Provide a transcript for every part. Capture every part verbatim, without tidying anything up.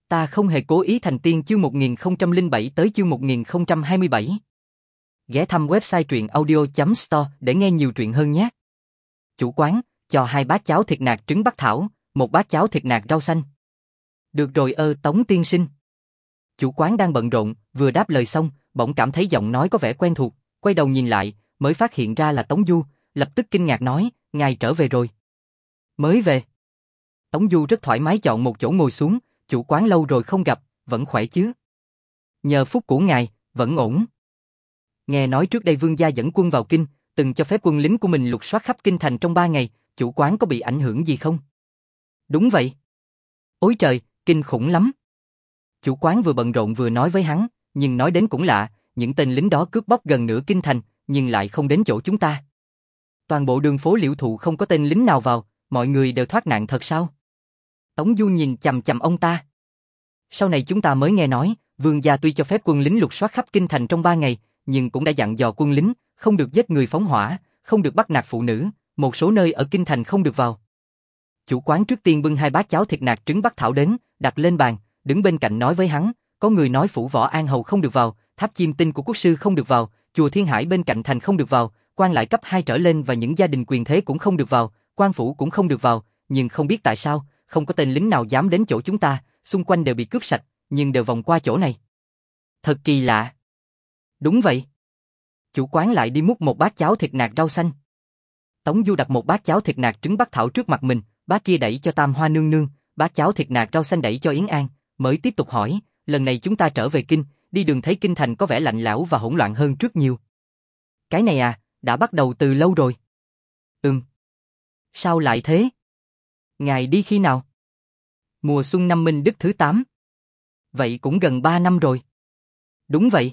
Ta không hề cố ý thành tiên chương một nghìn không trăm lẻ bảy tới chương một nghìn không trăm hai mươi bảy. Ghé thăm website truyện audio chấm store để nghe nhiều truyện hơn nhé. Chủ quán, cho hai bát cháo thịt nạc trứng bắc thảo, một bát cháo thịt nạc rau xanh. Được rồi ơ Tống tiên sinh. Chủ quán đang bận rộn, vừa đáp lời xong, bỗng cảm thấy giọng nói có vẻ quen thuộc, quay đầu nhìn lại, mới phát hiện ra là Tống Du, lập tức kinh ngạc nói, ngài trở về rồi. Mới về. Tống Du rất thoải mái chọn một chỗ ngồi xuống, chủ quán lâu rồi không gặp, vẫn khỏe chứ? Nhờ phúc của ngài, vẫn ổn. Nghe nói trước đây vương gia dẫn quân vào kinh, từng cho phép quân lính của mình lục soát khắp kinh thành trong ba ngày, chủ quán có bị ảnh hưởng gì không? Đúng vậy. Ôi trời, kinh khủng lắm. Chủ quán vừa bận rộn vừa nói với hắn, nhưng nói đến cũng lạ, những tên lính đó cướp bóc gần nửa kinh thành, nhưng lại không đến chỗ chúng ta. Toàn bộ đường phố Liễu Thụ không có tên lính nào vào, mọi người đều thoát nạn thật sao? Tống Du nhìn chằm chằm ông ta. Sau này chúng ta mới nghe nói, vương gia tuy cho phép quân lính lục soát khắp kinh thành trong ba ngày, nhưng cũng đã dặn dò quân lính, không được giết người phóng hỏa, không được bắt nạt phụ nữ, một số nơi ở kinh thành không được vào. Chủ quán trước tiên bưng hai bát cháo thịt nạc trứng bắc thảo đến, đặt lên bàn, đứng bên cạnh nói với hắn, có người nói phủ Võ An Hầu không được vào, tháp chiêm tinh của quốc sư không được vào, chùa Thiên Hải bên cạnh thành không được vào, quan lại cấp hai trở lên và những gia đình quyền thế cũng không được vào, quan phủ cũng không được vào, nhưng không biết tại sao, không có tên lính nào dám đến chỗ chúng ta, xung quanh đều bị cướp sạch, nhưng đều vòng qua chỗ này. Thật kỳ lạ. Đúng vậy. Chủ quán lại đi múc một bát cháo thịt nạc rau xanh. Tống Du đặt một bát cháo thịt nạc trứng bắc thảo trước mặt mình, bát kia đẩy cho Tam Hoa nương nương, bát cháo thịt nạc rau xanh đẩy cho Yến An, mới tiếp tục hỏi, lần này chúng ta trở về kinh, đi đường thấy kinh thành có vẻ lạnh lẽo và hỗn loạn hơn trước nhiều. Cái này à, đã bắt đầu từ lâu rồi. Ừm. Sao lại thế? Ngài đi khi nào? Mùa xuân năm Minh Đức thứ tám. Vậy cũng gần ba năm rồi. Đúng vậy.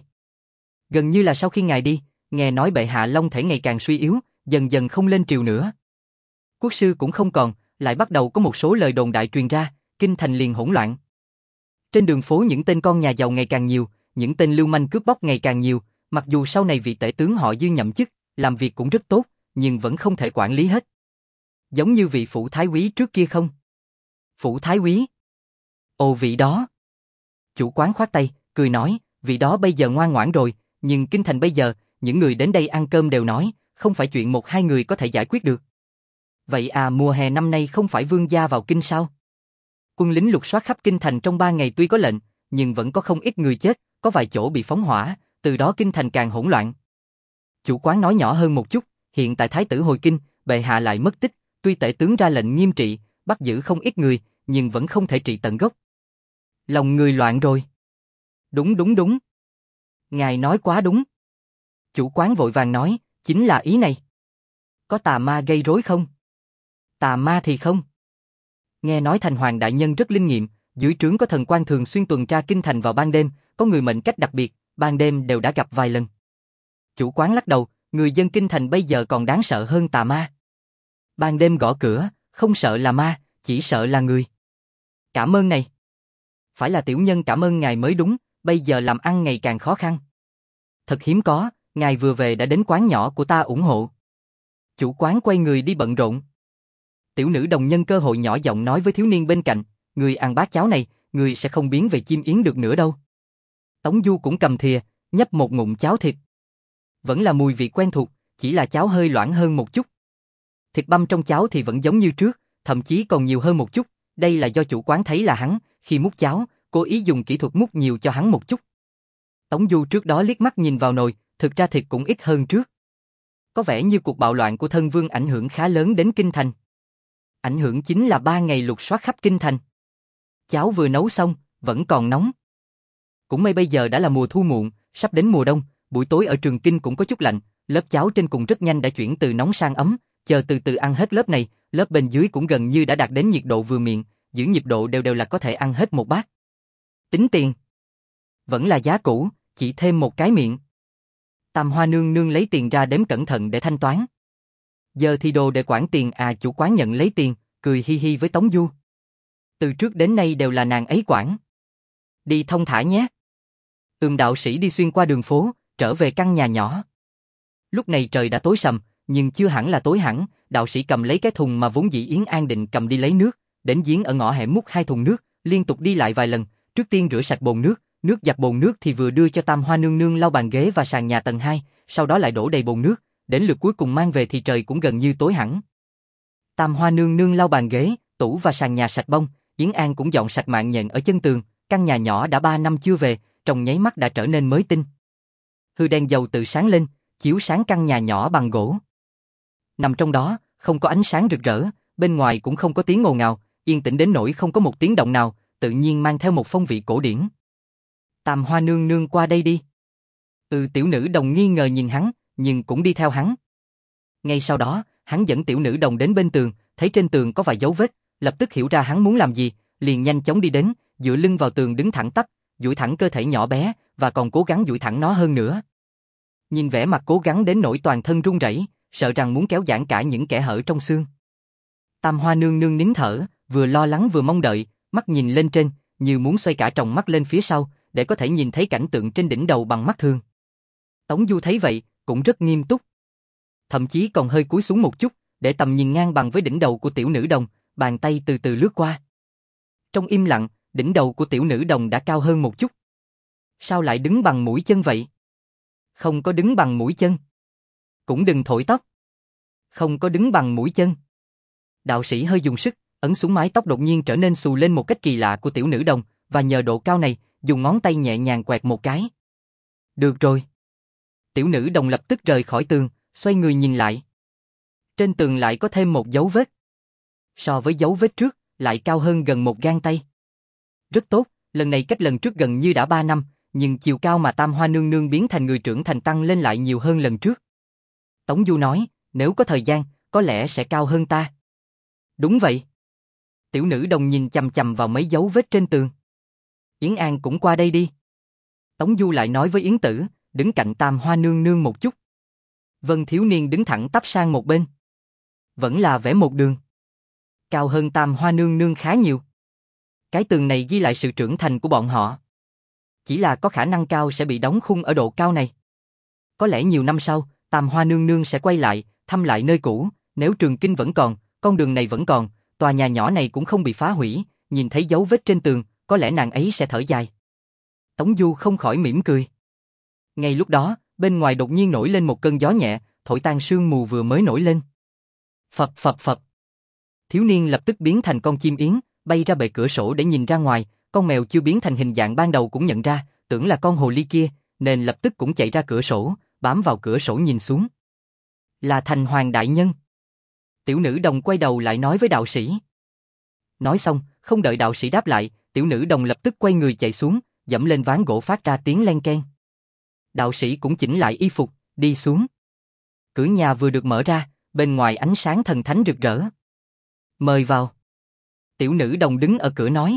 Gần như là sau khi ngài đi, nghe nói bệ hạ long thể ngày càng suy yếu, dần dần không lên triều nữa. Quốc sư cũng không còn, lại bắt đầu có một số lời đồn đại truyền ra, kinh thành liền hỗn loạn. Trên đường phố những tên con nhà giàu ngày càng nhiều, những tên lưu manh cướp bóc ngày càng nhiều, mặc dù sau này vị tể tướng họ Dư nhậm chức, làm việc cũng rất tốt, nhưng vẫn không thể quản lý hết. Giống như vị phủ thái úy trước kia không? Phủ thái úy? Ồ vị đó. Chủ quán khoát tay, cười nói, vị đó bây giờ ngoan ngoãn rồi, nhưng kinh thành bây giờ, những người đến đây ăn cơm đều nói, không phải chuyện một hai người có thể giải quyết được. Vậy à, mùa hè năm nay không phải vương gia vào kinh sao? Quân lính lục soát khắp kinh thành trong ba ngày tuy có lệnh, nhưng vẫn có không ít người chết, có vài chỗ bị phóng hỏa, từ đó kinh thành càng hỗn loạn. Chủ quán nói nhỏ hơn một chút, hiện tại thái tử hồi kinh, bệ hạ lại mất tích, tuy tể tướng ra lệnh nghiêm trị, bắt giữ không ít người, nhưng vẫn không thể trị tận gốc. Lòng người loạn rồi. Đúng đúng đúng. Ngài nói quá đúng. Chủ quán vội vàng nói, chính là ý này. Có tà ma gây rối không? Tà ma thì không. Nghe nói thành hoàng đại nhân rất linh nghiệm, dưới trướng có thần quan thường xuyên tuần tra kinh thành vào ban đêm, có người mệnh cách đặc biệt, ban đêm đều đã gặp vài lần. Chủ quán lắc đầu, người dân kinh thành bây giờ còn đáng sợ hơn tà ma. Ban đêm gõ cửa, không sợ là ma, chỉ sợ là người. Cảm ơn này. Phải là tiểu nhân cảm ơn ngài mới đúng, bây giờ làm ăn ngày càng khó khăn. Thật hiếm có, ngài vừa về đã đến quán nhỏ của ta ủng hộ. Chủ quán quay người đi bận rộn. Tiểu nữ đồng nhân cơ hội nhỏ giọng nói với thiếu niên bên cạnh, người ăn bát cháo này, người sẽ không biến về chim yến được nữa đâu. Tống Du cũng cầm thìa, nhấp một ngụm cháo thịt. Vẫn là mùi vị quen thuộc, chỉ là cháo hơi loãng hơn một chút. Thịt băm trong cháo thì vẫn giống như trước, thậm chí còn nhiều hơn một chút, đây là do chủ quán thấy là hắn, khi múc cháo, cố ý dùng kỹ thuật múc nhiều cho hắn một chút. Tống Du trước đó liếc mắt nhìn vào nồi, thực ra thịt cũng ít hơn trước. Có vẻ như cuộc bạo loạn của thân vương ảnh hưởng khá lớn đến kinh thành. Ảnh hưởng chính là ba ngày lục soát khắp kinh thành. Cháo vừa nấu xong, vẫn còn nóng. Cũng may bây giờ đã là mùa thu muộn, sắp đến mùa đông, buổi tối ở trường kinh cũng có chút lạnh, lớp cháo trên cùng rất nhanh đã chuyển từ nóng sang ấm, chờ từ từ ăn hết lớp này, lớp bên dưới cũng gần như đã đạt đến nhiệt độ vừa miệng, giữ nhịp độ đều đều là có thể ăn hết một bát. Tính tiền. Vẫn là giá cũ, chỉ thêm một cái miệng. Tam Hoa nương nương lấy tiền ra đếm cẩn thận để thanh toán. Giờ thì đồ để quản tiền à, chủ quán nhận lấy tiền, cười hi hi với Tống Du. Từ trước đến nay đều là nàng ấy quản. Đi thông thả nhé. Ừm đạo sĩ đi xuyên qua đường phố, trở về căn nhà nhỏ. Lúc này trời đã tối sầm, nhưng chưa hẳn là tối hẳn, đạo sĩ cầm lấy cái thùng mà vốn dĩ Yến An định cầm đi lấy nước, đến giếng ở ngõ hẻm múc hai thùng nước, liên tục đi lại vài lần, trước tiên rửa sạch bồn nước, nước giặt bồn nước thì vừa đưa cho Tam Hoa nương nương lau bàn ghế và sàn nhà tầng hai, sau đó lại đổ đầy bồn nước, đến lượt cuối cùng mang về thì trời cũng gần như tối hẳn. Tam Hoa nương nương lau bàn ghế, tủ và sàn nhà sạch bông, Yến An cũng dọn sạch mạng nhện ở chân tường, căn nhà nhỏ đã ba năm chưa về, trong nháy mắt đã trở nên mới tinh. Hư đèn dầu tự sáng lên, chiếu sáng căn nhà nhỏ bằng gỗ. Nằm trong đó, không có ánh sáng rực rỡ, bên ngoài cũng không có tiếng ồn ào, yên tĩnh đến nỗi không có một tiếng động nào, tự nhiên mang theo một phong vị cổ điển. Tam Hoa nương nương qua đây đi. Ừ, tiểu nữ đồng nghi ngờ nhìn hắn, nhưng cũng đi theo hắn. Ngay sau đó, hắn dẫn tiểu nữ đồng đến bên tường, thấy trên tường có vài dấu vết, lập tức hiểu ra hắn muốn làm gì, liền nhanh chóng đi đến, dựa lưng vào tường đứng thẳng tắp, duỗi thẳng cơ thể nhỏ bé, và còn cố gắng duỗi thẳng nó hơn nữa. Nhìn vẻ mặt cố gắng đến nỗi toàn thân run rẩy, sợ rằng muốn kéo giãn cả những kẽ hở trong xương. Tam Hoa nương nương nín thở, vừa lo lắng vừa mong đợi, mắt nhìn lên trên, như muốn xoay cả tròng mắt lên phía sau, để có thể nhìn thấy cảnh tượng trên đỉnh đầu bằng mắt thường. Tống Du thấy vậy, cũng rất nghiêm túc. Thậm chí còn hơi cúi xuống một chút, để tầm nhìn ngang bằng với đỉnh đầu của tiểu nữ đồng, bàn tay từ từ lướt qua. Trong im lặng, đỉnh đầu của tiểu nữ đồng đã cao hơn một chút. Sao lại đứng bằng mũi chân vậy? Không có đứng bằng mũi chân. Cũng đừng thổi tóc. Không có đứng bằng mũi chân. Đạo sĩ hơi dùng sức, ấn xuống mái tóc đột nhiên trở nên xù lên một cách kỳ lạ của tiểu nữ đồng, và nhờ độ cao này, dùng ngón tay nhẹ nhàng quẹt một cái. Được rồi. Tiểu nữ đồng lập tức rời khỏi tường, xoay người nhìn lại. Trên tường lại có thêm một dấu vết. So với dấu vết trước, lại cao hơn gần một gang tay. Rất tốt, lần này cách lần trước gần như đã ba năm, nhưng chiều cao mà Tam Hoa nương nương biến thành người trưởng thành tăng lên lại nhiều hơn lần trước. Tống Du nói, nếu có thời gian, có lẽ sẽ cao hơn ta. Đúng vậy. Tiểu nữ đồng nhìn chằm chằm vào mấy dấu vết trên tường. Yến An cũng qua đây đi. Tống Du lại nói với Yến Tử, đứng cạnh Tam Hoa nương nương một chút. Vân thiếu niên đứng thẳng tắp sang một bên. Vẫn là vẽ một đường. Cao hơn Tam Hoa nương nương khá nhiều. Cái tường này ghi lại sự trưởng thành của bọn họ. Chỉ là có khả năng cao sẽ bị đóng khung ở độ cao này. Có lẽ nhiều năm sau, Tam Hoa nương nương sẽ quay lại, thăm lại nơi cũ, nếu Trường Kinh vẫn còn, con đường này vẫn còn, tòa nhà nhỏ này cũng không bị phá hủy, nhìn thấy dấu vết trên tường, có lẽ nàng ấy sẽ thở dài. Tống Du không khỏi mỉm cười. Ngay lúc đó, bên ngoài đột nhiên nổi lên một cơn gió nhẹ, thổi tan sương mù vừa mới nổi lên. Phập phập phập. Thiếu niên lập tức biến thành con chim yến, bay ra bề cửa sổ để nhìn ra ngoài, con mèo chưa biến thành hình dạng ban đầu cũng nhận ra, tưởng là con hồ ly kia, nên lập tức cũng chạy ra cửa sổ, bám vào cửa sổ nhìn xuống. Là Thành Hoàng đại nhân. Tiểu nữ đồng quay đầu lại nói với đạo sĩ. Nói xong, không đợi đạo sĩ đáp lại, tiểu nữ đồng lập tức quay người chạy xuống, dẫm lên ván gỗ phát ra tiếng len keng. Đạo sĩ cũng chỉnh lại y phục, đi xuống. Cửa nhà vừa được mở ra, bên ngoài ánh sáng thần thánh rực rỡ. Mời vào. Tiểu nữ đồng đứng ở cửa nói.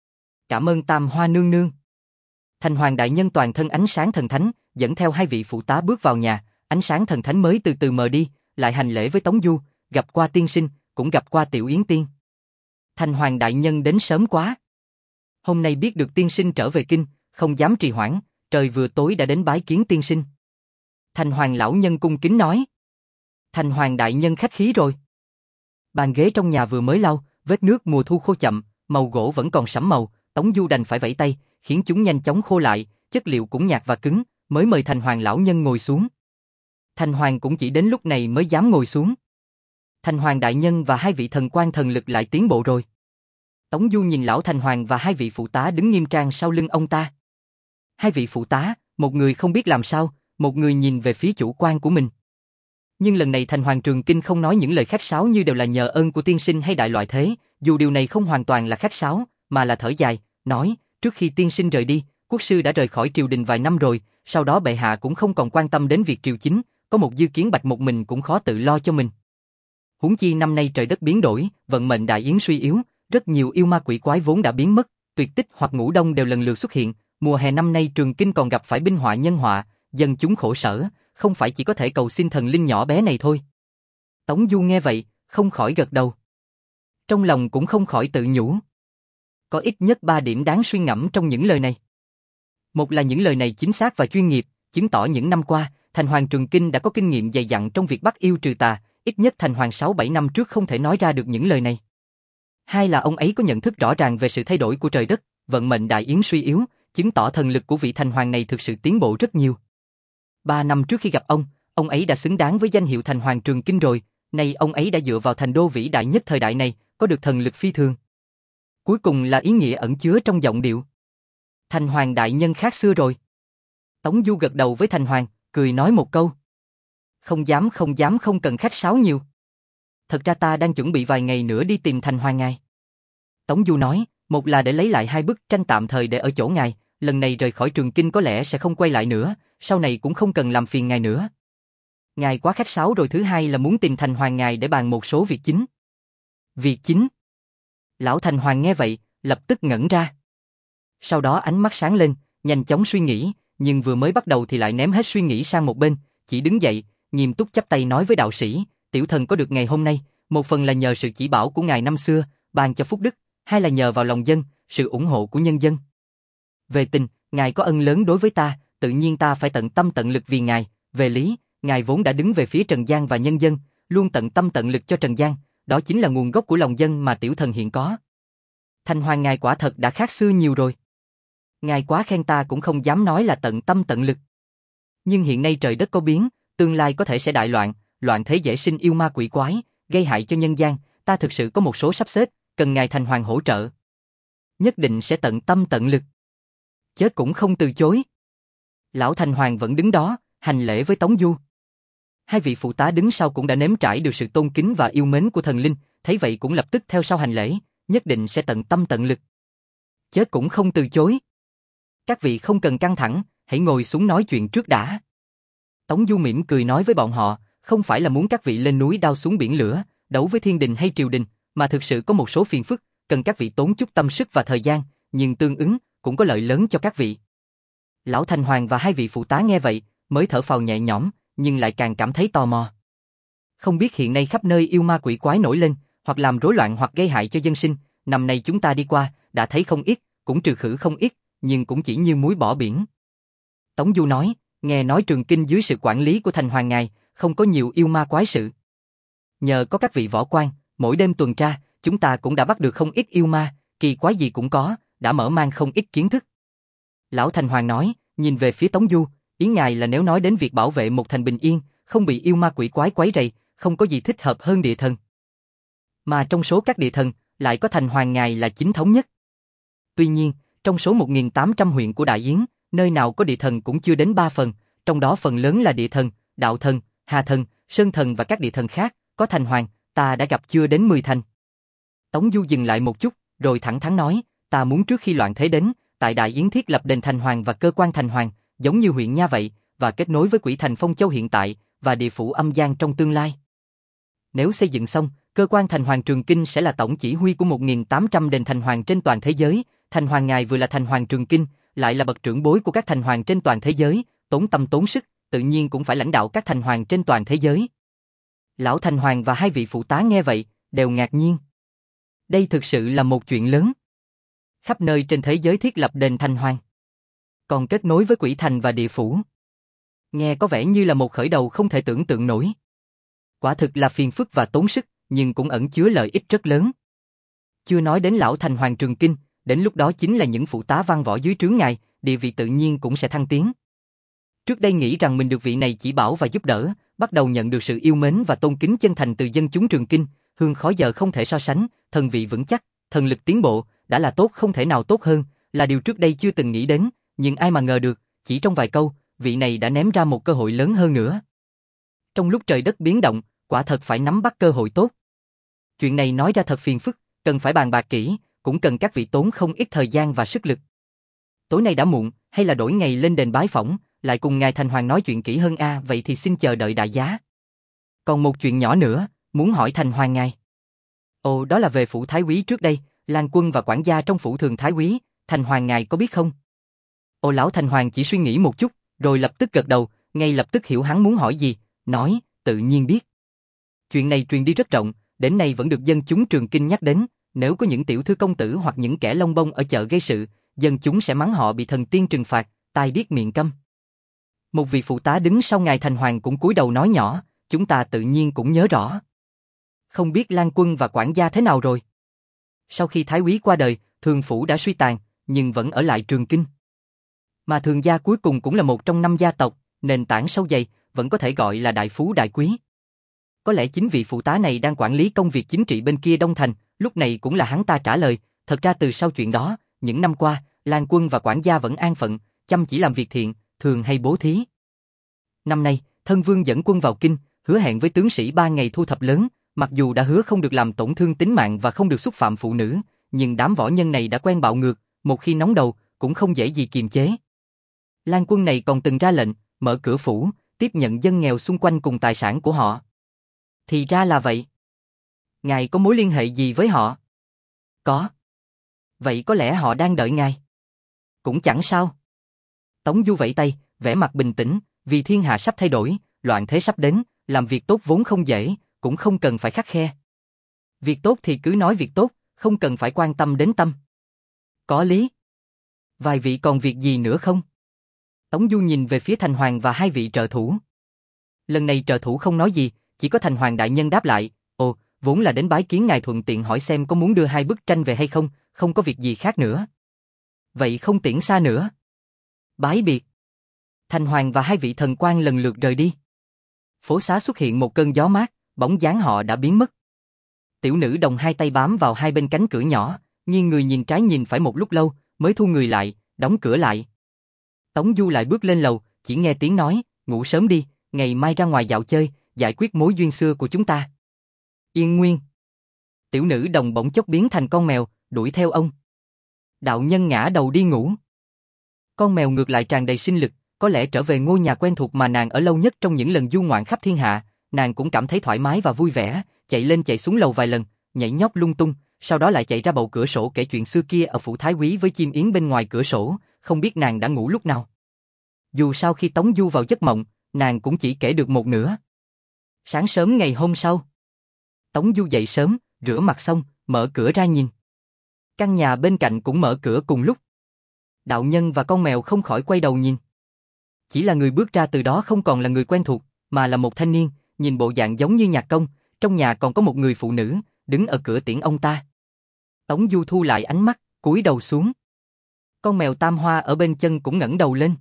Cảm ơn Tam Hoa nương nương. Thành Hoàng đại nhân toàn thân ánh sáng thần thánh, dẫn theo hai vị phụ tá bước vào nhà, ánh sáng thần thánh mới từ từ mờ đi, lại hành lễ với Tống Du, gặp qua tiên sinh, cũng gặp qua tiểu yến tiên. Thành Hoàng đại nhân đến sớm quá. Hôm nay biết được tiên sinh trở về kinh, không dám trì hoãn, trời vừa tối đã đến bái kiến tiên sinh. Thành Hoàng lão nhân cung kính nói. Thành Hoàng đại nhân khách khí rồi. Bàn ghế trong nhà vừa mới lau, vết nước mùa thu khô chậm, màu gỗ vẫn còn sẫm màu, Tống Du đành phải vẫy tay, khiến chúng nhanh chóng khô lại, chất liệu cũng nhạt và cứng, mới mời Thành Hoàng lão nhân ngồi xuống. Thành Hoàng cũng chỉ đến lúc này mới dám ngồi xuống. Thành Hoàng đại nhân và hai vị thần quan thần lực lại tiến bộ rồi. Tống Du nhìn lão Thành Hoàng và hai vị phụ tá đứng nghiêm trang sau lưng ông ta. Hai vị phụ tá, một người không biết làm sao, một người nhìn về phía chủ quan của mình. Nhưng lần này Thành Hoàng Trường Kinh không nói những lời khách sáo như đều là nhờ ơn của tiên sinh hay đại loại thế, dù điều này không hoàn toàn là khách sáo, mà là thở dài, nói, trước khi tiên sinh rời đi, quốc sư đã rời khỏi triều đình vài năm rồi, sau đó bệ hạ cũng không còn quan tâm đến việc triều chính, có một Dư Kiến Bạch một mình cũng khó tự lo cho mình. Huống chi năm nay trời đất biến đổi, vận mệnh đại yến suy yếu, rất nhiều yêu ma quỷ quái vốn đã biến mất, tuyệt tích hoặc ngủ đông đều lần lượt xuất hiện, mùa hè năm nay Trường Kinh còn gặp phải binh họa nhân họa, dân chúng khổ sở, không phải chỉ có thể cầu xin thần linh nhỏ bé này thôi. Tống Du nghe vậy, không khỏi gật đầu. Trong lòng cũng không khỏi tự nhủ. Có ít nhất ba điểm đáng suy ngẫm trong những lời này. Một là những lời này chính xác và chuyên nghiệp, chứng tỏ những năm qua, Thành Hoàng Trường Kinh đã có kinh nghiệm dày dặn trong việc bắt yêu trừ tà, ít nhất Thành Hoàng sáu bảy năm trước không thể nói ra được những lời này. Hai là ông ấy có nhận thức rõ ràng về sự thay đổi của trời đất, vận mệnh đại yến suy yếu, chứng tỏ thần lực của vị thành hoàng này thực sự tiến bộ rất nhiều. Ba năm trước khi gặp ông, ông ấy đã xứng đáng với danh hiệu thành hoàng Trường Kinh rồi, nay ông ấy đã dựa vào thành đô vĩ đại nhất thời đại này, có được thần lực phi thường. Cuối cùng là ý nghĩa ẩn chứa trong giọng điệu. Thành hoàng đại nhân khác xưa rồi. Tống Du gật đầu với thành hoàng, cười nói một câu. Không dám không dám không cần khách sáo nhiều. Thật ra ta đang chuẩn bị vài ngày nữa đi tìm thành hoàng ngài. Tống Du nói, một là để lấy lại hai bức tranh tạm thời để ở chỗ ngài, lần này rời khỏi Trường Kinh có lẽ sẽ không quay lại nữa, sau này cũng không cần làm phiền ngài nữa. Ngài quá khách sáo rồi, thứ hai là muốn tìm thành hoàng ngài để bàn một số việc chính. Việc chính? Lão thành hoàng nghe vậy, lập tức ngẩn ra. Sau đó ánh mắt sáng lên, nhanh chóng suy nghĩ, nhưng vừa mới bắt đầu thì lại ném hết suy nghĩ sang một bên, chỉ đứng dậy, nghiêm túc chắp tay nói với đạo sĩ, tiểu thần có được ngày hôm nay, một phần là nhờ sự chỉ bảo của ngài năm xưa, ban cho phúc đức, hai là nhờ vào lòng dân, sự ủng hộ của nhân dân. Về tình, ngài có ân lớn đối với ta, tự nhiên ta phải tận tâm tận lực vì ngài, về lý, ngài vốn đã đứng về phía Trần gian và nhân dân, luôn tận tâm tận lực cho Trần gian, đó chính là nguồn gốc của lòng dân mà tiểu thần hiện có. Thành hoàng ngài quả thật đã khác xưa nhiều rồi. Ngài quá khen ta cũng không dám nói là tận tâm tận lực. Nhưng hiện nay trời đất có biến, tương lai có thể sẽ đại loạn, loạn thế dễ sinh yêu ma quỷ quái, gây hại cho nhân gian, ta thực sự có một số sắp xếp, cần ngài thành hoàng hỗ trợ. Nhất định sẽ tận tâm tận lực. Chớ cũng không từ chối. Lão thành hoàng vẫn đứng đó, hành lễ với Tống Du. Hai vị phụ tá đứng sau cũng đã nếm trải được sự tôn kính và yêu mến của thần linh, thấy vậy cũng lập tức theo sau hành lễ, nhất định sẽ tận tâm tận lực. Chớ cũng không từ chối. Các vị không cần căng thẳng, hãy ngồi xuống nói chuyện trước đã. Tống Du mỉm cười nói với bọn họ, không phải là muốn các vị lên núi đao xuống biển lửa, đấu với thiên đình hay triều đình, mà thực sự có một số phiền phức, cần các vị tốn chút tâm sức và thời gian, nhưng tương ứng cũng có lợi lớn cho các vị. Lão thành hoàng và hai vị phụ tá nghe vậy, mới thở phào nhẹ nhõm, nhưng lại càng cảm thấy tò mò. Không biết hiện nay khắp nơi yêu ma quỷ quái nổi lên, hoặc làm rối loạn hoặc gây hại cho dân sinh, năm nay chúng ta đi qua, đã thấy không ít, cũng trừ khử không ít, nhưng cũng chỉ như muối bỏ biển. Tống Du nói, nghe nói Trường Kinh dưới sự quản lý của thành hoàng ngài, không có nhiều yêu ma quái sự. Nhờ có các vị võ quan, mỗi đêm tuần tra, chúng ta cũng đã bắt được không ít yêu ma, kỳ quái gì cũng có, đã mở mang không ít kiến thức. Lão thành hoàng nói, nhìn về phía Tống Du, ý ngài là nếu nói đến việc bảo vệ một thành bình yên, không bị yêu ma quỷ quái quấy rầy, không có gì thích hợp hơn địa thần. Mà trong số các địa thần, lại có thành hoàng ngài là chính thống nhất. Tuy nhiên, trong số một nghìn tám trăm huyện của Đại Yến, nơi nào có địa thần cũng chưa đến ba phần, trong đó phần lớn là địa thần, đạo thần, hà thần, sơn thần và các địa thần khác, có thành hoàng, ta đã gặp chưa đến mười thành. Tống Du dừng lại một chút, rồi thẳng thắn nói, ta muốn trước khi loạn thế đến, tại Đại Yến thiết lập đền thành hoàng và cơ quan thành hoàng, giống như huyện Nha vậy, và kết nối với quỷ thành Phong Châu hiện tại, và địa phủ âm gian trong tương lai. Nếu xây dựng xong, cơ quan thành hoàng Trường Kinh sẽ là tổng chỉ huy của một nghìn tám trăm đền thành hoàng trên toàn thế giới, thành hoàng ngài vừa là thành hoàng Trường Kinh, lại là bậc trưởng bối của các thành hoàng trên toàn thế giới, tốn tâm tốn sức, tự nhiên cũng phải lãnh đạo các thành hoàng trên toàn thế giới. Lão thành hoàng và hai vị phụ tá nghe vậy, đều ngạc nhiên. Đây thực sự là một chuyện lớn. Khắp nơi trên thế giới thiết lập đền thành hoàng, còn kết nối với quỷ thành và địa phủ. Nghe có vẻ như là một khởi đầu không thể tưởng tượng nổi. Quả thực là phiền phức và tốn sức, nhưng cũng ẩn chứa lợi ích rất lớn. Chưa nói đến lão thành hoàng Trường Kinh, đến lúc đó chính là những phụ tá văn võ dưới trướng ngài, địa vị tự nhiên cũng sẽ thăng tiến. Trước đây nghĩ rằng mình được vị này chỉ bảo và giúp đỡ, bắt đầu nhận được sự yêu mến và tôn kính chân thành từ dân chúng Trường Kinh, hương khói giờ không thể so sánh, thần vị vững chắc, thần lực tiến bộ, đã là tốt không thể nào tốt hơn, là điều trước đây chưa từng nghĩ đến, nhưng ai mà ngờ được, chỉ trong vài câu, vị này đã ném ra một cơ hội lớn hơn nữa. Trong lúc trời đất biến động, quả thật phải nắm bắt cơ hội tốt. Chuyện này nói ra thật phiền phức, cần phải bàn bạc kỹ, cũng cần các vị tốn không ít thời gian và sức lực. Tối nay đã muộn, hay là đổi ngày lên đền bái phỏng, lại cùng ngài thành hoàng nói chuyện kỹ hơn a, à, vậy thì xin chờ đợi đại giá. Còn một chuyện nhỏ nữa, muốn hỏi thành hoàng ngài. Ồ, đó là về phủ thái úy trước đây, Lan Quân và quản gia trong phủ thường thái úy, thành hoàng ngài có biết không? Ồ, lão thành hoàng chỉ suy nghĩ một chút, rồi lập tức gật đầu, ngay lập tức hiểu hắn muốn hỏi gì, nói, tự nhiên biết. Chuyện này truyền đi rất rộng, đến nay vẫn được dân chúng Trường Kinh nhắc đến, nếu có những tiểu thư công tử hoặc những kẻ lông bông ở chợ gây sự, dân chúng sẽ mắng họ bị thần tiên trừng phạt, tai điếc miệng câm. Một vị phụ tá đứng sau ngài thành hoàng cũng cúi đầu nói nhỏ, chúng ta tự nhiên cũng nhớ rõ. Không biết Lan Quân và quản gia thế nào rồi? Sau khi thái úy qua đời, thường phủ đã suy tàn, nhưng vẫn ở lại Trường Kinh. Mà Thường gia cuối cùng cũng là một trong năm gia tộc, nền tảng sâu dày, vẫn có thể gọi là đại phú đại quý. Có lẽ chính vị phụ tá này đang quản lý công việc chính trị bên kia Đông Thành, lúc này cũng là hắn ta trả lời, thật ra từ sau chuyện đó, những năm qua, Lan Quân và quản gia vẫn an phận, chăm chỉ làm việc thiện, thường hay bố thí. Năm nay, thân vương dẫn quân vào kinh, hứa hẹn với tướng sĩ ba ngày thu thập lớn, mặc dù đã hứa không được làm tổn thương tính mạng và không được xúc phạm phụ nữ, nhưng đám võ nhân này đã quen bạo ngược, một khi nóng đầu, cũng không dễ gì kiềm chế. Lan Quân này còn từng ra lệnh, mở cửa phủ, tiếp nhận dân nghèo xung quanh cùng tài sản của họ. Thì ra là vậy. Ngài có mối liên hệ gì với họ? Có. Vậy có lẽ họ đang đợi ngài. Cũng chẳng sao. Tống Du vẫy tay, vẻ mặt bình tĩnh, vì thiên hạ sắp thay đổi, loạn thế sắp đến, làm việc tốt vốn không dễ, cũng không cần phải khắt khe. Việc tốt thì cứ nói việc tốt, không cần phải quan tâm đến tâm. Có lý. Vài vị còn việc gì nữa không? Tống Du nhìn về phía Thành Hoàng và hai vị trợ thủ. Lần này trợ thủ không nói gì, chỉ có Thành Hoàng đại nhân đáp lại, ồ, vốn là đến bái kiến ngài thuận tiện hỏi xem có muốn đưa hai bức tranh về hay không, không có việc gì khác nữa. Vậy không tiễn xa nữa. Bái biệt. Thành Hoàng và hai vị thần quan lần lượt rời đi. Phố xá xuất hiện một cơn gió mát, bóng dáng họ đã biến mất. Tiểu nữ đồng hai tay bám vào hai bên cánh cửa nhỏ, nghiêng người nhìn trái nhìn phải một lúc lâu, mới thu người lại, đóng cửa lại. Tống Du lại bước lên lầu, chỉ nghe tiếng nói, ngủ sớm đi, ngày mai ra ngoài dạo chơi, giải quyết mối duyên xưa của chúng ta. Yên Nguyên. Tiểu nữ đồng bỗng chốc biến thành con mèo, đuổi theo ông. Đạo nhân ngã đầu đi ngủ. Con mèo ngược lại tràn đầy sinh lực, có lẽ trở về ngôi nhà quen thuộc mà nàng ở lâu nhất trong những lần du ngoạn khắp thiên hạ, nàng cũng cảm thấy thoải mái và vui vẻ, chạy lên chạy xuống lầu vài lần, nhảy nhót lung tung, sau đó lại chạy ra bầu cửa sổ kể chuyện xưa kia ở phủ Thái Úy với chim yến bên ngoài cửa sổ, không biết nàng đã ngủ lúc nào. Dù sao khi Tống Du vào giấc mộng, nàng cũng chỉ kể được một nửa. Sáng sớm ngày hôm sau, Tống Du dậy sớm, rửa mặt xong, mở cửa ra nhìn. Căn nhà bên cạnh cũng mở cửa cùng lúc. Đạo nhân và con mèo không khỏi quay đầu nhìn. Chỉ là người bước ra từ đó không còn là người quen thuộc, mà là một thanh niên, nhìn bộ dạng giống như nhạc công, trong nhà còn có một người phụ nữ, đứng ở cửa tiễn ông ta. Tống Du thu lại ánh mắt, cúi đầu xuống. Con mèo Tam Hoa ở bên chân cũng ngẩng đầu lên.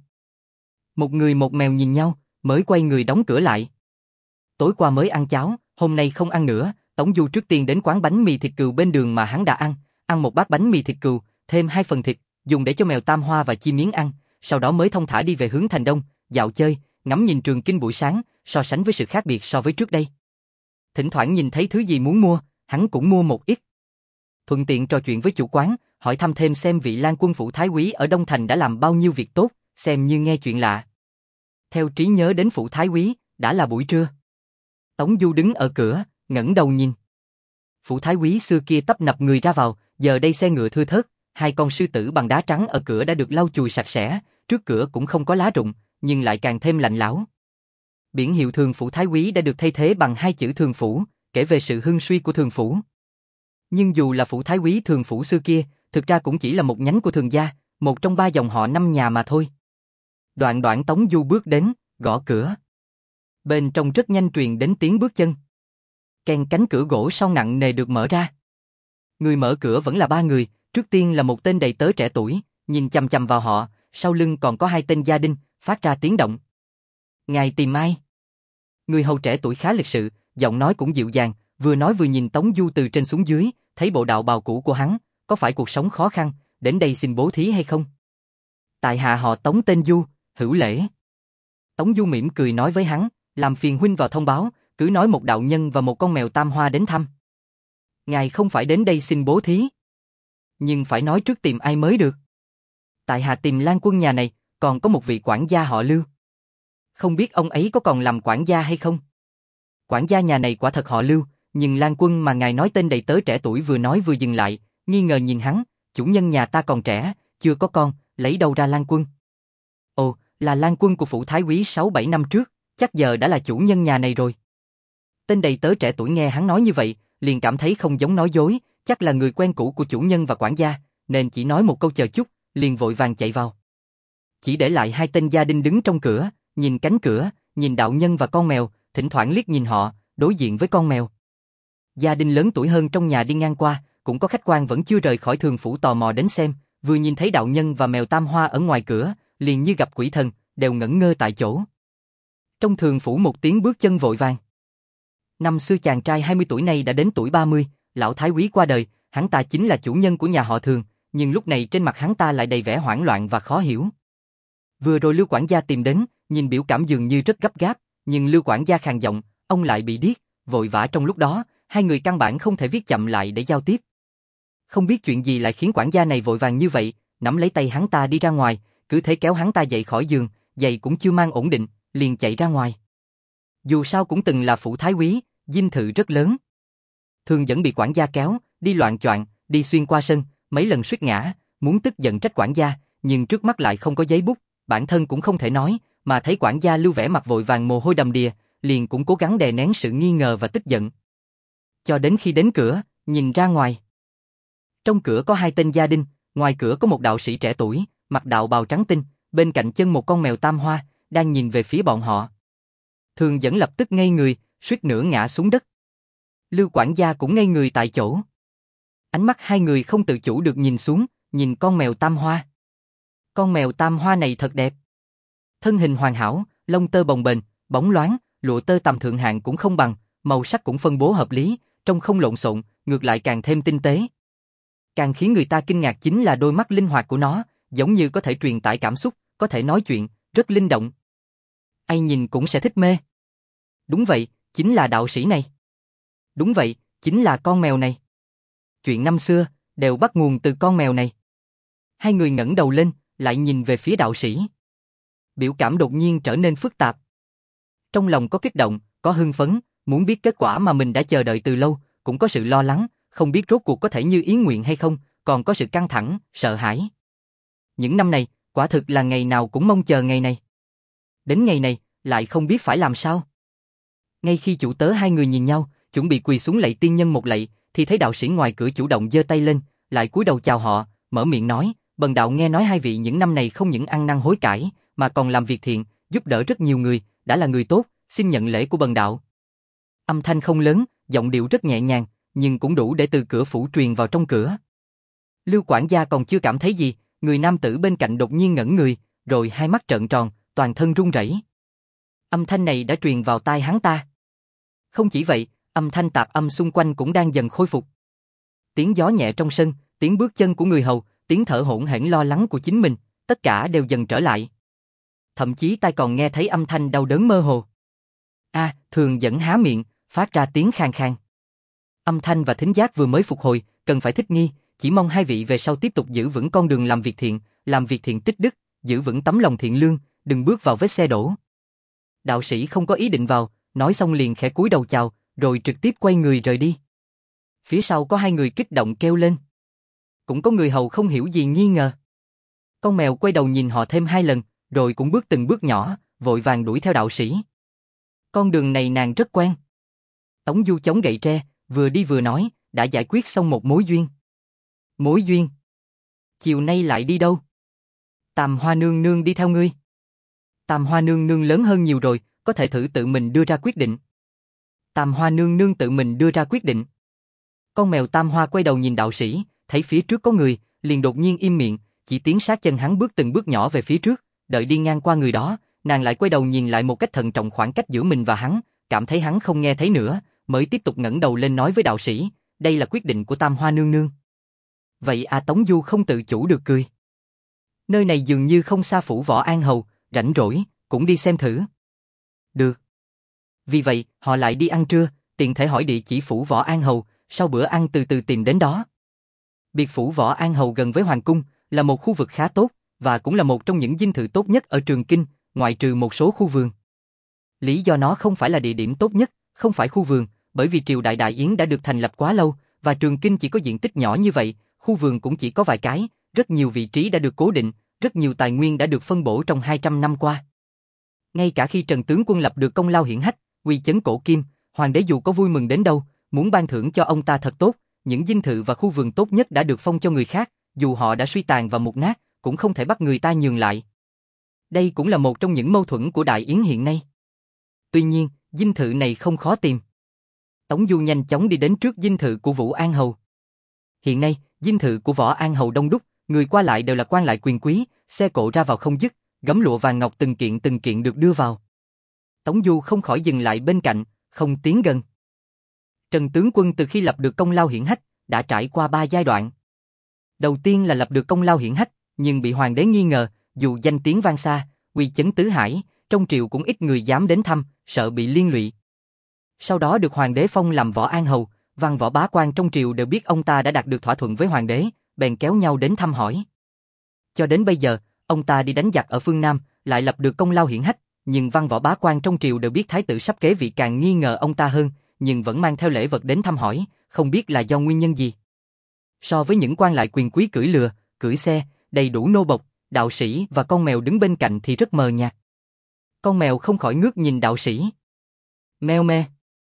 Một người một mèo nhìn nhau, mới quay người đóng cửa lại. Tối qua mới ăn cháo, hôm nay không ăn nữa, Tống Du trước tiên đến quán bánh mì thịt cừu bên đường mà hắn đã ăn, ăn một bát bánh mì thịt cừu, thêm hai phần thịt, dùng để cho mèo Tam Hoa và chim yến ăn, sau đó mới thong thả đi về hướng thành đông, dạo chơi, ngắm nhìn Trường Kinh buổi sáng, so sánh với sự khác biệt so với trước đây. Thỉnh thoảng nhìn thấy thứ gì muốn mua, hắn cũng mua một ít. Thuận tiện trò chuyện với chủ quán, hỏi thăm thêm xem vị Lan Quân phủ Thái Úy ở Đông Thành đã làm bao nhiêu việc tốt, xem như nghe chuyện lạ. Theo trí nhớ đến phủ Thái Úy, đã là buổi trưa. Tống Du đứng ở cửa, ngẩng đầu nhìn. Phủ Thái Úy xưa kia tấp nập người ra vào, giờ đây xe ngựa thưa thớt, hai con sư tử bằng đá trắng ở cửa đã được lau chùi sạch sẽ, trước cửa cũng không có lá rụng, nhưng lại càng thêm lạnh lẽo. Biển hiệu Thường phủ Thái Úy đã được thay thế bằng hai chữ Thường phủ, kể về sự hưng suy của Thường phủ. Nhưng dù là phủ Thái Úy Thường phủ xưa kia, thực ra cũng chỉ là một nhánh của Thường gia, một trong ba dòng họ năm nhà mà thôi. Đoạn đoạn Tống Du bước đến, gõ cửa. Bên trong rất nhanh truyền đến tiếng bước chân. Keng, cánh cửa gỗ sau nặng nề được mở ra. Người mở cửa vẫn là ba người, trước tiên là một tên đầy tớ trẻ tuổi, nhìn chằm chằm vào họ, sau lưng còn có hai tên gia đình, phát ra tiếng động. Ngài tìm ai? Người hầu trẻ tuổi khá lịch sự, giọng nói cũng dịu dàng, vừa nói vừa nhìn Tống Du từ trên xuống dưới, thấy bộ đạo bào cũ của hắn, có phải cuộc sống khó khăn, đến đây xin bố thí hay không? Tại hạ họ Tống tên Du, hữu lễ. Tống Du mỉm cười nói với hắn, làm phiền huynh vào thông báo, cứ nói một đạo nhân và một con mèo Tam Hoa đến thăm. Ngài không phải đến đây xin bố thí, nhưng phải nói trước tìm ai mới được. Tại hạ tìm Lan Quân nhà này, còn có một vị quản gia họ Lưu. Không biết ông ấy có còn làm quản gia hay không? Quản gia nhà này quả thật họ Lưu, nhưng Lan Quân mà ngài nói tên đầy tớ trẻ tuổi vừa nói vừa dừng lại, nghi ngờ nhìn hắn, chủ nhân nhà ta còn trẻ, chưa có con, lấy đâu ra Lan Quân? Ồ, là Lan Quân của phủ Thái Úy sáu bảy năm trước, chắc giờ đã là chủ nhân nhà này rồi. Tên đầy tớ trẻ tuổi nghe hắn nói như vậy, liền cảm thấy không giống nói dối, chắc là người quen cũ của chủ nhân và quản gia, nên chỉ nói một câu chờ chút, liền vội vàng chạy vào. Chỉ để lại hai tên gia đình đứng trong cửa, nhìn cánh cửa, nhìn đạo nhân và con mèo, thỉnh thoảng liếc nhìn họ, đối diện với con mèo. Gia đình lớn tuổi hơn trong nhà đi ngang qua, cũng có khách quan vẫn chưa rời khỏi Thường phủ tò mò đến xem, vừa nhìn thấy đạo nhân và mèo tam hoa ở ngoài cửa, liền như gặp quỷ thần, đều ngẩn ngơ tại chỗ. Trong Thường phủ một tiếng bước chân vội vàng. Năm xưa chàng trai hai mươi tuổi này đã đến tuổi ba mươi, lão thái úy qua đời, hắn ta chính là chủ nhân của nhà họ Thường, nhưng lúc này trên mặt hắn ta lại đầy vẻ hoảng loạn và khó hiểu. Vừa rồi Lưu quản gia tìm đến, nhìn biểu cảm dường như rất gấp gáp, nhưng Lưu quản gia khàn giọng, ông lại bị điếc, vội vã trong lúc đó, hai người căn bản không thể viết chậm lại để giao tiếp. Không biết chuyện gì lại khiến quản gia này vội vàng như vậy, nắm lấy tay hắn ta đi ra ngoài, cứ thế kéo hắn ta dậy khỏi giường, giày cũng chưa mang ổn định, liền chạy ra ngoài. Dù sao cũng từng là phủ thái úy, dinh thự rất lớn. Thường vẫn bị quản gia kéo, đi loạng choạng, đi xuyên qua sân, mấy lần suýt ngã, muốn tức giận trách quản gia, nhưng trước mắt lại không có giấy bút, bản thân cũng không thể nói, mà thấy quản gia Lưu vẻ mặt vội vàng mồ hôi đầm đìa, liền cũng cố gắng đè nén sự nghi ngờ và tức giận. Cho đến khi đến cửa, nhìn ra ngoài. Trong cửa có hai tên gia đình, ngoài cửa có một đạo sĩ trẻ tuổi, mặc đạo bào trắng tinh, bên cạnh chân một con mèo tam hoa, đang nhìn về phía bọn họ. Thường vẫn lập tức ngây người, suýt nữa ngã xuống đất. Lưu quản gia cũng ngây người tại chỗ. Ánh mắt hai người không tự chủ được nhìn xuống, nhìn con mèo tam hoa. Con mèo tam hoa này thật đẹp. Thân hình hoàn hảo, lông tơ bồng bềnh, bóng loáng, lụa tơ tầm thượng hạng cũng không bằng, màu sắc cũng phân bố hợp lý, trông không lộn xộn, ngược lại càng thêm tinh tế. Càng khiến người ta kinh ngạc chính là đôi mắt linh hoạt của nó, giống như có thể truyền tải cảm xúc, có thể nói chuyện, rất linh động. Ai nhìn cũng sẽ thích mê. Đúng vậy, chính là đạo sĩ này. Đúng vậy, chính là con mèo này. Chuyện năm xưa, đều bắt nguồn từ con mèo này. Hai người ngẩng đầu lên, lại nhìn về phía đạo sĩ. Biểu cảm đột nhiên trở nên phức tạp. Trong lòng có kích động, có hưng phấn, muốn biết kết quả mà mình đã chờ đợi từ lâu, cũng có sự lo lắng, không biết rốt cuộc có thể như ý nguyện hay không, còn có sự căng thẳng, sợ hãi. Những năm này, quả thực là ngày nào cũng mong chờ ngày này. Đến ngày này, lại không biết phải làm sao. Ngay khi chủ tớ hai người nhìn nhau, chuẩn bị quỳ xuống lạy tiên nhân một lạy, thì thấy đạo sĩ ngoài cửa chủ động giơ tay lên, lại cúi đầu chào họ, mở miệng nói, bần đạo nghe nói hai vị những năm này không những ăn năn hối cải, mà còn làm việc thiện, giúp đỡ rất nhiều người, đã là người tốt, xin nhận lễ của bần đạo. Âm thanh không lớn, giọng điệu rất nhẹ nhàng, nhưng cũng đủ để từ cửa phủ truyền vào trong cửa. Lưu quản gia còn chưa cảm thấy gì, người nam tử bên cạnh đột nhiên ngẩn người, rồi hai mắt trợn tròn, toàn thân run rẩy. Âm thanh này đã truyền vào tai hắn ta. Không chỉ vậy, âm thanh tạp âm xung quanh cũng đang dần khôi phục. Tiếng gió nhẹ trong sân, tiếng bước chân của người hầu, tiếng thở hổn hển lo lắng của chính mình, tất cả đều dần trở lại. Thậm chí tai còn nghe thấy âm thanh đau đớn mơ hồ. A, à, Thường vẫn há miệng, phát ra tiếng khàn khàn. Âm thanh và thính giác vừa mới phục hồi, cần phải thích nghi, chỉ mong hai vị về sau tiếp tục giữ vững con đường làm việc thiện, làm việc thiện tích đức, giữ vững tấm lòng thiện lương, đừng bước vào vết xe đổ. Đạo sĩ không có ý định vào, nói xong liền khẽ cúi đầu chào, rồi trực tiếp quay người rời đi. Phía sau có hai người kích động kêu lên. Cũng có người hầu không hiểu gì nghi ngờ. Con mèo quay đầu nhìn họ thêm hai lần, rồi cũng bước từng bước nhỏ, vội vàng đuổi theo đạo sĩ. Con đường này nàng rất quen. Tống Du chống gậy tre, vừa đi vừa nói, đã giải quyết xong một mối duyên. Mối duyên? Chiều nay lại đi đâu? Tam Hoa nương nương đi theo ngươi. Tam Hoa nương nương lớn hơn nhiều rồi, có thể thử tự mình đưa ra quyết định. Tam Hoa nương nương tự mình đưa ra quyết định. Con mèo Tam Hoa quay đầu nhìn đạo sĩ, thấy phía trước có người, liền đột nhiên im miệng, chỉ tiến sát chân hắn bước từng bước nhỏ về phía trước, đợi đi ngang qua người đó, nàng lại quay đầu nhìn lại một cách thận trọng khoảng cách giữa mình và hắn, cảm thấy hắn không nghe thấy nữa, mới tiếp tục ngẩng đầu lên nói với đạo sĩ, đây là quyết định của Tam Hoa nương nương. Vậy à, Tống Du không tự chủ được cười. Nơi này dường như không xa phủ Võ An Hầu, rảnh rỗi, cũng đi xem thử. Được. Vì vậy, họ lại đi ăn trưa, tiện thể hỏi địa chỉ phủ Võ An Hầu, sau bữa ăn từ từ tìm đến đó. Biệt phủ Võ An Hầu gần với Hoàng Cung, là một khu vực khá tốt, và cũng là một trong những dinh thự tốt nhất ở Trường Kinh, ngoại trừ một số khu vườn. Lý do nó không phải là địa điểm tốt nhất, không phải khu vườn, bởi vì triều đại Đại Yến đã được thành lập quá lâu, và Trường Kinh chỉ có diện tích nhỏ như vậy, khu vườn cũng chỉ có vài cái, rất nhiều vị trí đã được cố định, rất nhiều tài nguyên đã được phân bổ trong hai trăm năm qua. Ngay cả khi Trần tướng quân lập được công lao hiển hách, uy chấn cổ kim, hoàng đế dù có vui mừng đến đâu, muốn ban thưởng cho ông ta thật tốt, những dinh thự và khu vườn tốt nhất đã được phong cho người khác, dù họ đã suy tàn và mục nát, cũng không thể bắt người ta nhường lại. Đây cũng là một trong những mâu thuẫn của Đại Yến hiện nay. Tuy nhiên, dinh thự này không khó tìm. Tống Du nhanh chóng đi đến trước dinh thự của Vũ An Hầu. Hiện nay, dinh thự của Võ An Hầu đông đúc, người qua lại đều là quan lại quyền quý, xe cộ ra vào không dứt, gấm lụa vàng ngọc từng kiện từng kiện được đưa vào. Tống Du không khỏi dừng lại bên cạnh, không tiến gần. Trần tướng quân từ khi lập được công lao hiển hách, đã trải qua ba giai đoạn. Đầu tiên là lập được công lao hiển hách, nhưng bị hoàng đế nghi ngờ, dù danh tiếng vang xa, uy chấn tứ hải, trong triều cũng ít người dám đến thăm, sợ bị liên lụy. Sau đó được hoàng đế phong làm võ an hầu, văn võ bá quan trong triều đều biết ông ta đã đạt được thỏa thuận với hoàng đế, bèn kéo nhau đến thăm hỏi. Cho đến bây giờ, ông ta đi đánh giặc ở phương Nam, lại lập được công lao hiển hách, nhưng văn võ bá quan trong triều đều biết thái tử sắp kế vị càng nghi ngờ ông ta hơn, nhưng vẫn mang theo lễ vật đến thăm hỏi, không biết là do nguyên nhân gì. So với những quan lại quyền quý cưỡi lừa, cưỡi xe, đầy đủ nô bộc, đạo sĩ và con mèo đứng bên cạnh thì rất mờ nhạt. Con mèo không khỏi ngước nhìn đạo sĩ. Meo me.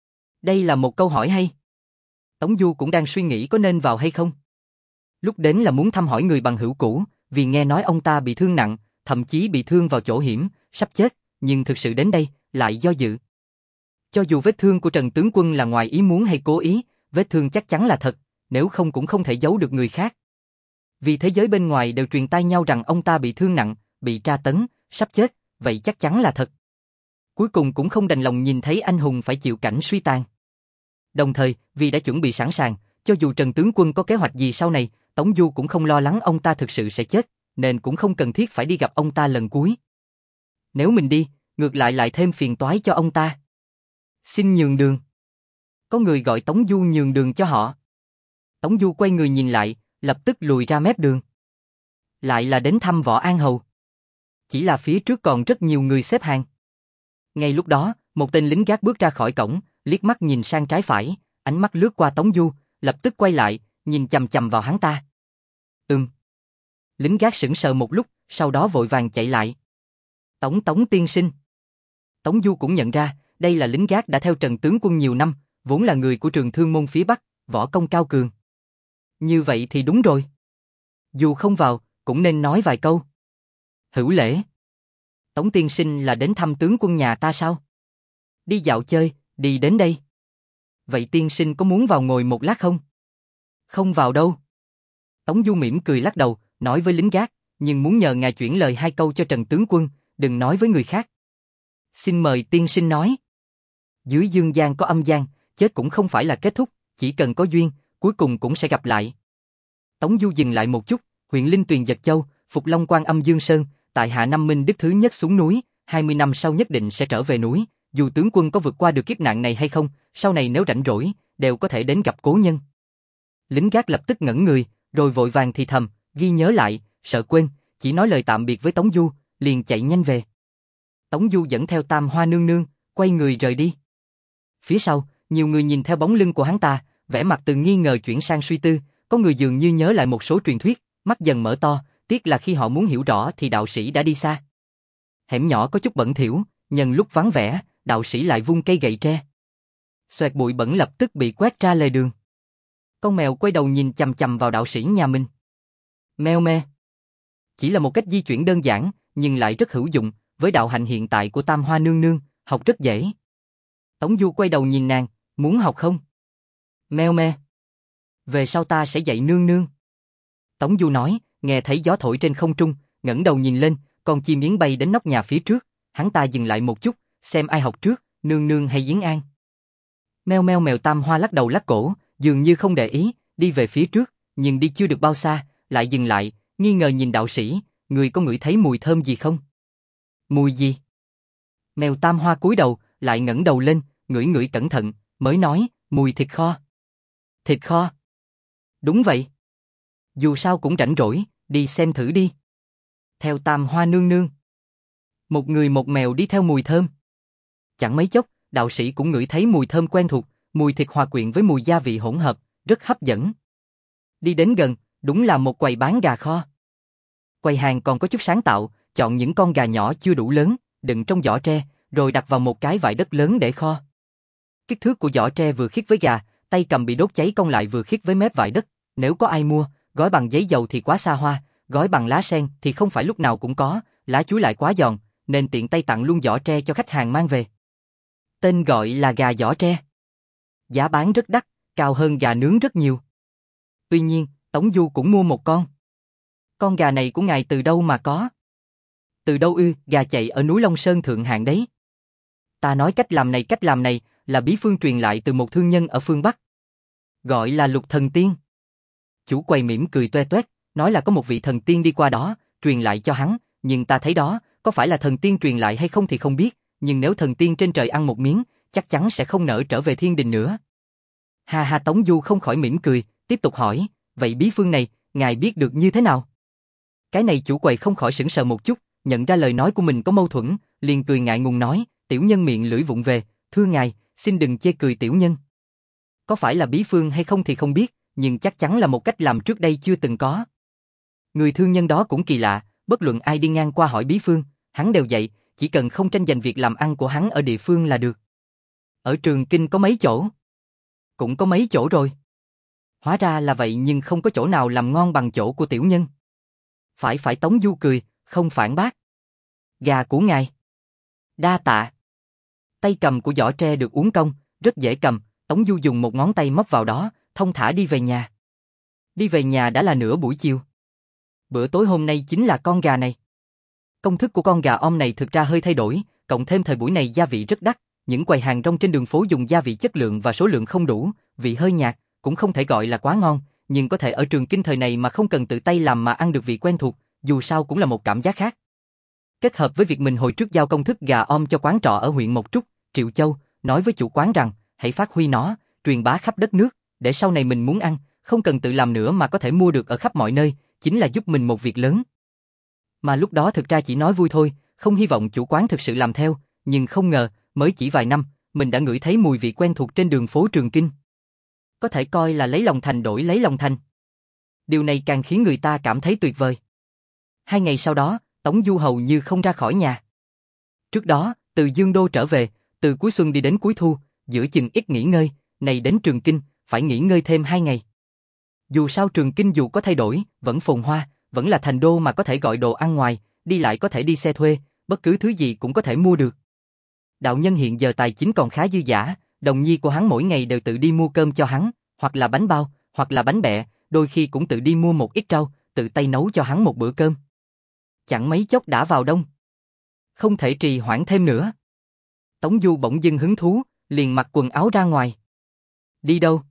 Đây là một câu hỏi hay. Tống Du cũng đang suy nghĩ có nên vào hay không. Lúc đến là muốn thăm hỏi người bằng hữu cũ, vì nghe nói ông ta bị thương nặng, thậm chí bị thương vào chỗ hiểm, sắp chết, nhưng thực sự đến đây, lại do dự. Cho dù vết thương của Trần tướng quân là ngoài ý muốn hay cố ý, vết thương chắc chắn là thật, nếu không cũng không thể giấu được người khác. Vì thế giới bên ngoài đều truyền tai nhau rằng ông ta bị thương nặng, bị tra tấn, sắp chết, vậy chắc chắn là thật. Cuối cùng cũng không đành lòng nhìn thấy anh hùng phải chịu cảnh suy tàn. Đồng thời, vì đã chuẩn bị sẵn sàng, cho dù Trần tướng quân có kế hoạch gì sau này, Tống Du cũng không lo lắng ông ta thực sự sẽ chết, nên cũng không cần thiết phải đi gặp ông ta lần cuối. Nếu mình đi, ngược lại lại thêm phiền toái cho ông ta. Xin nhường đường. Có người gọi Tống Du nhường đường cho họ. Tống Du quay người nhìn lại, lập tức lùi ra mép đường. Lại là đến thăm Võ An Hầu. Chỉ là phía trước còn rất nhiều người xếp hàng. Ngay lúc đó, một tên lính gác bước ra khỏi cổng, liếc mắt nhìn sang trái phải, ánh mắt lướt qua Tống Du, lập tức quay lại, nhìn chằm chằm vào hắn ta. Ừm. Lính gác sững sờ một lúc, sau đó vội vàng chạy lại. Tống Tống tiên sinh. Tống Du cũng nhận ra, đây là lính gác đã theo Trần tướng quân nhiều năm, vốn là người của Trường Thương môn phía Bắc, võ công cao cường. Như vậy thì đúng rồi. Dù không vào, cũng nên nói vài câu. Hữu lễ. Tống tiên sinh là đến thăm tướng quân nhà ta sao? Đi dạo chơi, đi đến đây. Vậy tiên sinh có muốn vào ngồi một lát không? Không vào đâu. Tống Du mỉm cười lắc đầu, nói với lính gác, nhưng muốn nhờ ngài chuyển lời hai câu cho Trần tướng quân, đừng nói với người khác. Xin mời tiên sinh nói. Dưới dương gian có âm gian, chết cũng không phải là kết thúc, chỉ cần có duyên, cuối cùng cũng sẽ gặp lại. Tống Du dừng lại một chút, huyện Linh Tuyền Giật Châu, Phục Long Quan Âm Dương Sơn, tại hạ Năm Minh Đức thứ nhất xuống núi, hai mươi năm sau nhất định sẽ trở về núi, dù tướng quân có vượt qua được kiếp nạn này hay không, sau này nếu rảnh rỗi, đều có thể đến gặp cố nhân. Lính gác lập tức ngẩn người, rồi vội vàng thì thầm, ghi nhớ lại, sợ quên, chỉ nói lời tạm biệt với Tống Du, liền chạy nhanh về. Tống Du dẫn theo Tam Hoa nương nương, quay người rời đi. Phía sau, nhiều người nhìn theo bóng lưng của hắn ta, vẻ mặt từ nghi ngờ chuyển sang suy tư, có người dường như nhớ lại một số truyền thuyết, mắt dần mở to, tiếc là khi họ muốn hiểu rõ thì đạo sĩ đã đi xa. Hẻm nhỏ có chút bẩn thỉu, nhân lúc vắng vẻ, đạo sĩ lại vung cây gậy tre. Xoẹt bụi bẩn lập tức bị quét ra lề đường. Con mèo quay đầu nhìn chằm chằm vào đạo sĩ nhà mình. Meo me. Chỉ là một cách di chuyển đơn giản, nhưng lại rất hữu dụng, với đạo hạnh hiện tại của Tam Hoa nương nương, học rất dễ. Tống Du quay đầu nhìn nàng, muốn học không? Meo me. Về sau ta sẽ dạy nương nương. Tống Du nói, nghe thấy gió thổi trên không trung, ngẩng đầu nhìn lên, con chim yến bay đến nóc nhà phía trước, hắn ta dừng lại một chút, xem ai học trước, nương nương hay Yến An. Meo meo mèo Tam Hoa lắc đầu lắc cổ, dường như không để ý, đi về phía trước, nhưng đi chưa được bao xa, lại dừng lại, nghi ngờ nhìn đạo sĩ, người có ngửi thấy mùi thơm gì không? Mùi gì? Mèo Tam Hoa cúi đầu, lại ngẩng đầu lên, ngửi ngửi cẩn thận, mới nói, mùi thịt kho. Thịt kho? Đúng vậy. Dù sao cũng rảnh rỗi, đi xem thử đi. Theo Tam Hoa nương nương. Một người một mèo đi theo mùi thơm. Chẳng mấy chốc, đạo sĩ cũng ngửi thấy mùi thơm quen thuộc, mùi thịt hòa quyện với mùi gia vị hỗn hợp, rất hấp dẫn. Đi đến gần, đúng là một quầy bán gà kho. Quầy hàng còn có chút sáng tạo, chọn những con gà nhỏ chưa đủ lớn, đựng trong giỏ tre, rồi đặt vào một cái vải đất lớn để kho. Kích thước của giỏ tre vừa khít với gà, tay cầm bị đốt cháy cong lại vừa khít với mép vải đất. Nếu có ai mua, gói bằng giấy dầu thì quá xa hoa, gói bằng lá sen thì không phải lúc nào cũng có, lá chuối lại quá giòn, nên tiện tay tặng luôn giỏ tre cho khách hàng mang về. Tên gọi là gà giỏ tre. Giá bán rất đắt, cao hơn gà nướng rất nhiều. Tuy nhiên, Tống Du cũng mua một con. Con gà này của ngài từ đâu mà có? Từ đâu ư? Gà chạy ở núi Long Sơn thượng hạng đấy. Ta nói cách làm này cách làm này là bí phương truyền lại từ một thương nhân ở phương Bắc. Gọi là Lục Thần Tiên. Chủ quầy mỉm cười toe toét, nói là có một vị thần tiên đi qua đó, truyền lại cho hắn, nhưng ta thấy đó, có phải là thần tiên truyền lại hay không thì không biết, nhưng nếu thần tiên trên trời ăn một miếng, chắc chắn sẽ không nỡ trở về thiên đình nữa. Ha ha, Tống Du không khỏi mỉm cười, tiếp tục hỏi, vậy bí phương này, ngài biết được như thế nào? Cái này chủ quầy không khỏi sững sờ một chút, nhận ra lời nói của mình có mâu thuẫn, liền cười ngại ngùng nói, tiểu nhân miệng lưỡi vụng về, thưa ngài, xin đừng chê cười tiểu nhân. Có phải là bí phương hay không thì không biết, nhưng chắc chắn là một cách làm trước đây chưa từng có. Người thương nhân đó cũng kỳ lạ, bất luận ai đi ngang qua hỏi bí phương, hắn đều dạy, chỉ cần không tranh giành việc làm ăn của hắn ở địa phương là được. Ở Trường Kinh có mấy chỗ? Cũng có mấy chỗ rồi. Hóa ra là vậy, nhưng không có chỗ nào làm ngon bằng chỗ của tiểu nhân. Phải phải, Tống Du cười, không phản bác. Gà của ngài. Đa tạ. Tay cầm của giỏ tre được uốn cong, rất dễ cầm, Tống Du dùng một ngón tay móc vào đó, thông thả đi về nhà. Đi về nhà đã là nửa buổi chiều. Bữa tối hôm nay chính là con gà này. Công thức của con gà om này thực ra hơi thay đổi, cộng thêm thời buổi này gia vị rất đắt, những quầy hàng rong trên đường phố dùng gia vị chất lượng và số lượng không đủ, vị hơi nhạt, cũng không thể gọi là quá ngon, nhưng có thể ở Trường Kinh thời này mà không cần tự tay làm mà ăn được vị quen thuộc, dù sao cũng là một cảm giác khác. Kết hợp với việc mình hồi trước giao công thức gà om cho quán trọ ở huyện Mộc Trúc, Triệu Châu, nói với chủ quán rằng, hãy phát huy nó, truyền bá khắp đất nước, để sau này mình muốn ăn, không cần tự làm nữa mà có thể mua được ở khắp mọi nơi, chính là giúp mình một việc lớn. Mà lúc đó thực ra chỉ nói vui thôi, không hy vọng chủ quán thực sự làm theo, nhưng không ngờ, mới chỉ vài năm, mình đã ngửi thấy mùi vị quen thuộc trên đường phố Trường Kinh. Có thể coi là lấy lòng thành đổi lấy lòng thành. Điều này càng khiến người ta cảm thấy tuyệt vời. Hai ngày sau đó, Tống Du hầu như không ra khỏi nhà. Trước đó, từ Dương Đô trở về, từ cuối xuân đi đến cuối thu, giữa chừng ít nghỉ ngơi, này đến Trường Kinh, phải nghỉ ngơi thêm hai ngày. Dù sao Trường Kinh dù có thay đổi, vẫn phồn hoa, vẫn là thành đô mà có thể gọi đồ ăn ngoài, đi lại có thể đi xe thuê, bất cứ thứ gì cũng có thể mua được. Đạo nhân hiện giờ tài chính còn khá dư dả, đồng nhi của hắn mỗi ngày đều tự đi mua cơm cho hắn, hoặc là bánh bao, hoặc là bánh bẹ, đôi khi cũng tự đi mua một ít rau, tự tay nấu cho hắn một bữa cơm. Chẳng mấy chốc đã vào đông. Không thể trì hoãn thêm nữa. Tống Du bỗng dưng hứng thú, liền mặc quần áo ra ngoài. Đi đâu?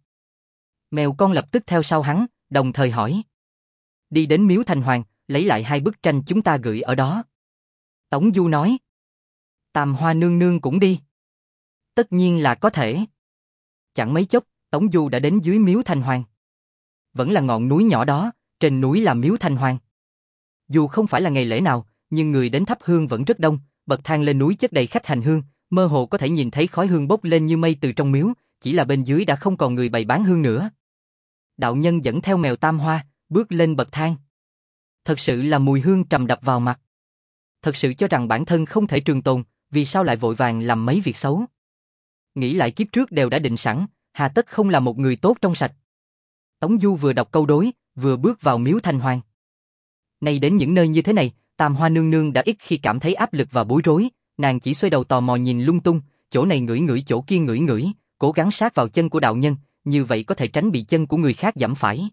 Mèo con lập tức theo sau hắn, đồng thời hỏi. Đi đến Miếu Thành Hoàng, lấy lại hai bức tranh chúng ta gửi ở đó. Tống Du nói. Tam Hoa nương nương cũng đi. Tất nhiên là có thể. Chẳng mấy chốc, Tống Du đã đến dưới Miếu Thành Hoàng. Vẫn là ngọn núi nhỏ đó, trên núi là Miếu Thành Hoàng. Dù không phải là ngày lễ nào, nhưng người đến thắp hương vẫn rất đông, bậc thang lên núi chất đầy khách hành hương, mơ hồ có thể nhìn thấy khói hương bốc lên như mây từ trong miếu, chỉ là bên dưới đã không còn người bày bán hương nữa. Đạo nhân dẫn theo mèo Tam Hoa, bước lên bậc thang. Thật sự là mùi hương trầm đập vào mặt. Thật sự cho rằng bản thân không thể trường tồn, vì sao lại vội vàng làm mấy việc xấu. Nghĩ lại kiếp trước đều đã định sẵn, hà tất không là một người tốt trong sạch. Tống Du vừa đọc câu đối, vừa bước vào Miếu Thành Hoàng. Nay đến những nơi như thế này, Tam Hoa nương nương đã ít khi cảm thấy áp lực và bối rối, nàng chỉ xoay đầu tò mò nhìn lung tung, chỗ này ngửi ngửi chỗ kia ngửi ngửi, cố gắng sát vào chân của đạo nhân, như vậy có thể tránh bị chân của người khác giẫm phải.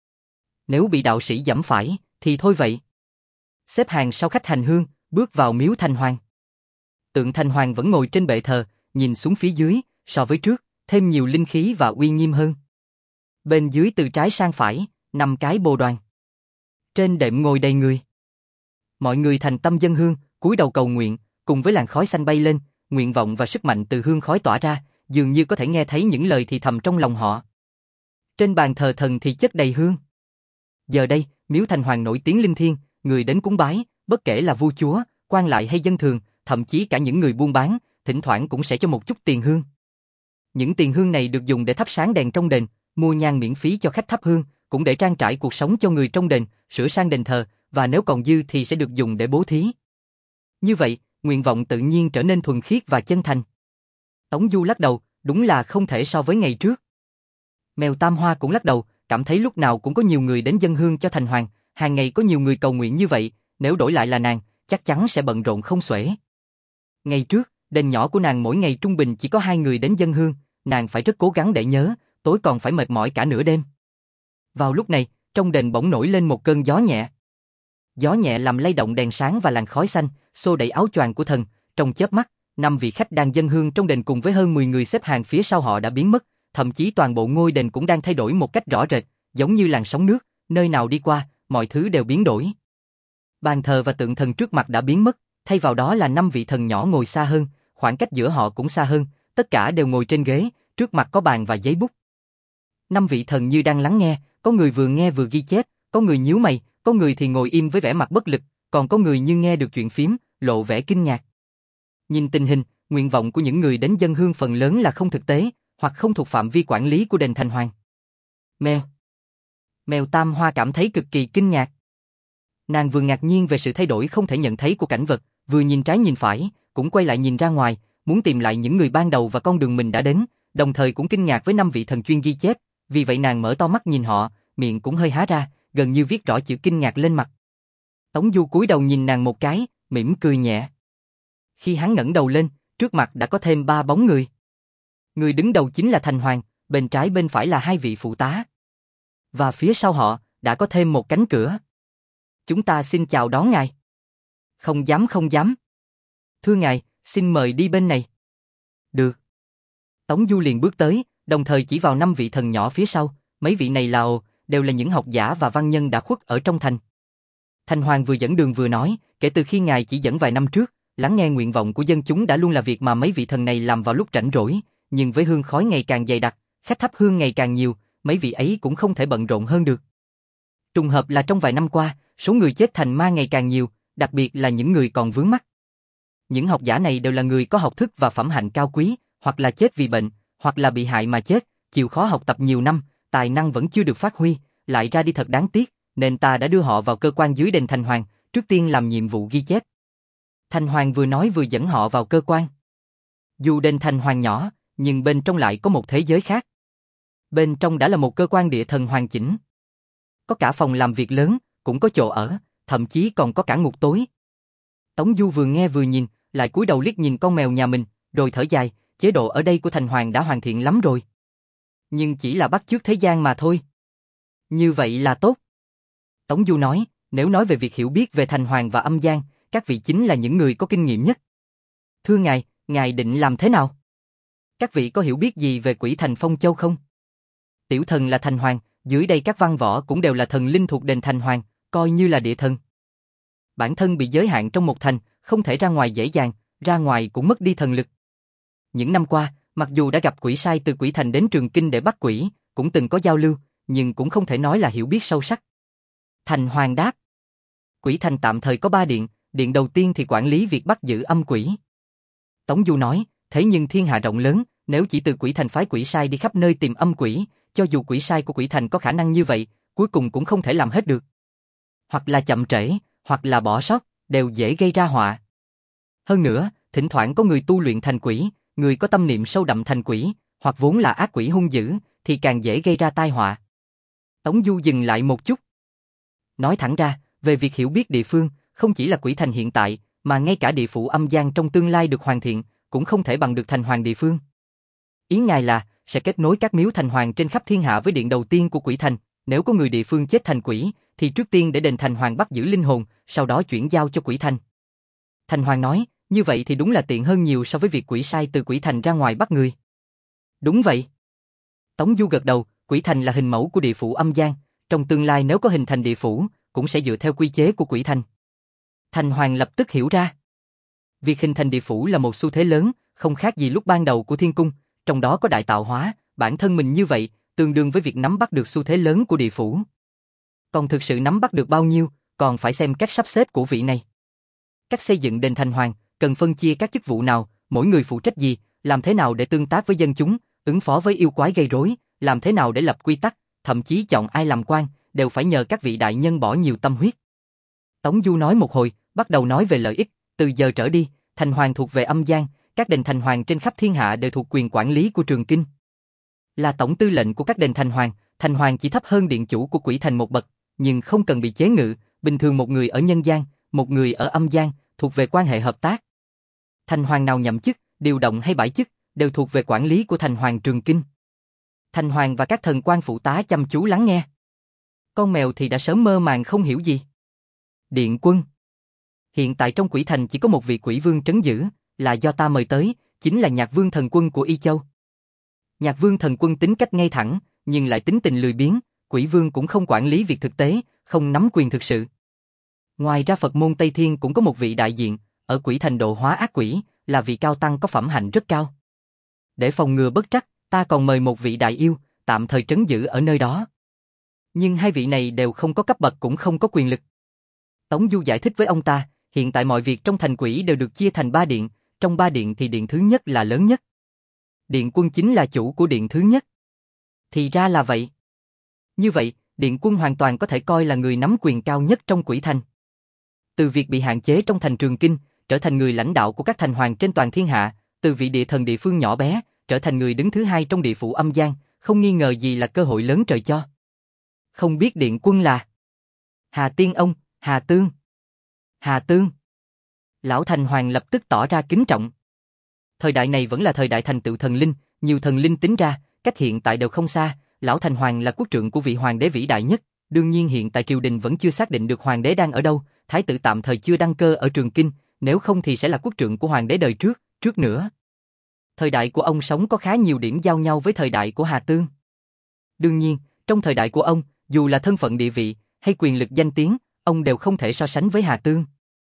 Nếu bị đạo sĩ giẫm phải, thì thôi vậy. Xếp hàng sau khách hành hương, bước vào Miếu Thành Hoàng. Tượng Thành Hoàng vẫn ngồi trên bệ thờ, nhìn xuống phía dưới, so với trước, thêm nhiều linh khí và uy nghiêm hơn. Bên dưới từ trái sang phải, năm cái bồ đoàn. Trên đệm ngồi đầy người. Mọi người thành tâm dâng hương, cúi đầu cầu nguyện, cùng với làn khói xanh bay lên, nguyện vọng và sức mạnh từ hương khói tỏa ra, dường như có thể nghe thấy những lời thì thầm trong lòng họ. Trên bàn thờ thần thì chất đầy hương. Giờ đây, Miếu Thành Hoàng nổi tiếng linh thiêng, người đến cúng bái, bất kể là vua chúa, quan lại hay dân thường, thậm chí cả những người buôn bán, thỉnh thoảng cũng sẽ cho một chút tiền hương. Những tiền hương này được dùng để thắp sáng đèn trong đền, mua nhang miễn phí cho khách thắp hương, cũng để trang trải cuộc sống cho người trong đền, sửa sang đền thờ, và nếu còn dư thì sẽ được dùng để bố thí. Như vậy, nguyện vọng tự nhiên trở nên thuần khiết và chân thành. Tống Du lắc đầu, đúng là không thể so với ngày trước. Mèo Tam Hoa cũng lắc đầu, cảm thấy lúc nào cũng có nhiều người đến dâng hương cho Thành Hoàng, hàng ngày có nhiều người cầu nguyện như vậy, nếu đổi lại là nàng, chắc chắn sẽ bận rộn không xuể. Ngày trước, đền nhỏ của nàng mỗi ngày trung bình chỉ có hai người đến dâng hương, nàng phải rất cố gắng để nhớ, tối còn phải mệt mỏi cả nửa đêm. Vào lúc này, trong đền bỗng nổi lên một cơn gió nhẹ. Gió nhẹ làm lay động đèn sáng và làn khói xanh, xô đẩy áo choàng của thần, trong chớp mắt, năm vị khách đang dâng hương trong đền cùng với hơn mười người xếp hàng phía sau họ đã biến mất, thậm chí toàn bộ ngôi đền cũng đang thay đổi một cách rõ rệt, giống như làn sóng nước, nơi nào đi qua, mọi thứ đều biến đổi. Bàn thờ và tượng thần trước mặt đã biến mất, thay vào đó là năm vị thần nhỏ ngồi xa hơn, khoảng cách giữa họ cũng xa hơn, tất cả đều ngồi trên ghế, trước mặt có bàn và giấy bút. Năm vị thần như đang lắng nghe, có người vừa nghe vừa ghi chép, có người nhíu mày, có người thì ngồi im với vẻ mặt bất lực, còn có người như nghe được chuyện phiếm, lộ vẻ kinh ngạc. Nhìn tình hình, nguyện vọng của những người đến dâng hương phần lớn là không thực tế, hoặc không thuộc phạm vi quản lý của đền Thành Hoàng. Mèo Mèo Tam Hoa cảm thấy cực kỳ kinh ngạc. Nàng vừa ngạc nhiên về sự thay đổi không thể nhận thấy của cảnh vật, vừa nhìn trái nhìn phải, cũng quay lại nhìn ra ngoài, muốn tìm lại những người ban đầu và con đường mình đã đến, đồng thời cũng kinh ngạc với năm vị thần chuyên ghi chép, vì vậy nàng mở to mắt nhìn họ, miệng cũng hơi há ra, gần như viết rõ chữ kinh ngạc lên mặt. Tống Du cúi đầu nhìn nàng một cái, mỉm cười nhẹ. Khi hắn ngẩng đầu lên, trước mặt đã có thêm ba bóng người. Người đứng đầu chính là Thành Hoàng, bên trái bên phải là hai vị phụ tá. Và phía sau họ, đã có thêm một cánh cửa. Chúng ta xin chào đón ngài. Không dám không dám. Thưa ngài, xin mời đi bên này. Được. Tống Du liền bước tới, đồng thời chỉ vào năm vị thần nhỏ phía sau, mấy vị này là ồ, đều là những học giả và văn nhân đã khuất ở trong thành. Thành Hoàng vừa dẫn đường vừa nói, kể từ khi ngài chỉ dẫn vài năm trước, lắng nghe nguyện vọng của dân chúng đã luôn là việc mà mấy vị thần này làm vào lúc rảnh rỗi, nhưng với hương khói ngày càng dày đặc, khách thắp hương ngày càng nhiều, mấy vị ấy cũng không thể bận rộn hơn được. Trùng hợp là trong vài năm qua, số người chết thành ma ngày càng nhiều, đặc biệt là những người còn vướng mắc. Những học giả này đều là người có học thức và phẩm hạnh cao quý, hoặc là chết vì bệnh, hoặc là bị hại mà chết, chịu khó học tập nhiều năm, tài năng vẫn chưa được phát huy, lại ra đi thật đáng tiếc, nên ta đã đưa họ vào cơ quan dưới đền Thành Hoàng, trước tiên làm nhiệm vụ ghi chép. Thành Hoàng vừa nói vừa dẫn họ vào cơ quan. Dù đền Thành Hoàng nhỏ, nhưng bên trong lại có một thế giới khác. Bên trong đã là một cơ quan địa thần hoàn chỉnh. Có cả phòng làm việc lớn, cũng có chỗ ở, thậm chí còn có cả ngục tối. Tống Du vừa nghe vừa nhìn, lại cúi đầu liếc nhìn con mèo nhà mình, rồi thở dài, chế độ ở đây của Thành Hoàng đã hoàn thiện lắm rồi. Nhưng chỉ là bắt chước thế gian mà thôi. Như vậy là tốt. Tống Du nói, nếu nói về việc hiểu biết về Thành Hoàng và âm gian, các vị chính là những người có kinh nghiệm nhất. Thưa ngài, ngài định làm thế nào? Các vị có hiểu biết gì về quỷ thành Phong Châu không? Tiểu thần là Thành Hoàng, dưới đây các văn võ cũng đều là thần linh thuộc đền Thành Hoàng, coi như là địa thần. Bản thân bị giới hạn trong một thành, không thể ra ngoài dễ dàng, ra ngoài cũng mất đi thần lực. Những năm qua, mặc dù đã gặp quỷ sai từ quỷ thành đến Trường Kinh để bắt quỷ, cũng từng có giao lưu, nhưng cũng không thể nói là hiểu biết sâu sắc. Thành Hoàng đáp, quỷ thành tạm thời có ba điện, điện đầu tiên thì quản lý việc bắt giữ âm quỷ. Tống Du nói, thế nhưng thiên hạ rộng lớn, nếu chỉ từ quỷ thành phái quỷ sai đi khắp nơi tìm âm quỷ, cho dù quỷ sai của quỷ thành có khả năng như vậy, cuối cùng cũng không thể làm hết được. Hoặc là chậm trễ, hoặc là bỏ sót, đều dễ gây ra họa. Hơn nữa, thỉnh thoảng có người tu luyện thành quỷ, người có tâm niệm sâu đậm thành quỷ, hoặc vốn là ác quỷ hung dữ, thì càng dễ gây ra tai họa. Tống Du dừng lại một chút. Nói thẳng ra, về việc hiểu biết địa phương, không chỉ là quỷ thành hiện tại, mà ngay cả địa phủ âm gian trong tương lai được hoàn thiện, cũng không thể bằng được Thành Hoàng địa phương. Ý ngài là, sẽ kết nối các miếu Thành Hoàng trên khắp thiên hạ với điện đầu tiên của quỷ thành, nếu có người địa phương chết thành quỷ, thì trước tiên để đền Thành Hoàng bắt giữ linh hồn, sau đó chuyển giao cho quỷ thành. Thành Hoàng nói, như vậy thì đúng là tiện hơn nhiều so với việc quỷ sai từ quỷ thành ra ngoài bắt người. Đúng vậy. Tống Du gật đầu, quỷ thành là hình mẫu của địa phủ âm gian, trong tương lai nếu có hình thành địa phủ, cũng sẽ dựa theo quy chế của quỷ thành. Thành Hoàng lập tức hiểu ra. Việc hình thành địa phủ là một xu thế lớn, không khác gì lúc ban đầu của thiên cung, trong đó có đại tạo hóa, bản thân mình như vậy, tương đương với việc nắm bắt được xu thế lớn của địa phủ. Còn thực sự nắm bắt được bao nhiêu, còn phải xem cách sắp xếp của vị này. Cách xây dựng đền Thành Hoàng, cần phân chia các chức vụ nào, mỗi người phụ trách gì, làm thế nào để tương tác với dân chúng, ứng phó với yêu quái gây rối, làm thế nào để lập quy tắc, thậm chí chọn ai làm quan, đều phải nhờ các vị đại nhân bỏ nhiều tâm huyết. Tống Du nói một hồi, bắt đầu nói về lợi ích, từ giờ trở đi, Thành Hoàng thuộc về âm gian, các đền Thành Hoàng trên khắp thiên hạ đều thuộc quyền quản lý của Trường Kinh. Là tổng tư lệnh của các đền Thành Hoàng, Thành Hoàng chỉ thấp hơn điện chủ của quỷ thành một bậc, nhưng không cần bị chế ngự, bình thường một người ở nhân gian, một người ở âm gian, thuộc về quan hệ hợp tác. Thành Hoàng nào nhậm chức, điều động hay bãi chức, đều thuộc về quản lý của Thành Hoàng Trường Kinh. Thành Hoàng và các thần quan phụ tá chăm chú lắng nghe. Con mèo thì đã sớm mơ màng không hiểu gì. Điện Quân. Hiện tại trong quỷ thành chỉ có một vị quỷ vương trấn giữ, là do ta mời tới, chính là Nhạc Vương Thần Quân của Y Châu. Nhạc Vương Thần Quân tính cách ngay thẳng, nhưng lại tính tình lười biếng, quỷ vương cũng không quản lý việc thực tế, không nắm quyền thực sự. Ngoài ra Phật môn Tây Thiên cũng có một vị đại diện, ở quỷ thành độ hóa ác quỷ, là vị cao tăng có phẩm hạnh rất cao. Để phòng ngừa bất trắc, ta còn mời một vị đại yêu, tạm thời trấn giữ ở nơi đó. Nhưng hai vị này đều không có cấp bậc cũng không có quyền lực. Tống Du giải thích với ông ta, hiện tại mọi việc trong thành quỷ đều được chia thành ba điện, trong ba điện thì điện thứ nhất là lớn nhất. Điện Quân chính là chủ của điện thứ nhất. Thì ra là vậy. Như vậy, Điện Quân hoàn toàn có thể coi là người nắm quyền cao nhất trong quỷ thành. Từ việc bị hạn chế trong thành Trường Kinh, trở thành người lãnh đạo của các thành hoàng trên toàn thiên hạ, từ vị địa thần địa phương nhỏ bé, trở thành người đứng thứ hai trong địa phủ âm gian, không nghi ngờ gì là cơ hội lớn trời cho. Không biết Điện Quân là Hà Tiên ông, Hà Tương. Hà Tương. Lão thành hoàng lập tức tỏ ra kính trọng. Thời đại này vẫn là thời đại thành tựu thần linh, nhiều thần linh tính ra, cách hiện tại đều không xa, lão thành hoàng là quốc trượng của vị hoàng đế vĩ đại nhất, đương nhiên hiện tại triều đình vẫn chưa xác định được hoàng đế đang ở đâu, thái tử tạm thời chưa đăng cơ ở Trường Kinh, nếu không thì sẽ là quốc trượng của hoàng đế đời trước, trước nữa. Thời đại của ông sống có khá nhiều điểm giao nhau với thời đại của Hà Tương. Đương nhiên, trong thời đại của ông, dù là thân phận địa vị hay quyền lực danh tiếng, ông đều không thể so sánh với Hà Tương.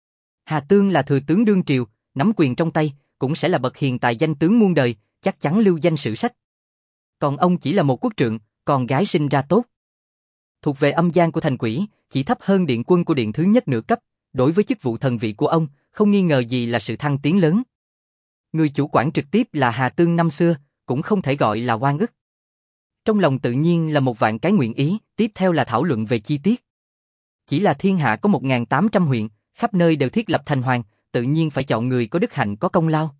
Hà Tương là thừa tướng đương triều, nắm quyền trong tay, cũng sẽ là bậc hiền tài danh tướng muôn đời, chắc chắn lưu danh sử sách. Còn ông chỉ là một quốc trượng, con gái sinh ra tốt. Thuộc về âm gian của thành quỷ, chỉ thấp hơn Điện Quân của điện thứ nhất nửa cấp, đối với chức vụ thần vị của ông, không nghi ngờ gì là sự thăng tiến lớn. Người chủ quản trực tiếp là Hà Tương năm xưa, cũng không thể gọi là oan ức. Trong lòng tự nhiên là một vạn cái nguyện ý, tiếp theo là thảo luận về chi tiết. Chỉ là thiên hạ có một nghìn tám trăm huyện, khắp nơi đều thiết lập thành hoàng, tự nhiên phải chọn người có đức hạnh có công lao.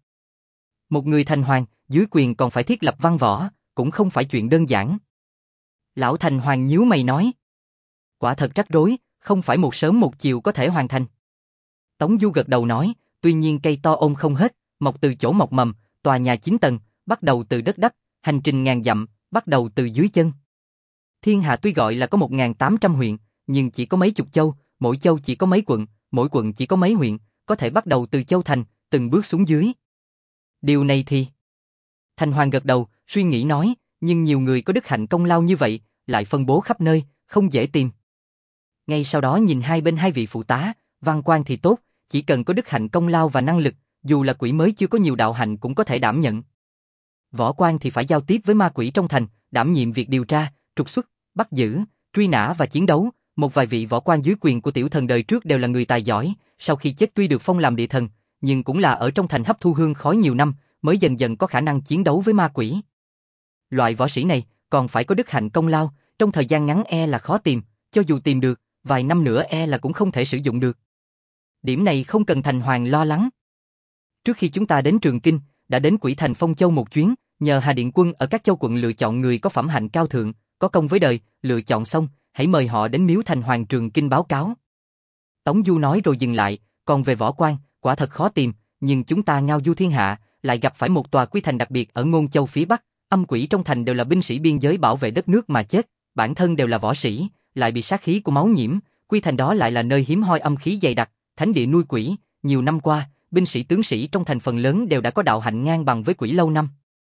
Một người thành hoàng, dưới quyền còn phải thiết lập văn võ, cũng không phải chuyện đơn giản. Lão thành hoàng nhíu mày nói. Quả thật rắc rối, không phải một sớm một chiều có thể hoàn thành. Tống Du gật đầu nói, tuy nhiên cây to ôm không hết, mọc từ chỗ mọc mầm, tòa nhà chín tầng, bắt đầu từ đất đắp, hành trình ngàn dặm, bắt đầu từ dưới chân. Thiên hạ tuy gọi là có một nghìn tám trăm huyện, nhưng chỉ có mấy chục châu, mỗi châu chỉ có mấy quận, mỗi quận chỉ có mấy huyện, có thể bắt đầu từ châu thành, từng bước xuống dưới. Điều này thì... Thành hoàng gật đầu, suy nghĩ nói, nhưng nhiều người có đức hạnh công lao như vậy, lại phân bố khắp nơi, không dễ tìm. Ngay sau đó nhìn hai bên hai vị phụ tá, văn quan thì tốt, chỉ cần có đức hạnh công lao và năng lực, dù là quỷ mới chưa có nhiều đạo hạnh cũng có thể đảm nhận. Võ quan thì phải giao tiếp với ma quỷ trong thành, đảm nhiệm việc điều tra, trục xuất, bắt giữ, truy nã và chiến đấu. Một vài vị võ quan dưới quyền của tiểu thần đời trước đều là người tài giỏi, sau khi chết tuy được phong làm địa thần, nhưng cũng là ở trong thành hấp thu hương khói nhiều năm, mới dần dần có khả năng chiến đấu với ma quỷ. Loại võ sĩ này còn phải có đức hạnh công lao, trong thời gian ngắn e là khó tìm, cho dù tìm được, vài năm nữa e là cũng không thể sử dụng được. Điểm này không cần thành hoàng lo lắng. Trước khi chúng ta đến Trường Kinh, đã đến Quỷ Thành Phong Châu một chuyến, nhờ Hà Điện Quân ở các châu quận lựa chọn người có phẩm hạnh cao thượng, có công với đời, lựa chọn xong, hãy mời họ đến miếu thành hoàng Trường Kinh báo cáo. Tống Du nói rồi dừng lại, còn về võ quan, quả thật khó tìm, nhưng chúng ta ngao du thiên hạ, lại gặp phải một tòa quy thành đặc biệt ở Ngôn Châu phía Bắc, âm quỷ trong thành đều là binh sĩ biên giới bảo vệ đất nước mà chết, bản thân đều là võ sĩ, lại bị sát khí của máu nhiễm, quy thành đó lại là nơi hiếm hoi âm khí dày đặc, thánh địa nuôi quỷ, nhiều năm qua, binh sĩ tướng sĩ trong thành phần lớn đều đã có đạo hạnh ngang bằng với quỷ lâu năm.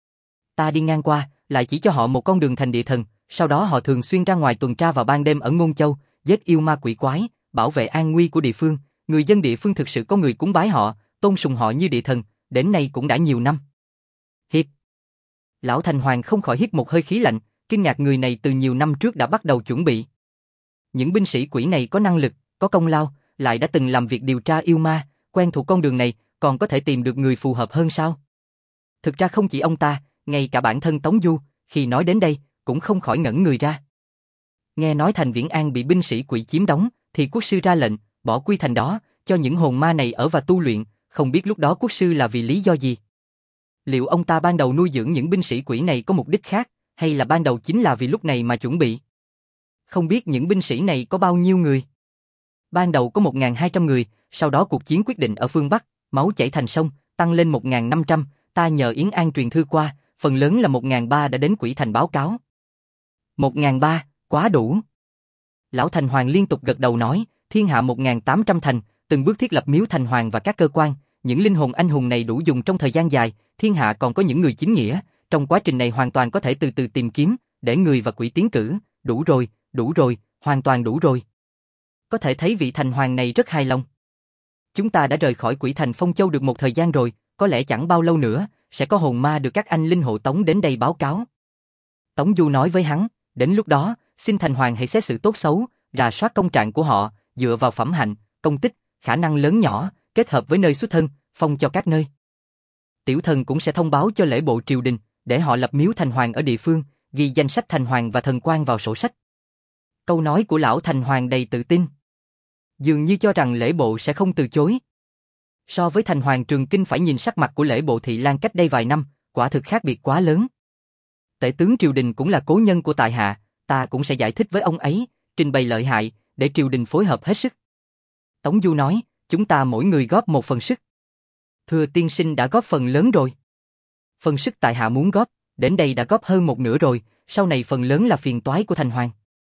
Ta đi ngang qua, lại chỉ cho họ một con đường thành địa thần, sau đó họ thường xuyên ra ngoài tuần tra vào ban đêm ở Ngôn Châu, giết yêu ma quỷ quái, bảo vệ an nguy của địa phương, người dân địa phương thực sự có người cúng bái họ, tôn sùng họ như địa thần, đến nay cũng đã nhiều năm. Hít. Lão thành hoàng không khỏi hít một hơi khí lạnh, kinh ngạc người này từ nhiều năm trước đã bắt đầu chuẩn bị. Những binh sĩ quỷ này có năng lực, có công lao, lại đã từng làm việc điều tra yêu ma, quen thuộc con đường này, còn có thể tìm được người phù hợp hơn sao? Thực ra không chỉ ông ta, ngay cả bản thân Tống Du, khi nói đến đây, cũng không khỏi ngẩn người ra. Nghe nói thành Viễn An bị binh sĩ quỷ chiếm đóng, thì quốc sư ra lệnh, bỏ quy thành đó, cho những hồn ma này ở và tu luyện, không biết lúc đó quốc sư là vì lý do gì. Liệu ông ta ban đầu nuôi dưỡng những binh sĩ quỷ này có mục đích khác, hay là ban đầu chính là vì lúc này mà chuẩn bị? Không biết những binh sĩ này có bao nhiêu người? Ban đầu có một nghìn hai trăm người, sau đó cuộc chiến quyết định ở phương Bắc, máu chảy thành sông, tăng lên một nghìn năm trăm, ta nhờ Yến An truyền thư qua, phần lớn là một nghìn ba trăm đã đến Quỷ Thành báo cáo. một nghìn ba trăm, quá đủ. Lão thành hoàng liên tục gật đầu nói, thiên hạ một nghìn tám trăm thành, từng bước thiết lập miếu thành hoàng và các cơ quan, những linh hồn anh hùng này đủ dùng trong thời gian dài, thiên hạ còn có những người chính nghĩa, trong quá trình này hoàn toàn có thể từ từ tìm kiếm, để người và quỷ tiến cử, đủ rồi, đủ rồi, hoàn toàn đủ rồi. Có thể thấy vị thành hoàng này rất hài lòng. Chúng ta đã rời khỏi quỷ thành Phong Châu được một thời gian rồi, có lẽ chẳng bao lâu nữa, sẽ có hồn ma được các anh linh hộ tống đến đây báo cáo. Tống Du nói với hắn, đến lúc đó, xin thành hoàng hãy xét xử tốt xấu, rà soát công trạng của họ, dựa vào phẩm hạnh, công tích, khả năng lớn nhỏ, kết hợp với nơi xuất thân, phong cho các nơi. Tiểu thần cũng sẽ thông báo cho lễ bộ triều đình, để họ lập miếu thành hoàng ở địa phương, ghi danh sách thành hoàng và thần quan vào sổ sách. Câu nói của lão thành hoàng đầy tự tin. Dường như cho rằng lễ bộ sẽ không từ chối. So với thành hoàng Trường Kinh phải nhìn sắc mặt của lễ bộ Thị Lan cách đây vài năm, quả thực khác biệt quá lớn. Tể tướng triều đình cũng là cố nhân của tại hạ, ta cũng sẽ giải thích với ông ấy, trình bày lợi hại, để triều đình phối hợp hết sức. Tống Du nói, chúng ta mỗi người góp một phần sức. Thưa tiên sinh đã góp phần lớn rồi. Phần sức tại hạ muốn góp, đến đây đã góp hơn một nửa rồi, sau này phần lớn là phiền toái của thành hoàng.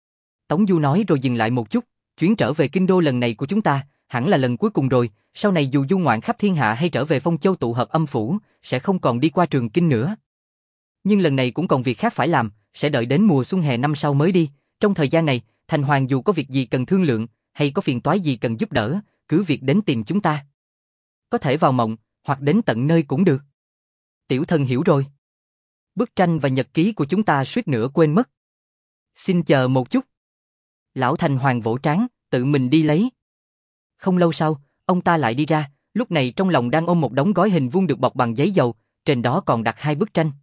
Tống Du nói rồi dừng lại một chút, chuyến trở về kinh đô lần này của chúng ta, hẳn là lần cuối cùng rồi, sau này dù du ngoạn khắp thiên hạ hay trở về Phong Châu tụ hợp âm phủ, sẽ không còn đi qua Trường Kinh nữa. Nhưng lần này cũng còn việc khác phải làm, sẽ đợi đến mùa xuân hè năm sau mới đi, trong thời gian này, thành hoàng dù có việc gì cần thương lượng, hay có phiền toái gì cần giúp đỡ, cứ việc đến tìm chúng ta. Có thể vào mộng, hoặc đến tận nơi cũng được. Tiểu thần hiểu rồi. Bức tranh và nhật ký của chúng ta suýt nữa quên mất. Xin chờ một chút. Lão thành hoàng vỗ trán, tự mình đi lấy. Không lâu sau, ông ta lại đi ra, lúc này trong lòng đang ôm một đống gói hình vuông được bọc bằng giấy dầu, trên đó còn đặt hai bức tranh.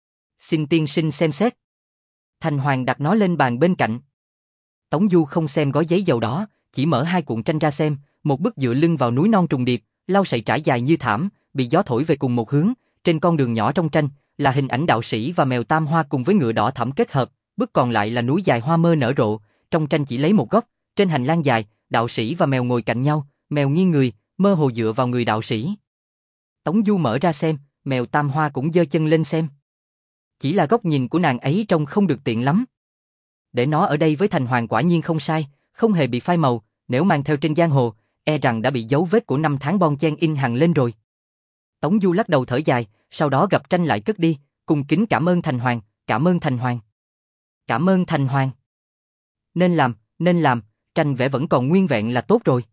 Xin tiên sinh xem xét. Thành hoàng đặt nó lên bàn bên cạnh. Tống Du không xem gói giấy dầu đó, chỉ mở hai cuộn tranh ra xem, một bức dựa lưng vào núi non trùng điệp, lau sậy trải dài như thảm, bị gió thổi về cùng một hướng, trên con đường nhỏ trong tranh là hình ảnh đạo sĩ và mèo tam hoa cùng với ngựa đỏ thẫm kết hợp, bức còn lại là núi dài hoa mơ nở rộ, trong tranh chỉ lấy một góc, trên hành lang dài, đạo sĩ và mèo ngồi cạnh nhau, mèo nghiêng người, mơ hồ dựa vào người đạo sĩ. Tống Du mở ra xem, mèo tam hoa cũng giơ chân lên xem. Chỉ là góc nhìn của nàng ấy trông không được tiện lắm. Để nó ở đây với thành hoàng quả nhiên không sai, không hề bị phai màu, nếu mang theo trên giang hồ, e rằng đã bị dấu vết của năm tháng bon chen in hằn lên rồi. Tống Du lắc đầu thở dài, sau đó gập tranh lại cất đi, cung kính cảm ơn thành hoàng, cảm ơn thành hoàng. Cảm ơn thành hoàng. Nên làm, nên làm, tranh vẽ vẫn còn nguyên vẹn là tốt rồi.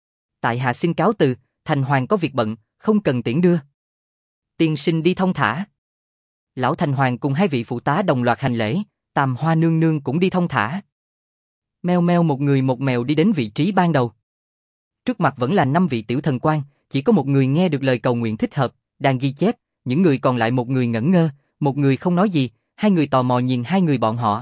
Tại hạ xin cáo từ, thành hoàng có việc bận, không cần tiễn đưa. Tiên sinh đi thông thả. Lão thành hoàng cùng hai vị phụ tá đồng loạt hành lễ, Tam Hoa nương nương cũng đi thông thả. Meo meo một người một mèo đi đến vị trí ban đầu. Trước mặt vẫn là năm vị tiểu thần quan, chỉ có một người nghe được lời cầu nguyện thích hợp, đang ghi chép, những người còn lại một người ngẩn ngơ, một người không nói gì, hai người tò mò nhìn hai người bọn họ.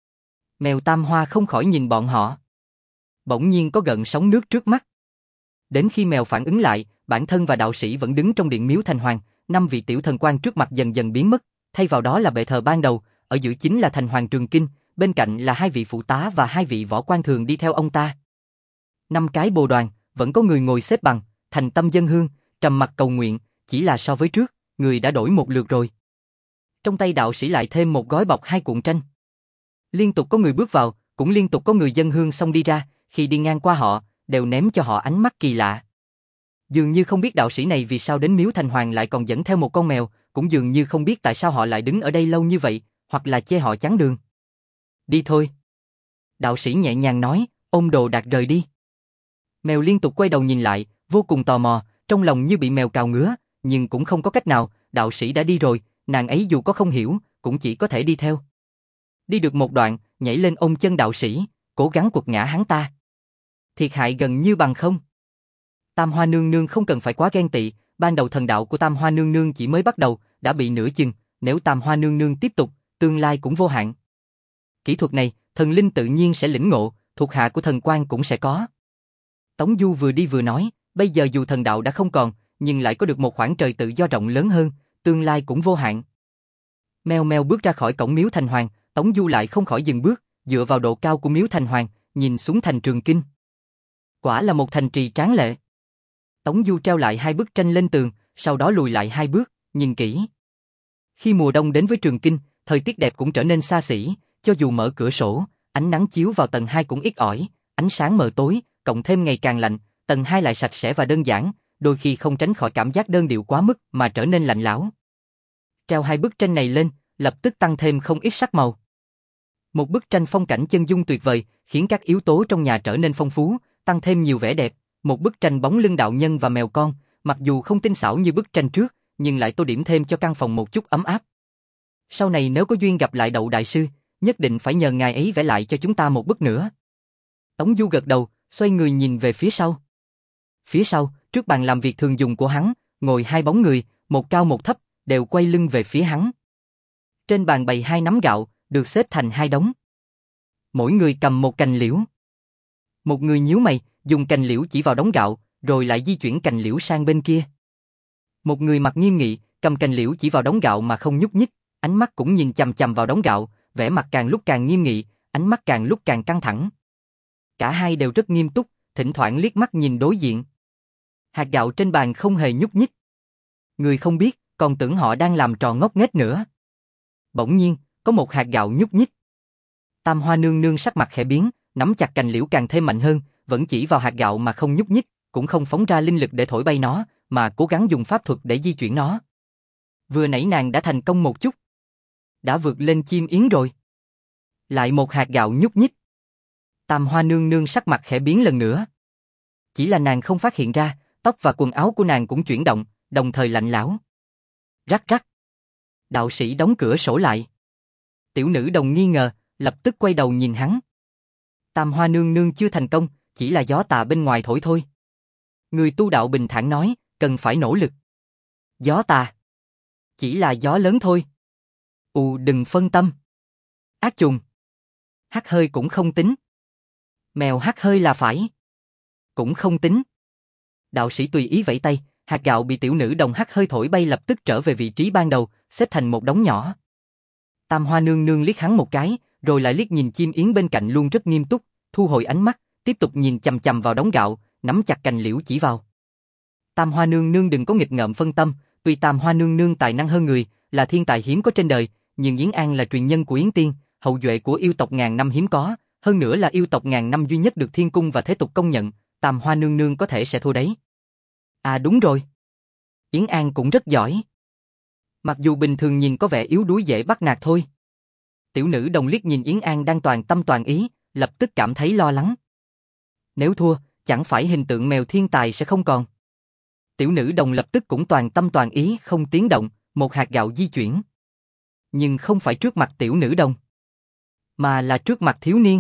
Mèo Tam Hoa không khỏi nhìn bọn họ. Bỗng nhiên có gợn sóng nước trước mắt. Đến khi mèo phản ứng lại, bản thân và đạo sĩ vẫn đứng trong điện miếu thành hoàng, năm vị tiểu thần quan trước mặt dần dần biến mất, thay vào đó là bệ thờ ban đầu, ở giữa chính là thành hoàng Trường Kinh, bên cạnh là hai vị phụ tá và hai vị võ quan thường đi theo ông ta. Năm cái bồ đoàn, vẫn có người ngồi xếp bằng, thành tâm dâng hương, trầm mặc cầu nguyện, chỉ là so với trước, người đã đổi một lượt rồi. Trong tay đạo sĩ lại thêm một gói bọc hai cuộn tranh. Liên tục có người bước vào, cũng liên tục có người dâng hương xong đi ra, khi đi ngang qua họ, đều ném cho họ ánh mắt kỳ lạ. Dường như không biết đạo sĩ này vì sao đến miếu thành hoàng lại còn dẫn theo một con mèo, cũng dường như không biết tại sao họ lại đứng ở đây lâu như vậy, hoặc là chê họ chắn đường. Đi thôi. Đạo sĩ nhẹ nhàng nói, ôm đồ đạc rời đi. Mèo liên tục quay đầu nhìn lại, vô cùng tò mò, trong lòng như bị mèo cào ngứa, nhưng cũng không có cách nào, đạo sĩ đã đi rồi, nàng ấy dù có không hiểu, cũng chỉ có thể đi theo. Đi được một đoạn, nhảy lên ôm chân đạo sĩ, cố gắng quật ngã hắn ta. Thiệt hại gần như bằng không. Tam Hoa nương nương không cần phải quá ghen tị, ban đầu thần đạo của Tam Hoa nương nương chỉ mới bắt đầu, đã bị nửa chừng, nếu Tam Hoa nương nương tiếp tục, tương lai cũng vô hạn. Kỹ thuật này, thần linh tự nhiên sẽ lĩnh ngộ, thuộc hạ của thần quan cũng sẽ có. Tống Du vừa đi vừa nói, bây giờ dù thần đạo đã không còn, nhưng lại có được một khoảng trời tự do rộng lớn hơn, tương lai cũng vô hạn. Meo meo bước ra khỏi cổng miếu thành hoàng, Tống Du lại không khỏi dừng bước, dựa vào độ cao của miếu thành hoàng, nhìn xuống thành Trường Kinh. Quả là một thành trì tráng lệ. Tống Du treo lại hai bức tranh lên tường, sau đó lùi lại hai bước, nhìn kỹ. Khi mùa đông đến với Trường Kinh, thời tiết đẹp cũng trở nên xa xỉ, cho dù mở cửa sổ, ánh nắng chiếu vào tầng hai cũng ít ỏi, ánh sáng mờ tối, cộng thêm ngày càng lạnh, tầng hai lại sạch sẽ và đơn giản, đôi khi không tránh khỏi cảm giác đơn điệu quá mức mà trở nên lạnh lẽo. Treo hai bức tranh này lên, lập tức tăng thêm không ít sắc màu. Một bức tranh phong cảnh chân dung tuyệt vời, khiến các yếu tố trong nhà trở nên phong phú, tăng thêm nhiều vẻ đẹp. Một bức tranh bóng lưng đạo nhân và mèo con, mặc dù không tinh xảo như bức tranh trước, nhưng lại tô điểm thêm cho căn phòng một chút ấm áp. Sau này nếu có duyên gặp lại Đậu đại sư, nhất định phải nhờ ngài ấy vẽ lại cho chúng ta một bức nữa. Tống Du gật đầu, xoay người nhìn về phía sau. Phía sau, trước bàn làm việc thường dùng của hắn, ngồi hai bóng người, một cao một thấp, đều quay lưng về phía hắn. Trên bàn bày hai nắm gạo, được xếp thành hai đống. Mỗi người cầm một cành liễu. Một người nhíu mày, dùng cành liễu chỉ vào đống gạo, rồi lại di chuyển cành liễu sang bên kia. Một người mặt nghiêm nghị, cầm cành liễu chỉ vào đống gạo mà không nhúc nhích, ánh mắt cũng nhìn chằm chằm vào đống gạo, vẻ mặt càng lúc càng nghiêm nghị, ánh mắt càng lúc càng căng thẳng. Cả hai đều rất nghiêm túc, thỉnh thoảng liếc mắt nhìn đối diện. Hạt gạo trên bàn không hề nhúc nhích. Người không biết, còn tưởng họ đang làm trò ngốc nghếch nữa. Bỗng nhiên, có một hạt gạo nhúc nhích. Tam Hoa nương nương sắc mặt khẽ biến, nắm chặt cành liễu càng thêm mạnh hơn, vẫn chỉ vào hạt gạo mà không nhúc nhích, cũng không phóng ra linh lực để thổi bay nó, mà cố gắng dùng pháp thuật để di chuyển nó. Vừa nãy nàng đã thành công một chút. Đã vượt lên chim yến rồi. Lại một hạt gạo nhúc nhích. Tam Hoa nương nương sắc mặt khẽ biến lần nữa. Chỉ là nàng không phát hiện ra, tóc và quần áo của nàng cũng chuyển động, đồng thời lạnh lẽo. Rắc rắc. Đạo sĩ đóng cửa sổ lại. Tiểu nữ đồng nghi ngờ, lập tức quay đầu nhìn hắn. Tam Hoa nương nương chưa thành công, chỉ là gió tà bên ngoài thổi thôi. Người tu đạo bình thản nói, cần phải nỗ lực. Gió tà. Chỉ là gió lớn thôi. Ù đừng phân tâm. Ác trùng. Hắt hơi cũng không tính. Mèo hắt hơi là phải. Cũng không tính. Đạo sĩ tùy ý vẫy tay, hạt gạo bị tiểu nữ đồng hắt hơi thổi bay lập tức trở về vị trí ban đầu, xếp thành một đống nhỏ. Tam Hoa nương nương liếc hắn một cái, rồi lại liếc nhìn chim yến bên cạnh luôn rất nghiêm túc, thu hồi ánh mắt, tiếp tục nhìn chằm chằm vào đống gạo, nắm chặt cành liễu chỉ vào. Tam Hoa nương nương đừng có nghịch ngợm phân tâm, tuy Tam Hoa nương nương tài năng hơn người, là thiên tài hiếm có trên đời, nhưng Yến An là truyền nhân của Yến Tiên, hậu duệ của yêu tộc ngàn năm hiếm có, hơn nữa là yêu tộc ngàn năm duy nhất được thiên cung và thế tục công nhận, Tam Hoa nương nương có thể sẽ thua đấy. À đúng rồi. Yến An cũng rất giỏi. Mặc dù bình thường nhìn có vẻ yếu đuối dễ bắt nạt thôi. Tiểu nữ đồng liếc nhìn Yến An đang toàn tâm toàn ý, lập tức cảm thấy lo lắng. Nếu thua, chẳng phải hình tượng mèo thiên tài sẽ không còn. Tiểu nữ đồng lập tức cũng toàn tâm toàn ý không tiếng động, một hạt gạo di chuyển. Nhưng không phải trước mặt tiểu nữ đồng, mà là trước mặt thiếu niên.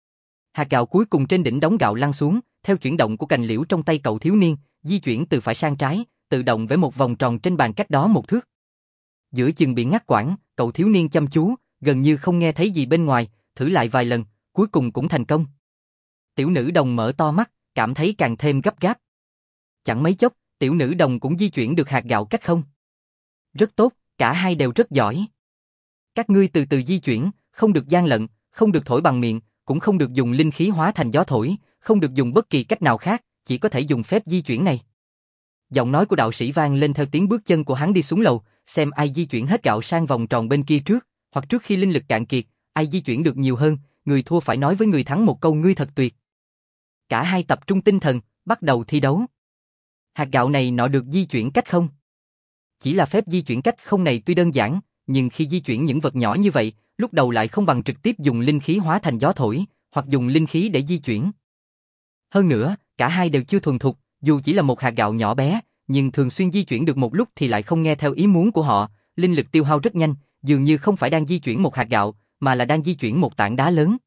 Hạt gạo cuối cùng trên đỉnh đống gạo lăn xuống, theo chuyển động của cành liễu trong tay cậu thiếu niên, di chuyển từ phải sang trái, tự động vẽ một vòng tròn trên bàn cách đó một thước. Giữa chừng bị ngắt quãng, cậu thiếu niên chăm chú, gần như không nghe thấy gì bên ngoài, thử lại vài lần, cuối cùng cũng thành công. Tiểu nữ đồng mở to mắt, cảm thấy càng thêm gấp gáp. Chẳng mấy chốc, tiểu nữ đồng cũng di chuyển được hạt gạo cách không. Rất tốt, cả hai đều rất giỏi. Các ngươi từ từ di chuyển, không được gian lận, không được thổi bằng miệng, cũng không được dùng linh khí hóa thành gió thổi, không được dùng bất kỳ cách nào khác, chỉ có thể dùng phép di chuyển này. Giọng nói của đạo sĩ vang lên theo tiếng bước chân của hắn đi xuống lầu, xem ai di chuyển hết gạo sang vòng tròn bên kia trước, hoặc trước khi linh lực cạn kiệt, ai di chuyển được nhiều hơn, người thua phải nói với người thắng một câu ngươi thật tuyệt. Cả hai tập trung tinh thần, bắt đầu thi đấu. Hạt gạo này nọ được di chuyển cách không. Chỉ là phép di chuyển cách không này tuy đơn giản, nhưng khi di chuyển những vật nhỏ như vậy, lúc đầu lại không bằng trực tiếp dùng linh khí hóa thành gió thổi, hoặc dùng linh khí để di chuyển. Hơn nữa, cả hai đều chưa thuần thục, dù chỉ là một hạt gạo nhỏ bé, nhưng thường xuyên di chuyển được một lúc thì lại không nghe theo ý muốn của họ, linh lực tiêu hao rất nhanh, dường như không phải đang di chuyển một hạt gạo, mà là đang di chuyển một tảng đá lớn.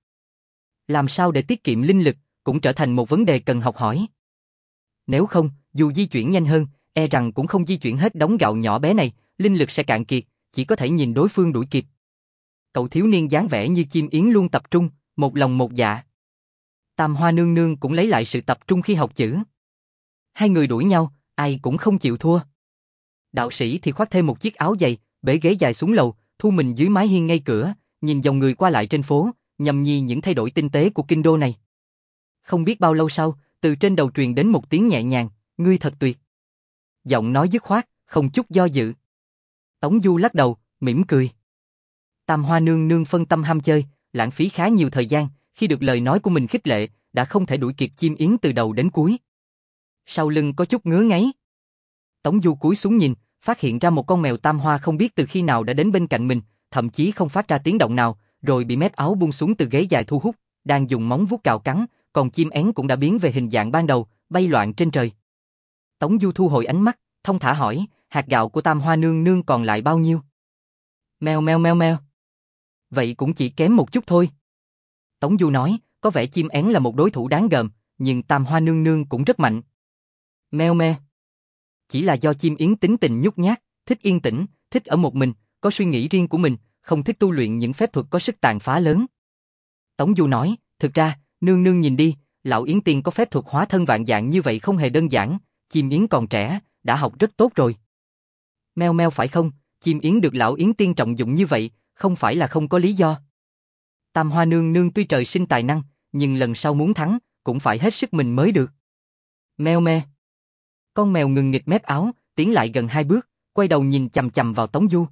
Làm sao để tiết kiệm linh lực, cũng trở thành một vấn đề cần học hỏi. Nếu không, dù di chuyển nhanh hơn, e rằng cũng không di chuyển hết đống gạo nhỏ bé này, linh lực sẽ cạn kiệt, chỉ có thể nhìn đối phương đuổi kịp. Cậu thiếu niên dáng vẻ như chim yến luôn tập trung, một lòng một dạ. Tam Hoa nương nương cũng lấy lại sự tập trung khi học chữ. Hai người đuổi nhau, ai cũng không chịu thua. Đạo sĩ thì khoác thêm một chiếc áo dày, bế ghế dài xuống lầu, thu mình dưới mái hiên ngay cửa, nhìn dòng người qua lại trên phố, nhâm nhi những thay đổi tinh tế của kinh đô này. Không biết bao lâu sau, từ trên đầu truyền đến một tiếng nhẹ nhàng, ngươi thật tuyệt. Giọng nói dứt khoát, không chút do dự. Tống Du lắc đầu, mỉm cười. Tam Hoa nương nương phân tâm ham chơi, lãng phí khá nhiều thời gian, khi được lời nói của mình khích lệ, đã không thể đuổi kịp chim yến từ đầu đến cuối. Sau lưng có chút ngứa ngáy. Tống Du cúi xuống nhìn, phát hiện ra một con mèo tam hoa không biết từ khi nào đã đến bên cạnh mình, thậm chí không phát ra tiếng động nào, rồi bị mép áo buông xuống từ ghế dài thu hút, đang dùng móng vuốt cào cắn, còn chim én cũng đã biến về hình dạng ban đầu, bay loạn trên trời. Tống Du thu hồi ánh mắt, thông thả hỏi, hạt gạo của tam hoa nương nương còn lại bao nhiêu? Meo meo meo meo. Vậy cũng chỉ kém một chút thôi. Tống Du nói, có vẻ chim én là một đối thủ đáng gờm, nhưng tam hoa nương nương cũng rất mạnh. Meo meo. Chỉ là do chim yến tính tình nhút nhát, thích yên tĩnh, thích ở một mình, có suy nghĩ riêng của mình, không thích tu luyện những phép thuật có sức tàn phá lớn. Tống Du nói, thực ra, nương nương nhìn đi, lão Yến Tiên có phép thuật hóa thân vạn dạng như vậy không hề đơn giản, chim yến còn trẻ, đã học rất tốt rồi. Meo meo phải không, chim yến được lão Yến Tiên trọng dụng như vậy, không phải là không có lý do. Tam hoa nương nương tuy trời sinh tài năng, nhưng lần sau muốn thắng, cũng phải hết sức mình mới được. Meo me. Con mèo ngừng nghịch mép áo, tiến lại gần hai bước, quay đầu nhìn chằm chằm vào Tống Du.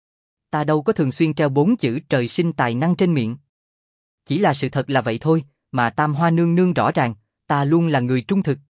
Ta đâu có thường xuyên treo bốn chữ trời sinh tài năng trên miệng. Chỉ là sự thật là vậy thôi, mà tam hoa nương nương rõ ràng, ta luôn là người trung thực.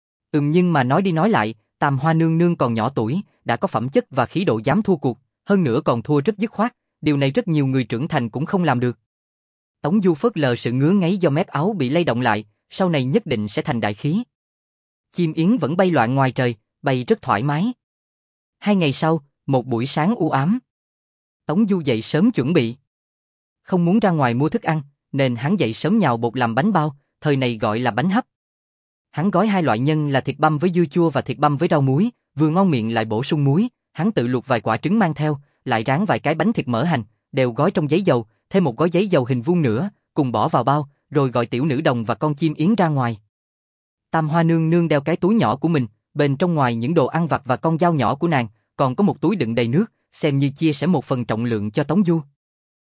Ừm nhưng mà nói đi nói lại, tam hoa nương nương còn nhỏ tuổi, đã có phẩm chất và khí độ dám thua cuộc, hơn nữa còn thua rất dứt khoát, điều này rất nhiều người trưởng thành cũng không làm được. Tống Du phớt lờ sự ngứa ngáy do mép áo bị lay động lại, sau này nhất định sẽ thành đại khí. Chim yến vẫn bay loạn ngoài trời, bay rất thoải mái. Hai ngày sau, một buổi sáng u ám. Tống Du dậy sớm chuẩn bị. Không muốn ra ngoài mua thức ăn, nên hắn dậy sớm nhào bột làm bánh bao, thời này gọi là bánh hấp. Hắn gói hai loại nhân là thịt băm với dưa chua và thịt băm với rau muối, vừa ngon miệng lại bổ sung muối, hắn tự luộc vài quả trứng mang theo, lại rán vài cái bánh thịt mỡ hành, đều gói trong giấy dầu, thêm một gói giấy dầu hình vuông nữa, cùng bỏ vào bao, rồi gọi tiểu nữ đồng và con chim yến ra ngoài. Tam hoa nương nương đeo cái túi nhỏ của mình, bên trong ngoài những đồ ăn vặt và con dao nhỏ của nàng, còn có một túi đựng đầy nước, xem như chia sẻ một phần trọng lượng cho Tống Du.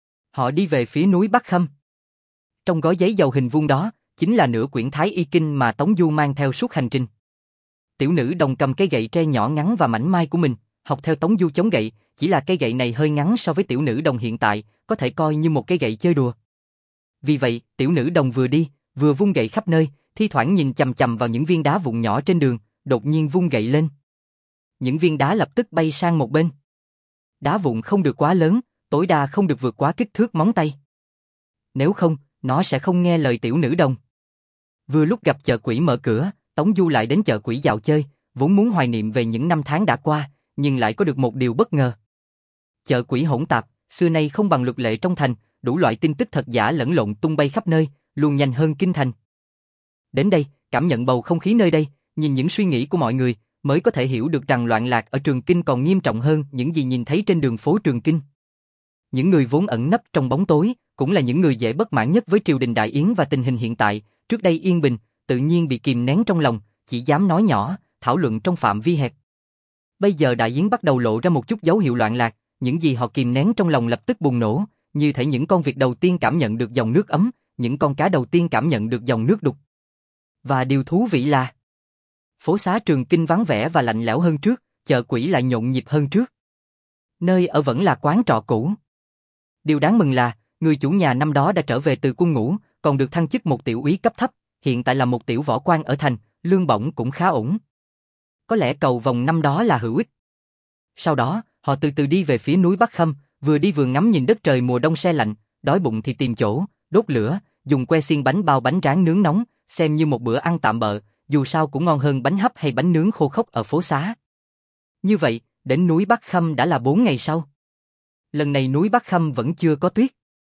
Họ đi về phía núi Bắc Khâm. Trong gói giấy dầu hình vuông đó, chính là nửa quyển Thái Y Kinh mà Tống Du mang theo suốt hành trình. Tiểu nữ đồng cầm cây gậy tre nhỏ ngắn và mảnh mai của mình, học theo Tống Du chống gậy, chỉ là cây gậy này hơi ngắn so với tiểu nữ đồng hiện tại, có thể coi như một cây gậy chơi đùa. Vì vậy, tiểu nữ đồng vừa đi, vừa vung gậy khắp nơi, thi thoảng nhìn chằm chằm vào những viên đá vụn nhỏ trên đường, đột nhiên vung gậy lên. Những viên đá lập tức bay sang một bên. Đá vụn không được quá lớn, tối đa không được vượt quá kích thước móng tay. Nếu không, nó sẽ không nghe lời tiểu nữ đồng. Vừa lúc gặp chợ quỷ mở cửa, Tống Du lại đến chợ quỷ dạo chơi, vốn muốn hoài niệm về những năm tháng đã qua, nhưng lại có được một điều bất ngờ. Chợ quỷ hỗn tạp, xưa nay không bằng luật lệ trong thành, đủ loại tin tức thật giả lẫn lộn tung bay khắp nơi, luôn nhanh hơn kinh thành. Đến đây, cảm nhận bầu không khí nơi đây, nhìn những suy nghĩ của mọi người, mới có thể hiểu được rằng loạn lạc ở Trường Kinh còn nghiêm trọng hơn những gì nhìn thấy trên đường phố Trường Kinh. Những người vốn ẩn nấp trong bóng tối, cũng là những người dễ bất mãn nhất với triều đình Đại Yến và tình hình hiện tại, trước đây yên bình, tự nhiên bị kìm nén trong lòng, chỉ dám nói nhỏ, thảo luận trong phạm vi hẹp. Bây giờ Đại Yến bắt đầu lộ ra một chút dấu hiệu loạn lạc, những gì họ kìm nén trong lòng lập tức bùng nổ, như thể những con vịt đầu tiên cảm nhận được dòng nước ấm, những con cá đầu tiên cảm nhận được dòng nước đục. Và điều thú vị là, phố xá Trường Kinh vắng vẻ và lạnh lẽo hơn trước, chợ quỷ lại nhộn nhịp hơn trước. Nơi ở vẫn là quán trọ cũ. Điều đáng mừng là, người chủ nhà năm đó đã trở về từ quân ngũ, còn được thăng chức một tiểu úy cấp thấp, hiện tại là một tiểu võ quan ở thành, lương bổng cũng khá ổn. Có lẽ cầu vồng năm đó là hữu ích. Sau đó, họ từ từ đi về phía núi Bắc Khâm, vừa đi vừa ngắm nhìn đất trời mùa đông se lạnh, đói bụng thì tìm chỗ, đốt lửa, dùng que xiên bánh bao bánh rán nướng nóng, xem như một bữa ăn tạm bợ, dù sao cũng ngon hơn bánh hấp hay bánh nướng khô khốc ở phố xá. Như vậy, đến núi Bắc Khâm đã là bốn ngày sau. Lần này núi Bắc Khâm vẫn chưa có tuyết.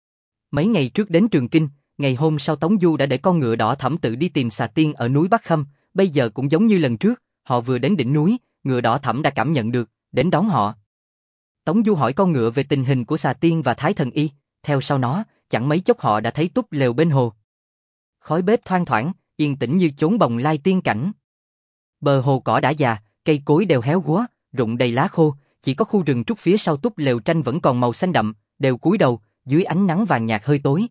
Mấy ngày trước đến Trường Kinh, ngày hôm sau Tống Du đã để con ngựa đỏ thẫm tự đi tìm xà tiên ở núi Bắc Khâm, bây giờ cũng giống như lần trước, họ vừa đến đỉnh núi, ngựa đỏ thẫm đã cảm nhận được, đến đón họ. Tống Du hỏi con ngựa về tình hình của xà tiên và Thái Thần Y, theo sau nó, chẳng mấy chốc họ đã thấy túp lều bên hồ. Khói bếp thoang thoảng, yên tĩnh như chốn bồng lai tiên cảnh. Bờ hồ cỏ đã già, cây cối đều héo úa, rụng đầy lá khô, chỉ có khu rừng trúc phía sau túp lều tranh vẫn còn màu xanh đậm, đều cúi đầu, dưới ánh nắng vàng nhạt hơi tối.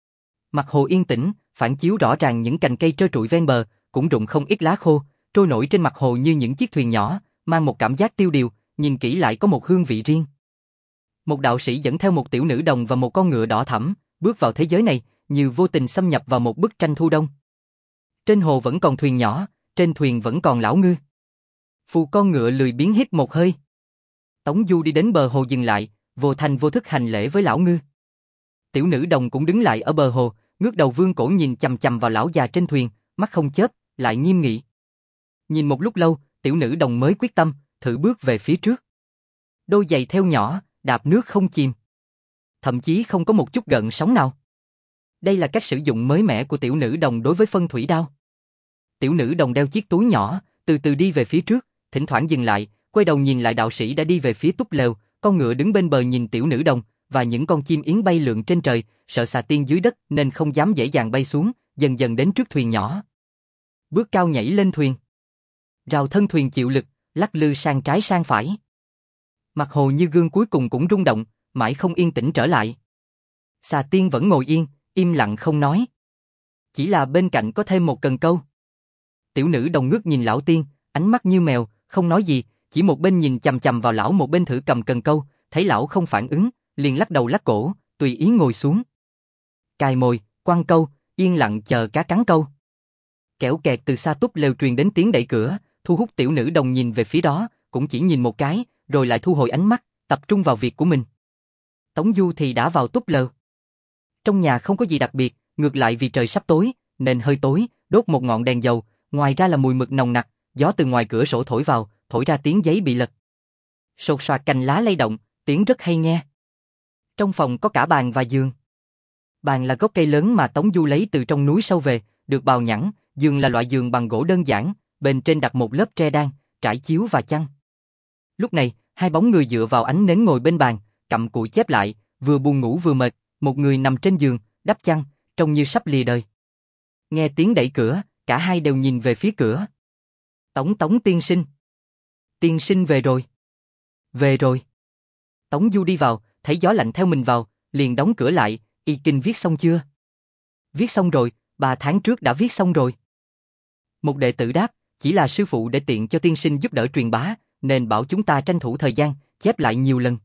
Mặt hồ yên tĩnh, phản chiếu rõ ràng những cành cây trơ trụi ven bờ, cũng rụng không ít lá khô, trôi nổi trên mặt hồ như những chiếc thuyền nhỏ, mang một cảm giác tiêu điều, nhìn kỹ lại có một hương vị riêng. Một đạo sĩ dẫn theo một tiểu nữ đồng và một con ngựa đỏ thẫm, bước vào thế giới này, như vô tình xâm nhập vào một bức tranh thu đông. Trên hồ vẫn còn thuyền nhỏ, trên thuyền vẫn còn lão ngư. Phù con ngựa lười biếng hít một hơi. Tống Du đi đến bờ hồ dừng lại, vô thanh vô thức hành lễ với lão ngư. Tiểu nữ đồng cũng đứng lại ở bờ hồ, ngước đầu vương cổ nhìn chằm chằm vào lão già trên thuyền, mắt không chớp, lại nghiêm nghị. Nhìn một lúc lâu, tiểu nữ đồng mới quyết tâm, thử bước về phía trước. Đôi giày theo nhỏ, đạp nước không chìm. Thậm chí không có một chút gợn sóng nào. Đây là cách sử dụng mới mẻ của tiểu nữ đồng đối với phân thủy đao. Tiểu nữ đồng đeo chiếc túi nhỏ, từ từ đi về phía trước, thỉnh thoảng dừng lại, quay đầu nhìn lại đạo sĩ đã đi về phía túp lều, con ngựa đứng bên bờ nhìn tiểu nữ đồng, và những con chim yến bay lượn trên trời, sợ xà tiên dưới đất nên không dám dễ dàng bay xuống, dần dần đến trước thuyền nhỏ. Bước cao nhảy lên thuyền. Rào thân thuyền chịu lực, lắc lư sang trái sang phải. Mặt hồ như gương cuối cùng cũng rung động, mãi không yên tĩnh trở lại. Xà tiên vẫn ngồi yên, im lặng không nói. Chỉ là bên cạnh có thêm một cần câu. Tiểu nữ đồng ngước nhìn lão tiên, ánh mắt như mèo, không nói gì, chỉ một bên nhìn chằm chằm vào lão, một bên thử cầm cần câu, thấy lão không phản ứng, liền lắc đầu lắc cổ, tùy ý ngồi xuống. Cài mồi, quăng câu, yên lặng chờ cá cắn câu. Kẻo kẹt từ xa túp lều truyền đến tiếng đẩy cửa, thu hút tiểu nữ đồng nhìn về phía đó, cũng chỉ nhìn một cái, rồi lại thu hồi ánh mắt, tập trung vào việc của mình. Tống Du thì đã vào túp lều. Trong nhà không có gì đặc biệt, ngược lại vì trời sắp tối, nên hơi tối, đốt một ngọn đèn dầu, ngoài ra là mùi mực nồng nặc, gió từ ngoài cửa sổ thổi vào, thổi ra tiếng giấy bị lật. Sột soạt cành lá lay động, tiếng rất hay nghe. Trong phòng có cả bàn và giường. Bàn là gốc cây lớn mà Tống Du lấy từ trong núi sâu về, được bào nhẵn, giường là loại giường bằng gỗ đơn giản, bên trên đặt một lớp tre đan, trải chiếu và chăn. Lúc này, hai bóng người dựa vào ánh nến ngồi bên bàn, cặm cụi chép lại, vừa buồn ngủ vừa mệt, một người nằm trên giường, đắp chăn, trông như sắp lìa đời. Nghe tiếng đẩy cửa, cả hai đều nhìn về phía cửa. Tống Tống tiên sinh. Tiên sinh về rồi. Về rồi. Tống Du đi vào, thấy gió lạnh theo mình vào, liền đóng cửa lại, y kinh viết xong chưa? Viết xong rồi, ba tháng trước đã viết xong rồi. Một đệ tử đáp, chỉ là sư phụ để tiện cho tiên sinh giúp đỡ truyền bá, nên bảo chúng ta tranh thủ thời gian, chép lại nhiều lần.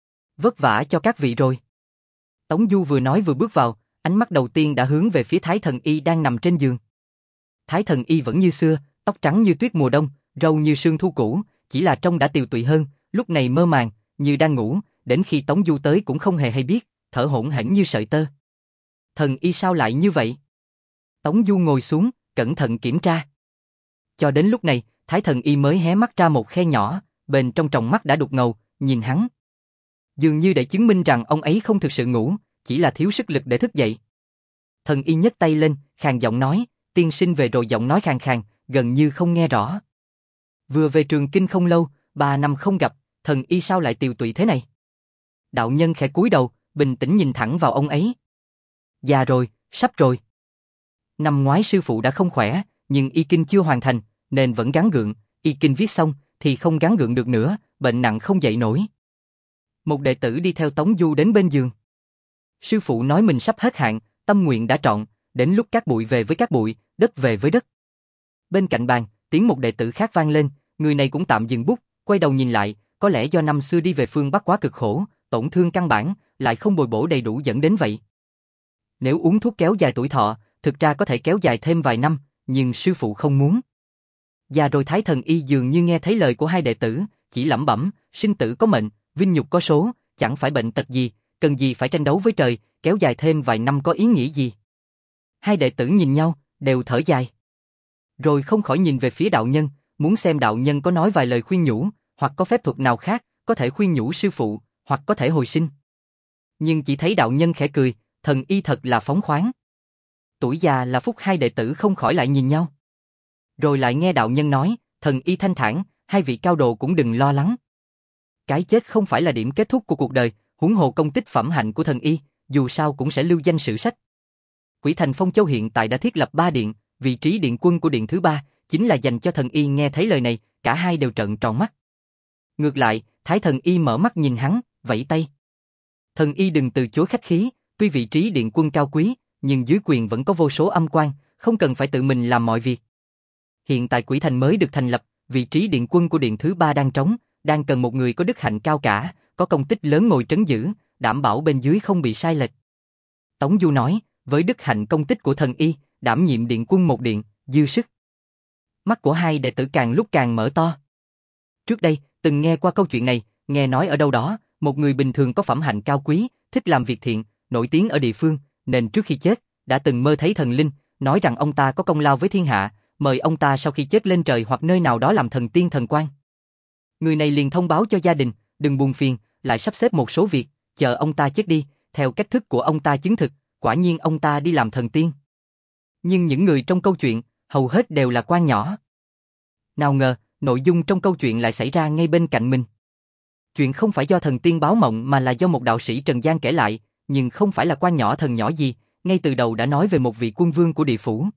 Vất vả cho các vị rồi. Tống Du vừa nói vừa bước vào, ánh mắt đầu tiên đã hướng về phía Thái Thần Y đang nằm trên giường. Thái Thần Y vẫn như xưa, tóc trắng như tuyết mùa đông, râu như sương thu cũ, chỉ là trông đã tiều tụy hơn, lúc này mơ màng, như đang ngủ, đến khi Tống Du tới cũng không hề hay biết, thở hổn hển như sợi tơ. Thần Y sao lại như vậy? Tống Du ngồi xuống, cẩn thận kiểm tra. Cho đến lúc này, Thái Thần Y mới hé mắt ra một khe nhỏ, bên trong tròng mắt đã đục ngầu, nhìn hắn. Dường như để chứng minh rằng ông ấy không thực sự ngủ, chỉ là thiếu sức lực để thức dậy. Thần Y nhấc tay lên, khàn giọng nói, tiên sinh về rồi, giọng nói khàn khàn, gần như không nghe rõ. Vừa về Trường Kinh không lâu, ba năm không gặp, Thần Y sao lại tiều tụy thế này? Đạo nhân khẽ cúi đầu, bình tĩnh nhìn thẳng vào ông ấy. Già rồi, sắp rồi. Năm ngoái sư phụ đã không khỏe, nhưng y kinh chưa hoàn thành, nên vẫn gắng gượng, y kinh viết xong thì không gắng gượng được nữa, bệnh nặng không dậy nổi. Một đệ tử đi theo Tống Du đến bên giường. Sư phụ nói mình sắp hết hạn, tâm nguyện đã trọn, đến lúc cát bụi về với cát bụi, đất về với đất. Bên cạnh bàn, tiếng một đệ tử khác vang lên, người này cũng tạm dừng bút, quay đầu nhìn lại, có lẽ do năm xưa đi về phương Bắc quá cực khổ, tổn thương căn bản, lại không bồi bổ đầy đủ dẫn đến vậy. Nếu uống thuốc kéo dài tuổi thọ, thực ra có thể kéo dài thêm vài năm, nhưng sư phụ không muốn. Già rồi Thái Thần Y dường như nghe thấy lời của hai đệ tử, chỉ lẩm bẩm, sinh tử có mệnh, vinh nhục có số, chẳng phải bệnh tật gì, cần gì phải tranh đấu với trời, kéo dài thêm vài năm có ý nghĩa gì. Hai đệ tử nhìn nhau, đều thở dài. Rồi không khỏi nhìn về phía đạo nhân, muốn xem đạo nhân có nói vài lời khuyên nhủ, hoặc có phép thuật nào khác, có thể khuyên nhủ sư phụ, hoặc có thể hồi sinh. Nhưng chỉ thấy đạo nhân khẽ cười, Thần Y thật là phóng khoáng. Tuổi già là phúc, hai đệ tử không khỏi lại nhìn nhau. Rồi lại nghe đạo nhân nói, Thần Y thanh thản, hai vị cao đồ cũng đừng lo lắng. Cái chết không phải là điểm kết thúc của cuộc đời, huống hồ công tích phẩm hạnh của Thần Y, dù sao cũng sẽ lưu danh sử sách. Quỷ thành Phong Châu hiện tại đã thiết lập ba điện, vị trí điện quân của điện thứ ba chính là dành cho Thần Y. Nghe thấy lời này, cả hai đều trợn tròn mắt. Ngược lại, Thái Thần Y mở mắt nhìn hắn, vẫy tay. Thần Y đừng từ chối khách khí, tuy vị trí điện quân cao quý, nhưng dưới quyền vẫn có vô số âm quan, không cần phải tự mình làm mọi việc. Hiện tại quỷ thành mới được thành lập, vị trí điện quân của điện thứ ba đang trống, đang cần một người có đức hạnh cao cả, có công tích lớn ngồi trấn giữ, đảm bảo bên dưới không bị sai lệch. Tống Du nói, với đức hạnh công tích của Thần Y, đảm nhiệm điện quân một điện, dư sức. Mắt của hai đệ tử càng lúc càng mở to. Trước đây, từng nghe qua câu chuyện này, nghe nói ở đâu đó, một người bình thường có phẩm hạnh cao quý, thích làm việc thiện, nổi tiếng ở địa phương, nên trước khi chết, đã từng mơ thấy thần linh, nói rằng ông ta có công lao với thiên hạ, mời ông ta sau khi chết lên trời hoặc nơi nào đó làm thần tiên thần quan. Người này liền thông báo cho gia đình, đừng buồn phiền, lại sắp xếp một số việc, chờ ông ta chết đi, theo cách thức của ông ta chứng thực, quả nhiên ông ta đi làm thần tiên. Nhưng những người trong câu chuyện, hầu hết đều là quan nhỏ. Nào ngờ, nội dung trong câu chuyện lại xảy ra ngay bên cạnh mình. Chuyện không phải do thần tiên báo mộng mà là do một đạo sĩ trần gian kể lại, nhưng không phải là quan nhỏ thần nhỏ gì, ngay từ đầu đã nói về một vị quân vương của địa phủ.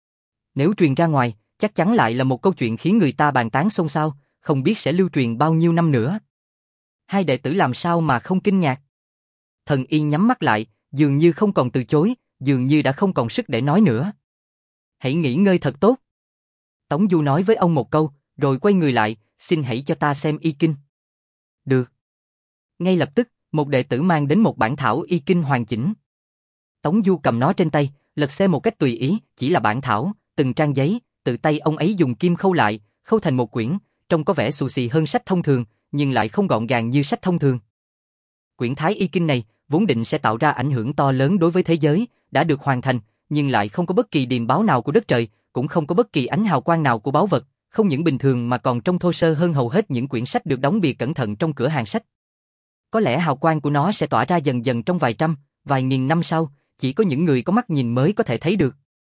Nếu truyền ra ngoài, chắc chắn lại là một câu chuyện khiến người ta bàn tán xôn xao, không biết sẽ lưu truyền bao nhiêu năm nữa. Hai đệ tử làm sao mà không kinh ngạc. Thần y nhắm mắt lại, dường như không còn từ chối, dường như đã không còn sức để nói nữa. Hãy nghỉ ngơi thật tốt. Tống Du nói với ông một câu, rồi quay người lại, xin hãy cho ta xem y kinh. Được. Ngay lập tức, một đệ tử mang đến một bản thảo y kinh hoàn chỉnh. Tống Du cầm nó trên tay, lật xem một cách tùy ý, chỉ là bản thảo, từng trang giấy, tự tay ông ấy dùng kim khâu lại, khâu thành một quyển, trông có vẻ xù xì hơn sách thông thường, nhưng lại không gọn gàng như sách thông thường. Quyển Thái Y Kinh này, vốn định sẽ tạo ra ảnh hưởng to lớn đối với thế giới, đã được hoàn thành, nhưng lại không có bất kỳ điềm báo nào của đất trời, cũng không có bất kỳ ánh hào quang nào của báu vật, không những bình thường mà còn trông thô sơ hơn hầu hết những quyển sách được đóng bìa cẩn thận trong cửa hàng sách. Có lẽ hào quang của nó sẽ tỏa ra dần dần trong vài trăm, vài nghìn năm sau, chỉ có những người có mắt nhìn mới có thể thấy được.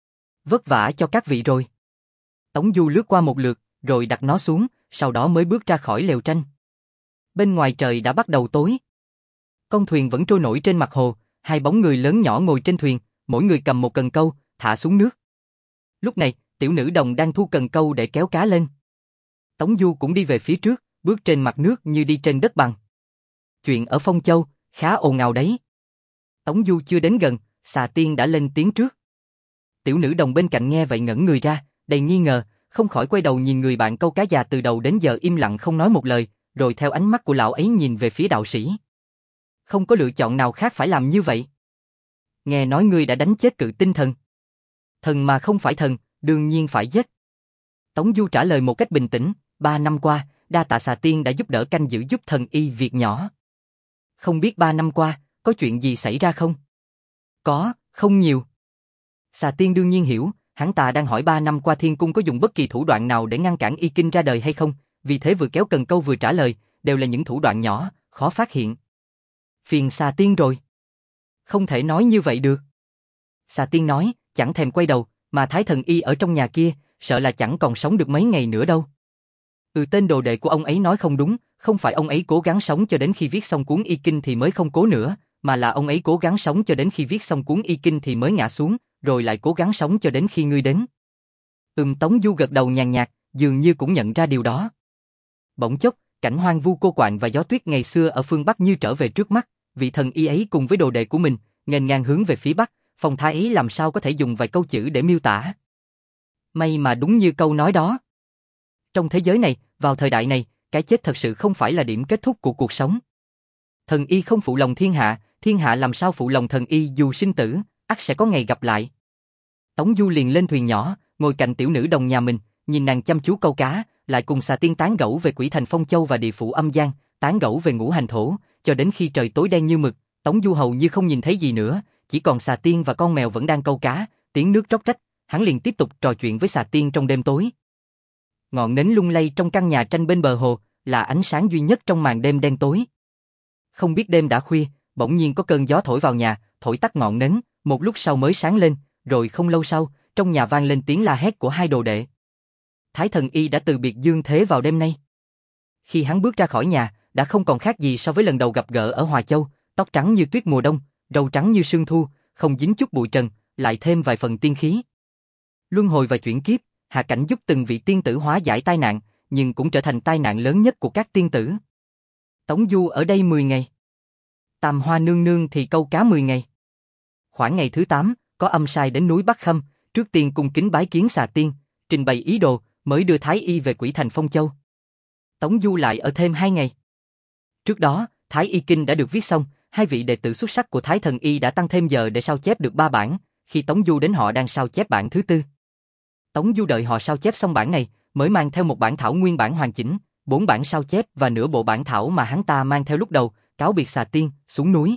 Vất vả cho các vị rồi. Tống Du lướt qua một lượt, rồi đặt nó xuống, sau đó mới bước ra khỏi lều tranh. Bên ngoài trời đã bắt đầu tối. Con thuyền vẫn trôi nổi trên mặt hồ, hai bóng người lớn nhỏ ngồi trên thuyền, mỗi người cầm một cần câu, thả xuống nước. Lúc này, tiểu nữ đồng đang thu cần câu để kéo cá lên. Tống Du cũng đi về phía trước, bước trên mặt nước như đi trên đất bằng. Chuyện ở Phong Châu, khá ồn ào đấy. Tống Du chưa đến gần, Xà Tiên đã lên tiếng trước. Tiểu nữ đồng bên cạnh nghe vậy ngẩn người ra, đầy nghi ngờ, không khỏi quay đầu nhìn người bạn câu cá già từ đầu đến giờ im lặng không nói một lời, rồi theo ánh mắt của lão ấy nhìn về phía đạo sĩ. Không có lựa chọn nào khác phải làm như vậy. Nghe nói ngươi đã đánh chết Cự Tinh Thần. Thần mà không phải thần, đương nhiên phải giết. Tống Du trả lời một cách bình tĩnh, ba năm qua, đa tạ Xà Tiên đã giúp đỡ canh giữ giúp thần y việc nhỏ. Không biết ba năm qua, có chuyện gì xảy ra không? Có, không nhiều. Xà Tiên đương nhiên hiểu, hắn ta đang hỏi ba năm qua Thiên Cung có dùng bất kỳ thủ đoạn nào để ngăn cản y kinh ra đời hay không, vì thế vừa kéo cần câu vừa trả lời, đều là những thủ đoạn nhỏ, khó phát hiện. Phiền Xà Tiên rồi. Không thể nói như vậy được. Xà Tiên nói, chẳng thèm quay đầu, mà Thái Thần Y ở trong nhà kia, sợ là chẳng còn sống được mấy ngày nữa đâu. Ừ, tên đồ đệ của ông ấy nói không đúng, không phải ông ấy cố gắng sống cho đến khi viết xong cuốn y kinh thì mới không cố nữa, mà là ông ấy cố gắng sống cho đến khi viết xong cuốn y kinh thì mới ngã xuống, rồi lại cố gắng sống cho đến khi ngươi đến. Ừm, Tống Du gật đầu nhàn nhạt, dường như cũng nhận ra điều đó. Bỗng chốc, cảnh hoang vu cô quạnh và gió tuyết ngày xưa ở phương Bắc như trở về trước mắt, vị thần y ấy cùng với đồ đệ của mình, nghênh ngang hướng về phía Bắc, phong thái ấy làm sao có thể dùng vài câu chữ để miêu tả. May mà đúng như câu nói đó. Trong thế giới này, vào thời đại này, cái chết thật sự không phải là điểm kết thúc của cuộc sống. Thần y không phụ lòng thiên hạ, thiên hạ làm sao phụ lòng thần y dù sinh tử, ắt sẽ có ngày gặp lại. Tống Du liền lên thuyền nhỏ, ngồi cạnh tiểu nữ đồng nhà mình, nhìn nàng chăm chú câu cá, lại cùng Xà Tiên tán gẫu về quỷ thành Phong Châu và địa phủ âm gian, tán gẫu về ngũ hành thổ, cho đến khi trời tối đen như mực, Tống Du hầu như không nhìn thấy gì nữa, chỉ còn Xà Tiên và con mèo vẫn đang câu cá, tiếng nước róc rách, hắn liền tiếp tục trò chuyện với Xà Tiên trong đêm tối. Ngọn nến lung lay trong căn nhà tranh bên bờ hồ, là ánh sáng duy nhất trong màn đêm đen tối. Không biết đêm đã khuya, bỗng nhiên có cơn gió thổi vào nhà, thổi tắt ngọn nến, một lúc sau mới sáng lên, rồi không lâu sau, trong nhà vang lên tiếng la hét của hai đồ đệ. Thái Thần Y đã từ biệt dương thế vào đêm nay. Khi hắn bước ra khỏi nhà, đã không còn khác gì so với lần đầu gặp gỡ ở Hòa Châu, tóc trắng như tuyết mùa đông, râu trắng như sương thu, không dính chút bụi trần, lại thêm vài phần tiên khí. Luân hồi và chuyển kiếp, hạ cảnh giúp từng vị tiên tử hóa giải tai nạn, nhưng cũng trở thành tai nạn lớn nhất của các tiên tử. Tống Du ở đây mười ngày. Tam Hoa nương nương thì câu cá mười ngày. Khoảng ngày thứ tám, có âm sai đến núi Bắc Khâm, trước tiên cung kính bái kiến Xà Tiên, trình bày ý đồ, mới đưa Thái Y về quỷ thành Phong Châu. Tống Du lại ở thêm hai ngày. Trước đó, Thái Y Kinh đã được viết xong, hai vị đệ tử xuất sắc của Thái Thần Y đã tăng thêm giờ để sao chép được ba bản, khi Tống Du đến họ đang sao chép bản thứ tư. Tống Du đợi họ sao chép xong bản này, mới mang theo một bản thảo nguyên bản hoàn chỉnh, bốn bản sao chép và nửa bộ bản thảo mà hắn ta mang theo lúc đầu, cáo biệt xà tiên, xuống núi.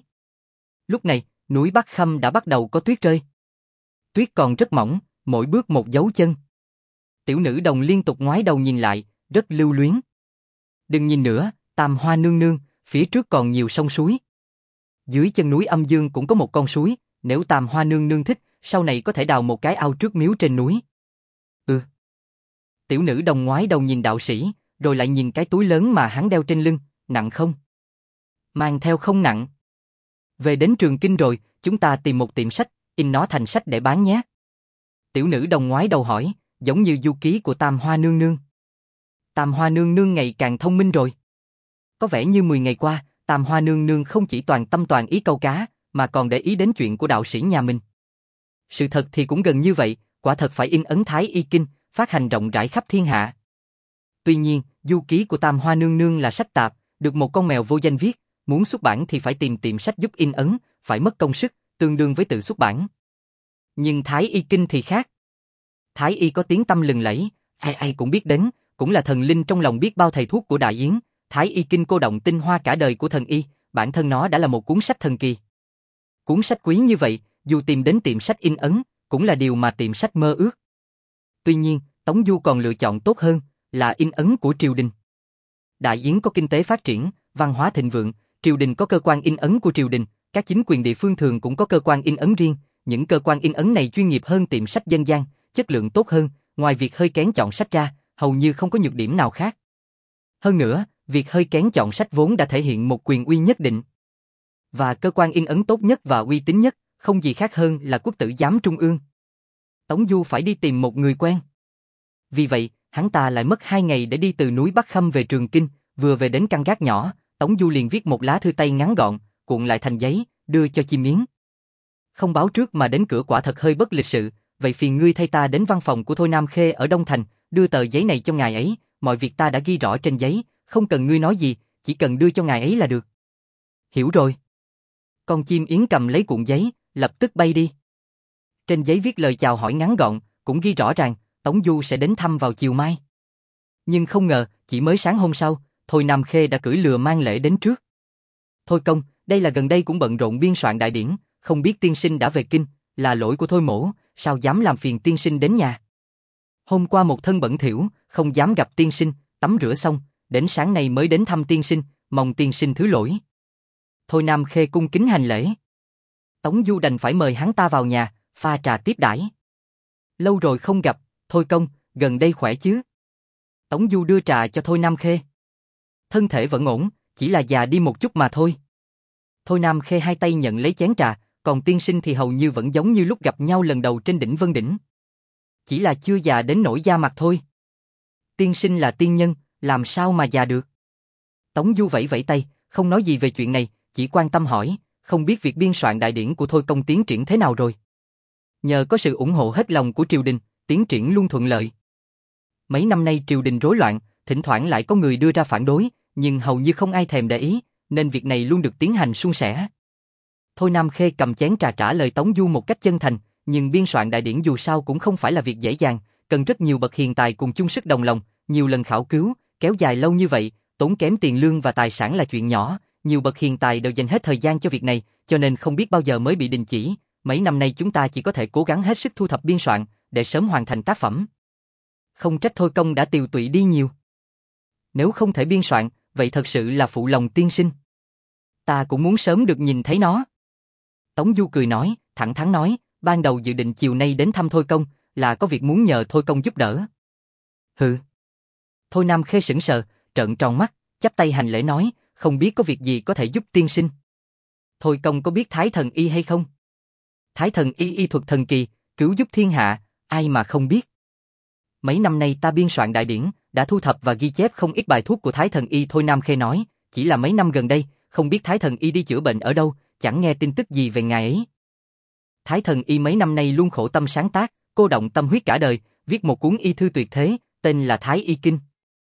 Lúc này, núi Bắc Khâm đã bắt đầu có tuyết rơi. Tuyết còn rất mỏng, mỗi bước một dấu chân. Tiểu nữ đồng liên tục ngoái đầu nhìn lại, rất lưu luyến. Đừng nhìn nữa, Tam Hoa nương nương, phía trước còn nhiều sông suối. Dưới chân núi Âm Dương cũng có một con suối, nếu Tam Hoa nương nương thích, sau này có thể đào một cái ao trước miếu trên núi. Ừ. Tiểu nữ đồng ngoái đầu nhìn đạo sĩ, rồi lại nhìn cái túi lớn mà hắn đeo trên lưng, nặng không? Mang theo không nặng. Về đến Trường Kinh rồi, chúng ta tìm một tiệm sách, in nó thành sách để bán nhé. Tiểu nữ đồng ngoái đầu hỏi, giống như du ký của Tam Hoa nương nương. Tam Hoa nương nương ngày càng thông minh rồi. Có vẻ như mười ngày qua, Tam Hoa nương nương không chỉ toàn tâm toàn ý câu cá, mà còn để ý đến chuyện của đạo sĩ nhà mình. Sự thật thì cũng gần như vậy, quả thật phải in ấn Thái Y Kinh, phát hành rộng rãi khắp thiên hạ. Tuy nhiên, du ký của Tam Hoa nương nương là sách tạp, được một con mèo vô danh viết, muốn xuất bản thì phải tìm tiệm sách giúp in ấn, phải mất công sức, tương đương với tự xuất bản. Nhưng Thái Y Kinh thì khác. Thái Y có tiếng tăm lừng lẫy, ai ai cũng biết đến, cũng là thần linh trong lòng biết bao thầy thuốc của Đại Yến. Thái Y Kinh cô động tinh hoa cả đời của thần y, bản thân nó đã là một cuốn sách thần kỳ. Cuốn sách quý như vậy, dù tìm đến tiệm sách in ấn, cũng là điều mà tiệm sách mơ ước. Tuy nhiên, Tống Du còn lựa chọn tốt hơn, là in ấn của triều đình. Đại Yến có kinh tế phát triển, văn hóa thịnh vượng, triều đình có cơ quan in ấn của triều đình, các chính quyền địa phương thường cũng có cơ quan in ấn riêng, những cơ quan in ấn này chuyên nghiệp hơn tiệm sách dân gian, chất lượng tốt hơn, ngoài việc hơi kén chọn sách ra, hầu như không có nhược điểm nào khác. Hơn nữa, việc hơi kén chọn sách vốn đã thể hiện một quyền uy nhất định. Và cơ quan in ấn tốt nhất và uy tín nhất, không gì khác hơn là Quốc tử giám Trung ương. Tống Du phải đi tìm một người quen. Vì vậy, hắn ta lại mất hai ngày để đi từ núi Bắc Khâm về Trường Kinh, vừa về đến căn gác nhỏ, Tống Du liền viết một lá thư tay ngắn gọn, cuộn lại thành giấy, đưa cho Chim Yến. Không báo trước mà đến cửa quả thật hơi bất lịch sự, vậy phiền ngươi thay ta đến văn phòng của Thôi Nam Khê ở Đông Thành, đưa tờ giấy này cho ngài ấy, mọi việc ta đã ghi rõ trên giấy, không cần ngươi nói gì, chỉ cần đưa cho ngài ấy là được. Hiểu rồi. Con Chim Yến cầm lấy cuộn giấy, lập tức bay đi. Trên giấy viết lời chào hỏi ngắn gọn, cũng ghi rõ ràng, Tống Du sẽ đến thăm vào chiều mai. Nhưng không ngờ, chỉ mới sáng hôm sau, Thôi Nam Khê đã cưỡi lừa mang lễ đến trước. Thôi công, đây là gần đây cũng bận rộn biên soạn đại điển, không biết tiên sinh đã về kinh, là lỗi của Thôi mỗ, sao dám làm phiền tiên sinh đến nhà. Hôm qua một thân bẩn thỉu, không dám gặp tiên sinh, tắm rửa xong, đến sáng nay mới đến thăm tiên sinh, mong tiên sinh thứ lỗi. Thôi Nam Khê cung kính hành lễ. Tống Du đành phải mời hắn ta vào nhà, pha trà tiếp đãi. Lâu rồi không gặp, Thôi công, gần đây khỏe chứ? Tống Du đưa trà cho Thôi Nam Khê. Thân thể vẫn ổn, chỉ là già đi một chút mà thôi. Thôi Nam Khê hai tay nhận lấy chén trà, còn tiên sinh thì hầu như vẫn giống như lúc gặp nhau lần đầu trên đỉnh Vân Đỉnh. Chỉ là chưa già đến nỗi da mặt thôi. Tiên sinh là tiên nhân, làm sao mà già được? Tống Du vẫy vẫy tay, không nói gì về chuyện này, chỉ quan tâm hỏi, không biết việc biên soạn đại điển của Thôi công tiến triển thế nào rồi? Nhờ có sự ủng hộ hết lòng của triều đình, tiến triển luôn thuận lợi. Mấy năm nay triều đình rối loạn, thỉnh thoảng lại có người đưa ra phản đối, nhưng hầu như không ai thèm để ý, nên việc này luôn được tiến hành suôn sẻ. Thôi Nam Khê cầm chén trà trả lời Tống Du một cách chân thành, nhưng biên soạn đại điển dù sao cũng không phải là việc dễ dàng, cần rất nhiều bậc hiền tài cùng chung sức đồng lòng, nhiều lần khảo cứu, kéo dài lâu như vậy, tốn kém tiền lương và tài sản là chuyện nhỏ, nhiều bậc hiền tài đều dành hết thời gian cho việc này, cho nên không biết bao giờ mới bị đình chỉ, mấy năm nay chúng ta chỉ có thể cố gắng hết sức thu thập biên soạn, để sớm hoàn thành tác phẩm. Không trách Thôi công đã tiều tụy đi nhiều. Nếu không thể biên soạn, vậy thật sự là phụ lòng tiên sinh. Ta cũng muốn sớm được nhìn thấy nó. Tống Du cười nói, thẳng thắn nói, ban đầu dự định chiều nay đến thăm Thôi công, là có việc muốn nhờ Thôi công giúp đỡ. Hừ. Thôi Nam Khê sững sờ, trợn tròn mắt, chắp tay hành lễ nói, không biết có việc gì có thể giúp tiên sinh. Thôi công có biết Thái thần y hay không? Thái thần y y thuật thần kỳ, cứu giúp thiên hạ, ai mà không biết. Mấy năm nay ta biên soạn đại điển, đã thu thập và ghi chép không ít bài thuốc của Thái thần y. Thôi Nam Khê nói, chỉ là mấy năm gần đây, không biết Thái thần y đi chữa bệnh ở đâu, chẳng nghe tin tức gì về ngài ấy. Thái thần y mấy năm nay luôn khổ tâm sáng tác, cô động tâm huyết cả đời, viết một cuốn y thư tuyệt thế, tên là Thái Y Kinh.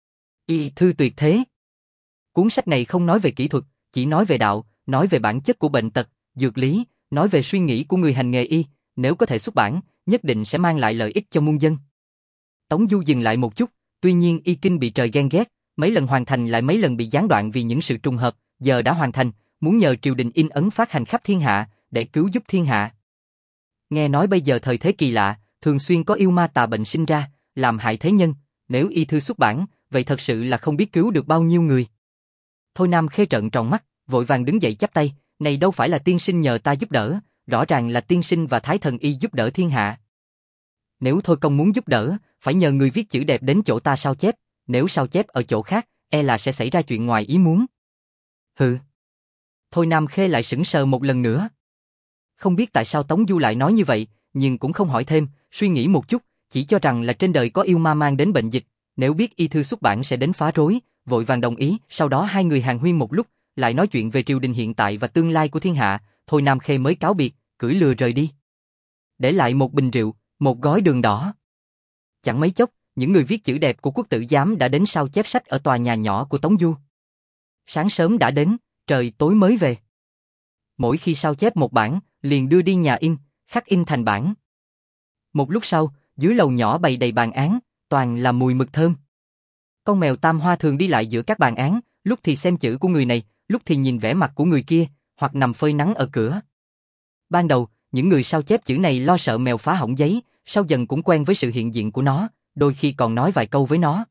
Y thư tuyệt thế. Cuốn sách này không nói về kỹ thuật, chỉ nói về đạo, nói về bản chất của bệnh tật, dược lý, nói về suy nghĩ của người hành nghề y, nếu có thể xuất bản, nhất định sẽ mang lại lợi ích cho muôn dân. Tống Du dừng lại một chút, tuy nhiên Y Kinh bị trời ghen ghét, mấy lần hoàn thành lại mấy lần bị gián đoạn vì những sự trùng hợp, giờ đã hoàn thành, muốn nhờ triều đình in ấn phát hành khắp thiên hạ, để cứu giúp thiên hạ. Nghe nói bây giờ thời thế kỳ lạ, thường xuyên có yêu ma tà bệnh sinh ra, làm hại thế nhân, nếu y thư xuất bản, vậy thật sự là không biết cứu được bao nhiêu người. Thôi Nam Khê trợn tròn mắt, vội vàng đứng dậy chắp tay, này đâu phải là tiên sinh nhờ ta giúp đỡ, rõ ràng là tiên sinh và Thái Thần Y giúp đỡ thiên hạ. Nếu Thôi Công muốn giúp đỡ, phải nhờ người viết chữ đẹp đến chỗ ta sao chép, nếu sao chép ở chỗ khác, e là sẽ xảy ra chuyện ngoài ý muốn. Hừ. Thôi Nam Khê lại sững sờ một lần nữa. Không biết tại sao Tống Du lại nói như vậy, nhưng cũng không hỏi thêm, suy nghĩ một chút, chỉ cho rằng là trên đời có yêu ma mang đến bệnh dịch, nếu biết y thư xuất bản sẽ đến phá rối, vội vàng đồng ý, sau đó hai người hàn huyên một lúc, lại nói chuyện về triều đình hiện tại và tương lai của thiên hạ, Thôi Nam Khê mới cáo biệt, cưỡi lừa rời đi. Để lại một bình rượu, một gói đường đỏ. Chẳng mấy chốc, những người viết chữ đẹp của quốc tử giám đã đến sao chép sách ở tòa nhà nhỏ của Tống Du. Sáng sớm đã đến, trời tối mới về. Mỗi khi sao chép một bản, liền đưa đi nhà in, khắc in thành bản. Một lúc sau, dưới lầu nhỏ bày đầy bàn án, toàn là mùi mực thơm. Con mèo Tam Hoa thường đi lại giữa các bàn án, lúc thì xem chữ của người này, lúc thì nhìn vẻ mặt của người kia, hoặc nằm phơi nắng ở cửa. Ban đầu, những người sao chép chữ này lo sợ mèo phá hỏng giấy, sau dần cũng quen với sự hiện diện của nó, đôi khi còn nói vài câu với nó.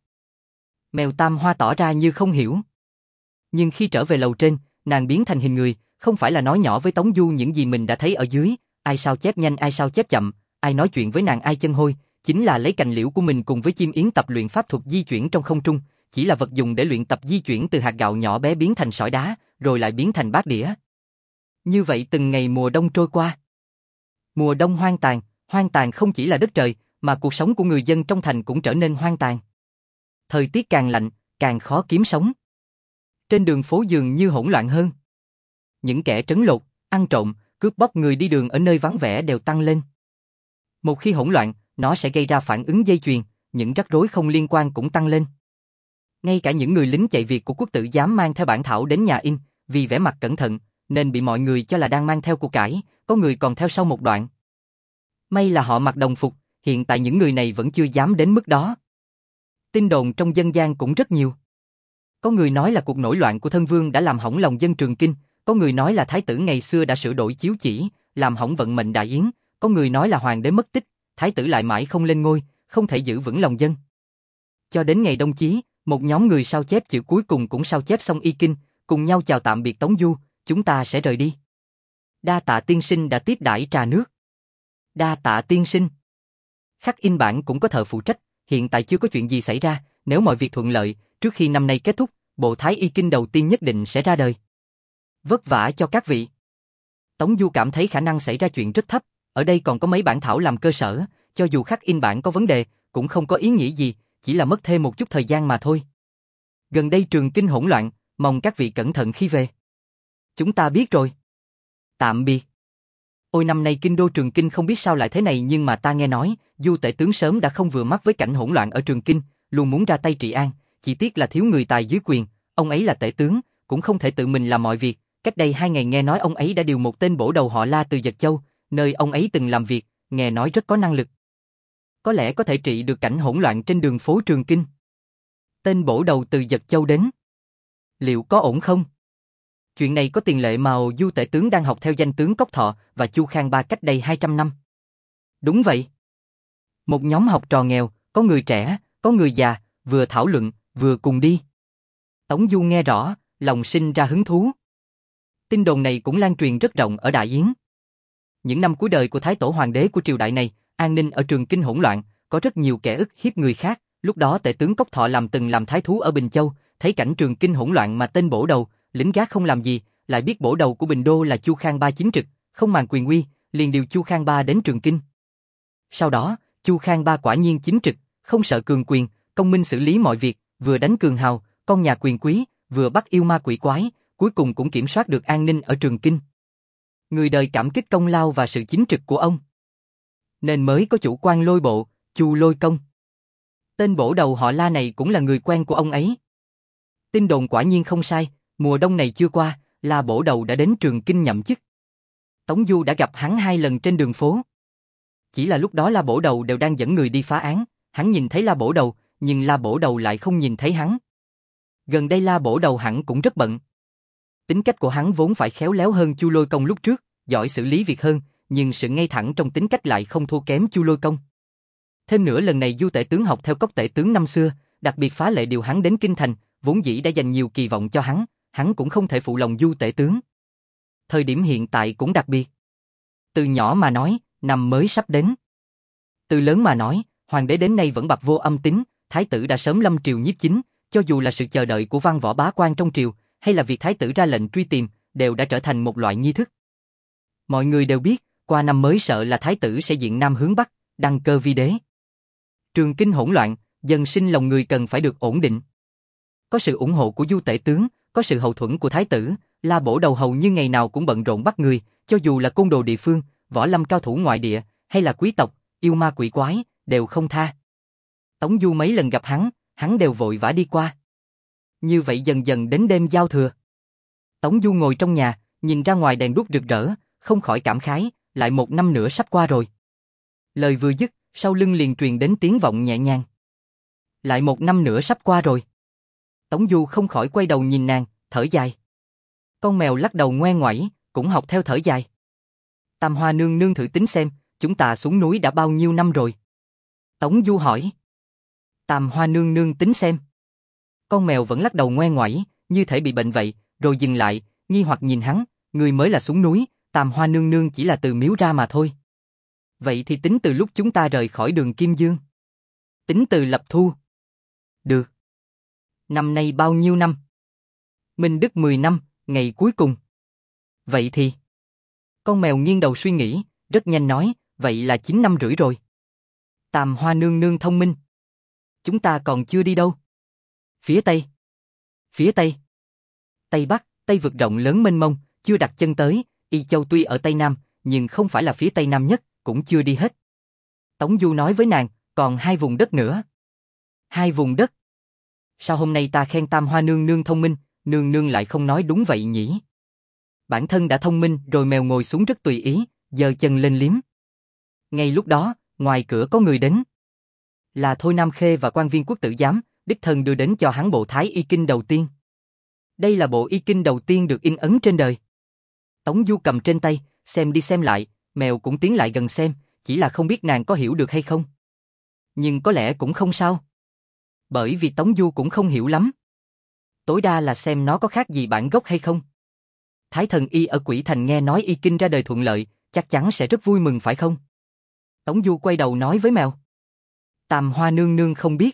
Mèo Tam Hoa tỏ ra như không hiểu. Nhưng khi trở về lầu trên, nàng biến thành hình người, không phải là nói nhỏ với Tống Du những gì mình đã thấy ở dưới, ai sao chép nhanh ai sao chép chậm, ai nói chuyện với nàng ai chân hôi, chính là lấy cành liễu của mình cùng với chim yến tập luyện pháp thuật di chuyển trong không trung, chỉ là vật dùng để luyện tập di chuyển từ hạt gạo nhỏ bé biến thành sỏi đá, rồi lại biến thành bát đĩa. Như vậy từng ngày mùa đông trôi qua. Mùa đông hoang tàn, hoang tàn không chỉ là đất trời, mà cuộc sống của người dân trong thành cũng trở nên hoang tàn. Thời tiết càng lạnh, càng khó kiếm sống. Trên đường phố dường như hỗn loạn hơn. Những kẻ trấn lột, ăn trộm, cướp bóc người đi đường ở nơi vắng vẻ đều tăng lên. Một khi hỗn loạn, nó sẽ gây ra phản ứng dây chuyền, những rắc rối không liên quan cũng tăng lên. Ngay cả những người lính chạy việc của quốc tử giám mang theo bản thảo đến nhà in, vì vẻ mặt cẩn thận, nên bị mọi người cho là đang mang theo cuộc cải, có người còn theo sau một đoạn. May là họ mặc đồng phục, hiện tại những người này vẫn chưa dám đến mức đó. Tin đồn trong dân gian cũng rất nhiều. Có người nói là cuộc nổi loạn của thân vương đã làm hỏng lòng dân Trường Kinh, có người nói là thái tử ngày xưa đã sửa đổi chiếu chỉ, làm hỏng vận mệnh đại yến, có người nói là hoàng đế mất tích, thái tử lại mãi không lên ngôi, không thể giữ vững lòng dân. Cho đến ngày đông chí, một nhóm người sao chép chữ cuối cùng cũng sao chép xong y kinh, cùng nhau chào tạm biệt Tống Du, chúng ta sẽ rời đi. Đa tạ tiên sinh đã tiếp đãi trà nước. Đa tạ tiên sinh. Khắc in bản cũng có thợ phụ trách, hiện tại chưa có chuyện gì xảy ra, nếu mọi việc thuận lợi, trước khi năm nay kết thúc, bộ thái y kinh đầu tiên nhất định sẽ ra đời. Vất vả cho các vị. Tống Du cảm thấy khả năng xảy ra chuyện rất thấp, ở đây còn có mấy bản thảo làm cơ sở, cho dù khắc in bản có vấn đề, cũng không có ý nghĩa gì, chỉ là mất thêm một chút thời gian mà thôi. Gần đây Trường Kinh hỗn loạn, mong các vị cẩn thận khi về. Chúng ta biết rồi. Tạm biệt. Ôi năm nay kinh đô Trường Kinh không biết sao lại thế này, nhưng mà ta nghe nói, Du tể tướng sớm đã không vừa mắt với cảnh hỗn loạn ở Trường Kinh, luôn muốn ra tay trị an, chỉ tiếc là thiếu người tài dưới quyền, ông ấy là tể tướng, cũng không thể tự mình làm mọi việc. Cách đây hai ngày nghe nói ông ấy đã điều một tên bổ đầu họ La từ Dật Châu, nơi ông ấy từng làm việc, nghe nói rất có năng lực. Có lẽ có thể trị được cảnh hỗn loạn trên đường phố Trường Kinh. Tên bổ đầu từ Dật Châu đến. Liệu có ổn không? Chuyện này có tiền lệ mà Du tể tướng đang học theo danh tướng Cốc Thọ và Chu Khang Ba cách đây hai trăm năm. Đúng vậy. Một nhóm học trò nghèo, có người trẻ, có người già, vừa thảo luận, vừa cùng đi. Tống Du nghe rõ, lòng sinh ra hứng thú. Tin đồn này cũng lan truyền rất rộng ở Đại Yến. Những năm cuối đời của Thái Tổ Hoàng đế của triều đại này, an ninh ở Trường Kinh hỗn loạn, có rất nhiều kẻ ức hiếp người khác. Lúc đó tể tướng Cốc Thọ làm từng làm thái thú ở Bình Châu, thấy cảnh Trường Kinh hỗn loạn mà tên bổ đầu, lính gác không làm gì, lại biết bổ đầu của Bình Đô là Chu Khang Ba chính trực, không màng quyền uy, liền điều Chu Khang Ba đến Trường Kinh. Sau đó, Chu Khang Ba quả nhiên chính trực, không sợ cường quyền, công minh xử lý mọi việc, vừa đánh cường hào, con nhà quyền quý, vừa bắt yêu ma quỷ quái, cuối cùng cũng kiểm soát được an ninh ở Trường Kinh. Người đời cảm kích công lao và sự chính trực của ông, nên mới có chủ quan Lôi Bộ, Chu Lôi Công. Tên bổ đầu họ La này cũng là người quen của ông ấy. Tin đồn quả nhiên không sai, mùa đông này chưa qua, La bổ đầu đã đến Trường Kinh nhậm chức. Tống Du đã gặp hắn hai lần trên đường phố. Chỉ là lúc đó La bổ đầu đều đang dẫn người đi phá án, hắn nhìn thấy La Bổ Đầu, nhưng La Bổ Đầu lại không nhìn thấy hắn. Gần đây La Bổ Đầu hẳn cũng rất bận. Tính cách của hắn vốn phải khéo léo hơn Chu Lôi Công lúc trước, giỏi xử lý việc hơn, nhưng sự ngay thẳng trong tính cách lại không thua kém Chu Lôi Công. Thêm nữa lần này Du Tể Tướng học theo Cốc Tể Tướng năm xưa, đặc biệt phá lệ điều hắn đến Kinh Thành, vốn dĩ đã dành nhiều kỳ vọng cho hắn, hắn cũng không thể phụ lòng Du Tể Tướng. Thời điểm hiện tại cũng đặc biệt. Từ nhỏ mà nói, năm mới sắp đến. Từ lớn mà nói, hoàng đế đến nay vẫn bặt vô âm tín, thái tử đã sớm lâm triều nhiếp chính, cho dù là sự chờ đợi của văn võ bá quan trong triều, hay là việc thái tử ra lệnh truy tìm, đều đã trở thành một loại nghi thức. Mọi người đều biết, qua năm mới sợ là thái tử sẽ diện nam hướng bắc, đăng cơ vi đế. Trường Kinh hỗn loạn, dân sinh lòng người cần phải được ổn định. Có sự ủng hộ của Du Tể Tướng, có sự hậu thuẫn của thái tử, La Bổ Đầu hầu như ngày nào cũng bận rộn bắt người, cho dù là côn đồ địa phương, võ lâm cao thủ ngoại địa, hay là quý tộc, yêu ma quỷ quái, đều không tha. Tống Du mấy lần gặp hắn, hắn đều vội vã đi qua. Như vậy dần dần đến đêm giao thừa. Tống Du ngồi trong nhà, nhìn ra ngoài đèn đuốc rực rỡ, không khỏi cảm khái, lại một năm nữa sắp qua rồi. Lời vừa dứt, sau lưng liền truyền đến tiếng vọng nhẹ nhàng. Lại một năm nữa sắp qua rồi. Tống Du không khỏi quay đầu nhìn nàng, thở dài. Con mèo lắc đầu ngoe ngoẩy, cũng học theo thở dài. Tam Hoa nương nương thử tính xem, chúng ta xuống núi đã bao nhiêu năm rồi? Tống Du hỏi. Tam Hoa nương nương tính xem. Con mèo vẫn lắc đầu ngoe ngoẩy, như thể bị bệnh vậy, rồi dừng lại, nghi hoặc nhìn hắn, người mới là xuống núi, Tam Hoa nương nương chỉ là từ miếu ra mà thôi. Vậy thì tính từ lúc chúng ta rời khỏi đường Kim Dương. Tính từ lập thu. Được. Năm nay bao nhiêu năm? Minh Đức mười năm, ngày cuối cùng. Vậy thì... Con mèo nghiêng đầu suy nghĩ, rất nhanh nói, vậy là chín năm rưỡi rồi. Tam Hoa nương nương thông minh. Chúng ta còn chưa đi đâu. Phía Tây. Phía Tây. Tây Bắc, Tây vực rộng lớn mênh mông, chưa đặt chân tới, Y Châu tuy ở Tây Nam, nhưng không phải là phía Tây Nam nhất, cũng chưa đi hết. Tống Du nói với nàng, còn hai vùng đất nữa. Hai vùng đất. Sao hôm nay ta khen Tam Hoa nương nương thông minh, nương nương lại không nói đúng vậy nhỉ? Bản thân đã thông minh rồi. Mèo ngồi xuống rất tùy ý, giơ chân lên liếm. Ngay lúc đó, ngoài cửa có người đến. Là Thôi Nam Khê và quan viên quốc tử giám, đích thân đưa đến cho hắn bộ Thái Y Kinh đầu tiên. Đây là bộ Y Kinh đầu tiên được in ấn trên đời. Tống Du cầm trên tay, xem đi xem lại, mèo cũng tiến lại gần xem, chỉ là không biết nàng có hiểu được hay không. Nhưng có lẽ cũng không sao. Bởi vì Tống Du cũng không hiểu lắm. Tối đa là xem nó có khác gì bản gốc hay không. Thái thần Y ở Quỷ Thành nghe nói Y Kinh ra đời thuận lợi, chắc chắn sẽ rất vui mừng phải không? Tống Du quay đầu nói với mèo. Tam Hoa nương nương không biết.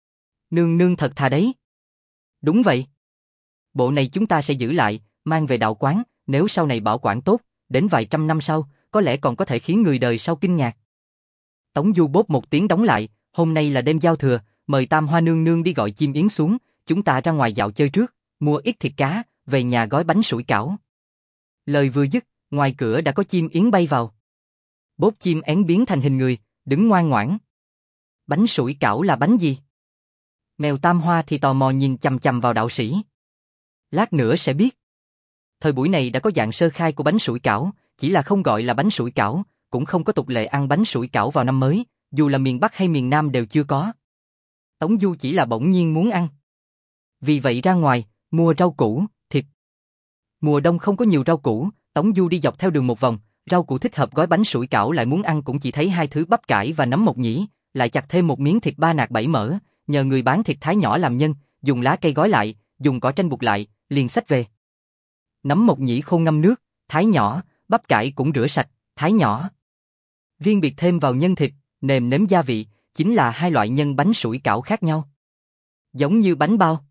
Nương nương thật thà đấy. Đúng vậy. Bộ này chúng ta sẽ giữ lại, mang về đạo quán, nếu sau này bảo quản tốt, đến vài trăm năm sau, có lẽ còn có thể khiến người đời sau kinh ngạc. Tống Du bốp một tiếng đóng lại, hôm nay là đêm giao thừa, mời Tam Hoa nương nương đi gọi chim yến xuống, chúng ta ra ngoài dạo chơi trước, mua ít thịt cá, về nhà gói bánh sủi cảo. Lời vừa dứt, ngoài cửa đã có chim yến bay vào. Bốp chim én biến thành hình người, đứng ngoan ngoãn. Bánh sủi cảo là bánh gì? Mèo Tam Hoa thì tò mò nhìn chằm chằm vào đạo sĩ. Lát nữa sẽ biết. Thời buổi này đã có dạng sơ khai của bánh sủi cảo, chỉ là không gọi là bánh sủi cảo, cũng không có tục lệ ăn bánh sủi cảo vào năm mới, dù là miền Bắc hay miền Nam đều chưa có. Tống Du chỉ là bỗng nhiên muốn ăn. Vì vậy ra ngoài, mua rau củ, thịt. Mùa đông không có nhiều rau củ, Tống Du đi dọc theo đường một vòng, rau củ thích hợp gói bánh sủi cảo lại muốn ăn cũng chỉ thấy hai thứ bắp cải và nấm mộc nhĩ, lại chặt thêm một miếng thịt ba nạc bảy mỡ, nhờ người bán thịt thái nhỏ làm nhân, dùng lá cây gói lại, dùng cỏ tranh buộc lại, liền xách về. Nấm mộc nhĩ khô ngâm nước, thái nhỏ, bắp cải cũng rửa sạch, thái nhỏ. Riêng biệt thêm vào nhân thịt, nêm nếm gia vị, chính là hai loại nhân bánh sủi cảo khác nhau. Giống như bánh bao.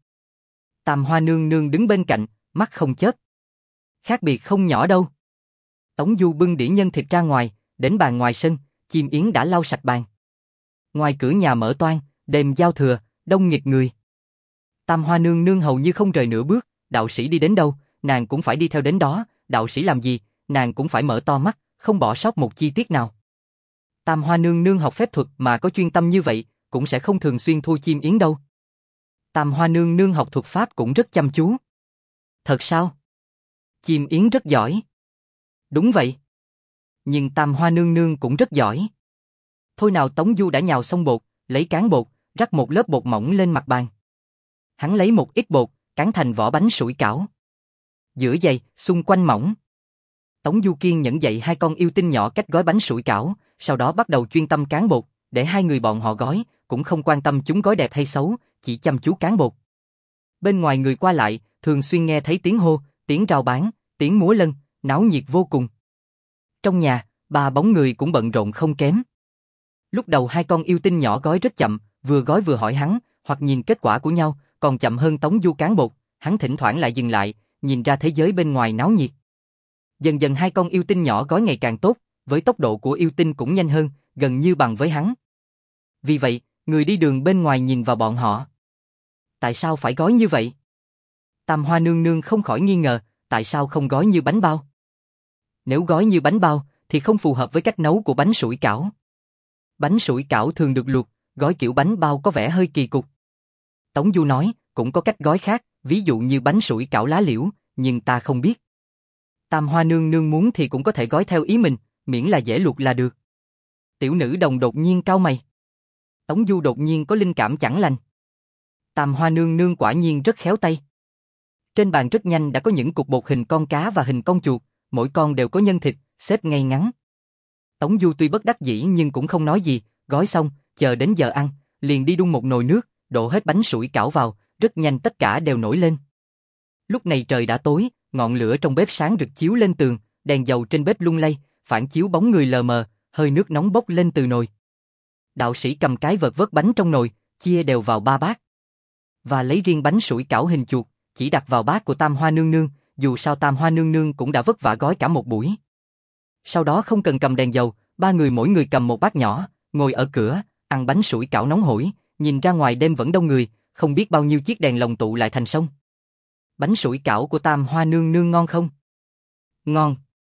Tam Hoa nương nương đứng bên cạnh, mắt không chớp. Khác biệt không nhỏ đâu. Tống Du bưng đĩa nhân thịt ra ngoài, đến bàn ngoài sân, chim yến đã lau sạch bàn. Ngoài cửa nhà mở toang, đêm giao thừa, đông nghịt người. Tam Hoa nương nương hầu như không rời nửa bước, đạo sĩ đi đến đâu, nàng cũng phải đi theo đến đó, đạo sĩ làm gì, nàng cũng phải mở to mắt, không bỏ sót một chi tiết nào. Tam Hoa nương nương học phép thuật mà có chuyên tâm như vậy, cũng sẽ không thường xuyên thua chim yến đâu. Tam Hoa nương nương học thuật pháp cũng rất chăm chú. Thật sao? Chim yến rất giỏi. Đúng vậy. Nhưng Tam Hoa nương nương cũng rất giỏi. Thôi nào Tống Du đã nhào xong bột, lấy cán bột, rắc một lớp bột mỏng lên mặt bàn. Hắn lấy một ít bột, cán thành vỏ bánh sủi cảo. Giữa dày, xung quanh mỏng. Tống Du Kiên nhẫn dạy hai con yêu tinh nhỏ cách gói bánh sủi cảo, sau đó bắt đầu chuyên tâm cán bột, để hai người bọn họ gói, cũng không quan tâm chúng gói đẹp hay xấu, chỉ chăm chú cán bột. Bên ngoài người qua lại, thường xuyên nghe thấy tiếng hô, tiếng rao bán, tiếng múa lân, náo nhiệt vô cùng. Trong nhà, ba bóng người cũng bận rộn không kém. Lúc đầu hai con yêu tinh nhỏ gói rất chậm, vừa gói vừa hỏi hắn, hoặc nhìn kết quả của nhau, còn chậm hơn Tống Du cán bột, hắn thỉnh thoảng lại dừng lại, nhìn ra thế giới bên ngoài náo nhiệt. Dần dần hai con yêu tinh nhỏ gói ngày càng tốt, với tốc độ của yêu tinh cũng nhanh hơn, gần như bằng với hắn. Vì vậy, người đi đường bên ngoài nhìn vào bọn họ. Tại sao phải gói như vậy? Tam Hoa nương nương không khỏi nghi ngờ, tại sao không gói như bánh bao? Nếu gói như bánh bao, thì không phù hợp với cách nấu của bánh sủi cảo. Bánh sủi cảo thường được luộc, gói kiểu bánh bao có vẻ hơi kỳ cục. Tống Du nói, cũng có cách gói khác, ví dụ như bánh sủi cảo lá liễu, nhưng ta không biết. Tam Hoa nương nương muốn thì cũng có thể gói theo ý mình, miễn là dễ luộc là được. Tiểu nữ đồng đột nhiên cau mày. Tống Du đột nhiên có linh cảm chẳng lành. Tam Hoa nương nương quả nhiên rất khéo tay. Trên bàn rất nhanh đã có những cục bột hình con cá và hình con chuột, mỗi con đều có nhân thịt, xếp ngay ngắn. Tống Du tuy bất đắc dĩ nhưng cũng không nói gì, gói xong, chờ đến giờ ăn, liền đi đun một nồi nước, đổ hết bánh sủi cảo vào, rất nhanh tất cả đều nổi lên. Lúc này trời đã tối, ngọn lửa trong bếp sáng rực chiếu lên tường, đèn dầu trên bếp lung lay, phản chiếu bóng người lờ mờ, hơi nước nóng bốc lên từ nồi. Đạo sĩ cầm cái vợt vớt bánh trong nồi, chia đều vào ba bát. Và lấy riêng bánh sủi cảo hình chuột, chỉ đặt vào bát của Tam Hoa nương nương, dù sao Tam Hoa nương nương cũng đã vất vả gói cả một buổi. Sau đó không cần cầm đèn dầu, ba người mỗi người cầm một bát nhỏ, ngồi ở cửa, ăn bánh sủi cảo nóng hổi, nhìn ra ngoài đêm vẫn đông người, không biết bao nhiêu chiếc đèn lồng tụ lại thành sông. Bánh sủi cảo của Tam Hoa nương nương ngon không? Ngon.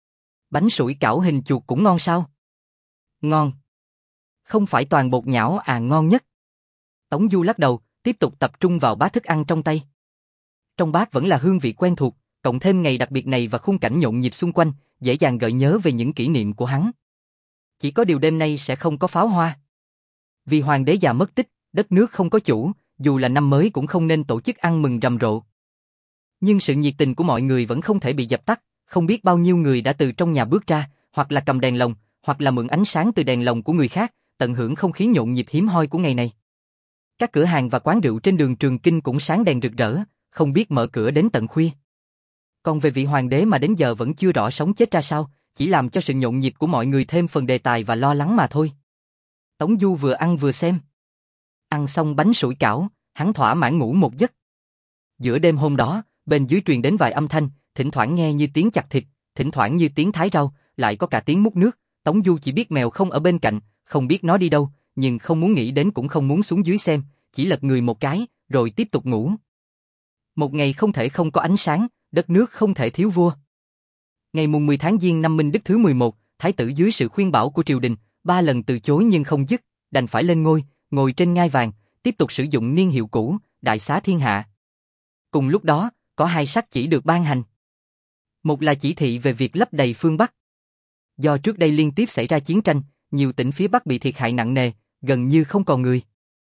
Bánh sủi cảo hình chuột cũng ngon sao? Ngon. Không phải toàn bột nhão à, ngon nhất. Tống Du lắc đầu, tiếp tục tập trung vào bát thức ăn trong tay. Trong bát vẫn là hương vị quen thuộc, cộng thêm ngày đặc biệt này và khung cảnh nhộn nhịp xung quanh, dễ dàng gợi nhớ về những kỷ niệm của hắn. Chỉ có điều đêm nay sẽ không có pháo hoa. Vì hoàng đế già mất tích, đất nước không có chủ, dù là năm mới cũng không nên tổ chức ăn mừng rầm rộ. Nhưng sự nhiệt tình của mọi người vẫn không thể bị dập tắt, không biết bao nhiêu người đã từ trong nhà bước ra, hoặc là cầm đèn lồng, hoặc là mượn ánh sáng từ đèn lồng của người khác, tận hưởng không khí nhộn nhịp hiếm hoi của ngày này. Các cửa hàng và quán rượu trên đường Trường Kinh cũng sáng đèn rực rỡ, không biết mở cửa đến tận khuya. Còn về vị hoàng đế mà đến giờ vẫn chưa rõ sống chết ra sao, chỉ làm cho sự nhộn nhịp của mọi người thêm phần đề tài và lo lắng mà thôi. Tống Du vừa ăn vừa xem. Ăn xong bánh sủi cảo, hắn thỏa mãn ngủ một giấc. Giữa đêm hôm đó, bên dưới truyền đến vài âm thanh, thỉnh thoảng nghe như tiếng chặt thịt, thỉnh thoảng như tiếng thái rau, lại có cả tiếng múc nước. Tống Du chỉ biết mèo không ở bên cạnh, không biết nó đi đâu, nhưng không muốn nghĩ đến cũng không muốn xuống dưới xem, chỉ lật người một cái, rồi tiếp tục ngủ. Một ngày không thể không có ánh sáng, đất nước không thể thiếu vua. Ngày mùng mười tháng Giêng năm Minh Đức thứ mười một, thái tử dưới sự khuyên bảo của triều đình, ba lần từ chối nhưng không dứt, đành phải lên ngôi, ngồi trên ngai vàng, tiếp tục sử dụng niên hiệu cũ, đại xá thiên hạ. Cùng lúc đó, có hai sắc chỉ được ban hành. Một là chỉ thị về việc lấp đầy phương Bắc. Do trước đây liên tiếp xảy ra chiến tranh, nhiều tỉnh phía Bắc bị thiệt hại nặng nề, gần như không còn người.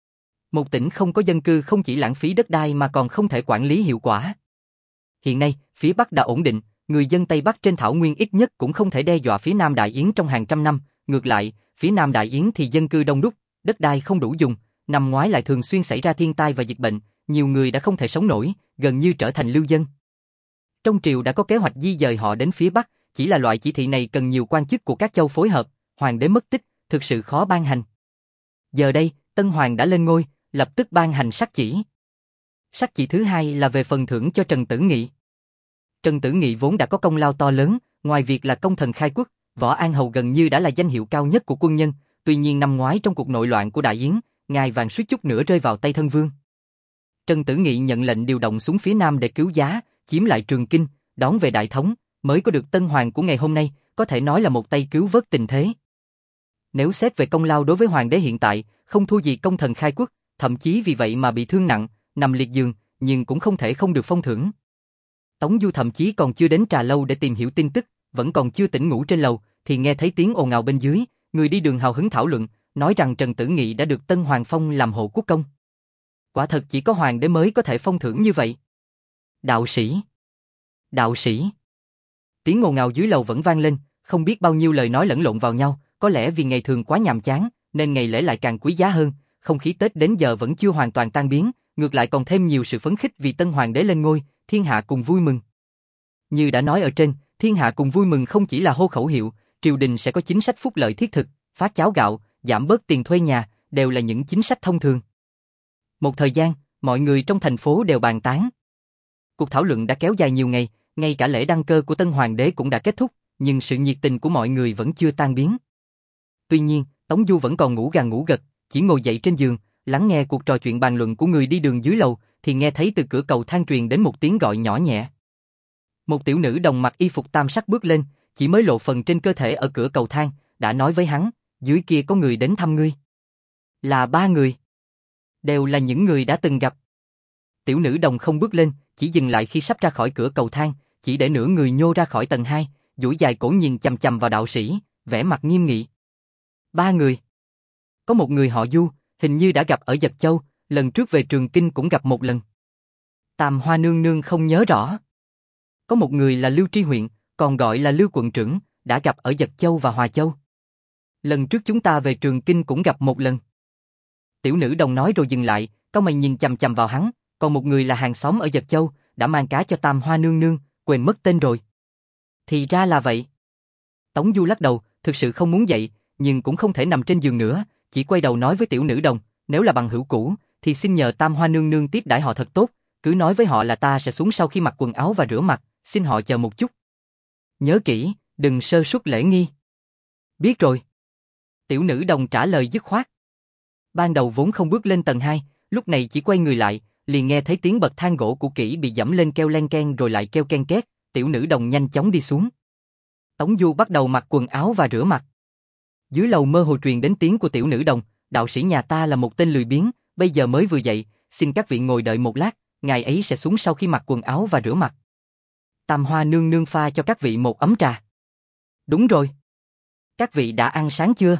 Một tỉnh không có dân cư không chỉ lãng phí đất đai mà còn không thể quản lý hiệu quả. Hiện nay, phía Bắc đã ổn định, người dân Tây Bắc trên thảo nguyên ít nhất cũng không thể đe dọa phía Nam Đại Yến trong hàng trăm năm. Ngược lại, phía Nam Đại Yến thì dân cư đông đúc, đất đai không đủ dùng, năm ngoái lại thường xuyên xảy ra thiên tai và dịch bệnh, nhiều người đã không thể sống nổi, gần như trở thành lưu dân. Trong triều đã có kế hoạch di dời họ đến phía Bắc, chỉ là loại chỉ thị này cần nhiều quan chức của các châu phối hợp, hoàng đế mất tích, thực sự khó ban hành. Giờ đây, Tân Hoàng đã lên ngôi, lập tức ban hành sắc chỉ. Sắc chỉ thứ hai là về phần thưởng cho Trần Tử Nghị. Trần Tử Nghị vốn đã có công lao to lớn, ngoài việc là công thần khai quốc, Võ An Hầu gần như đã là danh hiệu cao nhất của quân nhân, tuy nhiên năm ngoái trong cuộc nội loạn của Đại Yến, ngai vàng suýt chút nữa rơi vào tay thân vương. Trần Tử Nghị nhận lệnh điều động xuống phía Nam để cứu giá, chiếm lại Trường Kinh, đón về Đại Thống, mới có được Tân Hoàng của ngày hôm nay, có thể nói là một tay cứu vớt tình thế. Nếu xét về công lao đối với hoàng đế hiện tại, không thua gì công thần khai quốc, thậm chí vì vậy mà bị thương nặng, nằm liệt giường, nhưng cũng không thể không được phong thưởng. Tống Du thậm chí còn chưa đến trà lâu để tìm hiểu tin tức, vẫn còn chưa tỉnh ngủ trên lầu, thì nghe thấy tiếng ồn ào bên dưới, người đi đường hào hứng thảo luận, nói rằng Trần Tử Nghị đã được Tân Hoàng phong làm hộ quốc công. Quả thật chỉ có hoàng đế mới có thể phong thưởng như vậy. Đạo sĩ! Đạo sĩ! Tiếng ồn ào dưới lầu vẫn vang lên, không biết bao nhiêu lời nói lẫn lộn vào nhau, có lẽ vì ngày thường quá nhàm chán, nên ngày lễ lại càng quý giá hơn, không khí Tết đến giờ vẫn chưa hoàn toàn tan biến, ngược lại còn thêm nhiều sự phấn khích vì Tân Hoàng đế lên ngôi, thiên hạ cùng vui mừng. Như đã nói ở trên, thiên hạ cùng vui mừng không chỉ là hô khẩu hiệu, triều đình sẽ có chính sách phúc lợi thiết thực, phát cháo gạo, giảm bớt tiền thuê nhà, đều là những chính sách thông thường. Một thời gian, mọi người trong thành phố đều bàn tán. Cuộc thảo luận đã kéo dài nhiều ngày, ngay cả lễ đăng cơ của Tân Hoàng đế cũng đã kết thúc, nhưng sự nhiệt tình của mọi người vẫn chưa tan biến. Tuy nhiên, Tống Du vẫn còn ngủ gà ngủ gật, chỉ ngồi dậy trên giường, lắng nghe cuộc trò chuyện bàn luận của người đi đường dưới lầu, thì nghe thấy từ cửa cầu thang truyền đến một tiếng gọi nhỏ nhẹ. Một tiểu nữ đồng mặc y phục tam sắc bước lên, chỉ mới lộ phần trên cơ thể ở cửa cầu thang, đã nói với hắn, dưới kia có người đến thăm ngươi. Là ba người. Đều là những người đã từng gặp. Tiểu nữ đồng không bước lên, chỉ dừng lại khi sắp ra khỏi cửa cầu thang, chỉ để nửa người nhô ra khỏi tầng hai, duỗi dài cổ nhìn chằm chằm vào đạo sĩ, vẻ mặt nghiêm nghị. Ba người. Có một người họ Du, hình như đã gặp ở Dật Châu, lần trước về Trường Kinh cũng gặp một lần. Tam Hoa nương nương không nhớ rõ. Có một người là Lưu Tri Huyện, còn gọi là Lưu quận trưởng, đã gặp ở Dật Châu và Hòa Châu. Lần trước chúng ta về Trường Kinh cũng gặp một lần. Tiểu nữ đồng nói rồi dừng lại, cau mày nhìn chằm chằm vào hắn, còn một người là hàng xóm ở Dật Châu, đã mang cá cho Tam Hoa nương nương, quên mất tên rồi. Thì ra là vậy. Tống Du lắc đầu, thực sự không muốn dậy, nhưng cũng không thể nằm trên giường nữa, chỉ quay đầu nói với tiểu nữ đồng, nếu là bằng hữu cũ, thì xin nhờ Tam Hoa nương nương tiếp đãi họ thật tốt, cứ nói với họ là ta sẽ xuống sau khi mặc quần áo và rửa mặt, xin họ chờ một chút. Nhớ kỹ, đừng sơ suất lễ nghi. Biết rồi. Tiểu nữ đồng trả lời dứt khoát. Ban đầu vốn không bước lên tầng hai, lúc này chỉ quay người lại, liền nghe thấy tiếng bậc thang gỗ cũ kỹ bị dẫm lên kêu len ken rồi lại kêu ken két, tiểu nữ đồng nhanh chóng đi xuống. Tống Du bắt đầu mặc quần áo và rửa mặt. Dưới lầu mơ hồ truyền đến tiếng của tiểu nữ đồng, đạo sĩ nhà ta là một tên lười biếng, bây giờ mới vừa dậy, xin các vị ngồi đợi một lát, ngài ấy sẽ xuống sau khi mặc quần áo và rửa mặt. Tam Hoa nương nương pha cho các vị một ấm trà. Đúng rồi. Các vị đã ăn sáng chưa?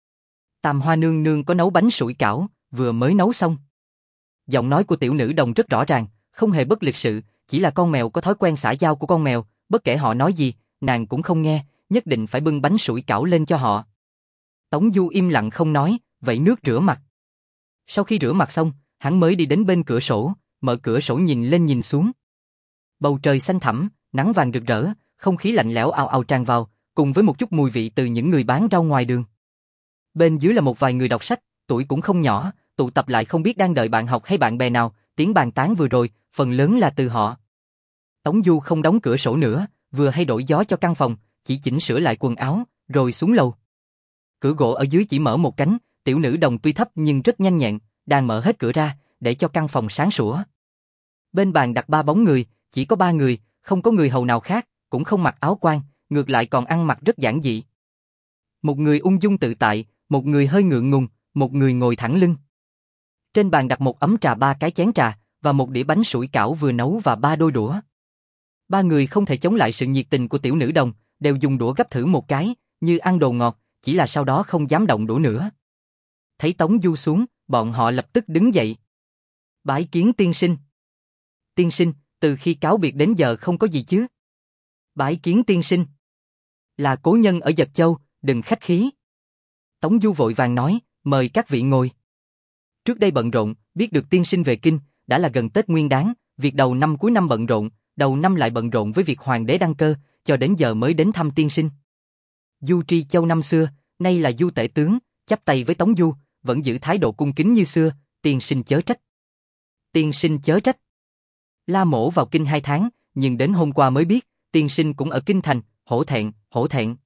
Tam Hoa nương nương có nấu bánh sủi cảo, vừa mới nấu xong. Giọng nói của tiểu nữ đồng rất rõ ràng, không hề bất lịch sự, chỉ là con mèo có thói quen xã giao của con mèo, bất kể họ nói gì, nàng cũng không nghe, nhất định phải bưng bánh sủi cảo lên cho họ. Tống Du im lặng không nói, vẩy nước rửa mặt. Sau khi rửa mặt xong, hắn mới đi đến bên cửa sổ, mở cửa sổ nhìn lên nhìn xuống. Bầu trời xanh thẳm, nắng vàng rực rỡ, không khí lạnh lẽo ào ào tràn vào, cùng với một chút mùi vị từ những người bán rau ngoài đường. Bên dưới là một vài người đọc sách, tuổi cũng không nhỏ, tụ tập lại không biết đang đợi bạn học hay bạn bè nào, tiếng bàn tán vừa rồi, phần lớn là từ họ. Tống Du không đóng cửa sổ nữa, vừa hay đổi gió cho căn phòng, chỉ chỉnh sửa lại quần áo, rồi xuống lầu. Cửa gỗ ở dưới chỉ mở một cánh, tiểu nữ đồng tuy thấp nhưng rất nhanh nhẹn, đang mở hết cửa ra, để cho căn phòng sáng sủa. Bên bàn đặt ba bóng người, chỉ có ba người, không có người hầu nào khác, cũng không mặc áo quan, ngược lại còn ăn mặc rất giản dị. Một người ung dung tự tại, một người hơi ngượng ngùng, một người ngồi thẳng lưng. Trên bàn đặt một ấm trà ba cái chén trà, và một đĩa bánh sủi cảo vừa nấu và ba đôi đũa. Ba người không thể chống lại sự nhiệt tình của tiểu nữ đồng, đều dùng đũa gắp thử một cái, như ăn đồ ngọt, chỉ là sau đó không dám động đũa nữa. Thấy Tống Du xuống, bọn họ lập tức đứng dậy. Bái kiến tiên sinh. Tiên sinh, từ khi cáo biệt đến giờ không có gì chứ? Bái kiến tiên sinh. Là cố nhân ở Dật Châu, đừng khách khí. Tống Du vội vàng nói, mời các vị ngồi. Trước đây bận rộn, biết được tiên sinh về kinh, đã là gần Tết Nguyên Đán, việc đầu năm cuối năm bận rộn, đầu năm lại bận rộn với việc hoàng đế đăng cơ, cho đến giờ mới đến thăm tiên sinh. Du Tri Châu năm xưa, nay là Du tể tướng, chắp tay với Tống Du, vẫn giữ thái độ cung kính như xưa, tiên sinh chớ trách. Tiên sinh chớ trách. La Mổ vào kinh hai tháng, nhưng đến hôm qua mới biết, tiên sinh cũng ở kinh thành, hổ thẹn, hổ thẹn.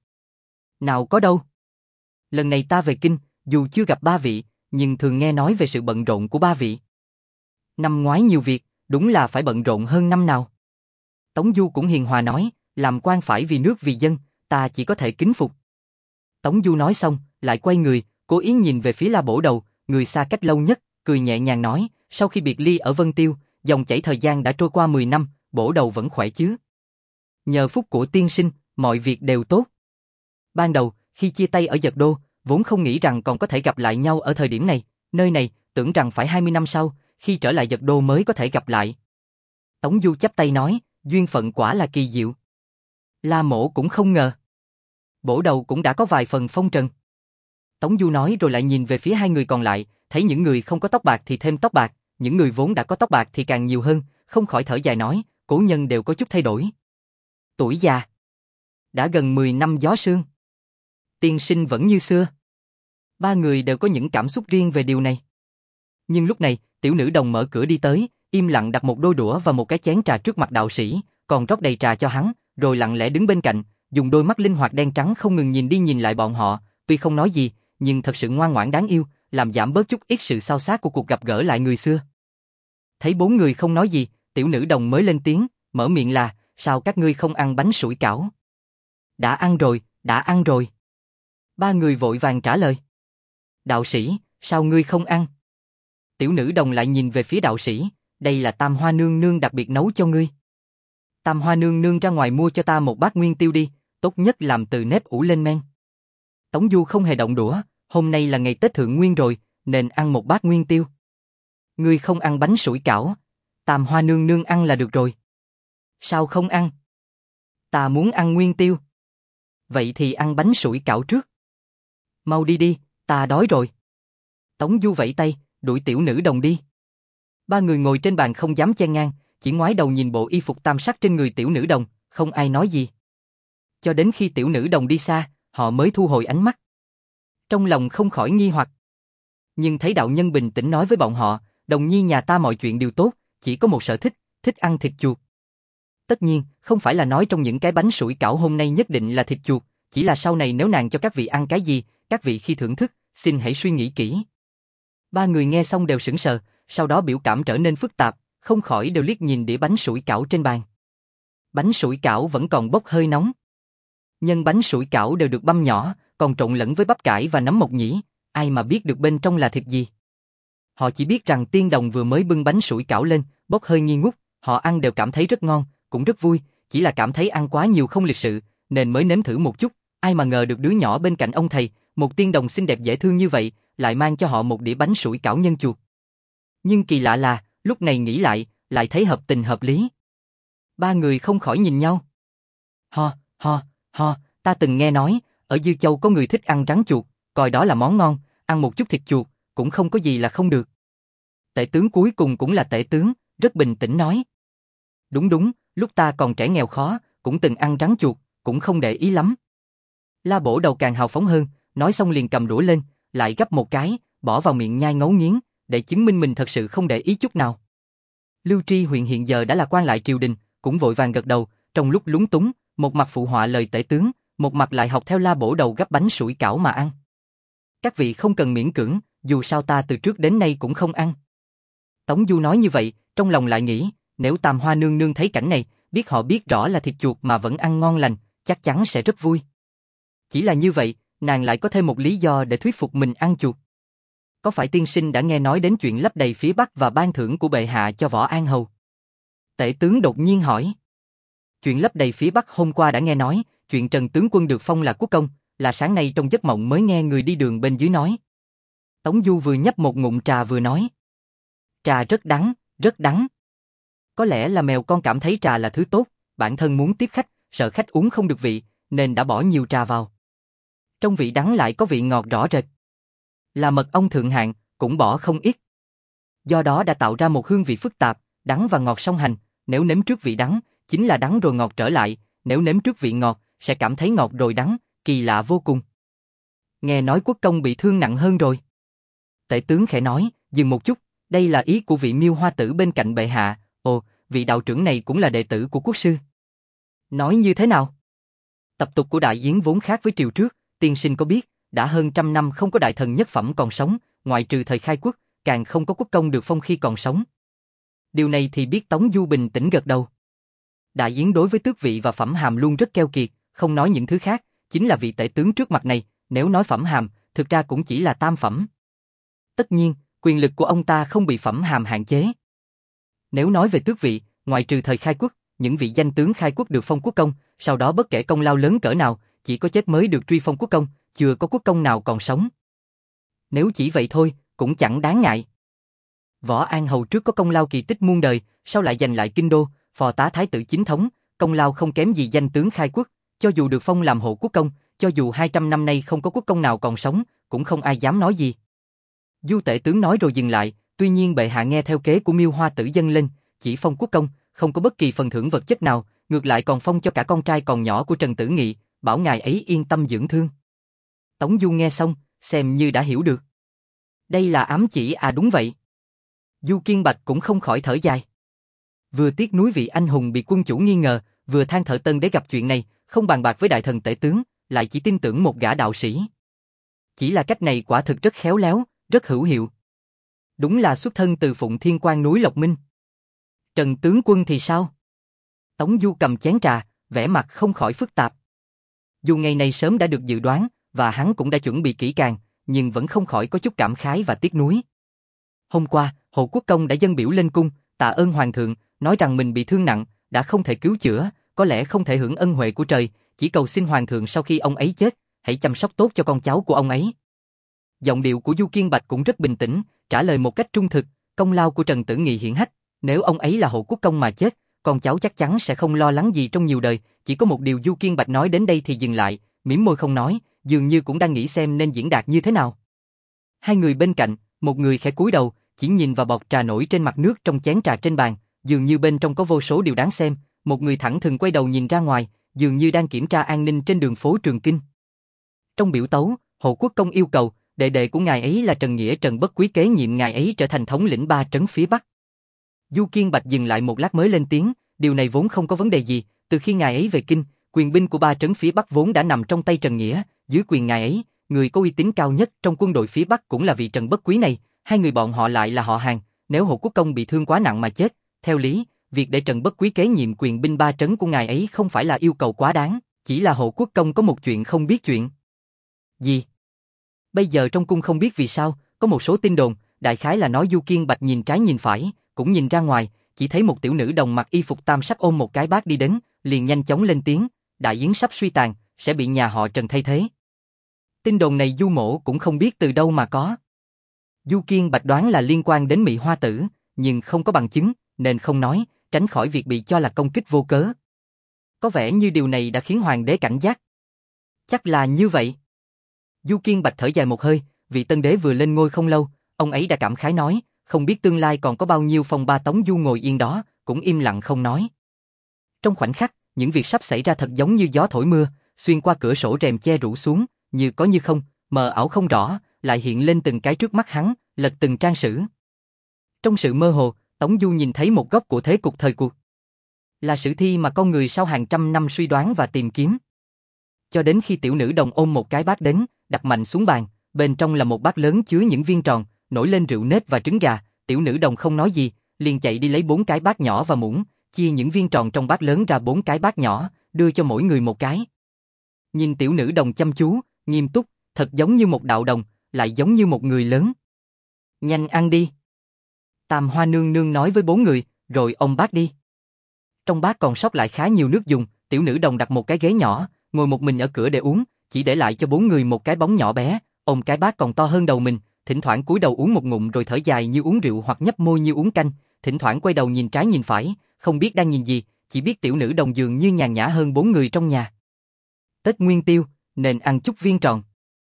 Nào có đâu. Lần này ta về kinh, dù chưa gặp ba vị, nhưng thường nghe nói về sự bận rộn của ba vị. Năm ngoái nhiều việc, đúng là phải bận rộn hơn năm nào. Tống Du cũng hiền hòa nói, làm quan phải vì nước vì dân, ta chỉ có thể kính phục. Tống Du nói xong, lại quay người, cố ý nhìn về phía La Bổ Đầu, người xa cách lâu nhất, cười nhẹ nhàng nói, sau khi biệt ly ở Vân Tiêu, dòng chảy thời gian đã trôi qua mười năm, Bổ Đầu vẫn khỏe chứ? Nhờ phúc của tiên sinh, mọi việc đều tốt. Ban đầu, khi chia tay ở Dật Đô, vốn không nghĩ rằng còn có thể gặp lại nhau ở thời điểm này, nơi này, tưởng rằng phải hai mươi năm sau, khi trở lại Dật Đô mới có thể gặp lại. Tống Du chắp tay nói, duyên phận quả là kỳ diệu. La Mỗ cũng không ngờ. Bổ đầu cũng đã có vài phần phong trần. Tống Du nói rồi lại nhìn về phía hai người còn lại, thấy những người không có tóc bạc thì thêm tóc bạc, những người vốn đã có tóc bạc thì càng nhiều hơn, không khỏi thở dài nói, cố nhân đều có chút thay đổi. Tuổi già. Đã gần mười năm gió sương. Tiên sinh vẫn như xưa. Ba người đều có những cảm xúc riêng về điều này. Nhưng lúc này, tiểu nữ đồng mở cửa đi tới, im lặng đặt một đôi đũa và một cái chén trà trước mặt đạo sĩ, còn rót đầy trà cho hắn, rồi lặng lẽ đứng bên cạnh, dùng đôi mắt linh hoạt đen trắng không ngừng nhìn đi nhìn lại bọn họ, tuy không nói gì, nhưng thật sự ngoan ngoãn đáng yêu, làm giảm bớt chút ít sự xao xát của cuộc gặp gỡ lại người xưa. Thấy bốn người không nói gì, tiểu nữ đồng mới lên tiếng, mở miệng là, sao các ngươi không ăn bánh sủi cảo? Đã ăn rồi, đã ăn rồi. Ba người vội vàng trả lời. Đạo sĩ, sao ngươi không ăn? Tiểu nữ đồng lại nhìn về phía đạo sĩ, đây là Tam Hoa nương nương đặc biệt nấu cho ngươi. Tam Hoa nương nương ra ngoài mua cho ta một bát nguyên tiêu đi, tốt nhất làm từ nếp ủ lên men. Tống Du không hề động đũa, hôm nay là ngày Tết Thượng Nguyên rồi, nên ăn một bát nguyên tiêu. Ngươi không ăn bánh sủi cảo, Tam Hoa nương nương ăn là được rồi. Sao không ăn? Ta muốn ăn nguyên tiêu. Vậy thì ăn bánh sủi cảo trước. Mau đi đi, ta đói rồi. Tống Du vẫy tay, đuổi tiểu nữ đồng đi. Ba người ngồi trên bàn không dám chen ngang, chỉ ngoái đầu nhìn bộ y phục tam sắc trên người tiểu nữ đồng, không ai nói gì. Cho đến khi tiểu nữ đồng đi xa, họ mới thu hồi ánh mắt. Trong lòng không khỏi nghi hoặc. Nhưng thấy đạo nhân bình tĩnh nói với bọn họ, đồng nhi nhà ta mọi chuyện đều tốt, chỉ có một sở thích, thích ăn thịt chuột. Tất nhiên, không phải là nói trong những cái bánh sủi cảo hôm nay nhất định là thịt chuột, chỉ là sau này nếu nàng cho các vị ăn cái gì, các vị khi thưởng thức, xin hãy suy nghĩ kỹ. Ba người nghe xong đều sững sờ, sau đó biểu cảm trở nên phức tạp, không khỏi đều liếc nhìn đĩa bánh sủi cảo trên bàn. Bánh sủi cảo vẫn còn bốc hơi nóng. Nhân bánh sủi cảo đều được băm nhỏ, còn trộn lẫn với bắp cải và nấm mộc nhĩ, ai mà biết được bên trong là thịt gì. Họ chỉ biết rằng tiên đồng vừa mới bưng bánh sủi cảo lên, bốc hơi nghi ngút, họ ăn đều cảm thấy rất ngon, cũng rất vui, chỉ là cảm thấy ăn quá nhiều không lịch sự, nên mới nếm thử một chút, ai mà ngờ được đứa nhỏ bên cạnh ông thầy, một tiên đồng xinh đẹp dễ thương như vậy, lại mang cho họ một đĩa bánh sủi cảo nhân chuột. Nhưng kỳ lạ là, lúc này nghĩ lại, lại thấy hợp tình hợp lý. Ba người không khỏi nhìn nhau. Ho, ho, ho, ta từng nghe nói, ở Dư Châu có người thích ăn rắn chuột, coi đó là món ngon, ăn một chút thịt chuột, cũng không có gì là không được. Tể tướng cuối cùng cũng là tể tướng, rất bình tĩnh nói. Đúng đúng, lúc ta còn trẻ nghèo khó, cũng từng ăn rắn chuột, cũng không để ý lắm. La Bổ Đầu càng hào phóng hơn, nói xong liền cầm đũa lên, lại gắp một cái, bỏ vào miệng nhai ngấu nghiến, để chứng minh mình thật sự không để ý chút nào. Lưu Tri Huyện hiện giờ đã là quan lại triều đình, cũng vội vàng gật đầu, trong lúc lúng túng, một mặt phụ họa lời tể tướng, một mặt lại học theo La Bổ Đầu gắp bánh sủi cảo mà ăn. Các vị không cần miễn cưỡng, dù sao ta từ trước đến nay cũng không ăn. Tống Du nói như vậy, trong lòng lại nghĩ, nếu Tam Hoa nương nương thấy cảnh này, biết họ biết rõ là thịt chuột mà vẫn ăn ngon lành, chắc chắn sẽ rất vui. Chỉ là như vậy, nàng lại có thêm một lý do để thuyết phục mình ăn chuột. Có phải tiên sinh đã nghe nói đến chuyện lấp đầy phía Bắc và ban thưởng của bệ hạ cho Võ An Hầu? Tể tướng đột nhiên hỏi. Chuyện lấp đầy phía Bắc hôm qua đã nghe nói, chuyện Trần tướng quân được phong là quốc công, là sáng nay trong giấc mộng mới nghe người đi đường bên dưới nói. Tống Du vừa nhấp một ngụm trà vừa nói. Trà rất đắng, rất đắng. Có lẽ là mèo con cảm thấy trà là thứ tốt, bản thân muốn tiếp khách, sợ khách uống không được vị, nên đã bỏ nhiều trà vào. Trong vị đắng lại có vị ngọt rõ rệt. Là mật ong thượng hạng, cũng bỏ không ít. Do đó đã tạo ra một hương vị phức tạp, đắng và ngọt song hành, nếu nếm trước vị đắng, chính là đắng rồi ngọt trở lại, nếu nếm trước vị ngọt, sẽ cảm thấy ngọt rồi đắng, kỳ lạ vô cùng. Nghe nói quốc công bị thương nặng hơn rồi. Tể tướng khẽ nói, dừng một chút, đây là ý của vị Miêu Hoa tử bên cạnh bệ hạ, ồ, vị đạo trưởng này cũng là đệ tử của quốc sư. Nói như thế nào? Tập tục của Đại Yến vốn khác với triều trước, tiên sinh có biết, đã hơn trăm năm không có đại thần nhất phẩm còn sống, ngoại trừ thời khai quốc, càng không có quốc công được phong khi còn sống. Điều này thì biết Tống Du bình tĩnh gật đầu. Đại Yến đối với tước vị và phẩm hàm luôn rất keo kiệt, không nói những thứ khác, chính là vị tể tướng trước mặt này, nếu nói phẩm hàm, thực ra cũng chỉ là tam phẩm. Tất nhiên, quyền lực của ông ta không bị phẩm hàm hạn chế. Nếu nói về tước vị, ngoại trừ thời khai quốc, những vị danh tướng khai quốc được phong quốc công, sau đó bất kể công lao lớn cỡ nào, chỉ có chết mới được truy phong quốc công, chưa có quốc công nào còn sống. Nếu chỉ vậy thôi, cũng chẳng đáng ngại. Võ An Hầu trước có công lao kỳ tích muôn đời, sau lại giành lại kinh đô, phò tá thái tử chính thống, công lao không kém gì danh tướng khai quốc, cho dù được phong làm hộ quốc công, cho dù hai trăm năm nay không có quốc công nào còn sống, cũng không ai dám nói gì. Du tể tướng nói rồi dừng lại, tuy nhiên bệ hạ nghe theo kế của Miêu Hoa Tử dâng lên, chỉ phong quốc công, không có bất kỳ phần thưởng vật chất nào, ngược lại còn phong cho cả con trai còn nhỏ của Trần Tử Nghị, bảo ngài ấy yên tâm dưỡng thương. Tống Du nghe xong, xem như đã hiểu được. Đây là ám chỉ à? Đúng vậy. Du Kiên Bạch cũng không khỏi thở dài. Vừa tiếc nuối vị anh hùng bị quân chủ nghi ngờ, vừa than thở Tân Đế gặp chuyện này, không bàn bạc với đại thần tể tướng, lại chỉ tin tưởng một gã đạo sĩ. Chỉ là cách này quả thực rất khéo léo, rất hữu hiệu. Đúng là xuất thân từ Phụng Thiên Quan núi Lộc Minh. Trần tướng quân thì sao? Tống Du cầm chén trà, vẻ mặt không khỏi phức tạp. Dù ngày này sớm đã được dự đoán, và hắn cũng đã chuẩn bị kỹ càng, nhưng vẫn không khỏi có chút cảm khái và tiếc nuối. Hôm qua, Hồ Quốc Công đã dâng biểu lên cung, tạ ơn hoàng thượng, nói rằng mình bị thương nặng, đã không thể cứu chữa, có lẽ không thể hưởng ân huệ của trời, chỉ cầu xin hoàng thượng sau khi ông ấy chết, hãy chăm sóc tốt cho con cháu của ông ấy. Giọng điệu của Du Kiên Bạch cũng rất bình tĩnh, trả lời một cách trung thực, công lao của Trần Tử Nghị hiển hách, nếu ông ấy là Hộ Quốc Công mà chết, con cháu chắc chắn sẽ không lo lắng gì trong nhiều đời. Chỉ có một điều Du Kiên Bạch nói đến đây thì dừng lại, mỉm môi không nói, dường như cũng đang nghĩ xem nên diễn đạt như thế nào. Hai người bên cạnh, một người khẽ cúi đầu, chỉ nhìn vào bọt trà nổi trên mặt nước trong chén trà trên bàn, dường như bên trong có vô số điều đáng xem. Một người thẳng thừng quay đầu nhìn ra ngoài, dường như đang kiểm tra an ninh trên đường phố Trường Kinh. Trong biểu tấu, Hộ Quốc Công yêu cầu, đệ đệ của ngài ấy là Trần Nghĩa Trần Bất Quý kế nhiệm ngài ấy trở thành thống lĩnh ba trấn phía Bắc. Du Kiên Bạch dừng lại một lát mới lên tiếng, điều này vốn không có vấn đề gì, từ khi ngài ấy về Kinh, quyền binh của ba trấn phía Bắc vốn đã nằm trong tay Trần Nghĩa, dưới quyền ngài ấy, người có uy tín cao nhất trong quân đội phía Bắc cũng là vị Trần Bất Quý này, hai người bọn họ lại là họ hàng, nếu Hộ Quốc Công bị thương quá nặng mà chết, theo lý, việc để Trần Bất Quý kế nhiệm quyền binh ba trấn của ngài ấy không phải là yêu cầu quá đáng, chỉ là Hộ Quốc Công có một chuyện không biết chuyện. Gì? Bây giờ trong cung không biết vì sao, có một số tin đồn, đại khái là nói Du Kiên Bạch nhìn trái nhìn phải, cũng nhìn ra ngoài, chỉ thấy một tiểu nữ đồng mặc y phục tam sắc ôm một cái bát đi đến, liền nhanh chóng lên tiếng, đại yến sắp suy tàn, sẽ bị nhà họ Trần thay thế. Tin đồn này Du Mỗ cũng không biết từ đâu mà có. Du Kiên Bạch đoán là liên quan đến Mị Hoa Tử, nhưng không có bằng chứng, nên không nói, tránh khỏi việc bị cho là công kích vô cớ. Có vẻ như điều này đã khiến hoàng đế cảnh giác. Chắc là như vậy. Du Kiên Bạch thở dài một hơi, vị tân đế vừa lên ngôi không lâu, ông ấy đã cảm khái nói, không biết tương lai còn có bao nhiêu phong ba Tống Du ngồi yên đó, cũng im lặng không nói. Trong khoảnh khắc, những việc sắp xảy ra thật giống như gió thổi mưa, xuyên qua cửa sổ rèm che rủ xuống, như có như không, mờ ảo không rõ, lại hiện lên từng cái trước mắt hắn, lật từng trang sử. Trong sự mơ hồ, Tống Du nhìn thấy một góc của thế cục thời cuộc. Là sử thi mà con người sau hàng trăm năm suy đoán và tìm kiếm. Cho đến khi tiểu nữ đồng ôm một cái bát đến, đặt mạnh xuống bàn, bên trong là một bát lớn chứa những viên tròn, nổi lên rượu nếp và trứng gà, tiểu nữ đồng không nói gì, liền chạy đi lấy bốn cái bát nhỏ và muỗng, chia những viên tròn trong bát lớn ra bốn cái bát nhỏ, đưa cho mỗi người một cái. Nhìn tiểu nữ đồng chăm chú, nghiêm túc, thật giống như một đạo đồng, lại giống như một người lớn. Nhanh ăn đi. Tam Hoa nương nương nói với bốn người, rồi ôm bát đi. Trong bát còn sót lại khá nhiều nước dùng, tiểu nữ đồng đặt một cái ghế nhỏ, ngồi một mình ở cửa để uống, chỉ để lại cho bốn người một cái bóng nhỏ bé, ôm cái bát còn to hơn đầu mình, thỉnh thoảng cúi đầu uống một ngụm rồi thở dài như uống rượu hoặc nhấp môi như uống canh, thỉnh thoảng quay đầu nhìn trái nhìn phải, không biết đang nhìn gì, chỉ biết tiểu nữ đồng dường như nhàn nhã hơn bốn người trong nhà. Tết Nguyên Tiêu, nên ăn chút viên tròn.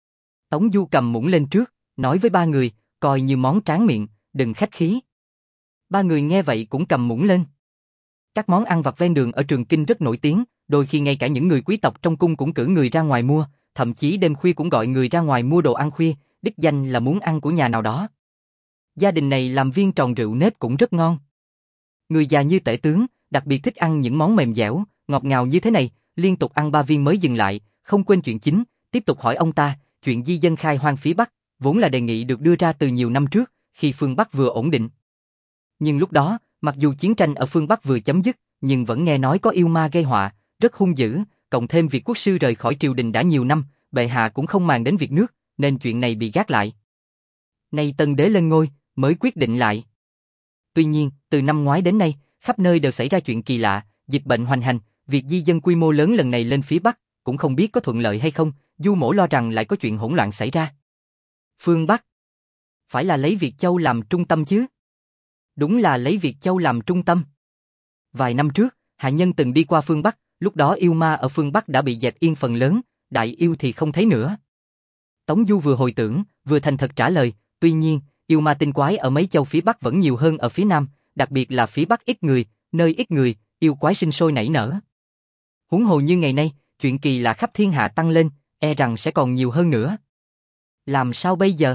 Tống Du cầm muỗng lên trước, nói với ba người, coi như món tráng miệng, đừng khách khí. Ba người nghe vậy cũng cầm muỗng lên. Các món ăn vặt ven đường ở Trường Kinh rất nổi tiếng, đôi khi ngay cả những người quý tộc trong cung cũng cử người ra ngoài mua, thậm chí đêm khuya cũng gọi người ra ngoài mua đồ ăn khuya, đích danh là muốn ăn của nhà nào đó. Gia đình này làm viên tròn rượu nếp cũng rất ngon. Người già như tể tướng, đặc biệt thích ăn những món mềm dẻo, ngọt ngào như thế này, liên tục ăn ba viên mới dừng lại, không quên chuyện chính, tiếp tục hỏi ông ta, chuyện di dân khai hoang phía Bắc, vốn là đề nghị được đưa ra từ nhiều năm trước, khi phương Bắc vừa ổn định. Nhưng lúc đó, mặc dù chiến tranh ở phương Bắc vừa chấm dứt, nhưng vẫn nghe nói có yêu ma gây họa, rất hung dữ, cộng thêm việc quốc sư rời khỏi triều đình đã nhiều năm, bệ hạ cũng không màng đến việc nước, nên chuyện này bị gác lại. Nay tân đế lên ngôi, mới quyết định lại. Tuy nhiên, từ năm ngoái đến nay, khắp nơi đều xảy ra chuyện kỳ lạ, dịch bệnh hoành hành, việc di dân quy mô lớn lần này lên phía Bắc, cũng không biết có thuận lợi hay không, Du Mỗ lo rằng lại có chuyện hỗn loạn xảy ra. Phương Bắc? Phải là lấy Việt Châu làm trung tâm chứ? Đúng là lấy Việt Châu làm trung tâm. Vài năm trước, hạ nhân từng đi qua phương Bắc, lúc đó yêu ma ở phương Bắc đã bị dẹp yên phần lớn, đại yêu thì không thấy nữa. Tống Du vừa hồi tưởng, vừa thành thật trả lời, tuy nhiên, yêu ma tinh quái ở mấy châu phía Bắc vẫn nhiều hơn ở phía Nam, đặc biệt là phía Bắc ít người, nơi ít người, yêu quái sinh sôi nảy nở. Huống hồ như ngày nay, chuyện kỳ lạ khắp thiên hạ tăng lên, e rằng sẽ còn nhiều hơn nữa. Làm sao bây giờ?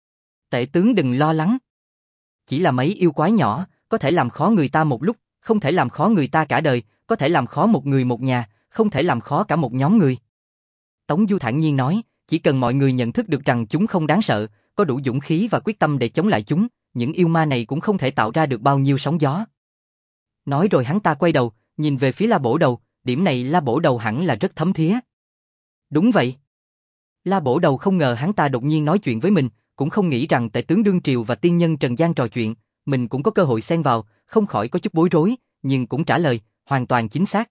Tể tướng đừng lo lắng. Chỉ là mấy yêu quái nhỏ, có thể làm khó người ta một lúc, không thể làm khó người ta cả đời, có thể làm khó một người một nhà, không thể làm khó cả một nhóm người. Tống Du thản nhiên nói, chỉ cần mọi người nhận thức được rằng chúng không đáng sợ, có đủ dũng khí và quyết tâm để chống lại chúng, những yêu ma này cũng không thể tạo ra được bao nhiêu sóng gió. Nói rồi hắn ta quay đầu, nhìn về phía La Bổ Đầu, điểm này La Bổ Đầu hẳn là rất thấm thía. Đúng vậy. La Bổ Đầu không ngờ hắn ta đột nhiên nói chuyện với mình, cũng không nghĩ rằng tể tướng đương triều và tiên nhân Trần Gian trò chuyện, mình cũng có cơ hội xen vào, không khỏi có chút bối rối, nhưng cũng trả lời, hoàn toàn chính xác.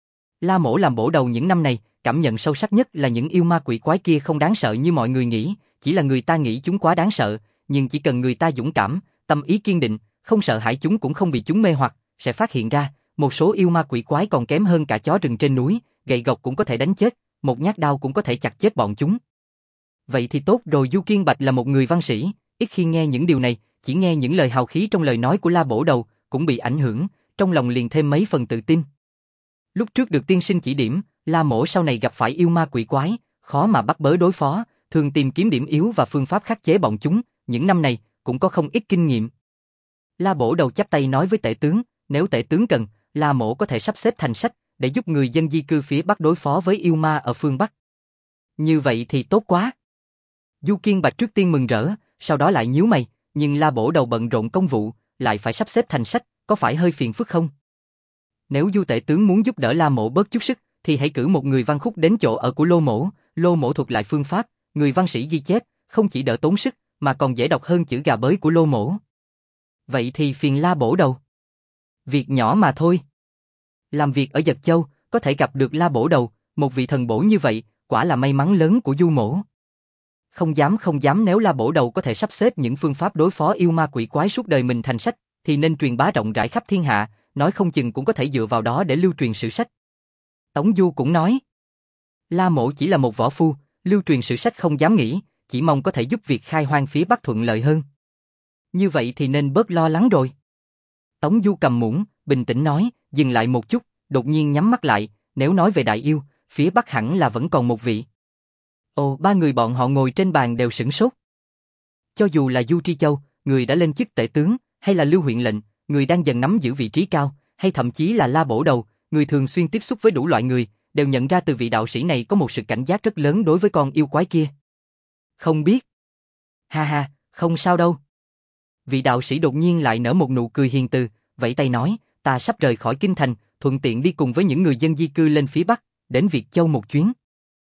La Mỗ làm bổ đầu những năm này, cảm nhận sâu sắc nhất là những yêu ma quỷ quái kia không đáng sợ như mọi người nghĩ, chỉ là người ta nghĩ chúng quá đáng sợ, nhưng chỉ cần người ta dũng cảm, tâm ý kiên định, không sợ hãi chúng cũng không bị chúng mê hoặc, sẽ phát hiện ra, một số yêu ma quỷ quái còn kém hơn cả chó rừng trên núi, gậy gộc cũng có thể đánh chết, một nhát đao cũng có thể chặt chết bọn chúng. Vậy thì tốt rồi. Du Kiên Bạch là một người văn sĩ, ít khi nghe những điều này, chỉ nghe những lời hào khí trong lời nói của La Bổ Đầu, cũng bị ảnh hưởng, trong lòng liền thêm mấy phần tự tin. Lúc trước được tiên sinh chỉ điểm, La Mỗ sau này gặp phải yêu ma quỷ quái, khó mà bắt bớ đối phó, thường tìm kiếm điểm yếu và phương pháp khắc chế bọn chúng, những năm này cũng có không ít kinh nghiệm. La Bổ Đầu chắp tay nói với tể tướng, nếu tể tướng cần, La Mỗ có thể sắp xếp thành sách để giúp người dân di cư phía Bắc đối phó với yêu ma ở phương Bắc. Như vậy thì tốt quá. Du Kiên Bạch trước tiên mừng rỡ, sau đó lại nhíu mày, nhưng La Bổ Đầu bận rộn công vụ, lại phải sắp xếp thành sách, có phải hơi phiền phức không? Nếu Du tể tướng muốn giúp đỡ La Mỗ bớt chút sức, thì hãy cử một người văn khúc đến chỗ ở của Lô Mỗ, Lô Mỗ thuật lại phương pháp, người văn sĩ ghi chép, không chỉ đỡ tốn sức, mà còn dễ đọc hơn chữ gà bới của Lô Mỗ. Vậy thì phiền La Bổ Đầu. Việc nhỏ mà thôi. Làm việc ở Dật Châu, có thể gặp được La Bổ Đầu, một vị thần bổ như vậy, quả là may mắn lớn của Du Mỗ. Không dám không dám, nếu La Bổ Đầu có thể sắp xếp những phương pháp đối phó yêu ma quỷ quái suốt đời mình thành sách, thì nên truyền bá rộng rãi khắp thiên hạ, nói không chừng cũng có thể dựa vào đó để lưu truyền sử sách. Tống Du cũng nói, La Mỗ chỉ là một võ phu, lưu truyền sử sách không dám nghĩ, chỉ mong có thể giúp việc khai hoang phía Bắc thuận lợi hơn. Như vậy thì nên bớt lo lắng rồi. Tống Du cầm muỗng, bình tĩnh nói, dừng lại một chút, đột nhiên nhắm mắt lại, nếu nói về đại yêu, phía Bắc hẳn là vẫn còn một vị. Ồ, ba người bọn họ ngồi trên bàn đều sửng sốt. Cho dù là Du Tri Châu, người đã lên chức tể tướng, hay là Lưu huyện lệnh, người đang dần nắm giữ vị trí cao, hay thậm chí là La Bổ Đầu, người thường xuyên tiếp xúc với đủ loại người, đều nhận ra từ vị đạo sĩ này có một sự cảnh giác rất lớn đối với con yêu quái kia. Không biết. Ha ha, không sao đâu. Vị đạo sĩ đột nhiên lại nở một nụ cười hiền từ, vẫy tay nói, ta sắp rời khỏi kinh thành, thuận tiện đi cùng với những người dân di cư lên phía Bắc, đến Việt Châu một chuyến.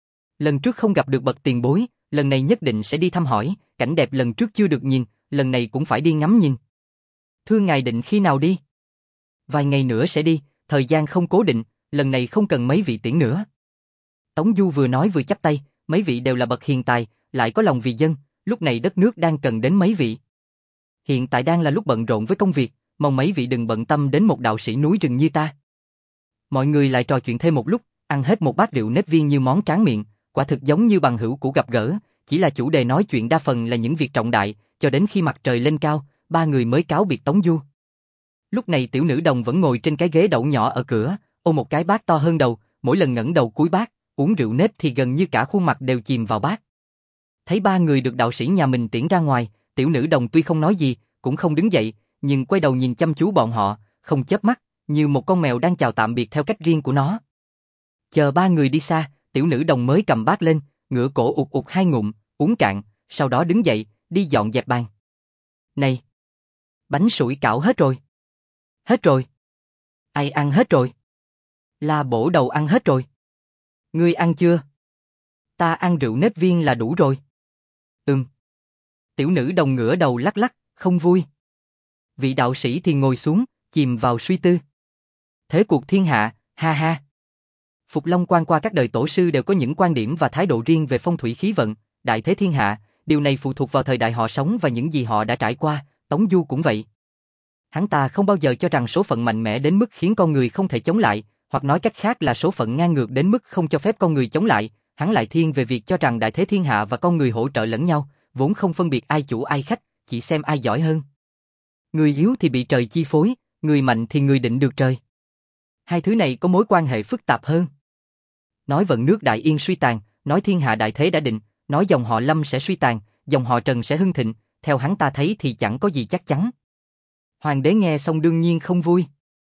Lần trước không gặp được bậc tiền bối, lần này nhất định sẽ đi thăm hỏi, cảnh đẹp lần trước chưa được nhìn, lần này cũng phải đi ngắm nhìn. Thưa ngài định khi nào đi? Vài ngày nữa sẽ đi, thời gian không cố định, lần này không cần mấy vị tiễn nữa. Tống Du vừa nói vừa chắp tay, mấy vị đều là bậc hiền tài, lại có lòng vì dân, lúc này đất nước đang cần đến mấy vị. Hiện tại đang là lúc bận rộn với công việc, mong mấy vị đừng bận tâm đến một đạo sĩ núi rừng như ta. Mọi người lại trò chuyện thêm một lúc, ăn hết một bát rượu nếp viên như món tráng miệng, quả thực giống như bằng hữu cũ gặp gỡ, chỉ là chủ đề nói chuyện đa phần là những việc trọng đại, cho đến khi mặt trời lên cao, ba người mới cáo biệt Tống Du. Lúc này tiểu nữ đồng vẫn ngồi trên cái ghế đẩu nhỏ ở cửa, ôm một cái bát to hơn đầu, mỗi lần ngẩng đầu cúi bát, uống rượu nếp thì gần như cả khuôn mặt đều chìm vào bát. Thấy ba người được đạo sĩ nhà mình tiễn ra ngoài, tiểu nữ đồng tuy không nói gì, cũng không đứng dậy, nhưng quay đầu nhìn chăm chú bọn họ, không chớp mắt, như một con mèo đang chào tạm biệt theo cách riêng của nó. Chờ ba người đi xa, tiểu nữ đồng mới cầm bát lên, ngửa cổ ụt ụt hai ngụm, uống cạn, sau đó đứng dậy, đi dọn dẹp bàn. Này! Bánh sủi cảo hết rồi. Hết rồi. Ai ăn hết rồi? La Bổ Đầu ăn hết rồi. Ngươi ăn chưa? Ta ăn rượu nếp viên là đủ rồi. Ừm. Tiểu nữ đồng ngửa đầu lắc lắc, không vui. Vị đạo sĩ thì ngồi xuống, chìm vào suy tư. Thế cuộc thiên hạ, ha ha. Phục Long Quan qua các đời tổ sư đều có những quan điểm và thái độ riêng về phong thủy khí vận, đại thế thiên hạ, điều này phụ thuộc vào thời đại họ sống và những gì họ đã trải qua, Tống Du cũng vậy. Hắn ta không bao giờ cho rằng số phận mạnh mẽ đến mức khiến con người không thể chống lại, hoặc nói cách khác là số phận ngang ngược đến mức không cho phép con người chống lại, hắn lại thiên về việc cho rằng đại thế thiên hạ và con người hỗ trợ lẫn nhau, vốn không phân biệt ai chủ ai khách, chỉ xem ai giỏi hơn. Người yếu thì bị trời chi phối, người mạnh thì người định được trời. Hai thứ này có mối quan hệ phức tạp hơn. Nói vận nước Đại Yên suy tàn, nói thiên hạ đại thế đã định, nói dòng họ Lâm sẽ suy tàn, dòng họ Trần sẽ hưng thịnh, theo hắn ta thấy thì chẳng có gì chắc chắn. Hoàng đế nghe xong đương nhiên không vui.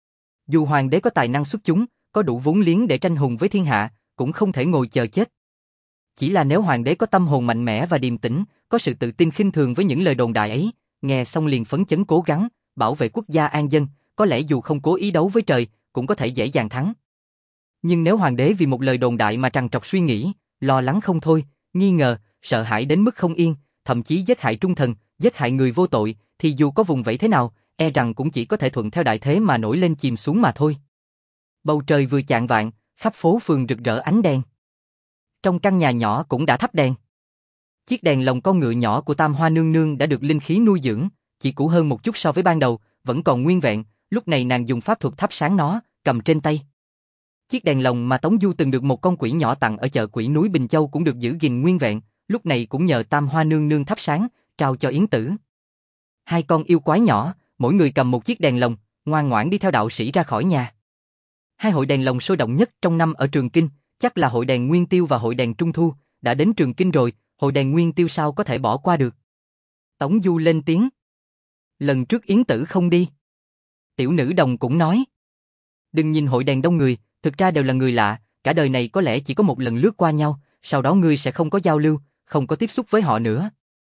Dù hoàng đế có tài năng xuất chúng, có đủ vốn liếng để tranh hùng với thiên hạ, cũng không thể ngồi chờ chết. Chỉ là nếu hoàng đế có tâm hồn mạnh mẽ và điềm tĩnh, có sự tự tin khinh thường với những lời đồn đại ấy, nghe xong liền phấn chấn cố gắng, bảo vệ quốc gia an dân, có lẽ dù không cố ý đấu với trời, cũng có thể dễ dàng thắng. Nhưng nếu hoàng đế vì một lời đồn đại mà trằn trọc suy nghĩ, lo lắng không thôi, nghi ngờ, sợ hãi đến mức không yên, thậm chí giết hại trung thần, giết hại người vô tội, thì dù có vùng vẫy thế nào, e rằng cũng chỉ có thể thuận theo đại thế mà nổi lên chìm xuống mà thôi. Bầu trời vừa chạng vạng, khắp phố phường rực rỡ ánh đèn. Trong căn nhà nhỏ cũng đã thắp đèn. Chiếc đèn lồng con ngựa nhỏ của Tam Hoa nương nương đã được linh khí nuôi dưỡng, chỉ cũ hơn một chút so với ban đầu, vẫn còn nguyên vẹn, lúc này nàng dùng pháp thuật thắp sáng nó, cầm trên tay. Chiếc đèn lồng mà Tống Du từng được một con quỷ nhỏ tặng ở chợ quỷ núi Bình Châu cũng được giữ gìn nguyên vẹn, lúc này cũng nhờ Tam Hoa nương nương thắp sáng, trao cho Yến Tử. Hai con yêu quái nhỏ, mỗi người cầm một chiếc đèn lồng, ngoan ngoãn đi theo đạo sĩ ra khỏi nhà. Hai hội đèn lồng sôi động nhất trong năm ở Trường Kinh, chắc là hội đèn Nguyên Tiêu và hội đèn Trung Thu, đã đến Trường Kinh rồi, hội đèn Nguyên Tiêu sao có thể bỏ qua được. Tống Du lên tiếng. Lần trước Yến Tử không đi. Tiểu Nữ Đồng cũng nói. Đừng nhìn hội đèn đông người, thực ra đều là người lạ, cả đời này có lẽ chỉ có một lần lướt qua nhau, sau đó ngươi sẽ không có giao lưu, không có tiếp xúc với họ nữa.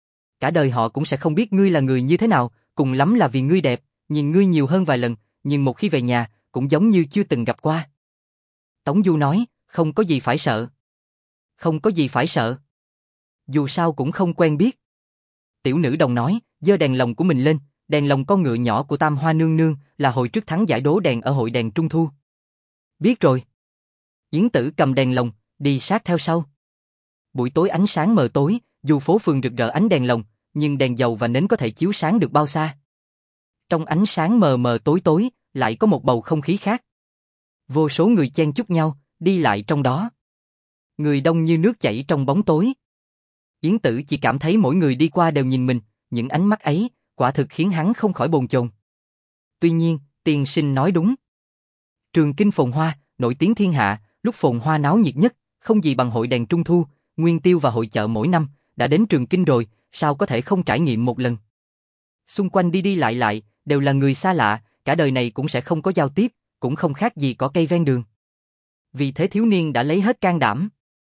Cả đời họ cũng sẽ không biết ngươi là người như thế nào, cùng lắm là vì ngươi đẹp, nhìn ngươi nhiều hơn vài lần, nhưng một khi về nhà, cũng giống như chưa từng gặp qua. Tống Du nói, không có gì phải sợ. Không có gì phải sợ. Dù sao cũng không quen biết. Tiểu Nữ Đồng nói, giơ đèn lồng của mình lên, đèn lồng con ngựa nhỏ của Tam Hoa nương nương là hồi trước thắng giải đố đèn ở hội đèn Trung Thu. Biết rồi. Yến Tử cầm đèn lồng, đi sát theo sau. Buổi tối ánh sáng mờ tối, dù phố phường rực rỡ ánh đèn lồng, nhưng đèn dầu và nến có thể chiếu sáng được bao xa. Trong ánh sáng mờ mờ tối tối, lại có một bầu không khí khác. Vô số người chen chúc nhau, đi lại trong đó. Người đông như nước chảy trong bóng tối. Yến Tử chỉ cảm thấy mỗi người đi qua đều nhìn mình, những ánh mắt ấy, quả thực khiến hắn không khỏi bồn chồn. Tuy nhiên, tiên sinh nói đúng. Trường Kinh phồn hoa, nổi tiếng thiên hạ, lúc phồn hoa náo nhiệt nhất, không gì bằng hội đèn Trung Thu, Nguyên Tiêu và hội chợ mỗi năm, đã đến Trường Kinh rồi, sao có thể không trải nghiệm một lần. Xung quanh đi đi lại lại, đều là người xa lạ, cả đời này cũng sẽ không có giao tiếp, cũng không khác gì cỏ cây ven đường. Vì thế thiếu niên đã lấy hết can đảm.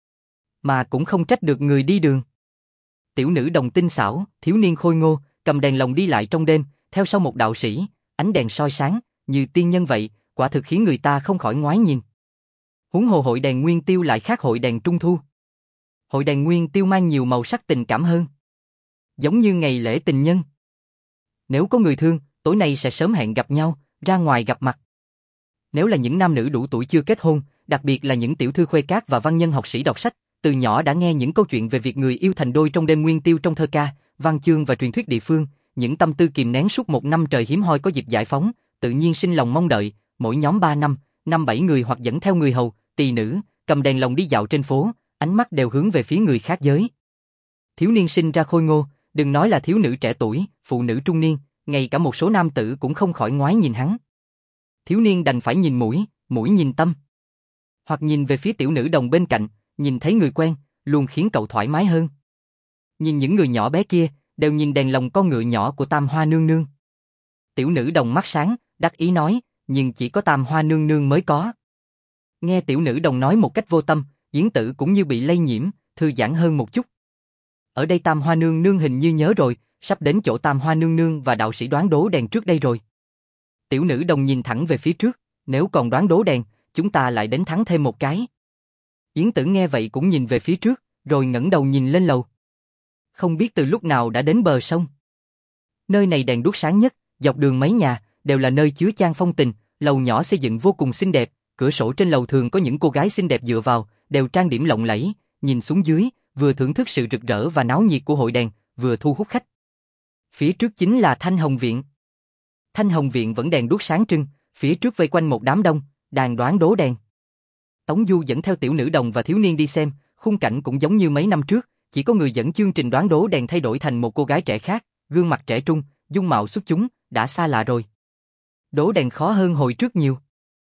Mà cũng không trách được người đi đường. Tiểu Nữ Đồng tinh xảo, thiếu niên khôi ngô, cầm đèn lồng đi lại trong đêm, theo sau một đạo sĩ, ánh đèn soi sáng, như tiên nhân vậy, quả thực khiến người ta không khỏi ngoái nhìn. Huống hồ hội đèn Nguyên Tiêu lại khác hội đèn Trung Thu. Hội đèn Nguyên Tiêu mang nhiều màu sắc tình cảm hơn. Giống như ngày lễ tình nhân. Nếu có người thương, tối nay sẽ sớm hẹn gặp nhau, ra ngoài gặp mặt. Nếu là những nam nữ đủ tuổi chưa kết hôn, đặc biệt là những tiểu thư khuê các và văn nhân học sĩ đọc sách, từ nhỏ đã nghe những câu chuyện về việc người yêu thành đôi trong đêm Nguyên Tiêu trong thơ ca, văn chương và truyền thuyết địa phương, những tâm tư kìm nén suốt một năm trời hiếm hoi có dịp giải phóng, tự nhiên sinh lòng mong đợi, mỗi nhóm ba năm, năm bảy người hoặc dẫn theo người hầu, tỳ nữ, cầm đèn lồng đi dạo trên phố, ánh mắt đều hướng về phía người khác giới. Thiếu niên sinh ra khôi ngô, đừng nói là thiếu nữ trẻ tuổi, phụ nữ trung niên, ngay cả một số nam tử cũng không khỏi ngoái nhìn hắn. Thiếu niên đành phải nhìn mũi, mũi nhìn tâm. Hoặc nhìn về phía Tiểu Nữ Đồng bên cạnh, nhìn thấy người quen, luôn khiến cậu thoải mái hơn. Nhìn những người nhỏ bé kia, đều nhìn đèn lồng con ngựa nhỏ của Tam Hoa nương nương. Tiểu Nữ Đồng mắt sáng, đắc ý nói, nhưng chỉ có Tam Hoa nương nương mới có. Nghe Tiểu Nữ Đồng nói một cách vô tâm, Yến Tử cũng như bị lây nhiễm, thư giãn hơn một chút. Ở đây Tam Hoa nương nương hình như nhớ rồi, sắp đến chỗ Tam Hoa nương nương và đạo sĩ đoán đố đèn trước đây rồi. Tiểu Nữ Đồng nhìn thẳng về phía trước, nếu còn đoán đố đèn, chúng ta lại đến thắng thêm một cái. Yến Tử nghe vậy cũng nhìn về phía trước, rồi ngẩng đầu nhìn lên lầu. Không biết từ lúc nào đã đến bờ sông. Nơi này đèn đuốc sáng nhất, dọc đường mấy nhà, đều là nơi chứa chan phong tình, lầu nhỏ xây dựng vô cùng xinh đẹp, cửa sổ trên lầu thường có những cô gái xinh đẹp dựa vào, đều trang điểm lộng lẫy, nhìn xuống dưới, vừa thưởng thức sự rực rỡ và náo nhiệt của hội đèn, vừa thu hút khách. Phía trước chính là Thanh Hồng Viện. Thanh Hồng Viện vẫn đèn đuốc sáng trưng, phía trước vây quanh một đám đông, đàn đoán đố đèn. Tống Du dẫn theo tiểu nữ đồng và thiếu niên đi xem, khung cảnh cũng giống như mấy năm trước, chỉ có người dẫn chương trình đoán đố đèn thay đổi thành một cô gái trẻ khác, gương mặt trẻ trung, dung mạo xuất chúng, đã xa lạ rồi. Đố đèn khó hơn hồi trước nhiều.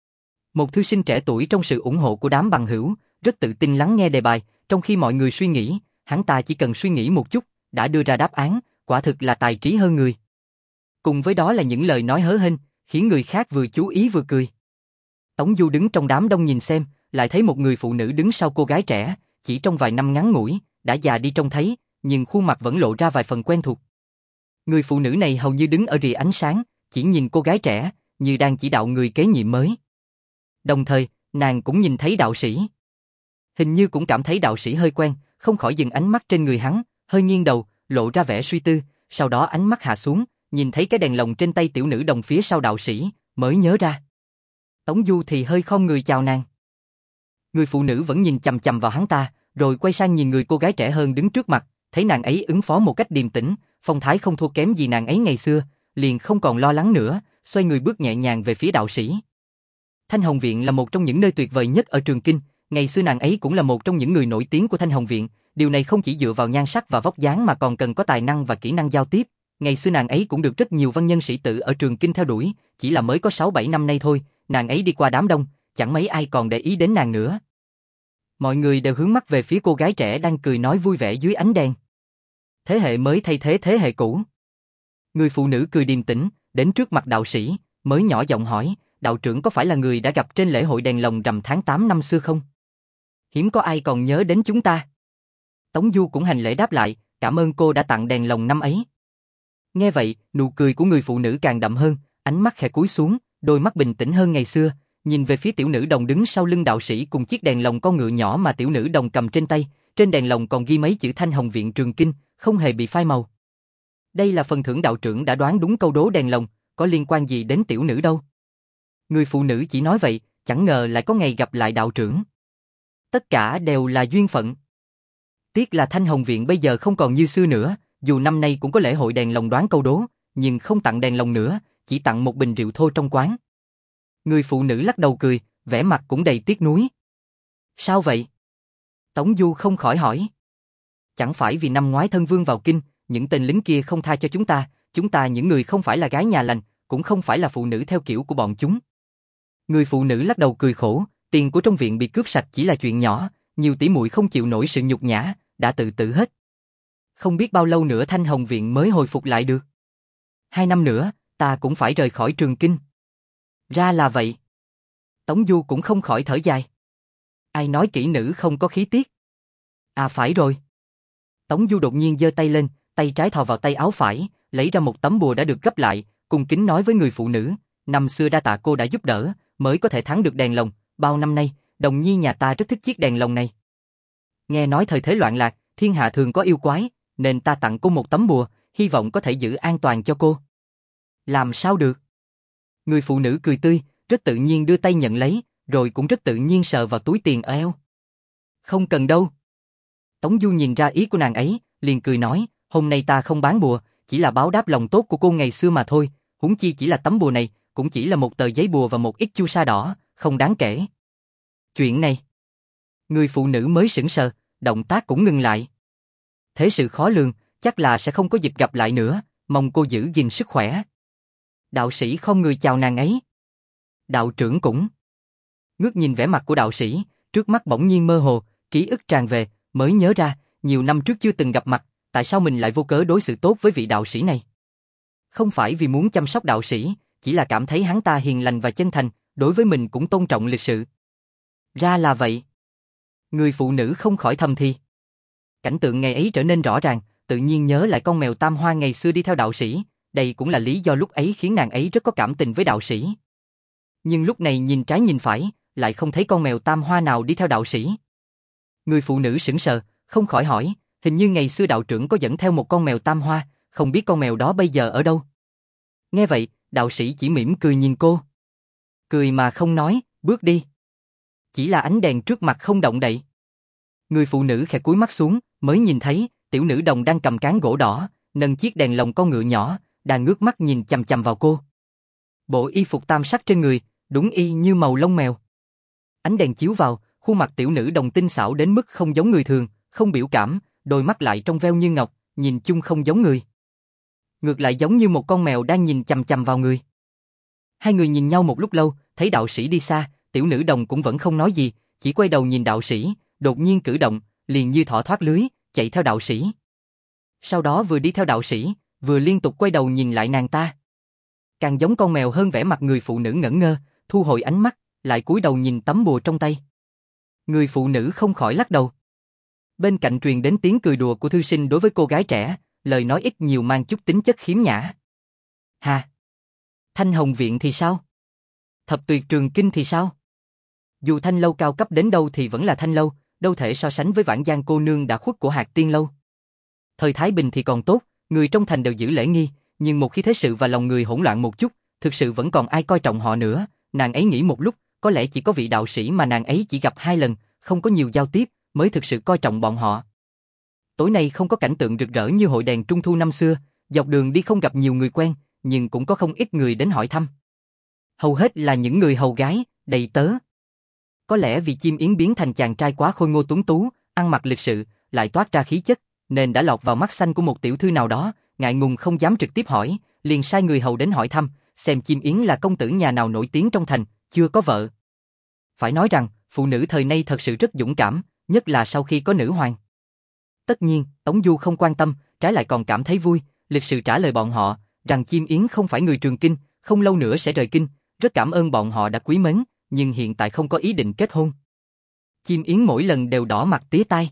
Một thư sinh trẻ tuổi trong sự ủng hộ của đám bằng hữu, rất tự tin lắng nghe đề bài, trong khi mọi người suy nghĩ, hắn ta chỉ cần suy nghĩ một chút, đã đưa ra đáp án, quả thực là tài trí hơn người. Cùng với đó là những lời nói hớ hênh, khiến người khác vừa chú ý vừa cười. Tống Du đứng trong đám đông nhìn xem, lại thấy một người phụ nữ đứng sau cô gái trẻ, chỉ trong vài năm ngắn ngủi, đã già đi trông thấy, nhưng khuôn mặt vẫn lộ ra vài phần quen thuộc. Người phụ nữ này hầu như đứng ở rìa ánh sáng, chỉ nhìn cô gái trẻ, như đang chỉ đạo người kế nhiệm mới. Đồng thời, nàng cũng nhìn thấy đạo sĩ. Hình như cũng cảm thấy đạo sĩ hơi quen, không khỏi dừng ánh mắt trên người hắn, hơi nghiêng đầu, lộ ra vẻ suy tư, sau đó ánh mắt hạ xuống, nhìn thấy cái đèn lồng trên tay tiểu nữ đồng phía sau đạo sĩ, mới nhớ ra. Tống Du thì hơi khom người chào nàng. Người phụ nữ vẫn nhìn chằm chằm vào hắn ta, rồi quay sang nhìn người cô gái trẻ hơn đứng trước mặt, thấy nàng ấy ứng phó một cách điềm tĩnh, phong thái không thua kém gì nàng ấy ngày xưa, liền không còn lo lắng nữa, xoay người bước nhẹ nhàng về phía đạo sĩ. Thanh Hồng Viện là một trong những nơi tuyệt vời nhất ở Trường Kinh, ngày xưa nàng ấy cũng là một trong những người nổi tiếng của Thanh Hồng Viện, điều này không chỉ dựa vào nhan sắc và vóc dáng mà còn cần có tài năng và kỹ năng giao tiếp. Ngày xưa nàng ấy cũng được rất nhiều văn nhân sĩ tử ở Trường Kinh theo đuổi, chỉ là mới có sáu bảy năm nay thôi, nàng ấy đi qua đám đông, chẳng mấy ai còn để ý đến nàng nữa. Mọi người đều hướng mắt về phía cô gái trẻ đang cười nói vui vẻ dưới ánh đèn. Thế hệ mới thay thế thế hệ cũ. Người phụ nữ cười điềm tĩnh, đến trước mặt đạo sĩ, mới nhỏ giọng hỏi, đạo trưởng có phải là người đã gặp trên lễ hội đèn lồng rằm tháng tám năm xưa không? Hiếm có ai còn nhớ đến chúng ta. Tống Du cũng hành lễ đáp lại, cảm ơn cô đã tặng đèn lồng năm ấy. Nghe vậy, nụ cười của người phụ nữ càng đậm hơn, ánh mắt khẽ cúi xuống, đôi mắt bình tĩnh hơn ngày xưa, nhìn về phía tiểu nữ đồng đứng sau lưng đạo sĩ cùng chiếc đèn lồng con ngựa nhỏ mà tiểu nữ đồng cầm trên tay, trên đèn lồng còn ghi mấy chữ Thanh Hồng Viện Trường Kinh, không hề bị phai màu. Đây là phần thưởng đạo trưởng đã đoán đúng câu đố đèn lồng, có liên quan gì đến tiểu nữ đâu. Người phụ nữ chỉ nói vậy, chẳng ngờ lại có ngày gặp lại đạo trưởng. Tất cả đều là duyên phận. Tiếc là Thanh Hồng Viện bây giờ không còn như xưa nữa, dù năm nay cũng có lễ hội đèn lồng đoán câu đố, nhưng không tặng đèn lồng nữa, chỉ tặng một bình rượu thô trong quán. Người phụ nữ lắc đầu cười, vẻ mặt cũng đầy tiếc nuối. Sao vậy? Tống Du không khỏi hỏi. Chẳng phải vì năm ngoái thân vương vào kinh, những tên lính kia không tha cho chúng ta, chúng ta những người không phải là gái nhà lành, cũng không phải là phụ nữ theo kiểu của bọn chúng. Người phụ nữ lắc đầu cười khổ, tiền của trong viện bị cướp sạch chỉ là chuyện nhỏ, nhiều tỷ muội không chịu nổi sự nhục nhã, đã tự tử hết. Không biết bao lâu nữa Thanh Hồng Viện mới hồi phục lại được. Hai năm nữa, ta cũng phải rời khỏi Trường Kinh. Ra là vậy. Tống Du cũng không khỏi thở dài. Ai nói kỹ nữ không có khí tiết? À phải rồi. Tống Du đột nhiên giơ tay lên, tay trái thò vào tay áo phải, lấy ra một tấm bùa đã được gấp lại, cung kính nói với người phụ nữ, năm xưa đa tạ cô đã giúp đỡ, mới có thể thắng được đèn lồng, bao năm nay, đồng nhi nhà ta rất thích chiếc đèn lồng này. Nghe nói thời thế loạn lạc, thiên hạ thường có yêu quái, nên ta tặng cô một tấm bùa, hy vọng có thể giữ an toàn cho cô. Làm sao được? Người phụ nữ cười tươi, rất tự nhiên đưa tay nhận lấy, rồi cũng rất tự nhiên sờ vào túi tiền ở eo. Không cần đâu. Tống Du nhìn ra ý của nàng ấy, liền cười nói, hôm nay ta không bán bùa, chỉ là báo đáp lòng tốt của cô ngày xưa mà thôi, huống chi chỉ là tấm bùa này, cũng chỉ là một tờ giấy bùa và một ít chu sa đỏ, không đáng kể. Chuyện này. Người phụ nữ mới sững sờ, động tác cũng ngừng lại. Thế sự khó lường, chắc là sẽ không có dịp gặp lại nữa, mong cô giữ gìn sức khỏe. Đạo sĩ không người chào nàng ấy. Đạo trưởng cũng. Ngước nhìn vẻ mặt của đạo sĩ, trước mắt bỗng nhiên mơ hồ, ký ức tràn về, mới nhớ ra, nhiều năm trước chưa từng gặp mặt, tại sao mình lại vô cớ đối xử tốt với vị đạo sĩ này? Không phải vì muốn chăm sóc đạo sĩ, chỉ là cảm thấy hắn ta hiền lành và chân thành, đối với mình cũng tôn trọng lịch sự. Ra là vậy. Người phụ nữ không khỏi thầm thì. Cảnh tượng ngày ấy trở nên rõ ràng, tự nhiên nhớ lại con mèo Tam Hoa ngày xưa đi theo đạo sĩ, đây cũng là lý do lúc ấy khiến nàng ấy rất có cảm tình với đạo sĩ. Nhưng lúc này nhìn trái nhìn phải, lại không thấy con mèo Tam Hoa nào đi theo đạo sĩ. Người phụ nữ sững sờ, không khỏi hỏi, hình như ngày xưa đạo trưởng có dẫn theo một con mèo Tam Hoa, không biết con mèo đó bây giờ ở đâu. Nghe vậy, đạo sĩ chỉ mỉm cười nhìn cô. Cười mà không nói, bước đi. Chỉ là ánh đèn trước mặt không động đậy. Người phụ nữ khẽ cúi mắt xuống, mới nhìn thấy tiểu nữ đồng đang cầm cán gỗ đỏ, nâng chiếc đèn lồng con ngựa nhỏ, đang ngước mắt nhìn chằm chằm vào cô. Bộ y phục tam sắc trên người, đúng y như màu lông mèo. Ánh đèn chiếu vào, khuôn mặt tiểu nữ đồng tinh xảo đến mức không giống người thường, không biểu cảm, đôi mắt lại trong veo như ngọc, nhìn chung không giống người. Ngược lại giống như một con mèo đang nhìn chằm chằm vào người. Hai người nhìn nhau một lúc lâu, thấy đạo sĩ đi xa, tiểu nữ đồng cũng vẫn không nói gì, chỉ quay đầu nhìn đạo sĩ, đột nhiên cử động, liền như thỏ thoát lưới, chạy theo đạo sĩ. Sau đó vừa đi theo đạo sĩ, vừa liên tục quay đầu nhìn lại nàng ta. Càng giống con mèo hơn vẻ mặt người phụ nữ ngẩn ngơ, thu hồi ánh mắt, lại cúi đầu nhìn tấm bùa trong tay. Người phụ nữ không khỏi lắc đầu. Bên cạnh truyền đến tiếng cười đùa của thư sinh đối với cô gái trẻ, lời nói ít nhiều mang chút tính chất khiếm nhã. Hà! Thanh Hồng Viện thì sao? Thập Tuyệt Trường Kinh thì sao? Dù Thanh Lâu cao cấp đến đâu thì vẫn là Thanh Lâu, đâu thể so sánh với Vãn Giang cô nương đã khuất của Hạc Tiên Lâu. Thời Thái Bình thì còn tốt, người trong thành đều giữ lễ nghi, nhưng một khi thế sự và lòng người hỗn loạn một chút, thực sự vẫn còn ai coi trọng họ nữa. Nàng ấy nghĩ một lúc, có lẽ chỉ có vị đạo sĩ mà nàng ấy chỉ gặp hai lần, không có nhiều giao tiếp, mới thực sự coi trọng bọn họ. Tối nay không có cảnh tượng rực rỡ như hội đèn trung thu năm xưa, dọc đường đi không gặp nhiều người quen, nhưng cũng có không ít người đến hỏi thăm. Hầu hết là những người hầu gái, đầy tớ. Có lẽ vì Chim Yến biến thành chàng trai quá khôi ngô tuấn tú, ăn mặc lịch sự, lại toát ra khí chất, nên đã lọt vào mắt xanh của một tiểu thư nào đó, ngại ngùng không dám trực tiếp hỏi, liền sai người hầu đến hỏi thăm, xem Chim Yến là công tử nhà nào nổi tiếng trong thành, chưa có vợ. Phải nói rằng, phụ nữ thời nay thật sự rất dũng cảm, nhất là sau khi có nữ hoàng. Tất nhiên, Tống Du không quan tâm, trái lại còn cảm thấy vui, lịch sự trả lời bọn họ, rằng Chim Yến không phải người Trường Kinh, không lâu nữa sẽ rời kinh, rất cảm ơn bọn họ đã quý mến, nhưng hiện tại không có ý định kết hôn. Chim Yến mỗi lần đều đỏ mặt tía tai.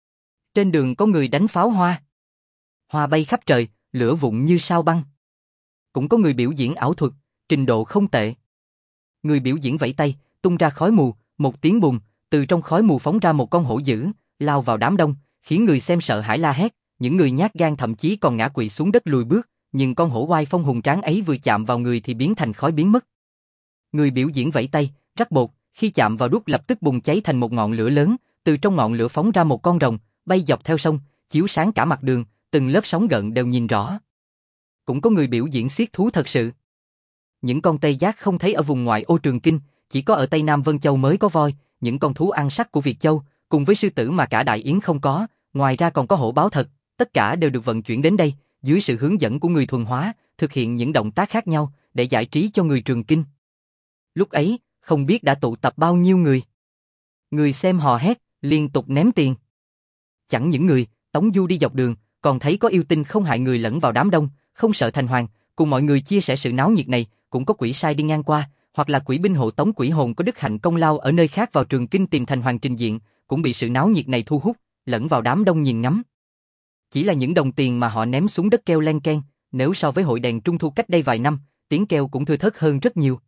Trên đường có người đánh pháo hoa. Hoa bay khắp trời, lửa vụn như sao băng. Cũng có người biểu diễn ảo thuật, trình độ không tệ. Người biểu diễn vẫy tay, tung ra khói mù, một tiếng bùng, từ trong khói mù phóng ra một con hổ dữ, lao vào đám đông, khiến người xem sợ hãi la hét, những người nhát gan thậm chí còn ngã quỵ xuống đất lùi bước, nhưng con hổ oai phong hùng tráng ấy vừa chạm vào người thì biến thành khói biến mất. Người biểu diễn vẫy tay, rắc bột, khi chạm vào đuốc lập tức bùng cháy thành một ngọn lửa lớn, từ trong ngọn lửa phóng ra một con rồng, bay dọc theo sông, chiếu sáng cả mặt đường, từng lớp sóng gợn đều nhìn rõ. Cũng có người biểu diễn xiết thú thật sự. Những con tê giác không thấy ở vùng ngoại ô Trường Kinh, chỉ có ở Tây Nam Vân Châu mới có voi, những con thú ăn sắc của Việt Châu, cùng với sư tử mà cả Đại Yến không có, ngoài ra còn có hổ báo thật, tất cả đều được vận chuyển đến đây, dưới sự hướng dẫn của người thuần hóa, thực hiện những động tác khác nhau, để giải trí cho người Trường Kinh. Lúc ấy, không biết đã tụ tập bao nhiêu người. Người xem hò hét, liên tục ném tiền. Chẳng những người, Tống Du đi dọc đường, còn thấy có yêu tinh không hại người lẫn vào đám đông, không sợ thành hoàng, cùng mọi người chia sẻ sự náo nhiệt này, cũng có quỷ sai đi ngang qua, hoặc là quỷ binh hộ tống quỷ hồn có đức hạnh công lao ở nơi khác vào Trường Kinh tìm thành hoàng trình diện, cũng bị sự náo nhiệt này thu hút, lẫn vào đám đông nhìn ngắm. Chỉ là những đồng tiền mà họ ném xuống đất kêu len keng, nếu so với hội đèn trung thu cách đây vài năm, tiếng kêu cũng thưa thớt hơn rất nhiều.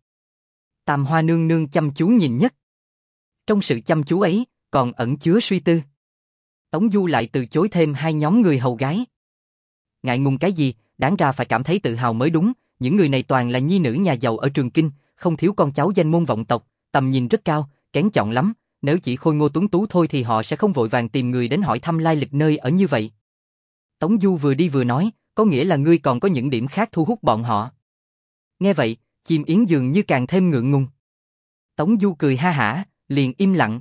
Tam Hoa nương nương chăm chú nhìn nhất. Trong sự chăm chú ấy, còn ẩn chứa suy tư. Tống Du lại từ chối thêm hai nhóm người hầu gái. Ngại ngùng cái gì, đáng ra phải cảm thấy tự hào mới đúng, những người này toàn là nhi nữ nhà giàu ở Trường Kinh, không thiếu con cháu danh môn vọng tộc, tầm nhìn rất cao, kén chọn lắm, nếu chỉ khôi ngô tuấn tú thôi thì họ sẽ không vội vàng tìm người đến hỏi thăm lai lịch nơi ở như vậy. Tống Du vừa đi vừa nói, có nghĩa là ngươi còn có những điểm khác thu hút bọn họ. Nghe vậy, Chim Yến dường như càng thêm ngượng ngùng. Tống Du cười ha hả, liền im lặng.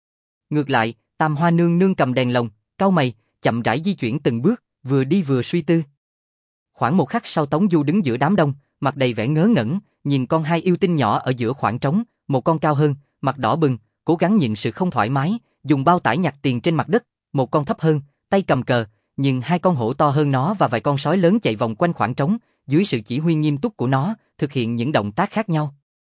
Ngược lại, Tam Hoa nương nương cầm đèn lồng, cau mày, chậm rãi di chuyển từng bước, vừa đi vừa suy tư. Khoảng một khắc sau Tống Du đứng giữa đám đông, mặt đầy vẻ ngớ ngẩn, nhìn con hai yêu tinh nhỏ ở giữa khoảng trống, một con cao hơn, mặt đỏ bừng, cố gắng nhịn sự không thoải mái, dùng bao tải nhặt tiền trên mặt đất, một con thấp hơn, tay cầm cờ, nhưng hai con hổ to hơn nó và vài con sói lớn chạy vòng quanh khoảng trống, dưới sự chỉ huy nghiêm túc của nó, thực hiện những động tác khác nhau.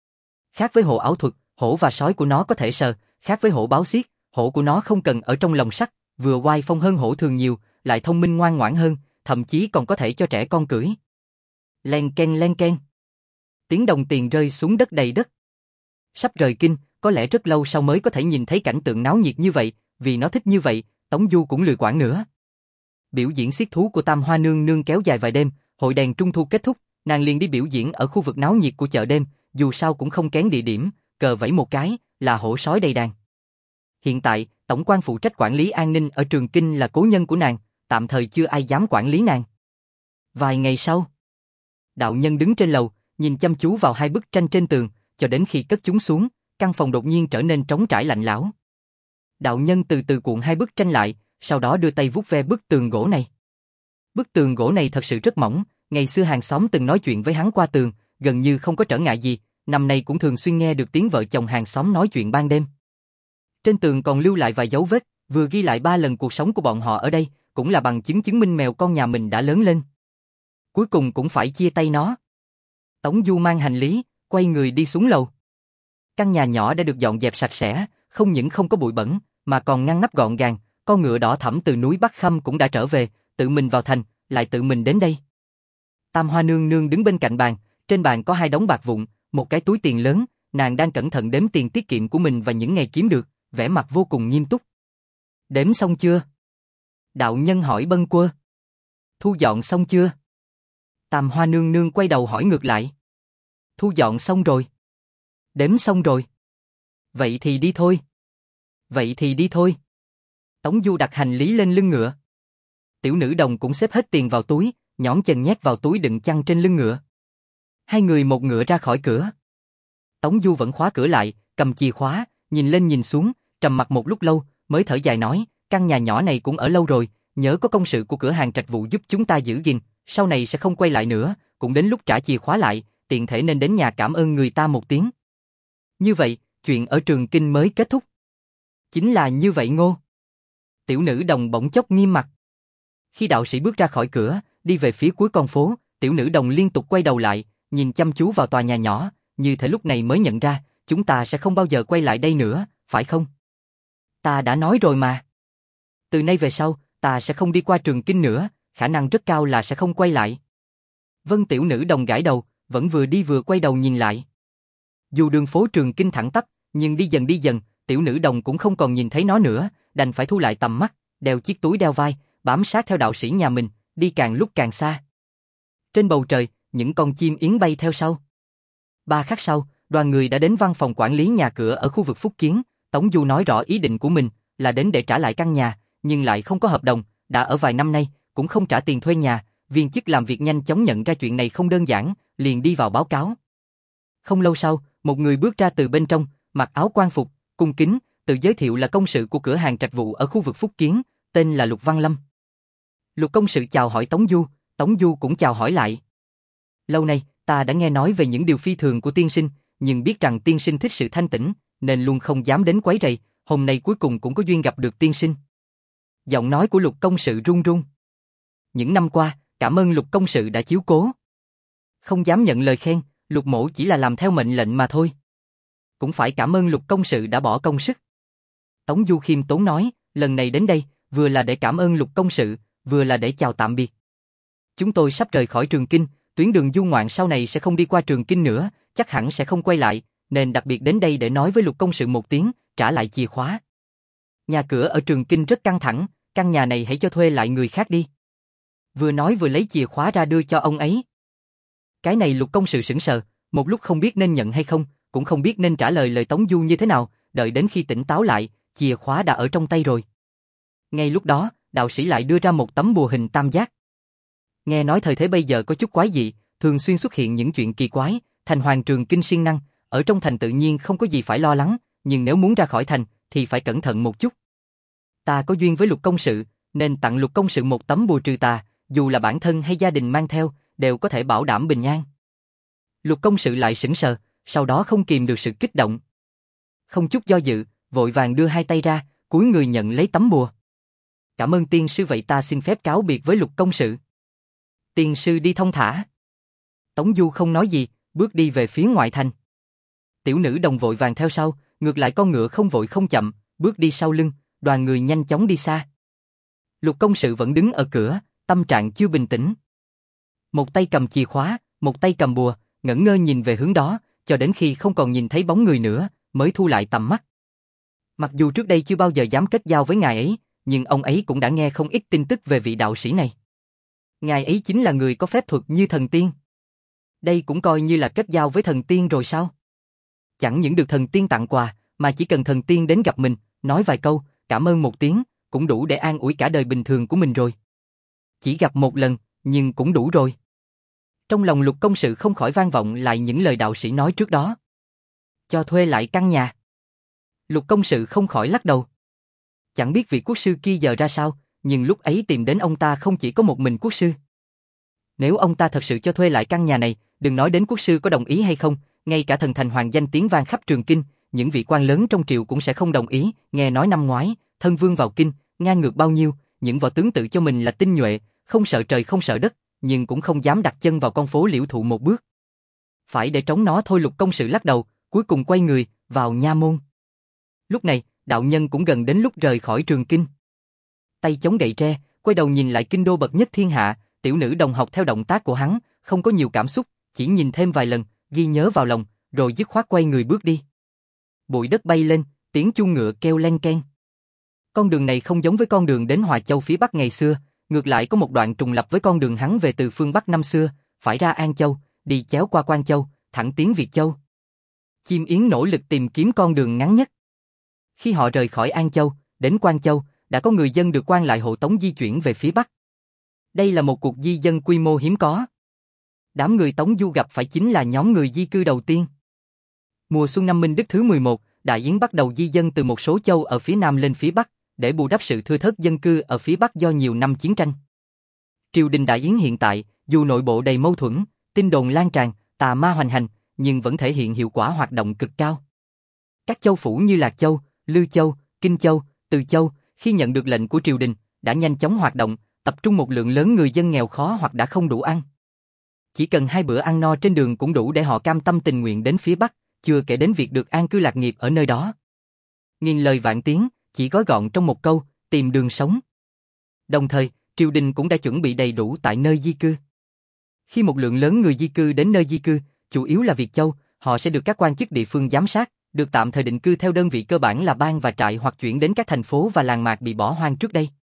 Khác với hổ ảo thuật, hổ và sói của nó có thể sờ, khác với hổ báo xiết, hổ của nó không cần ở trong lồng sắt, vừa oai phong hơn hổ thường nhiều, lại thông minh ngoan ngoãn hơn, thậm chí còn có thể cho trẻ con cưỡi. Len ken len ken. Tiếng đồng tiền rơi xuống đất đầy đất. Sắp rời kinh, có lẽ rất lâu sau mới có thể nhìn thấy cảnh tượng náo nhiệt như vậy, vì nó thích như vậy, Tống Du cũng lười quản nữa. Biểu diễn xiết thú của Tam Hoa nương nương kéo dài vài đêm, hội đèn trung thu kết thúc, nàng liền đi biểu diễn ở khu vực náo nhiệt của chợ đêm, dù sao cũng không kén địa điểm, cờ vẫy một cái, là hổ sói đầy đàn. Hiện tại, tổng quan phụ trách quản lý an ninh ở Trường Kinh là cố nhân của nàng, tạm thời chưa ai dám quản lý nàng. Vài ngày sau, đạo nhân đứng trên lầu, nhìn chăm chú vào hai bức tranh trên tường, cho đến khi cất chúng xuống, căn phòng đột nhiên trở nên trống trải lạnh lẽo. Đạo nhân từ từ cuộn hai bức tranh lại, sau đó đưa tay vuốt ve bức tường gỗ này. Bức tường gỗ này thật sự rất mỏng, ngày xưa hàng xóm từng nói chuyện với hắn qua tường, gần như không có trở ngại gì, năm nay cũng thường xuyên nghe được tiếng vợ chồng hàng xóm nói chuyện ban đêm. Trên tường còn lưu lại vài dấu vết, vừa ghi lại ba lần cuộc sống của bọn họ ở đây, cũng là bằng chứng chứng minh mèo con nhà mình đã lớn lên. Cuối cùng cũng phải chia tay nó. Tống Du mang hành lý, quay người đi xuống lầu. Căn nhà nhỏ đã được dọn dẹp sạch sẽ, không những không có bụi bẩn, mà còn ngăn nắp gọn gàng. Con ngựa đỏ thẫm từ núi Bắc Khâm cũng đã trở về, tự mình vào thành, lại tự mình đến đây. Tam Hoa nương nương đứng bên cạnh bàn, trên bàn có hai đống bạc vụn, một cái túi tiền lớn, nàng đang cẩn thận đếm tiền tiết kiệm của mình và những ngày kiếm được, vẻ mặt vô cùng nghiêm túc. Đếm xong chưa? Đạo nhân hỏi Bân Quơ. Thu dọn xong chưa? Tam Hoa nương nương quay đầu hỏi ngược lại. Thu dọn xong rồi. Đếm xong rồi. Vậy thì đi thôi. Vậy thì đi thôi. Tống Du đặt hành lý lên lưng ngựa. Tiểu nữ đồng cũng xếp hết tiền vào túi, nhõng chân nhét vào túi đựng chăn trên lưng ngựa. Hai người một ngựa ra khỏi cửa. Tống Du vẫn khóa cửa lại, cầm chìa khóa, nhìn lên nhìn xuống, trầm mặc một lúc lâu, mới thở dài nói, căn nhà nhỏ này cũng ở lâu rồi, nhớ có công sự của cửa hàng trạch vụ giúp chúng ta giữ gìn, sau này sẽ không quay lại nữa, cũng đến lúc trả chìa khóa lại, tiện thể nên đến nhà cảm ơn người ta một tiếng. Như vậy, chuyện ở Trường Kinh mới kết thúc. Chính là như vậy Ngô. Tiểu nữ đồng bỗng chốc nghiêm mặt. Khi đạo sĩ bước ra khỏi cửa, đi về phía cuối con phố, tiểu nữ đồng liên tục quay đầu lại, nhìn chăm chú vào tòa nhà nhỏ, như thể lúc này mới nhận ra, chúng ta sẽ không bao giờ quay lại đây nữa, phải không? Ta đã nói rồi mà. Từ nay về sau, ta sẽ không đi qua Trường Kinh nữa, khả năng rất cao là sẽ không quay lại. Vân tiểu nữ đồng gãi đầu, vẫn vừa đi vừa quay đầu nhìn lại. Dù đường phố Trường Kinh thẳng tắp, nhưng đi dần đi dần, tiểu nữ đồng cũng không còn nhìn thấy nó nữa, đành phải thu lại tầm mắt, đeo chiếc túi đeo vai, bám sát theo đạo sĩ nhà mình, đi càng lúc càng xa. Trên bầu trời, những con chim yến bay theo sau. Ba khắc sau, đoàn người đã đến văn phòng quản lý nhà cửa ở khu vực Phúc Kiến. Tống Du nói rõ ý định của mình là đến để trả lại căn nhà, nhưng lại không có hợp đồng, đã ở vài năm nay, cũng không trả tiền thuê nhà. Viên chức làm việc nhanh chóng nhận ra chuyện này không đơn giản, liền đi vào báo cáo. Không lâu sau, một người bước ra từ bên trong, mặc áo quan phục, cung kính, tự giới thiệu là công sự của cửa hàng trạch vụ ở khu vực Phúc Kiến, tên là Lục Văn Lâm. Lục công sự chào hỏi Tống Du, Tống Du cũng chào hỏi lại. Lâu nay, ta đã nghe nói về những điều phi thường của tiên sinh, nhưng biết rằng tiên sinh thích sự thanh tĩnh, nên luôn không dám đến quấy rầy, hôm nay cuối cùng cũng có duyên gặp được tiên sinh. Giọng nói của Lục công sự run run. Những năm qua, cảm ơn Lục công sự đã chiếu cố. Không dám nhận lời khen, Lục mỗ chỉ là làm theo mệnh lệnh mà thôi. Cũng phải cảm ơn Lục công sự đã bỏ công sức. Tống Du khiêm tốn nói, lần này đến đây, vừa là để cảm ơn Lục công sự, vừa là để chào tạm biệt. Chúng tôi sắp rời khỏi Trường Kinh, tuyến đường du ngoạn sau này sẽ không đi qua Trường Kinh nữa, chắc hẳn sẽ không quay lại, nên đặc biệt đến đây để nói với Lục công sự một tiếng, trả lại chìa khóa. Nhà cửa ở Trường Kinh rất căng thẳng, căn nhà này hãy cho thuê lại người khác đi. Vừa nói vừa lấy chìa khóa ra đưa cho ông ấy. Cái này Lục công sự sững sờ, một lúc không biết nên nhận hay không, cũng không biết nên trả lời lời Tống Du như thế nào, đợi đến khi tỉnh táo lại, chìa khóa đã ở trong tay rồi. Ngay lúc đó, đạo sĩ lại đưa ra một tấm bùa hình tam giác. Nghe nói thời thế bây giờ có chút quái dị, thường xuyên xuất hiện những chuyện kỳ quái, thành hoàng Trường Kinh siêng năng, ở trong thành tự nhiên không có gì phải lo lắng, nhưng nếu muốn ra khỏi thành thì phải cẩn thận một chút. Ta có duyên với Lục công sự, nên tặng Lục công sự một tấm bùa trừ tà, dù là bản thân hay gia đình mang theo, đều có thể bảo đảm bình an. Lục công sự lại sững sờ, sau đó không kìm được sự kích động. Không chút do dự, vội vàng đưa hai tay ra, cúi người nhận lấy tấm bùa. Cảm ơn tiên sư, vậy ta xin phép cáo biệt với Lục công sự. Tiên sư đi thông thả. Tống Du không nói gì, bước đi về phía ngoại thành. Tiểu nữ đồng vội vàng theo sau, ngược lại con ngựa không vội không chậm, bước đi sau lưng, đoàn người nhanh chóng đi xa. Lục công sự vẫn đứng ở cửa, tâm trạng chưa bình tĩnh. Một tay cầm chìa khóa, một tay cầm bùa, ngẩn ngơ nhìn về hướng đó, cho đến khi không còn nhìn thấy bóng người nữa, mới thu lại tầm mắt. Mặc dù trước đây chưa bao giờ dám kết giao với ngài ấy, nhưng ông ấy cũng đã nghe không ít tin tức về vị đạo sĩ này. Ngài ấy chính là người có phép thuật như thần tiên. Đây cũng coi như là kết giao với thần tiên rồi sao? Chẳng những được thần tiên tặng quà, mà chỉ cần thần tiên đến gặp mình, nói vài câu, cảm ơn một tiếng, cũng đủ để an ủi cả đời bình thường của mình rồi. Chỉ gặp một lần, nhưng cũng đủ rồi. Trong lòng Lục công sự không khỏi vang vọng lại những lời đạo sĩ nói trước đó. Cho thuê lại căn nhà. Lục công sự không khỏi lắc đầu. Chẳng biết vị quốc sư kia giờ ra sao, nhưng lúc ấy tìm đến ông ta không chỉ có một mình quốc sư. Nếu ông ta thật sự cho thuê lại căn nhà này, đừng nói đến quốc sư có đồng ý hay không, ngay cả thần thành hoàng danh tiếng vang khắp Trường Kinh, những vị quan lớn trong triều cũng sẽ không đồng ý. Nghe nói năm ngoái, thân vương vào kinh, ngang ngược bao nhiêu, những võ tướng tự cho mình là tinh nhuệ, không sợ trời không sợ đất, nhưng cũng không dám đặt chân vào con phố Liễu Thụ một bước. Phải để trống nó thôi. Lục công sự lắc đầu, cuối cùng quay người, vào nha môn. Lúc này, đạo nhân cũng gần đến lúc rời khỏi Trường Kinh. Tay chống gậy tre, quay đầu nhìn lại kinh đô bậc nhất thiên hạ, tiểu nữ đồng học theo động tác của hắn, không có nhiều cảm xúc, chỉ nhìn thêm vài lần, ghi nhớ vào lòng, rồi dứt khoát quay người bước đi. Bụi đất bay lên, tiếng chuông ngựa kêu len keng. Con đường này không giống với con đường đến Hòa Châu phía Bắc ngày xưa, ngược lại có một đoạn trùng lập với con đường hắn về từ phương Bắc năm xưa, phải ra An Châu, đi chéo qua Quan Châu, thẳng tiến Việt Châu. Chim Yến nỗ lực tìm kiếm con đường ngắn nhất. Khi họ rời khỏi An Châu, đến Quan Châu, đã có người dân được quan lại hộ tống di chuyển về phía Bắc. Đây là một cuộc di dân quy mô hiếm có. Đám người Tống Du gặp phải chính là nhóm người di cư đầu tiên. Mùa xuân năm Minh Đức thứ mười một, Đại Yến bắt đầu di dân từ một số châu ở phía Nam lên phía Bắc, để bù đắp sự thưa thớt dân cư ở phía Bắc do nhiều năm chiến tranh. Triều đình Đại Yến hiện tại, dù nội bộ đầy mâu thuẫn, tin đồn lan tràn, tà ma hoành hành, nhưng vẫn thể hiện hiệu quả hoạt động cực cao. Các châu phủ như Lạc Châu, Lư Châu, Kinh Châu, Từ Châu, khi nhận được lệnh của triều đình, đã nhanh chóng hoạt động, tập trung một lượng lớn người dân nghèo khó hoặc đã không đủ ăn. Chỉ cần hai bữa ăn no trên đường cũng đủ để họ cam tâm tình nguyện đến phía Bắc, chưa kể đến việc được an cư lạc nghiệp ở nơi đó. Nghìn lời vạn tiếng, chỉ gói gọn trong một câu, tìm đường sống. Đồng thời, triều đình cũng đã chuẩn bị đầy đủ tại nơi di cư. Khi một lượng lớn người di cư đến nơi di cư, chủ yếu là Việt Châu, họ sẽ được các quan chức địa phương giám sát, được tạm thời định cư theo đơn vị cơ bản là bang và trại hoặc chuyển đến các thành phố và làng mạc bị bỏ hoang trước đây.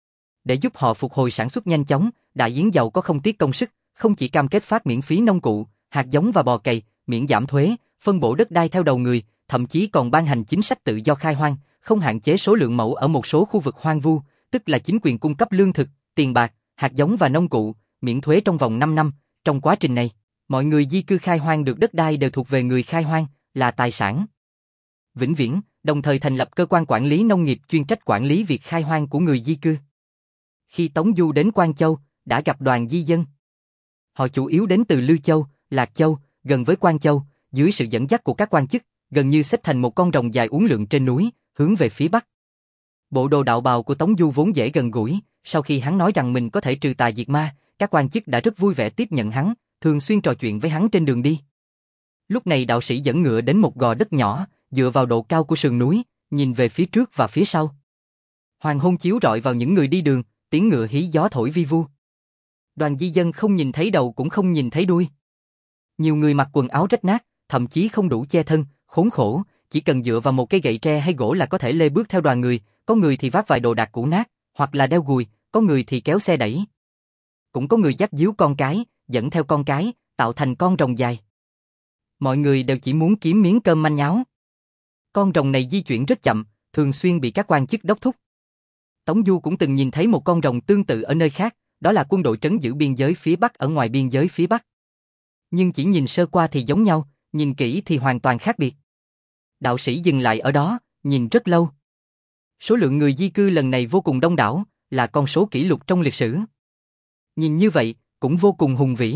Để giúp họ phục hồi sản xuất nhanh chóng, Đại Yến giàu có không tiếc công sức, không chỉ cam kết phát miễn phí nông cụ, hạt giống và bò cày, miễn giảm thuế, phân bổ đất đai theo đầu người, thậm chí còn ban hành chính sách tự do khai hoang, không hạn chế số lượng mẫu ở một số khu vực hoang vu, tức là chính quyền cung cấp lương thực, tiền bạc, hạt giống và nông cụ, miễn thuế trong vòng năm năm. Trong quá trình này, mọi người di cư khai hoang được đất đai đều thuộc về người khai hoang, là tài sản vĩnh viễn, đồng thời thành lập cơ quan quản lý nông nghiệp chuyên trách quản lý việc khai hoang của người di cư. Khi Tống Du đến Quan Châu, đã gặp đoàn di dân. Họ chủ yếu đến từ Lư Châu, Lạc Châu, gần với Quan Châu, dưới sự dẫn dắt của các quan chức, gần như xếp thành một con rồng dài uốn lượn trên núi, hướng về phía Bắc. Bộ đồ đạo bào của Tống Du vốn dễ gần gũi, sau khi hắn nói rằng mình có thể trừ tà diệt ma, các quan chức đã rất vui vẻ tiếp nhận hắn, thường xuyên trò chuyện với hắn trên đường đi. Lúc này đạo sĩ dẫn ngựa đến một gò đất nhỏ, dựa vào độ cao của sườn núi, nhìn về phía trước và phía sau. Hoàng hôn chiếu rọi vào những người đi đường, tiếng ngựa hí gió thổi vi vu. Đoàn di dân không nhìn thấy đầu cũng không nhìn thấy đuôi. Nhiều người mặc quần áo rách nát, thậm chí không đủ che thân, khốn khổ, chỉ cần dựa vào một cây gậy tre hay gỗ là có thể lê bước theo đoàn người, có người thì vác vài đồ đạc cũ nát, hoặc là đeo gùi, có người thì kéo xe đẩy. Cũng có người dắt díu con cái, dẫn theo con cái, tạo thành con rồng dài. Mọi người đều chỉ muốn kiếm miếng cơm manh áo. Con rồng này di chuyển rất chậm, thường xuyên bị các quan chức đốc thúc. Tống Du cũng từng nhìn thấy một con rồng tương tự ở nơi khác, đó là quân đội trấn giữ biên giới phía Bắc ở ngoài biên giới phía Bắc. Nhưng chỉ nhìn sơ qua thì giống nhau, nhìn kỹ thì hoàn toàn khác biệt. Đạo sĩ dừng lại ở đó, nhìn rất lâu. Số lượng người di cư lần này vô cùng đông đảo, là con số kỷ lục trong lịch sử. Nhìn như vậy, cũng vô cùng hùng vĩ.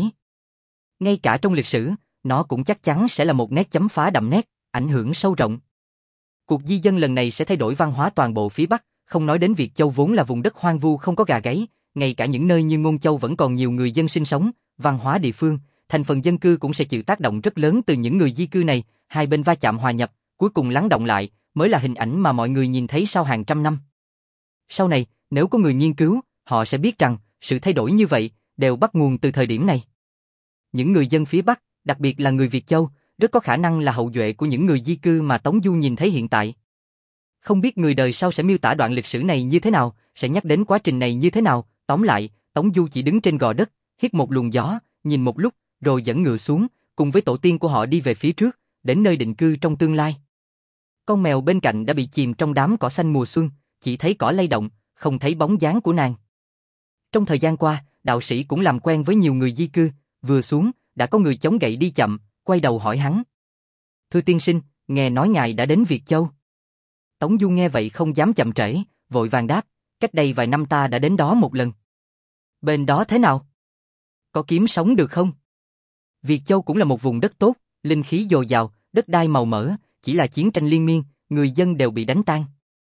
Ngay cả trong lịch sử, nó cũng chắc chắn sẽ là một nét chấm phá đậm nét, ảnh hưởng sâu rộng. Cuộc di dân lần này sẽ thay đổi văn hóa toàn bộ phía Bắc, không nói đến Việt Châu vốn là vùng đất hoang vu không có gà gáy, ngay cả những nơi như Ngôn Châu vẫn còn nhiều người dân sinh sống, văn hóa địa phương, thành phần dân cư cũng sẽ chịu tác động rất lớn từ những người di cư này, hai bên va chạm hòa nhập, cuối cùng lắng động lại, mới là hình ảnh mà mọi người nhìn thấy sau hàng trăm năm. Sau này, nếu có người nghiên cứu, họ sẽ biết rằng, sự thay đổi như vậy, đều bắt nguồn từ thời điểm này. Những người dân phía Bắc, đặc biệt là người Việt Châu, rất có khả năng là hậu duệ của những người di cư mà Tống Du nhìn thấy hiện tại. Không biết người đời sau sẽ miêu tả đoạn lịch sử này như thế nào, sẽ nhắc đến quá trình này như thế nào, tóm lại, Tống Du chỉ đứng trên gò đất, hít một luồng gió, nhìn một lúc, rồi dẫn ngựa xuống, cùng với tổ tiên của họ đi về phía trước, đến nơi định cư trong tương lai. Con mèo bên cạnh đã bị chìm trong đám cỏ xanh mùa xuân, chỉ thấy cỏ lay động, không thấy bóng dáng của nàng. Trong thời gian qua, đạo sĩ cũng làm quen với nhiều người di cư, vừa xuống, đã có người chống gậy đi chậm, quay đầu hỏi hắn. Thưa tiên sinh, nghe nói ngài đã đến Việt Châu. Tống Du nghe vậy không dám chậm trễ, vội vàng đáp, cách đây vài năm ta đã đến đó một lần. Bên đó thế nào? Có kiếm sống được không? Việt Châu cũng là một vùng đất tốt, linh khí dồi dào, đất đai màu mỡ, chỉ là chiến tranh liên miên, người dân đều bị đánh tan.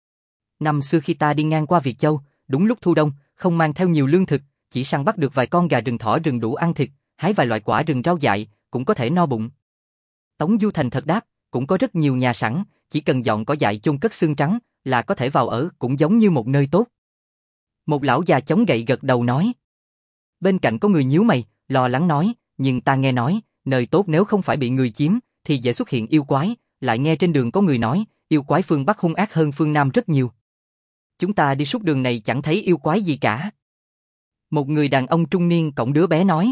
Năm xưa khi ta đi ngang qua Việt Châu, đúng lúc thu đông, không mang theo nhiều lương thực, chỉ săn bắt được vài con gà rừng thỏ rừng đủ ăn thịt, hái vài loại quả rừng rau dại, cũng có thể no bụng. Tống Du thành thật đáp, cũng có rất nhiều nhà sẵn, chỉ cần dọn cỏ dại chôn cất xương trắng, là có thể vào ở, cũng giống như một nơi tốt. Một lão già chống gậy gật đầu nói. Bên cạnh có người nhíu mày, lo lắng nói, nhưng ta nghe nói, nơi tốt nếu không phải bị người chiếm, thì dễ xuất hiện yêu quái, lại nghe trên đường có người nói, yêu quái phương Bắc hung ác hơn phương Nam rất nhiều. Chúng ta đi suốt đường này chẳng thấy yêu quái gì cả. Một người đàn ông trung niên cõng đứa bé nói.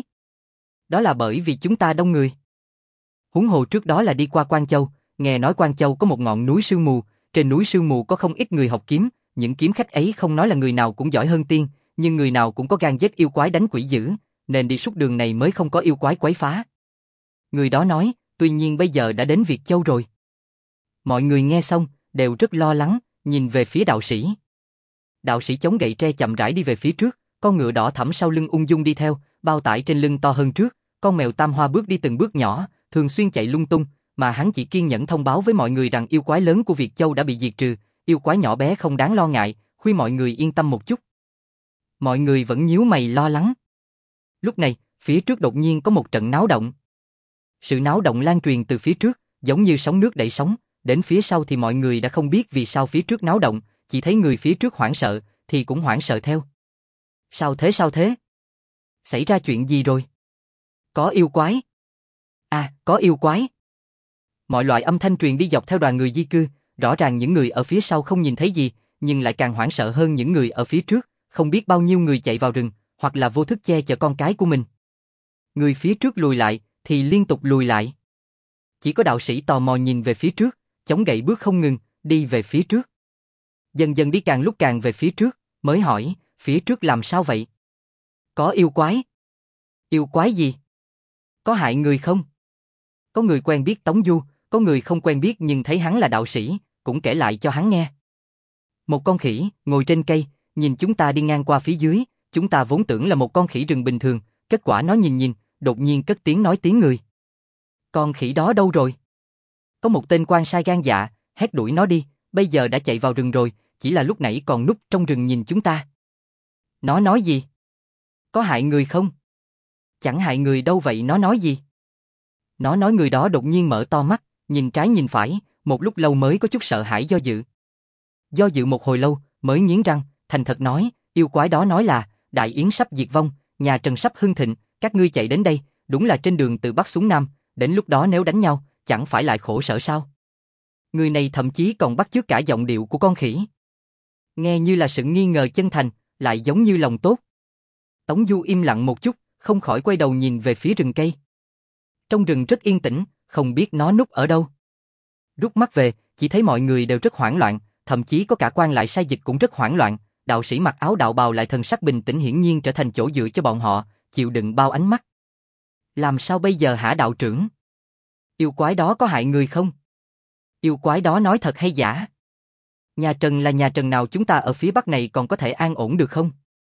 Đó là bởi vì chúng ta đông người. Huống hồ trước đó là đi qua Quan Châu, nghe nói Quan Châu có một ngọn núi sương mù, trên núi sương mù có không ít người học kiếm, những kiếm khách ấy không nói là người nào cũng giỏi hơn tiên, nhưng người nào cũng có gan giết yêu quái đánh quỷ dữ, nên đi suốt đường này mới không có yêu quái quấy phá. Người đó nói, tuy nhiên bây giờ đã đến Việt Châu rồi. Mọi người nghe xong, đều rất lo lắng, nhìn về phía đạo sĩ. Đạo sĩ chống gậy tre chậm rãi đi về phía trước, con ngựa đỏ thẫm sau lưng ung dung đi theo, bao tải trên lưng to hơn trước, con mèo tam hoa bước đi từng bước nhỏ, thường xuyên chạy lung tung, mà hắn chỉ kiên nhẫn thông báo với mọi người rằng yêu quái lớn của Việt Châu đã bị diệt trừ, yêu quái nhỏ bé không đáng lo ngại, khuyên mọi người yên tâm một chút. Mọi người vẫn nhíu mày lo lắng. Lúc này, phía trước đột nhiên có một trận náo động. Sự náo động lan truyền từ phía trước, giống như sóng nước đẩy sóng, đến phía sau thì mọi người đã không biết vì sao phía trước náo động, chỉ thấy người phía trước hoảng sợ, thì cũng hoảng sợ theo. Sao thế sao thế? Xảy ra chuyện gì rồi? Có yêu quái. À, có yêu quái. Mọi loại âm thanh truyền đi dọc theo đoàn người di cư, rõ ràng những người ở phía sau không nhìn thấy gì, nhưng lại càng hoảng sợ hơn những người ở phía trước, không biết bao nhiêu người chạy vào rừng, hoặc là vô thức che chở con cái của mình. Người phía trước lùi lại, thì liên tục lùi lại. Chỉ có đạo sĩ tò mò nhìn về phía trước, chống gậy bước không ngừng, đi về phía trước. Dần dần đi càng lúc càng về phía trước, mới hỏi, phía trước làm sao vậy? Có yêu quái. Yêu quái gì? Có hại người không? Có người quen biết Tống Du, có người không quen biết nhưng thấy hắn là đạo sĩ, cũng kể lại cho hắn nghe. Một con khỉ, ngồi trên cây, nhìn chúng ta đi ngang qua phía dưới, chúng ta vốn tưởng là một con khỉ rừng bình thường, kết quả nó nhìn nhìn, đột nhiên cất tiếng nói tiếng người. Con khỉ đó đâu rồi? Có một tên quan sai gan dạ, hét đuổi nó đi, bây giờ đã chạy vào rừng rồi, chỉ là lúc nãy còn núp trong rừng nhìn chúng ta. Nó nói gì? Có hại người không? Chẳng hại người đâu vậy, nó nói gì? Nó nói người đó đột nhiên mở to mắt, nhìn trái nhìn phải, một lúc lâu mới có chút sợ hãi do dự. Do dự một hồi lâu, mới nghiến răng, thành thật nói, yêu quái đó nói là, Đại Yến sắp diệt vong, nhà Trần sắp hưng thịnh, các ngươi chạy đến đây, đúng là trên đường từ Bắc xuống Nam, đến lúc đó nếu đánh nhau, chẳng phải lại khổ sở sao? Người này thậm chí còn bắt chước cả giọng điệu của con khỉ. Nghe như là sự nghi ngờ chân thành, lại giống như lòng tốt. Tống Du im lặng một chút, không khỏi quay đầu nhìn về phía rừng cây. Trong rừng rất yên tĩnh, không biết nó núp ở đâu. Rút mắt về, chỉ thấy mọi người đều rất hoảng loạn, thậm chí có cả quan lại sai dịch cũng rất hoảng loạn, đạo sĩ mặc áo đạo bào lại thần sắc bình tĩnh hiển nhiên trở thành chỗ dựa cho bọn họ, chịu đựng bao ánh mắt. Làm sao bây giờ hả đạo trưởng? Yêu quái đó có hại người không? Yêu quái đó nói thật hay giả? Nhà Trần là nhà Trần nào chúng ta ở phía Bắc này còn có thể an ổn được không?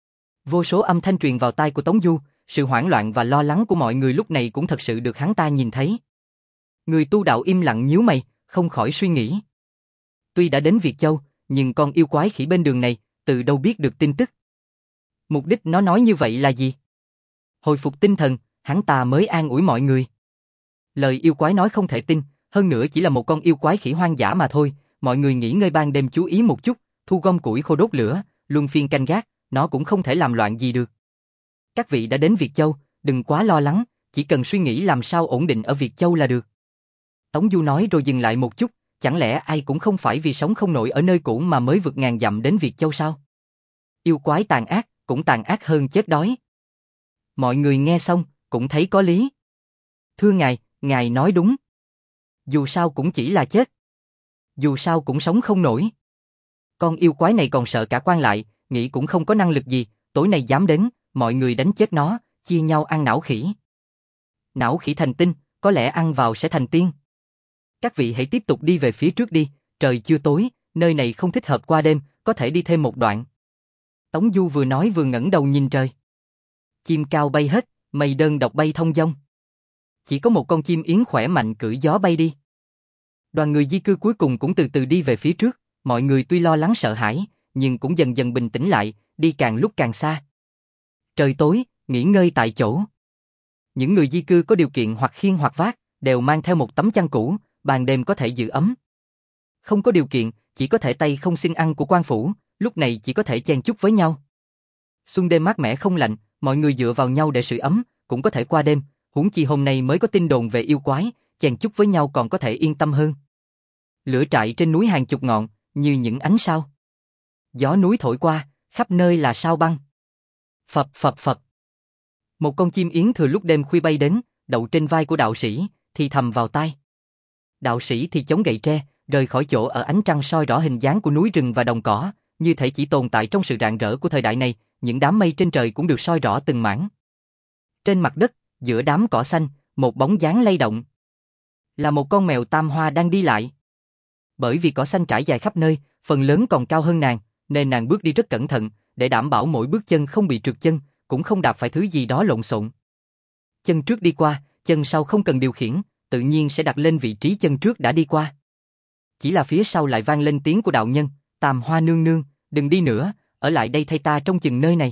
Vô số âm thanh truyền vào tai của Tống Du, sự hoảng loạn và lo lắng của mọi người lúc này cũng thật sự được hắn ta nhìn thấy. Người tu đạo im lặng nhíu mày, không khỏi suy nghĩ. Tuy đã đến Việt Châu, nhưng con yêu quái khỉ bên đường này, từ đâu biết được tin tức? Mục đích nó nói như vậy là gì? Hồi phục tinh thần, hắn ta mới an ủi mọi người. Lời yêu quái nói không thể tin, hơn nữa chỉ là một con yêu quái khỉ hoang dã mà thôi, mọi người nghỉ ngơi ban đêm chú ý một chút, thu gom củi khô đốt lửa, luân phiên canh gác, nó cũng không thể làm loạn gì được. Các vị đã đến Việt Châu, đừng quá lo lắng, chỉ cần suy nghĩ làm sao ổn định ở Việt Châu là được. Tống Du nói rồi dừng lại một chút, chẳng lẽ ai cũng không phải vì sống không nổi ở nơi cũ mà mới vượt ngàn dặm đến Việt Châu sao? Yêu quái tàn ác, cũng tàn ác hơn chết đói. Mọi người nghe xong, cũng thấy có lý. Thưa ngài, ngài nói đúng. Dù sao cũng chỉ là chết. Dù sao cũng sống không nổi. Con yêu quái này còn sợ cả quan lại, nghĩ cũng không có năng lực gì, tối nay dám đến, mọi người đánh chết nó, chia nhau ăn não khỉ. Não khỉ thành tinh, có lẽ ăn vào sẽ thành tiên. Các vị hãy tiếp tục đi về phía trước đi, trời chưa tối, nơi này không thích hợp qua đêm, có thể đi thêm một đoạn. Tống Du vừa nói vừa ngẩng đầu nhìn trời. Chim cao bay hết, mây đơn độc bay thông dong. Chỉ có một con chim yến khỏe mạnh cưỡi gió bay đi. Đoàn người di cư cuối cùng cũng từ từ đi về phía trước, mọi người tuy lo lắng sợ hãi, nhưng cũng dần dần bình tĩnh lại, đi càng lúc càng xa. Trời tối, nghỉ ngơi tại chỗ. Những người di cư có điều kiện hoặc khiêng hoặc vác, đều mang theo một tấm chăn cũ, ban đêm có thể giữ ấm. Không có điều kiện, chỉ có thể tay không xin ăn của quan phủ, lúc này chỉ có thể chen chúc với nhau. Xuân đêm mát mẻ không lạnh, mọi người dựa vào nhau để sưởi ấm, cũng có thể qua đêm, huống chi hôm nay mới có tin đồn về yêu quái, chen chúc với nhau còn có thể yên tâm hơn. Lửa trại trên núi hàng chục ngọn, như những ánh sao. Gió núi thổi qua, khắp nơi là sao băng. Phập phập phập. Một con chim yến thừa lúc đêm khuya bay đến, đậu trên vai của đạo sĩ, thì thầm vào tai. Đạo sĩ thì chống gậy tre, rời khỏi chỗ ở ánh trăng soi rõ hình dáng của núi rừng và đồng cỏ, như thể chỉ tồn tại trong sự rạng rỡ của thời đại này, những đám mây trên trời cũng được soi rõ từng mảng. Trên mặt đất, giữa đám cỏ xanh, một bóng dáng lay động. Là một con mèo tam hoa đang đi lại. Bởi vì cỏ xanh trải dài khắp nơi, phần lớn còn cao hơn nàng, nên nàng bước đi rất cẩn thận, để đảm bảo mỗi bước chân không bị trượt chân, cũng không đạp phải thứ gì đó lộn xộn. Chân trước đi qua, chân sau không cần điều khiển, tự nhiên sẽ đặt lên vị trí chân trước đã đi qua. Chỉ là phía sau lại vang lên tiếng của đạo nhân, Tam Hoa nương nương, đừng đi nữa, ở lại đây thay ta trông chừng nơi này.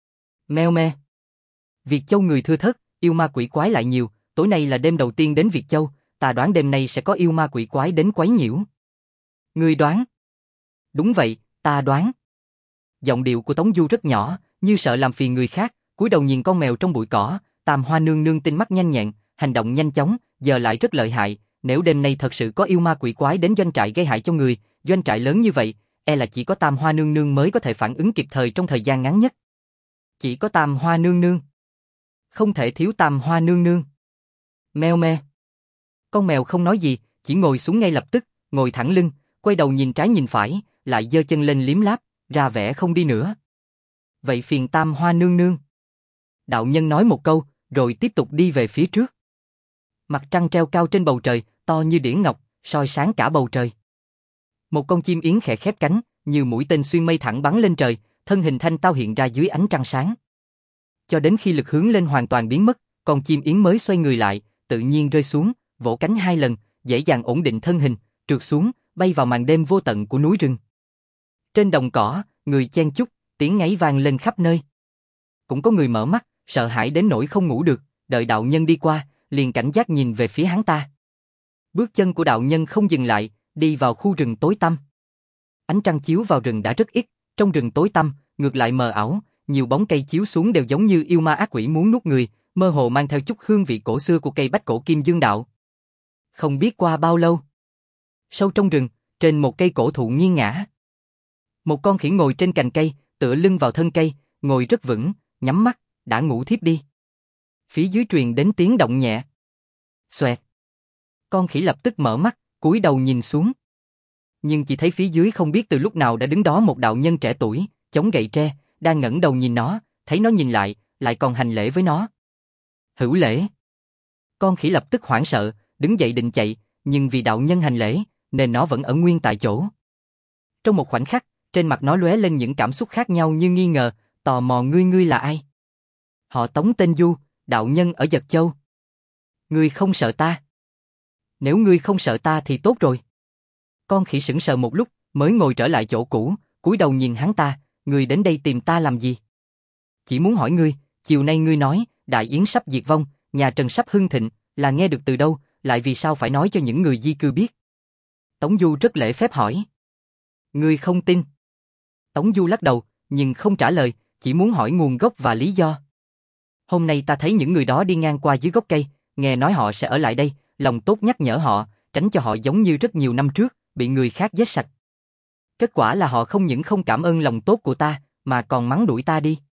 Meo me. Việt Châu người thưa thớt, yêu ma quỷ quái lại nhiều, tối nay là đêm đầu tiên đến Việt Châu, ta đoán đêm nay sẽ có yêu ma quỷ quái đến quấy nhiễu. Ngươi đoán? Đúng vậy, ta đoán. Giọng điệu của Tống Du rất nhỏ, như sợ làm phiền người khác, cúi đầu nhìn con mèo trong bụi cỏ, Tam Hoa nương nương tinh mắt nhanh nhẹn, hành động nhanh chóng, giờ lại rất lợi hại, nếu đêm nay thật sự có yêu ma quỷ quái đến doanh trại gây hại cho người, doanh trại lớn như vậy, e là chỉ có Tam Hoa nương nương mới có thể phản ứng kịp thời trong thời gian ngắn nhất. Chỉ có Tam Hoa nương nương. Không thể thiếu Tam Hoa nương nương. Meo me. Con mèo không nói gì, chỉ ngồi xuống ngay lập tức, ngồi thẳng lưng, quay đầu nhìn trái nhìn phải, lại giơ chân lên liếm láp, ra vẻ không đi nữa. Vậy phiền Tam Hoa nương nương. Đạo nhân nói một câu, rồi tiếp tục đi về phía trước. Mặt trăng treo cao trên bầu trời, to như đĩa ngọc, soi sáng cả bầu trời. Một con chim yến khẽ khép cánh, như mũi tên xuyên mây thẳng bắn lên trời, thân hình thanh tao hiện ra dưới ánh trăng sáng. Cho đến khi lực hướng lên hoàn toàn biến mất, con chim yến mới xoay người lại, tự nhiên rơi xuống, vỗ cánh hai lần, dễ dàng ổn định thân hình, trượt xuống, bay vào màn đêm vô tận của núi rừng. Trên đồng cỏ, người chen chúc, tiếng ngáy vang lên khắp nơi. Cũng có người mở mắt, sợ hãi đến nỗi không ngủ được, đợi đạo nhân đi qua, liền cảnh giác nhìn về phía hắn ta. Bước chân của đạo nhân không dừng lại, đi vào khu rừng tối tăm. Ánh trăng chiếu vào rừng đã rất ít, trong rừng tối tăm, ngược lại mờ ảo, nhiều bóng cây chiếu xuống đều giống như yêu ma ác quỷ muốn nuốt người, mơ hồ mang theo chút hương vị cổ xưa của cây bách cổ kim dương đạo. Không biết qua bao lâu, sâu trong rừng, trên một cây cổ thụ nghiêng ngã, một con khỉ ngồi trên cành cây, tựa lưng vào thân cây, ngồi rất vững, nhắm mắt, đã ngủ thiếp đi. Phía dưới truyền đến tiếng động nhẹ. Xoẹt. Con khỉ lập tức mở mắt, cúi đầu nhìn xuống. Nhưng chỉ thấy phía dưới không biết từ lúc nào đã đứng đó một đạo nhân trẻ tuổi, chống gậy tre, đang ngẩng đầu nhìn nó, thấy nó nhìn lại, lại còn hành lễ với nó. Hữu lễ. Con khỉ lập tức hoảng sợ, đứng dậy định chạy, nhưng vì đạo nhân hành lễ, nên nó vẫn ở nguyên tại chỗ. Trong một khoảnh khắc, trên mặt nó lóe lên những cảm xúc khác nhau như nghi ngờ, tò mò ngươi ngươi là ai? Họ Tống tên Du, đạo nhân ở Dật Châu. Ngươi không sợ ta? Nếu ngươi không sợ ta thì tốt rồi. Con khỉ sững sờ một lúc, mới ngồi trở lại chỗ cũ, cúi đầu nhìn hắn ta, ngươi đến đây tìm ta làm gì? Chỉ muốn hỏi ngươi, chiều nay ngươi nói, Đại Yến sắp diệt vong, nhà Trần sắp hưng thịnh, là nghe được từ đâu, lại vì sao phải nói cho những người di cư biết? Tống Du rất lễ phép hỏi. Ngươi không tin? Tống Du lắc đầu, nhưng không trả lời, chỉ muốn hỏi nguồn gốc và lý do. Hôm nay ta thấy những người đó đi ngang qua dưới gốc cây, nghe nói họ sẽ ở lại đây, lòng tốt nhắc nhở họ, tránh cho họ giống như rất nhiều năm trước, bị người khác giết sạch. Kết quả là họ không những không cảm ơn lòng tốt của ta, mà còn mắng đuổi ta đi.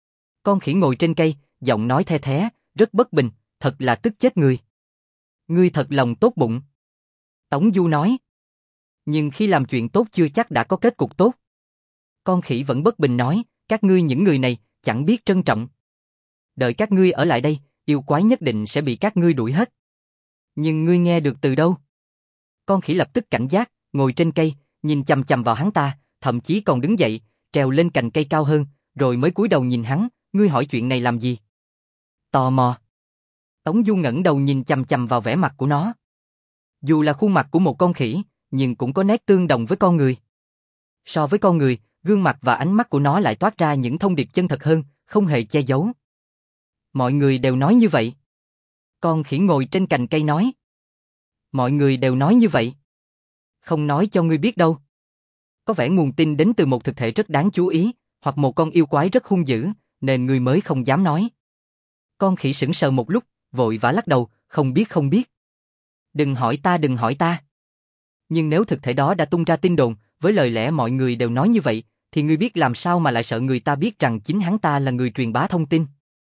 Con khỉ ngồi trên cây, giọng nói the thé, rất bất bình, thật là tức chết người. Ngươi thật lòng tốt bụng. Tống Du nói. Nhưng khi làm chuyện tốt chưa chắc đã có kết cục tốt. Con khỉ vẫn bất bình nói, các ngươi những người này, chẳng biết trân trọng. Đợi các ngươi ở lại đây, yêu quái nhất định sẽ bị các ngươi đuổi hết. Nhưng ngươi nghe được từ đâu? Con khỉ lập tức cảnh giác, ngồi trên cây, nhìn chằm chằm vào hắn ta, thậm chí còn đứng dậy, trèo lên cành cây cao hơn, rồi mới cúi đầu nhìn hắn, ngươi hỏi chuyện này làm gì? Tò mò. Tống Du ngẩng đầu nhìn chằm chằm vào vẻ mặt của nó. Dù là khuôn mặt của một con khỉ, nhưng cũng có nét tương đồng với con người. So với con người, gương mặt và ánh mắt của nó lại toát ra những thông điệp chân thật hơn, không hề che giấu. Mọi người đều nói như vậy. Con khỉ ngồi trên cành cây nói. Mọi người đều nói như vậy. Không nói cho ngươi biết đâu. Có vẻ nguồn tin đến từ một thực thể rất đáng chú ý, hoặc một con yêu quái rất hung dữ, nên ngươi mới không dám nói. Con khỉ sững sờ một lúc, vội vã lắc đầu, không biết không biết. Đừng hỏi ta, đừng hỏi ta. Nhưng nếu thực thể đó đã tung ra tin đồn, với lời lẽ mọi người đều nói như vậy, thì ngươi biết làm sao mà lại sợ người ta biết rằng chính hắn ta là người truyền bá thông tin?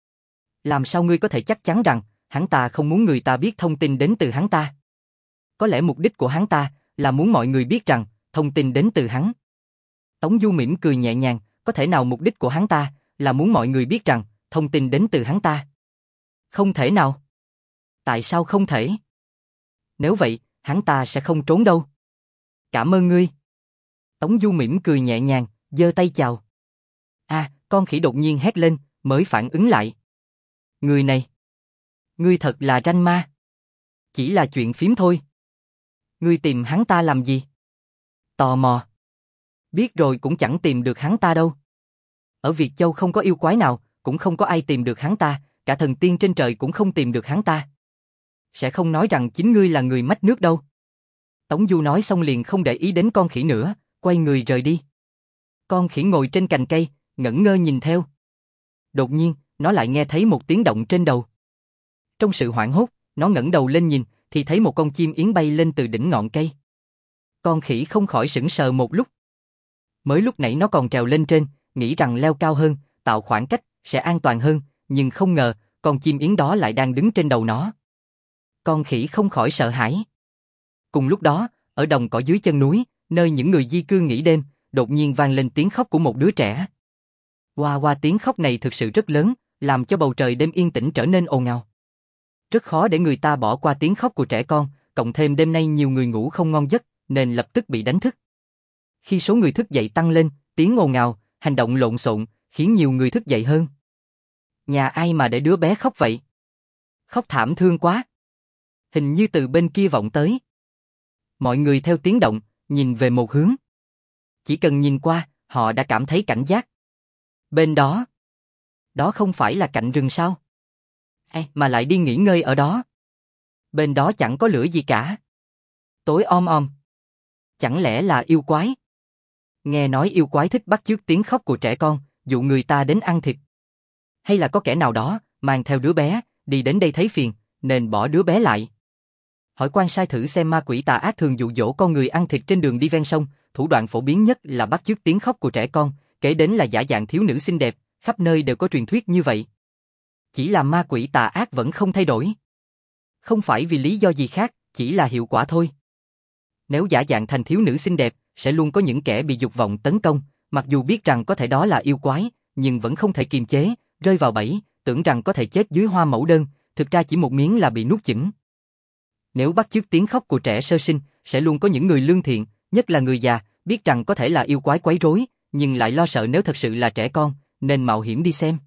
Làm sao ngươi có thể chắc chắn rằng hắn ta không muốn người ta biết thông tin đến từ hắn ta? Có lẽ mục đích của hắn ta là muốn mọi người biết rằng thông tin đến từ hắn. Tống Du mỉm cười nhẹ nhàng, có thể nào mục đích của hắn ta là muốn mọi người biết rằng thông tin đến từ hắn ta? Không thể nào. Tại sao không thể? Nếu vậy, hắn ta sẽ không trốn đâu. Cảm ơn ngươi. Tống Du mỉm cười nhẹ nhàng, giơ tay chào. À, con khỉ đột nhiên hét lên, mới phản ứng lại. Người này. Ngươi thật là ranh ma. Chỉ là chuyện phím thôi. Ngươi tìm hắn ta làm gì? Tò mò. Biết rồi cũng chẳng tìm được hắn ta đâu. Ở Việt Châu không có yêu quái nào, cũng không có ai tìm được hắn ta, cả thần tiên trên trời cũng không tìm được hắn ta. Sẽ không nói rằng chính ngươi là người mách nước đâu. Tống Du nói xong liền không để ý đến con khỉ nữa, quay người rời đi. Con khỉ ngồi trên cành cây, ngẩn ngơ nhìn theo. Đột nhiên, nó lại nghe thấy một tiếng động trên đầu. Trong sự hoảng hốt, nó ngẩng đầu lên nhìn, thì thấy một con chim yến bay lên từ đỉnh ngọn cây. Con khỉ không khỏi sững sờ một lúc. Mới lúc nãy nó còn trèo lên trên, nghĩ rằng leo cao hơn, tạo khoảng cách, sẽ an toàn hơn, nhưng không ngờ, con chim yến đó lại đang đứng trên đầu nó. Con khỉ không khỏi sợ hãi. Cùng lúc đó, ở đồng cỏ dưới chân núi, nơi những người di cư nghỉ đêm, đột nhiên vang lên tiếng khóc của một đứa trẻ. Hoa hoa tiếng khóc này thực sự rất lớn, làm cho bầu trời đêm yên tĩnh trở nên ồn ào. Rất khó để người ta bỏ qua tiếng khóc của trẻ con, cộng thêm đêm nay nhiều người ngủ không ngon giấc, nên lập tức bị đánh thức. Khi số người thức dậy tăng lên, tiếng ồn ào, hành động lộn xộn, khiến nhiều người thức dậy hơn. Nhà ai mà để đứa bé khóc vậy? Khóc thảm thương quá. Hình như từ bên kia vọng tới. Mọi người theo tiếng động, nhìn về một hướng. Chỉ cần nhìn qua, họ đã cảm thấy cảnh giác. Bên đó. Đó không phải là cạnh rừng sao? Ê, mà lại đi nghỉ ngơi ở đó. Bên đó chẳng có lửa gì cả. Tối om om. Chẳng lẽ là yêu quái? Nghe nói yêu quái thích bắt chước tiếng khóc của trẻ con, dụ người ta đến ăn thịt. Hay là có kẻ nào đó, mang theo đứa bé, đi đến đây thấy phiền, nên bỏ đứa bé lại. Hỏi quan sai thử xem ma quỷ tà ác thường dụ dỗ con người ăn thịt trên đường đi ven sông, thủ đoạn phổ biến nhất là bắt chước tiếng khóc của trẻ con, kể đến là giả dạng thiếu nữ xinh đẹp, khắp nơi đều có truyền thuyết như vậy. Chỉ là ma quỷ tà ác vẫn không thay đổi. Không phải vì lý do gì khác, chỉ là hiệu quả thôi. Nếu giả dạng thành thiếu nữ xinh đẹp, sẽ luôn có những kẻ bị dục vọng tấn công, mặc dù biết rằng có thể đó là yêu quái, nhưng vẫn không thể kiềm chế, rơi vào bẫy, tưởng rằng có thể chết dưới hoa mẫu đơn, thực ra chỉ một miếng là bị nuốt chửng. Nếu bắt chước tiếng khóc của trẻ sơ sinh, sẽ luôn có những người lương thiện, nhất là người già, biết rằng có thể là yêu quái quấy rối, nhưng lại lo sợ nếu thật sự là trẻ con, nên mạo hiểm đi xem.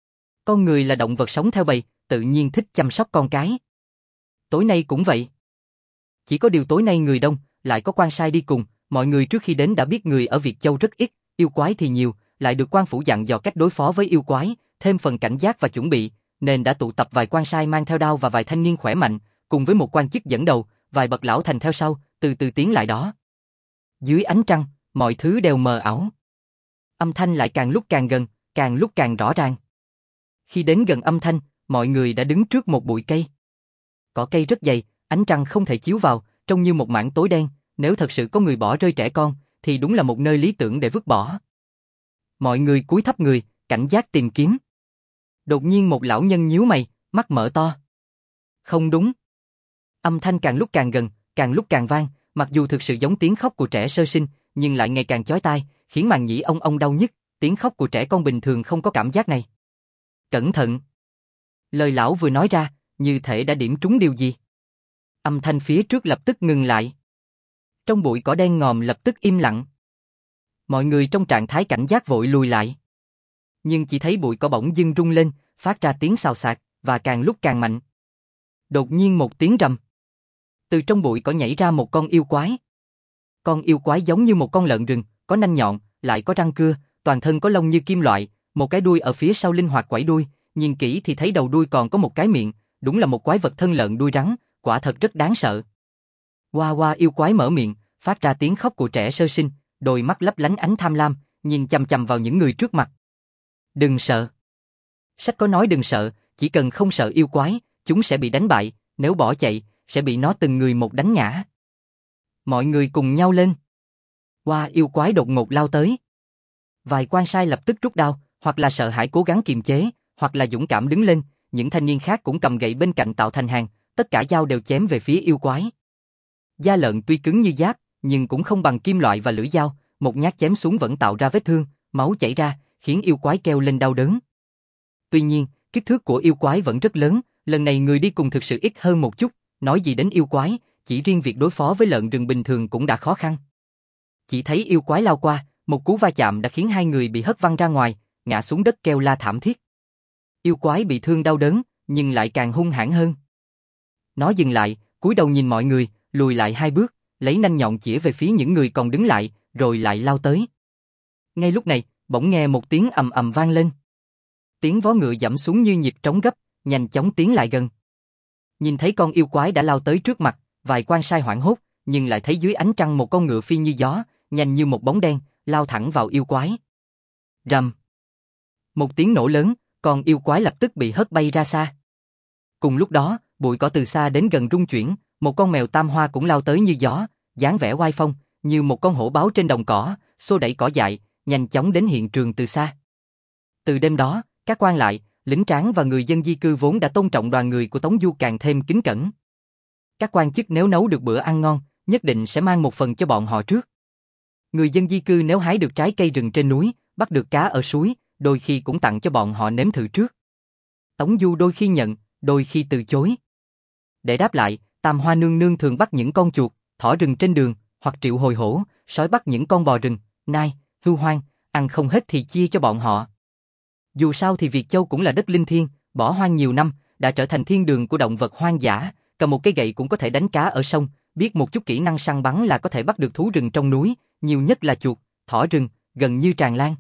Con người là động vật sống theo bầy, tự nhiên thích chăm sóc con cái. Tối nay cũng vậy. Chỉ có điều tối nay người đông, lại có quan sai đi cùng, mọi người trước khi đến đã biết người ở Việt Châu rất ít, yêu quái thì nhiều, lại được quan phủ dặn dò cách đối phó với yêu quái, thêm phần cảnh giác và chuẩn bị, nên đã tụ tập vài quan sai mang theo đao và vài thanh niên khỏe mạnh, cùng với một quan chức dẫn đầu, vài bậc lão thành theo sau, từ từ tiến lại đó. Dưới ánh trăng, mọi thứ đều mờ ảo. Âm thanh lại càng lúc càng gần, càng lúc càng rõ ràng. Khi đến gần âm thanh, mọi người đã đứng trước một bụi cây. Cỏ cây rất dày, ánh trăng không thể chiếu vào, trông như một mảng tối đen, nếu thật sự có người bỏ rơi trẻ con, thì đúng là một nơi lý tưởng để vứt bỏ. Mọi người cúi thấp người, cảnh giác tìm kiếm. Đột nhiên một lão nhân nhíu mày, mắt mở to. Không đúng. Âm thanh càng lúc càng gần, càng lúc càng vang, mặc dù thực sự giống tiếng khóc của trẻ sơ sinh, nhưng lại ngày càng chói tai, khiến màng nhĩ ông ông đau nhức, tiếng khóc của trẻ con bình thường không có cảm giác này. Cẩn thận! Lời lão vừa nói ra, như thể đã điểm trúng điều gì. Âm thanh phía trước lập tức ngừng lại. Trong bụi cỏ đen ngòm lập tức im lặng. Mọi người trong trạng thái cảnh giác vội lùi lại. Nhưng chỉ thấy bụi cỏ bỗng dưng rung lên, phát ra tiếng xào xạc, và càng lúc càng mạnh. Đột nhiên một tiếng rầm. Từ trong bụi cỏ nhảy ra một con yêu quái. Con yêu quái giống như một con lợn rừng, có nanh nhọn, lại có răng cưa, toàn thân có lông như kim loại, một cái đuôi ở phía sau linh hoạt quẩy đuôi, nhìn kỹ thì thấy đầu đuôi còn có một cái miệng, đúng là một quái vật thân lợn đuôi rắn, quả thật rất đáng sợ. Hoa hoa yêu quái mở miệng, phát ra tiếng khóc của trẻ sơ sinh, đôi mắt lấp lánh ánh tham lam, nhìn chằm chằm vào những người trước mặt. Đừng sợ. Sách có nói đừng sợ, chỉ cần không sợ yêu quái, chúng sẽ bị đánh bại, nếu bỏ chạy, sẽ bị nó từng người một đánh ngã. Mọi người cùng nhau lên. Hoa yêu quái đột ngột lao tới. Vài quan sai lập tức rút đao, hoặc là sợ hãi cố gắng kiềm chế, hoặc là dũng cảm đứng lên, những thanh niên khác cũng cầm gậy bên cạnh tạo thành hàng, tất cả dao đều chém về phía yêu quái. Da lợn tuy cứng như giáp, nhưng cũng không bằng kim loại và lưỡi dao, một nhát chém xuống vẫn tạo ra vết thương, máu chảy ra, khiến yêu quái kêu lên đau đớn. Tuy nhiên, kích thước của yêu quái vẫn rất lớn, lần này người đi cùng thực sự ít hơn một chút, nói gì đến yêu quái, chỉ riêng việc đối phó với lợn rừng bình thường cũng đã khó khăn. Chỉ thấy yêu quái lao qua, một cú va chạm đã khiến hai người bị hất văng ra ngoài, ngã xuống đất kêu la thảm thiết. Yêu quái bị thương đau đớn, nhưng lại càng hung hãn hơn. Nó dừng lại, cúi đầu nhìn mọi người, lùi lại hai bước, lấy nanh nhọn chĩa về phía những người còn đứng lại, rồi lại lao tới. Ngay lúc này, bỗng nghe một tiếng ầm ầm vang lên. Tiếng vó ngựa giẫm xuống như nhịp trống gấp, nhanh chóng tiến lại gần. Nhìn thấy con yêu quái đã lao tới trước mặt, vài quan sai hoảng hốt, nhưng lại thấy dưới ánh trăng một con ngựa phi như gió, nhanh như một bóng đen, lao thẳng vào yêu quái. Rầm. Một tiếng nổ lớn, con yêu quái lập tức bị hất bay ra xa. Cùng lúc đó, bụi cỏ từ xa đến gần rung chuyển, một con mèo tam hoa cũng lao tới như gió, dáng vẻ oai phong, như một con hổ báo trên đồng cỏ, xô đẩy cỏ dại, nhanh chóng đến hiện trường từ xa. Từ đêm đó, các quan lại, lính tráng và người dân di cư vốn đã tôn trọng đoàn người của Tống Du càng thêm kính cẩn. Các quan chức nếu nấu được bữa ăn ngon, nhất định sẽ mang một phần cho bọn họ trước. Người dân di cư nếu hái được trái cây rừng trên núi, bắt được cá ở suối, đôi khi cũng tặng cho bọn họ nếm thử trước. Tống Du đôi khi nhận, đôi khi từ chối. Để đáp lại, Tam Hoa nương nương thường bắt những con chuột, thỏ rừng trên đường, hoặc triệu hồi hổ, sói bắt những con bò rừng, nai, hươu hoang, ăn không hết thì chia cho bọn họ. Dù sao thì Việt Châu cũng là đất linh thiêng, bỏ hoang nhiều năm, đã trở thành thiên đường của động vật hoang dã, cầm một cái gậy cũng có thể đánh cá ở sông, biết một chút kỹ năng săn bắn là có thể bắt được thú rừng trong núi, nhiều nhất là chuột, thỏ rừng, gần như tràn lan.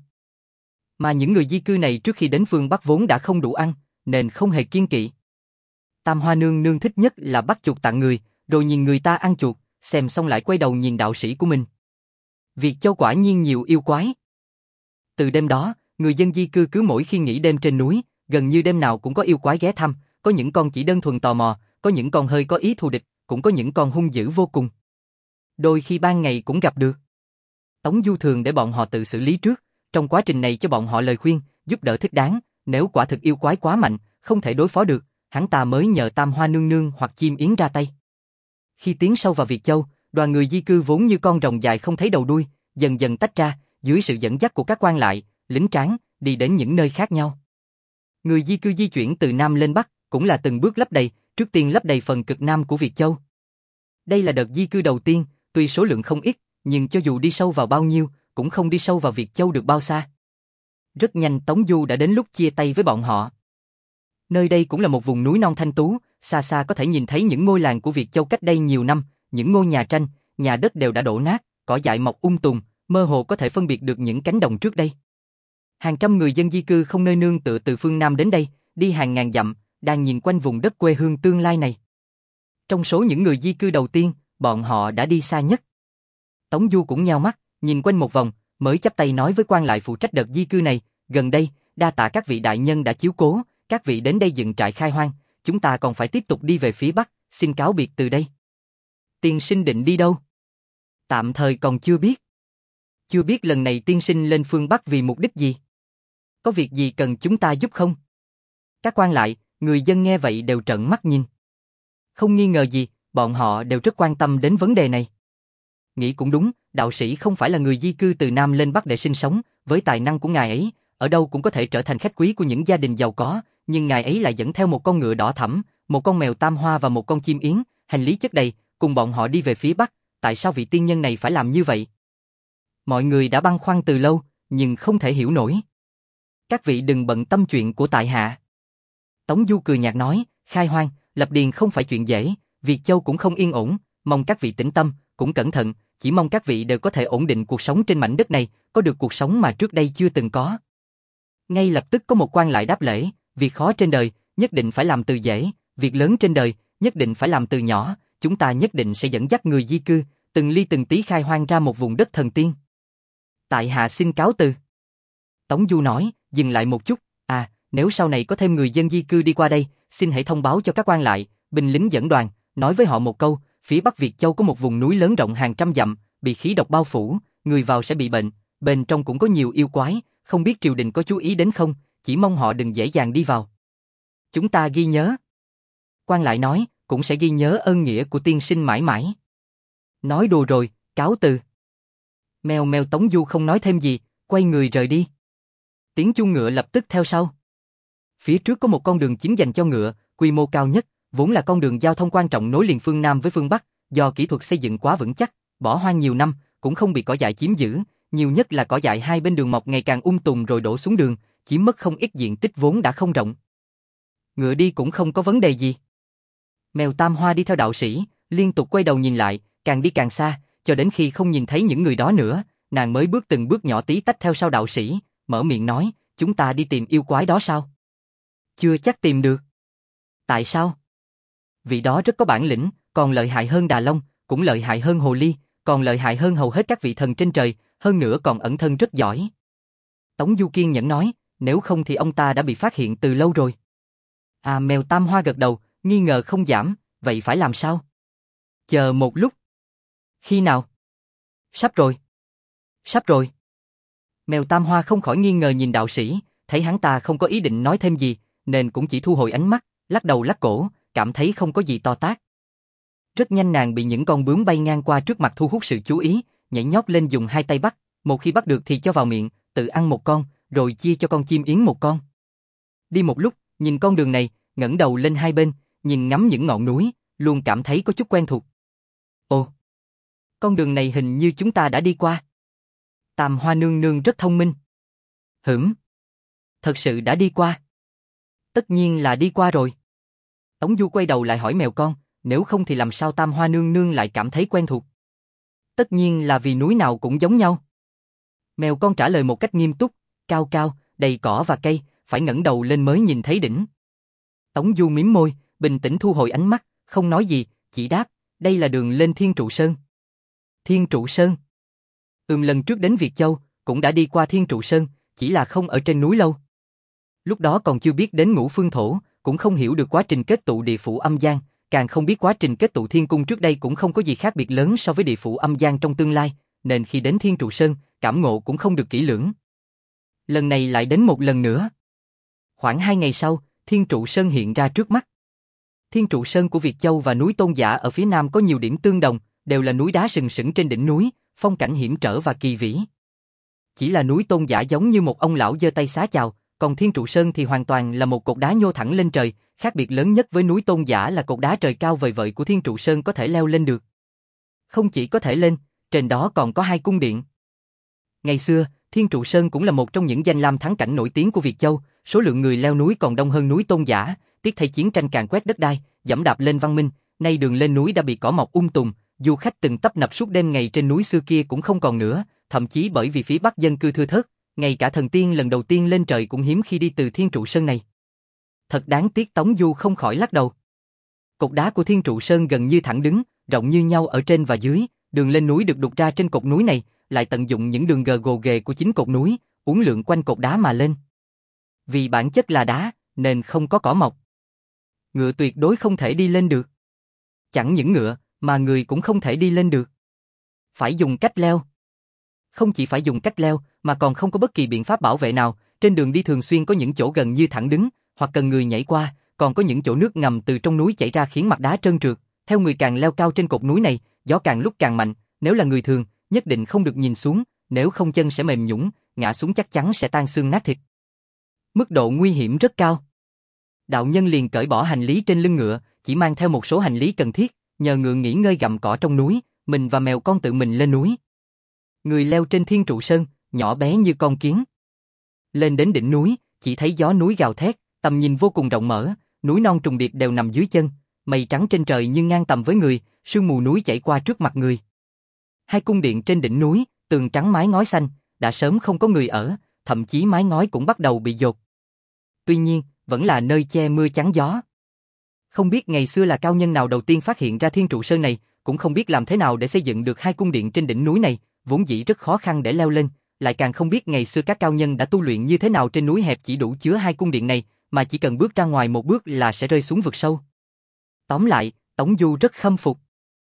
Mà những người di cư này trước khi đến phương Bắc vốn đã không đủ ăn, nên không hề kiêng kỵ. Tam Hoa nương nương thích nhất là bắt chuột tặng người, rồi nhìn người ta ăn chuột, xem xong lại quay đầu nhìn đạo sĩ của mình. Việt Châu quả nhiên nhiều yêu quái. Từ đêm đó, người dân di cư cứ mỗi khi nghỉ đêm trên núi, gần như đêm nào cũng có yêu quái ghé thăm, có những con chỉ đơn thuần tò mò, có những con hơi có ý thù địch, cũng có những con hung dữ vô cùng. Đôi khi ban ngày cũng gặp được. Tống Du thường để bọn họ tự xử lý trước, trong quá trình này cho bọn họ lời khuyên, giúp đỡ thích đáng, nếu quả thực yêu quái quá mạnh, không thể đối phó được, hắn ta mới nhờ Tam Hoa nương nương hoặc Chim Yến ra tay. Khi tiến sâu vào Việt Châu, đoàn người di cư vốn như con rồng dài không thấy đầu đuôi, dần dần tách ra, dưới sự dẫn dắt của các quan lại, lính tráng, đi đến những nơi khác nhau. Người di cư di chuyển từ Nam lên Bắc, cũng là từng bước lấp đầy, trước tiên lấp đầy phần cực Nam của Việt Châu. Đây là đợt di cư đầu tiên, tuy số lượng không ít, nhưng cho dù đi sâu vào bao nhiêu, cũng không đi sâu vào Việt Châu được bao xa. Rất nhanh Tống Du đã đến lúc chia tay với bọn họ. Nơi đây cũng là một vùng núi non thanh tú, xa xa có thể nhìn thấy những ngôi làng của Việt Châu cách đây nhiều năm, những ngôi nhà tranh, nhà đất đều đã đổ nát, cỏ dại mọc um tùm, mơ hồ có thể phân biệt được những cánh đồng trước đây. Hàng trăm người dân di cư không nơi nương tựa từ phương Nam đến đây, đi hàng ngàn dặm, đang nhìn quanh vùng đất quê hương tương lai này. Trong số những người di cư đầu tiên, bọn họ đã đi xa nhất. Tống Du cũng nheo mắt, nhìn quanh một vòng, mới chắp tay nói với quan lại phụ trách đợt di cư này, gần đây, đa tạ các vị đại nhân đã chiếu cố, các vị đến đây dựng trại khai hoang, chúng ta còn phải tiếp tục đi về phía Bắc, xin cáo biệt từ đây. Tiên sinh định đi đâu? Tạm thời còn chưa biết. Chưa biết lần này tiên sinh lên phương Bắc vì mục đích gì? Có việc gì cần chúng ta giúp không? Các quan lại, người dân nghe vậy đều trợn mắt nhìn. Không nghi ngờ gì, bọn họ đều rất quan tâm đến vấn đề này. Nghĩ cũng đúng, đạo sĩ không phải là người di cư từ Nam lên Bắc để sinh sống, với tài năng của ngài ấy, ở đâu cũng có thể trở thành khách quý của những gia đình giàu có, nhưng ngài ấy lại dẫn theo một con ngựa đỏ thẫm, một con mèo tam hoa và một con chim yến, hành lý chất đầy, cùng bọn họ đi về phía Bắc, tại sao vị tiên nhân này phải làm như vậy? Mọi người đã băn khoăn từ lâu, nhưng không thể hiểu nổi. Các vị đừng bận tâm chuyện của tại hạ. Tống Du cười nhạt nói, khai hoang, lập điền không phải chuyện dễ, Việt Châu cũng không yên ổn, mong các vị tĩnh tâm, cũng cẩn thận, chỉ mong các vị đều có thể ổn định cuộc sống trên mảnh đất này, có được cuộc sống mà trước đây chưa từng có. Ngay lập tức có một quan lại đáp lễ, việc khó trên đời, nhất định phải làm từ dễ, việc lớn trên đời, nhất định phải làm từ nhỏ, chúng ta nhất định sẽ dẫn dắt người di cư, từng ly từng tí khai hoang ra một vùng đất thần tiên. Tại hạ xin cáo từ. Tống Du nói, dừng lại một chút, à, nếu sau này có thêm người dân di cư đi qua đây, xin hãy thông báo cho các quan lại, binh lính dẫn đoàn, nói với họ một câu, phía Bắc Việt Châu có một vùng núi lớn rộng hàng trăm dặm, bị khí độc bao phủ, người vào sẽ bị bệnh, bên trong cũng có nhiều yêu quái, không biết triều đình có chú ý đến không, chỉ mong họ đừng dễ dàng đi vào. Chúng ta ghi nhớ. Quan lại nói, cũng sẽ ghi nhớ ơn nghĩa của tiên sinh mãi mãi. Nói đùa rồi, cáo từ. Mèo mèo Tống Du không nói thêm gì, quay người rời đi. Tiếng chuông ngựa lập tức theo sau. Phía trước có một con đường chính dành cho ngựa, quy mô cao nhất, vốn là con đường giao thông quan trọng nối liền phương Nam với phương Bắc, do kỹ thuật xây dựng quá vững chắc, bỏ hoang nhiều năm, cũng không bị cỏ dại chiếm giữ, nhiều nhất là cỏ dại hai bên đường mọc ngày càng um tùm rồi đổ xuống đường, chiếm mất không ít diện tích vốn đã không rộng. Ngựa đi cũng không có vấn đề gì. Mèo tam hoa đi theo đạo sĩ, liên tục quay đầu nhìn lại, càng đi càng xa, cho đến khi không nhìn thấy những người đó nữa, nàng mới bước từng bước nhỏ tí tách theo sau đạo sĩ, mở miệng nói, chúng ta đi tìm yêu quái đó sao? Chưa chắc tìm được. Tại sao? Vị đó rất có bản lĩnh, còn lợi hại hơn Đà Long, cũng lợi hại hơn Hồ Ly, còn lợi hại hơn hầu hết các vị thần trên trời, hơn nữa còn ẩn thân rất giỏi. Tống Du kiên nhẫn nói, nếu không thì ông ta đã bị phát hiện từ lâu rồi. À, mèo tam hoa gật đầu, nghi ngờ không giảm, vậy phải làm sao? Chờ một lúc. Khi nào? Sắp rồi. Sắp rồi. Mèo tam hoa không khỏi nghi ngờ nhìn đạo sĩ, thấy hắn ta không có ý định nói thêm gì, nên cũng chỉ thu hồi ánh mắt, lắc đầu lắc cổ, cảm thấy không có gì to tát. Rất nhanh nàng bị những con bướm bay ngang qua trước mặt thu hút sự chú ý, nhảy nhót lên dùng hai tay bắt, một khi bắt được thì cho vào miệng, tự ăn một con, rồi chia cho con chim yến một con. Đi một lúc, nhìn con đường này, ngẩng đầu lên hai bên, nhìn ngắm những ngọn núi, luôn cảm thấy có chút quen thuộc. Ồ, con đường này hình như chúng ta đã đi qua. Tam Hoa nương nương rất thông minh. Hửm, thật sự đã đi qua. Tất nhiên là đi qua rồi. Tống Du quay đầu lại hỏi mèo con, nếu không thì làm sao Tam Hoa nương nương lại cảm thấy quen thuộc? Tất nhiên là vì núi nào cũng giống nhau. Mèo con trả lời một cách nghiêm túc, cao cao, đầy cỏ và cây, phải ngẩng đầu lên mới nhìn thấy đỉnh. Tống Du mím môi, bình tĩnh thu hồi ánh mắt, không nói gì, chỉ đáp, đây là đường lên Thiên Trụ Sơn. Thiên Trụ Sơn? Ừm, lần trước đến Việt Châu, cũng đã đi qua Thiên Trụ Sơn, chỉ là không ở trên núi lâu. Lúc đó còn chưa biết đến Ngũ Phương Thổ, cũng không hiểu được quá trình kết tụ địa phủ âm gian, càng không biết quá trình kết tụ thiên cung trước đây cũng không có gì khác biệt lớn so với địa phủ âm gian trong tương lai, nên khi đến Thiên Trụ Sơn, cảm ngộ cũng không được kỹ lưỡng. Lần này lại đến một lần nữa. Khoảng hai ngày sau, Thiên Trụ Sơn hiện ra trước mắt. Thiên Trụ Sơn của Việt Châu và núi Tôn Giả ở phía nam có nhiều điểm tương đồng, đều là núi đá sừng sững trên đỉnh núi, phong cảnh hiểm trở và kỳ vĩ. Chỉ là núi Tôn Giả giống như một ông lão giơ tay xá chào, còn Thiên Trụ Sơn thì hoàn toàn là một cột đá nhô thẳng lên trời, khác biệt lớn nhất với núi Tôn Giả là cột đá trời cao vời vợi của Thiên Trụ Sơn có thể leo lên được. Không chỉ có thể lên, trên đó còn có hai cung điện. Ngày xưa, Thiên Trụ Sơn cũng là một trong những danh lam thắng cảnh nổi tiếng của Việt Châu, số lượng người leo núi còn đông hơn núi Tôn Giả, tiếc thay chiến tranh càn quét đất đai, dẫm đạp lên văn minh, nay đường lên núi đã bị cỏ mọc um tùm, du khách từng tấp nập suốt đêm ngày trên núi xưa kia cũng không còn nữa, thậm chí bởi vì phía Bắc dân cư thưa thớt, ngay cả thần tiên lần đầu tiên lên trời cũng hiếm khi đi từ Thiên Trụ Sơn này. Thật đáng tiếc, Tống Du không khỏi lắc đầu. Cột đá của Thiên Trụ Sơn gần như thẳng đứng, rộng như nhau ở trên và dưới, đường lên núi được đục ra trên cột núi này, lại tận dụng những đường gờ gồ ghề của chính cột núi, uốn lượn quanh cột đá mà lên. Vì bản chất là đá, nên không có cỏ mọc. Ngựa tuyệt đối không thể đi lên được. Chẳng những ngựa, mà người cũng không thể đi lên được. Phải dùng cách leo. Không chỉ phải dùng cách leo, mà còn không có bất kỳ biện pháp bảo vệ nào, trên đường đi thường xuyên có những chỗ gần như thẳng đứng, hoặc cần người nhảy qua, còn có những chỗ nước ngầm từ trong núi chảy ra khiến mặt đá trơn trượt, Theo người càng leo cao trên cột núi này, gió càng lúc càng mạnh, nếu là người thường, nhất định không được nhìn xuống, nếu không chân sẽ mềm nhũn, ngã xuống chắc chắn sẽ tan xương nát thịt. Mức độ nguy hiểm rất cao. Đạo nhân liền cởi bỏ hành lý trên lưng ngựa, chỉ mang theo một số hành lý cần thiết, nhờ ngựa nghỉ ngơi gặm cỏ trong núi, mình và mèo con tự mình lên núi. Người leo trên Thiên Trụ Sơn, nhỏ bé như con kiến. Lên đến đỉnh núi, chỉ thấy gió núi gào thét, tầm nhìn vô cùng rộng mở, núi non trùng điệp đều nằm dưới chân, mây trắng trên trời nhưng ngang tầm với người, sương mù núi chảy qua trước mặt người. Hai cung điện trên đỉnh núi, tường trắng mái ngói xanh, đã sớm không có người ở, thậm chí mái ngói cũng bắt đầu bị dột. Tuy nhiên, vẫn là nơi che mưa chắn gió. Không biết ngày xưa là cao nhân nào đầu tiên phát hiện ra Thiên Trụ Sơn này, cũng không biết làm thế nào để xây dựng được hai cung điện trên đỉnh núi này, vốn dĩ rất khó khăn để leo lên, lại càng không biết ngày xưa các cao nhân đã tu luyện như thế nào trên núi hẹp chỉ đủ chứa hai cung điện này, mà chỉ cần bước ra ngoài một bước là sẽ rơi xuống vực sâu. Tóm lại, Tống Du rất khâm phục.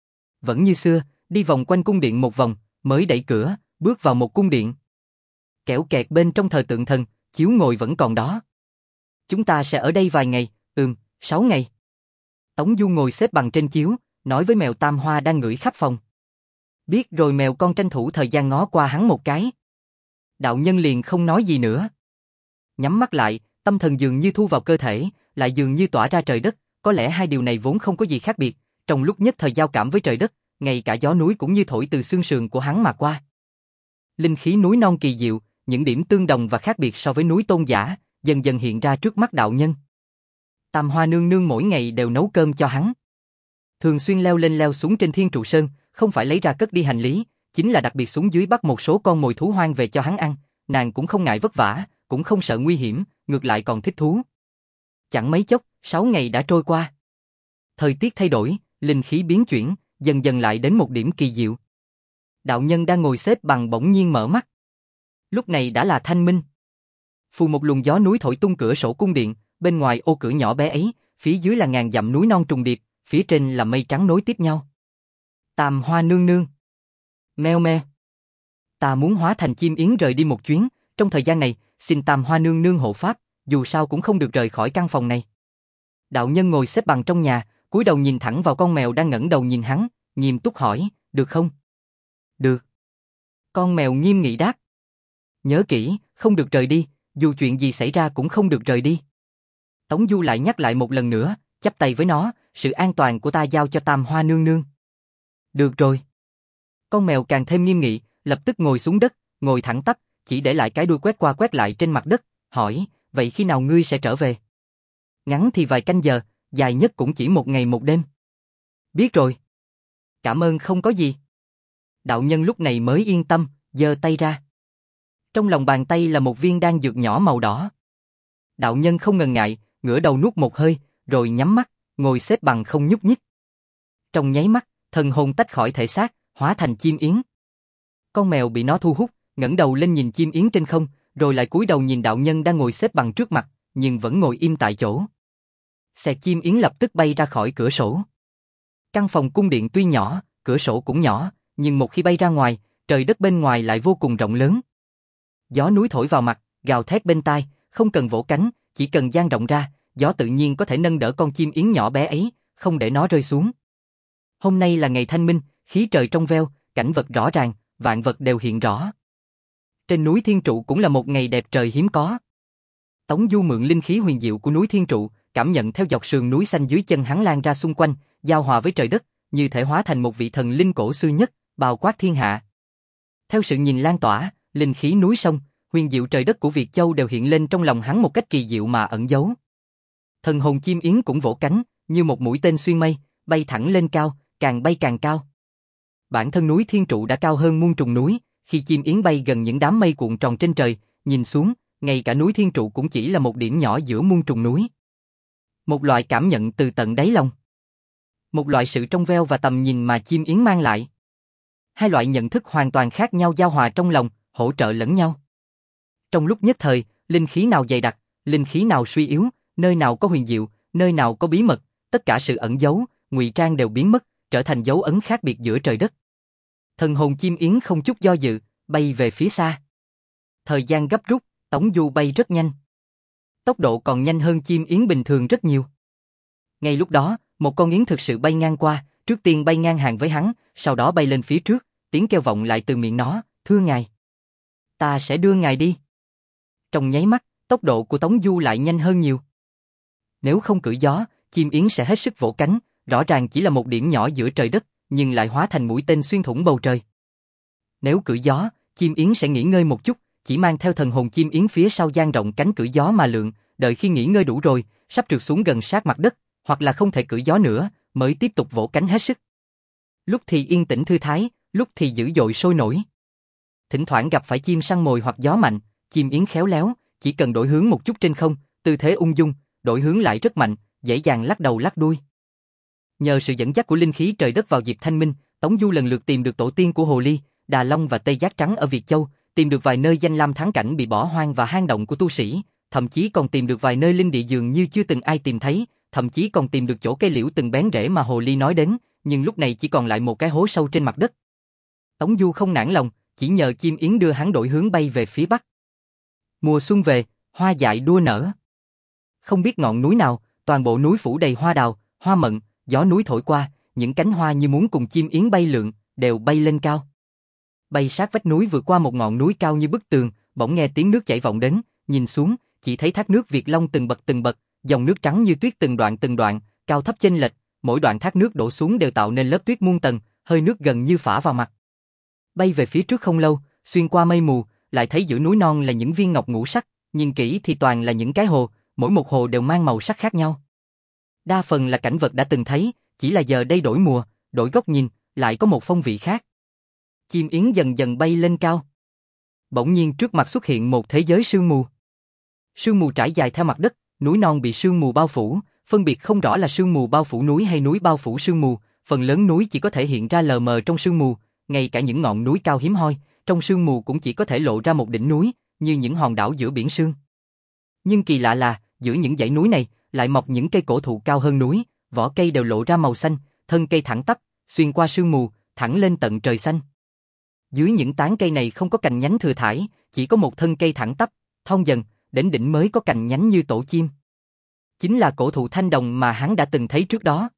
Vẫn như xưa, đi vòng quanh cung điện một vòng, mới đẩy cửa, bước vào một cung điện. Kẻo kẹt bên trong thờ tượng thần, chiếu ngồi vẫn còn đó. Chúng ta sẽ ở đây vài ngày, ừm, sáu ngày. Tống Du ngồi xếp bằng trên chiếu, nói với mèo Tam Hoa đang ngửi khắp phòng. Biết rồi mèo con tranh thủ thời gian ngó qua hắn một cái. Đạo nhân liền không nói gì nữa. Nhắm mắt lại, tâm thần dường như thu vào cơ thể, lại dường như tỏa ra trời đất, có lẽ hai điều này vốn không có gì khác biệt, trong lúc nhất thời giao cảm với trời đất, ngay cả gió núi cũng như thổi từ xương sườn của hắn mà qua. Linh khí núi non kỳ diệu, những điểm tương đồng và khác biệt so với núi Tôn Giả, dần dần hiện ra trước mắt đạo nhân. Tam Hoa nương nương mỗi ngày đều nấu cơm cho hắn. Thường xuyên leo lên leo xuống trên Thiên Trụ Sơn, không phải lấy ra cất đi hành lý, chính là đặc biệt xuống dưới bắt một số con mồi thú hoang về cho hắn ăn, nàng cũng không ngại vất vả, cũng không sợ nguy hiểm, ngược lại còn thích thú. Chẳng mấy chốc, sáu ngày đã trôi qua. Thời tiết thay đổi, linh khí biến chuyển, dần dần lại đến một điểm kỳ diệu. Đạo nhân đang ngồi xếp bằng bỗng nhiên mở mắt. Lúc này đã là thanh minh. Phù một luồng gió núi thổi tung cửa sổ cung điện, bên ngoài ô cửa nhỏ bé ấy, phía dưới là ngàn dặm núi non trùng điệp, phía trên là mây trắng nối tiếp nhau. Tam Hoa nương nương. Meo me. Ta muốn hóa thành chim yến rời đi một chuyến, trong thời gian này, xin Tam Hoa nương nương hộ pháp, dù sao cũng không được rời khỏi căn phòng này. Đạo nhân ngồi xếp bằng trong nhà, cúi đầu nhìn thẳng vào con mèo đang ngẩng đầu nhìn hắn, nghiêm túc hỏi, được không? Được. Con mèo nghiêm nghị đáp. Nhớ kỹ, không được rời đi, dù chuyện gì xảy ra cũng không được rời đi. Tống Du lại nhắc lại một lần nữa, chắp tay với nó, sự an toàn của ta giao cho Tam Hoa nương nương. Được rồi. Con mèo càng thêm nghiêm nghị, lập tức ngồi xuống đất, ngồi thẳng tắp, chỉ để lại cái đuôi quét qua quét lại trên mặt đất, hỏi, vậy khi nào ngươi sẽ trở về? Ngắn thì vài canh giờ, dài nhất cũng chỉ một ngày một đêm. Biết rồi. Cảm ơn không có gì. Đạo nhân lúc này mới yên tâm, giơ tay ra. Trong lòng bàn tay là một viên đan dược nhỏ màu đỏ. Đạo nhân không ngần ngại, ngửa đầu nuốt một hơi, rồi nhắm mắt, ngồi xếp bằng không nhúc nhích. Trong nháy mắt, thần hồn tách khỏi thể xác, hóa thành chim yến. Con mèo bị nó thu hút, ngẩng đầu lên nhìn chim yến trên không, rồi lại cúi đầu nhìn đạo nhân đang ngồi xếp bằng trước mặt, nhưng vẫn ngồi im tại chỗ. Xẹt chim yến lập tức bay ra khỏi cửa sổ. Căn phòng cung điện tuy nhỏ, cửa sổ cũng nhỏ, nhưng một khi bay ra ngoài, trời đất bên ngoài lại vô cùng rộng lớn. Gió núi thổi vào mặt, gào thét bên tai, không cần vỗ cánh, chỉ cần dang rộng ra, gió tự nhiên có thể nâng đỡ con chim yến nhỏ bé ấy, không để nó rơi xuống. Hôm nay là ngày thanh minh, khí trời trong veo, cảnh vật rõ ràng, vạn vật đều hiện rõ. Trên núi Thiên Trụ cũng là một ngày đẹp trời hiếm có. Tống Du mượn linh khí huyền diệu của núi Thiên Trụ, cảm nhận theo dọc sườn núi xanh dưới chân hắn lan ra xung quanh, giao hòa với trời đất, như thể hóa thành một vị thần linh cổ xưa nhất, bao quát thiên hạ. Theo sự nhìn lan tỏa, linh khí núi sông, huyền diệu trời đất của Việt Châu đều hiện lên trong lòng hắn một cách kỳ diệu mà ẩn giấu. Thần hồn chim yến cũng vỗ cánh, như một mũi tên xuyên mây, bay thẳng lên cao, càng bay càng cao. Bản thân núi Thiên Trụ đã cao hơn muôn trùng núi, khi chim yến bay gần những đám mây cuộn tròn trên trời, nhìn xuống, ngay cả núi Thiên Trụ cũng chỉ là một điểm nhỏ giữa muôn trùng núi. Một loại cảm nhận từ tận đáy lòng. Một loại sự trong veo và tầm nhìn mà chim yến mang lại. Hai loại nhận thức hoàn toàn khác nhau giao hòa trong lòng, hỗ trợ lẫn nhau. Trong lúc nhất thời, linh khí nào dày đặc, linh khí nào suy yếu, nơi nào có huyền diệu, nơi nào có bí mật, tất cả sự ẩn giấu, ngụy trang đều biến mất, trở thành dấu ấn khác biệt giữa trời đất. Thần hồn chim yến không chút do dự, bay về phía xa. Thời gian gấp rút, Tống Du bay rất nhanh. Tốc độ còn nhanh hơn chim yến bình thường rất nhiều. Ngay lúc đó, một con yến thực sự bay ngang qua, trước tiên bay ngang hàng với hắn, sau đó bay lên phía trước, tiếng kêu vọng lại từ miệng nó, thưa ngài. Ta sẽ đưa ngài đi. Trong nháy mắt, tốc độ của Tống Du lại nhanh hơn nhiều. Nếu không cưỡi gió, chim yến sẽ hết sức vỗ cánh, rõ ràng chỉ là một điểm nhỏ giữa trời đất, nhưng lại hóa thành mũi tên xuyên thủng bầu trời. Nếu cưỡi gió, chim yến sẽ nghỉ ngơi một chút, chỉ mang theo thần hồn chim yến phía sau dang rộng cánh cưỡi gió mà lượn, đợi khi nghỉ ngơi đủ rồi, sắp trượt xuống gần sát mặt đất, hoặc là không thể cưỡi gió nữa, mới tiếp tục vỗ cánh hết sức. Lúc thì yên tĩnh thư thái, lúc thì dữ dội sôi nổi. Thỉnh thoảng gặp phải chim săn mồi hoặc gió mạnh, chim yến khéo léo, chỉ cần đổi hướng một chút trên không, tư thế ung dung, đổi hướng lại rất mạnh, dễ dàng lắc đầu lắc đuôi. Nhờ sự dẫn dắt của linh khí trời đất vào dịp thanh minh, Tống Du lần lượt tìm được tổ tiên của Hồ Ly, Đà Long và Tây Giác Trắng ở Việt Châu, tìm được vài nơi danh lam thắng cảnh bị bỏ hoang và hang động của tu sĩ, thậm chí còn tìm được vài nơi linh địa dường như chưa từng ai tìm thấy, thậm chí còn tìm được chỗ cây liễu từng bén rễ mà Hồ Ly nói đến, nhưng lúc này chỉ còn lại một cái hố sâu trên mặt đất. Tống Du không nản lòng, chỉ nhờ chim yến đưa hắn đổi hướng bay về phía bắc. Mùa xuân về, hoa dại đua nở. Không biết ngọn núi nào, toàn bộ núi phủ đầy hoa đào, hoa mận, gió núi thổi qua, những cánh hoa như muốn cùng chim yến bay lượn, đều bay lên cao. Bay sát vách núi vượt qua một ngọn núi cao như bức tường, bỗng nghe tiếng nước chảy vọng đến, nhìn xuống, chỉ thấy thác nước Việt Long từng bậc từng bậc, dòng nước trắng như tuyết từng đoạn từng đoạn, cao thấp chênh lệch, mỗi đoạn thác nước đổ xuống đều tạo nên lớp tuyết muôn tầng, hơi nước gần như phả vào mặt. Bay về phía trước không lâu, xuyên qua mây mù, lại thấy giữa núi non là những viên ngọc ngũ sắc, nhìn kỹ thì toàn là những cái hồ, mỗi một hồ đều mang màu sắc khác nhau. Đa phần là cảnh vật đã từng thấy, chỉ là giờ đây đổi mùa, đổi góc nhìn, lại có một phong vị khác. Chim yến dần dần bay lên cao. Bỗng nhiên trước mặt xuất hiện một thế giới sương mù. Sương mù trải dài theo mặt đất, núi non bị sương mù bao phủ, phân biệt không rõ là sương mù bao phủ núi hay núi bao phủ sương mù, phần lớn núi chỉ có thể hiện ra lờ mờ trong sương mù, ngay cả những ngọn núi cao hiếm hoi, trong sương mù cũng chỉ có thể lộ ra một đỉnh núi, như những hòn đảo giữa biển sương. Nhưng kỳ lạ là, giữa những dãy núi này, lại mọc những cây cổ thụ cao hơn núi, vỏ cây đều lộ ra màu xanh, thân cây thẳng tắp, xuyên qua sương mù, thẳng lên tận trời xanh. Dưới những tán cây này không có cành nhánh thừa thãi, chỉ có một thân cây thẳng tắp, thon dần, đến đỉnh mới có cành nhánh như tổ chim. Chính là cổ thụ thanh đồng mà hắn đã từng thấy trước đó.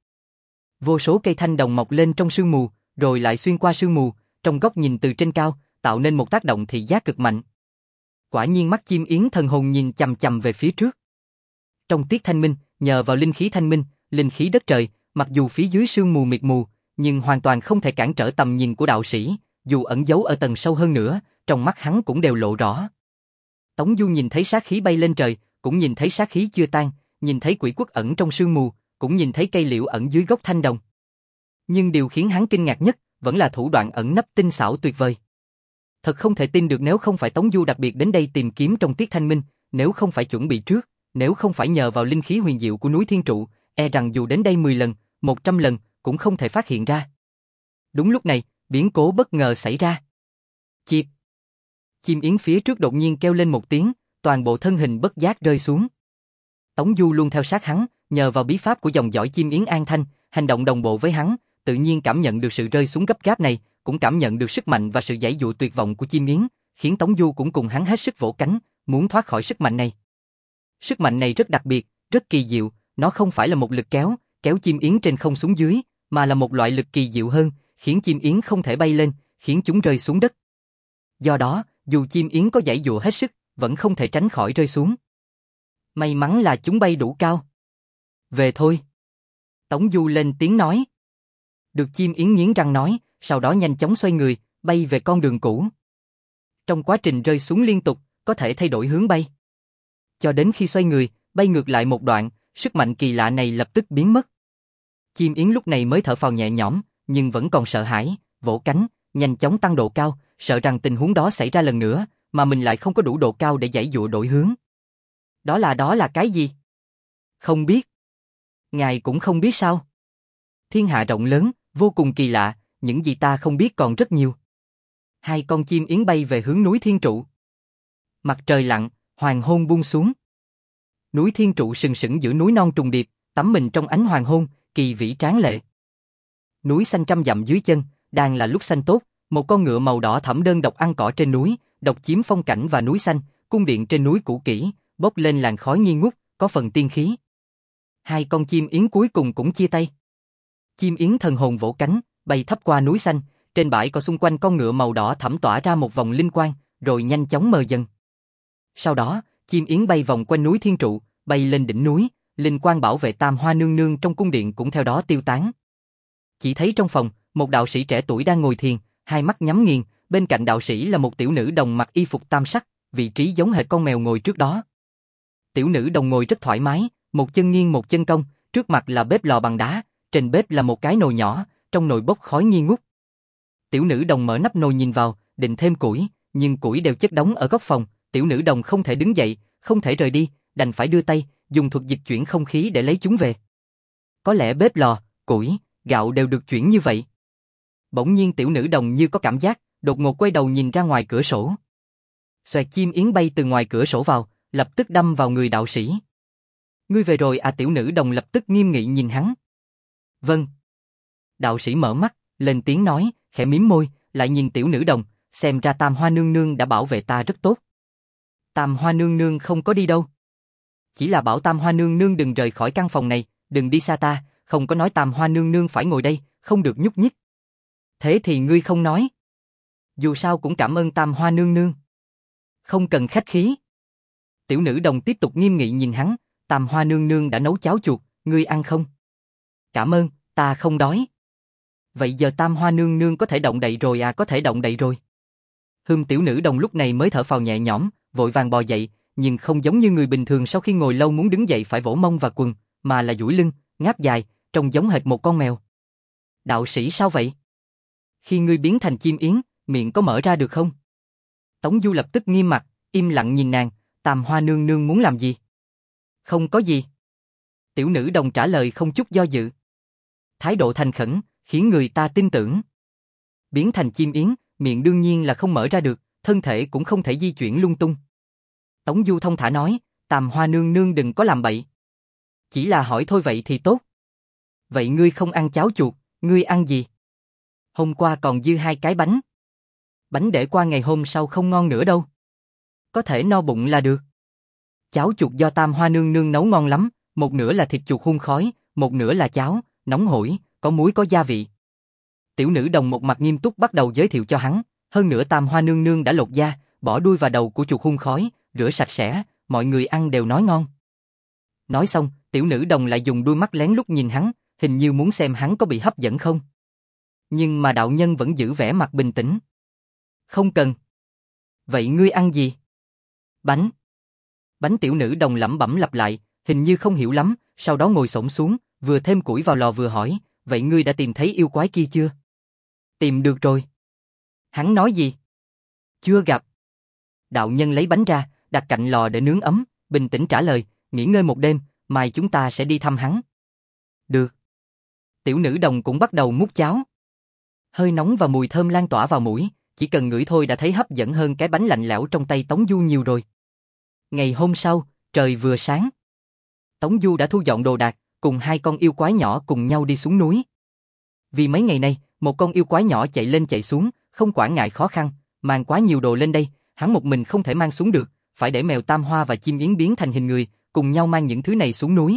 Vô số cây thanh đồng mọc lên trong sương mù, rồi lại xuyên qua sương mù, trong góc nhìn từ trên cao, tạo nên một tác động thị giác cực mạnh. Quả nhiên mắt chim yến thần hồn nhìn chằm chằm về phía trước. Trong tiết thanh minh, nhờ vào linh khí thanh minh, linh khí đất trời, mặc dù phía dưới sương mù mịt mù, nhưng hoàn toàn không thể cản trở tầm nhìn của đạo sĩ, dù ẩn giấu ở tầng sâu hơn nữa, trong mắt hắn cũng đều lộ rõ. Tống Du nhìn thấy sát khí bay lên trời, cũng nhìn thấy sát khí chưa tan, nhìn thấy quỷ quất ẩn trong sương mù, cũng nhìn thấy cây liễu ẩn dưới gốc thanh đồng. Nhưng điều khiến hắn kinh ngạc nhất, vẫn là thủ đoạn ẩn nấp tinh xảo tuyệt vời. Thật không thể tin được nếu không phải Tống Du đặc biệt đến đây tìm kiếm trong tiết thanh minh, nếu không phải chuẩn bị trước, nếu không phải nhờ vào linh khí huyền diệu của núi Thiên Trụ, e rằng dù đến đây mười lần, một trăm lần, cũng không thể phát hiện ra. Đúng lúc này, biến cố bất ngờ xảy ra. Chịp! Chim yến phía trước đột nhiên kêu lên một tiếng, toàn bộ thân hình bất giác rơi xuống. Tống Du luôn theo sát hắn, nhờ vào bí pháp của dòng dõi chim yến an thanh, hành động đồng bộ với hắn, tự nhiên cảm nhận được sự rơi xuống gấp gáp này, cũng cảm nhận được sức mạnh và sự giãy giụa tuyệt vọng của chim yến, khiến Tống Du cũng cùng hắn hết sức vỗ cánh, muốn thoát khỏi sức mạnh này. Sức mạnh này rất đặc biệt, rất kỳ diệu, nó không phải là một lực kéo, kéo chim yến trên không xuống dưới, mà là một loại lực kỳ diệu hơn, khiến chim yến không thể bay lên, khiến chúng rơi xuống đất. Do đó, dù chim yến có giãy giụa hết sức, vẫn không thể tránh khỏi rơi xuống. May mắn là chúng bay đủ cao. Về thôi. Tống Du lên tiếng nói. Được chim yến nghiến răng nói, sau đó nhanh chóng xoay người, bay về con đường cũ. Trong quá trình rơi xuống liên tục, có thể thay đổi hướng bay. Cho đến khi xoay người, bay ngược lại một đoạn, sức mạnh kỳ lạ này lập tức biến mất. Chim yến lúc này mới thở phào nhẹ nhõm, nhưng vẫn còn sợ hãi, vỗ cánh, nhanh chóng tăng độ cao, sợ rằng tình huống đó xảy ra lần nữa, mà mình lại không có đủ độ cao để giãy giụa đổi hướng. Đó là đó là cái gì? Không biết. Ngài cũng không biết sao? Thiên hạ rộng lớn, vô cùng kỳ lạ, những gì ta không biết còn rất nhiều. Hai con chim yến bay về hướng núi Thiên Trụ. Mặt trời lặn, hoàng hôn buông xuống. Núi Thiên Trụ sừng sững giữa núi non trùng điệp, tắm mình trong ánh hoàng hôn, kỳ vĩ tráng lệ. Núi xanh trăm dặm dưới chân, đang là lúc xanh tốt, một con ngựa màu đỏ thẫm đơn độc ăn cỏ trên núi, độc chiếm phong cảnh và núi xanh, cung điện trên núi cũ kỹ, bốc lên làn khói nghi ngút, có phần tiên khí. Hai con chim yến cuối cùng cũng chia tay. Chim yến thần hồn vỗ cánh, bay thấp qua núi xanh, trên bãi cỏ xung quanh con ngựa màu đỏ thẫm tỏa ra một vòng linh quang, rồi nhanh chóng mờ dần. Sau đó, chim yến bay vòng quanh núi Thiên Trụ, bay lên đỉnh núi, linh quang bảo vệ Tam Hoa nương nương trong cung điện cũng theo đó tiêu tán. Chỉ thấy trong phòng, một đạo sĩ trẻ tuổi đang ngồi thiền, hai mắt nhắm nghiền, bên cạnh đạo sĩ là một tiểu nữ đồng mặc y phục tam sắc, vị trí giống hệt con mèo ngồi trước đó. Tiểu nữ đồng ngồi rất thoải mái, một chân nghiêng một chân cong, trước mặt là bếp lò bằng đá, trên bếp là một cái nồi nhỏ, trong nồi bốc khói nghi ngút. Tiểu nữ đồng mở nắp nồi nhìn vào, định thêm củi, nhưng củi đều chất đống ở góc phòng, tiểu nữ đồng không thể đứng dậy, không thể rời đi, đành phải đưa tay, dùng thuật dịch chuyển không khí để lấy chúng về. Có lẽ bếp lò, củi, gạo đều được chuyển như vậy. Bỗng nhiên tiểu nữ đồng như có cảm giác, đột ngột quay đầu nhìn ra ngoài cửa sổ. Xoẹt, chim yến bay từ ngoài cửa sổ vào, lập tức đâm vào người đạo sĩ. Ngươi về rồi à? Tiểu nữ đồng lập tức nghiêm nghị nhìn hắn. Vâng. Đạo sĩ mở mắt, lên tiếng nói, khẽ mím môi, lại nhìn tiểu nữ đồng, xem ra Tam Hoa nương nương đã bảo vệ ta rất tốt. Tam Hoa nương nương không có đi đâu. Chỉ là bảo Tam Hoa nương nương đừng rời khỏi căn phòng này, đừng đi xa ta, không có nói Tam Hoa nương nương phải ngồi đây, không được nhúc nhích. Thế thì ngươi không nói. Dù sao cũng cảm ơn Tam Hoa nương nương. Không cần khách khí. Tiểu nữ đồng tiếp tục nghiêm nghị nhìn hắn, Tam Hoa nương nương đã nấu cháo chuột, ngươi ăn không? Cảm ơn, ta không đói. Vậy giờ Tam Hoa nương nương có thể động đậy rồi à? Có thể động đậy rồi. Hừm, tiểu nữ đồng lúc này mới thở phào nhẹ nhõm, vội vàng bò dậy, nhưng không giống như người bình thường sau khi ngồi lâu muốn đứng dậy phải vỗ mông và quần, mà là duỗi lưng, ngáp dài, trông giống hệt một con mèo. Đạo sĩ sao vậy? Khi ngươi biến thành chim yến, miệng có mở ra được không? Tống Du lập tức nghiêm mặt, im lặng nhìn nàng, Tam Hoa nương nương muốn làm gì? Không có gì. Tiểu nữ đồng trả lời không chút do dự. Thái độ thành khẩn, khiến người ta tin tưởng. Biến thành chim yến, miệng đương nhiên là không mở ra được, thân thể cũng không thể di chuyển lung tung. Tống Du thông thả nói, Tam Hoa nương nương đừng có làm bậy. Chỉ là hỏi thôi vậy thì tốt. Vậy ngươi không ăn cháo chuột, ngươi ăn gì? Hôm qua còn dư hai cái bánh. Bánh để qua ngày hôm sau không ngon nữa đâu. Có thể no bụng là được. Cháo chuột do Tam Hoa nương nương nấu ngon lắm, một nửa là thịt chuột hun khói, một nửa là cháo, nóng hổi, có muối có gia vị. Tiểu nữ đồng một mặt nghiêm túc bắt đầu giới thiệu cho hắn, hơn nữa Tam Hoa nương nương đã lột da, bỏ đuôi và đầu của chuột hun khói, rửa sạch sẽ, mọi người ăn đều nói ngon. Nói xong, tiểu nữ đồng lại dùng đuôi mắt lén lút nhìn hắn, hình như muốn xem hắn có bị hấp dẫn không. Nhưng mà đạo nhân vẫn giữ vẻ mặt bình tĩnh. Không cần. Vậy ngươi ăn gì? Bánh. Bánh, tiểu nữ đồng lẩm bẩm lặp lại, hình như không hiểu lắm, sau đó ngồi xổm xuống, vừa thêm củi vào lò vừa hỏi, vậy ngươi đã tìm thấy yêu quái kia chưa? Tìm được rồi. Hắn nói gì? Chưa gặp. Đạo nhân lấy bánh ra, đặt cạnh lò để nướng ấm, bình tĩnh trả lời, nghỉ ngơi một đêm, mai chúng ta sẽ đi thăm hắn. Được. Tiểu nữ đồng cũng bắt đầu múc cháo. Hơi nóng và mùi thơm lan tỏa vào mũi, chỉ cần ngửi thôi đã thấy hấp dẫn hơn cái bánh lạnh lẽo trong tay Tống Du nhiều rồi. Ngày hôm sau, trời vừa sáng. Tống Du đã thu dọn đồ đạc, cùng hai con yêu quái nhỏ cùng nhau đi xuống núi. Vì mấy ngày nay, một con yêu quái nhỏ chạy lên chạy xuống, không quản ngại khó khăn, mang quá nhiều đồ lên đây, hắn một mình không thể mang xuống được, phải để mèo Tam Hoa và chim yến biến thành hình người, cùng nhau mang những thứ này xuống núi.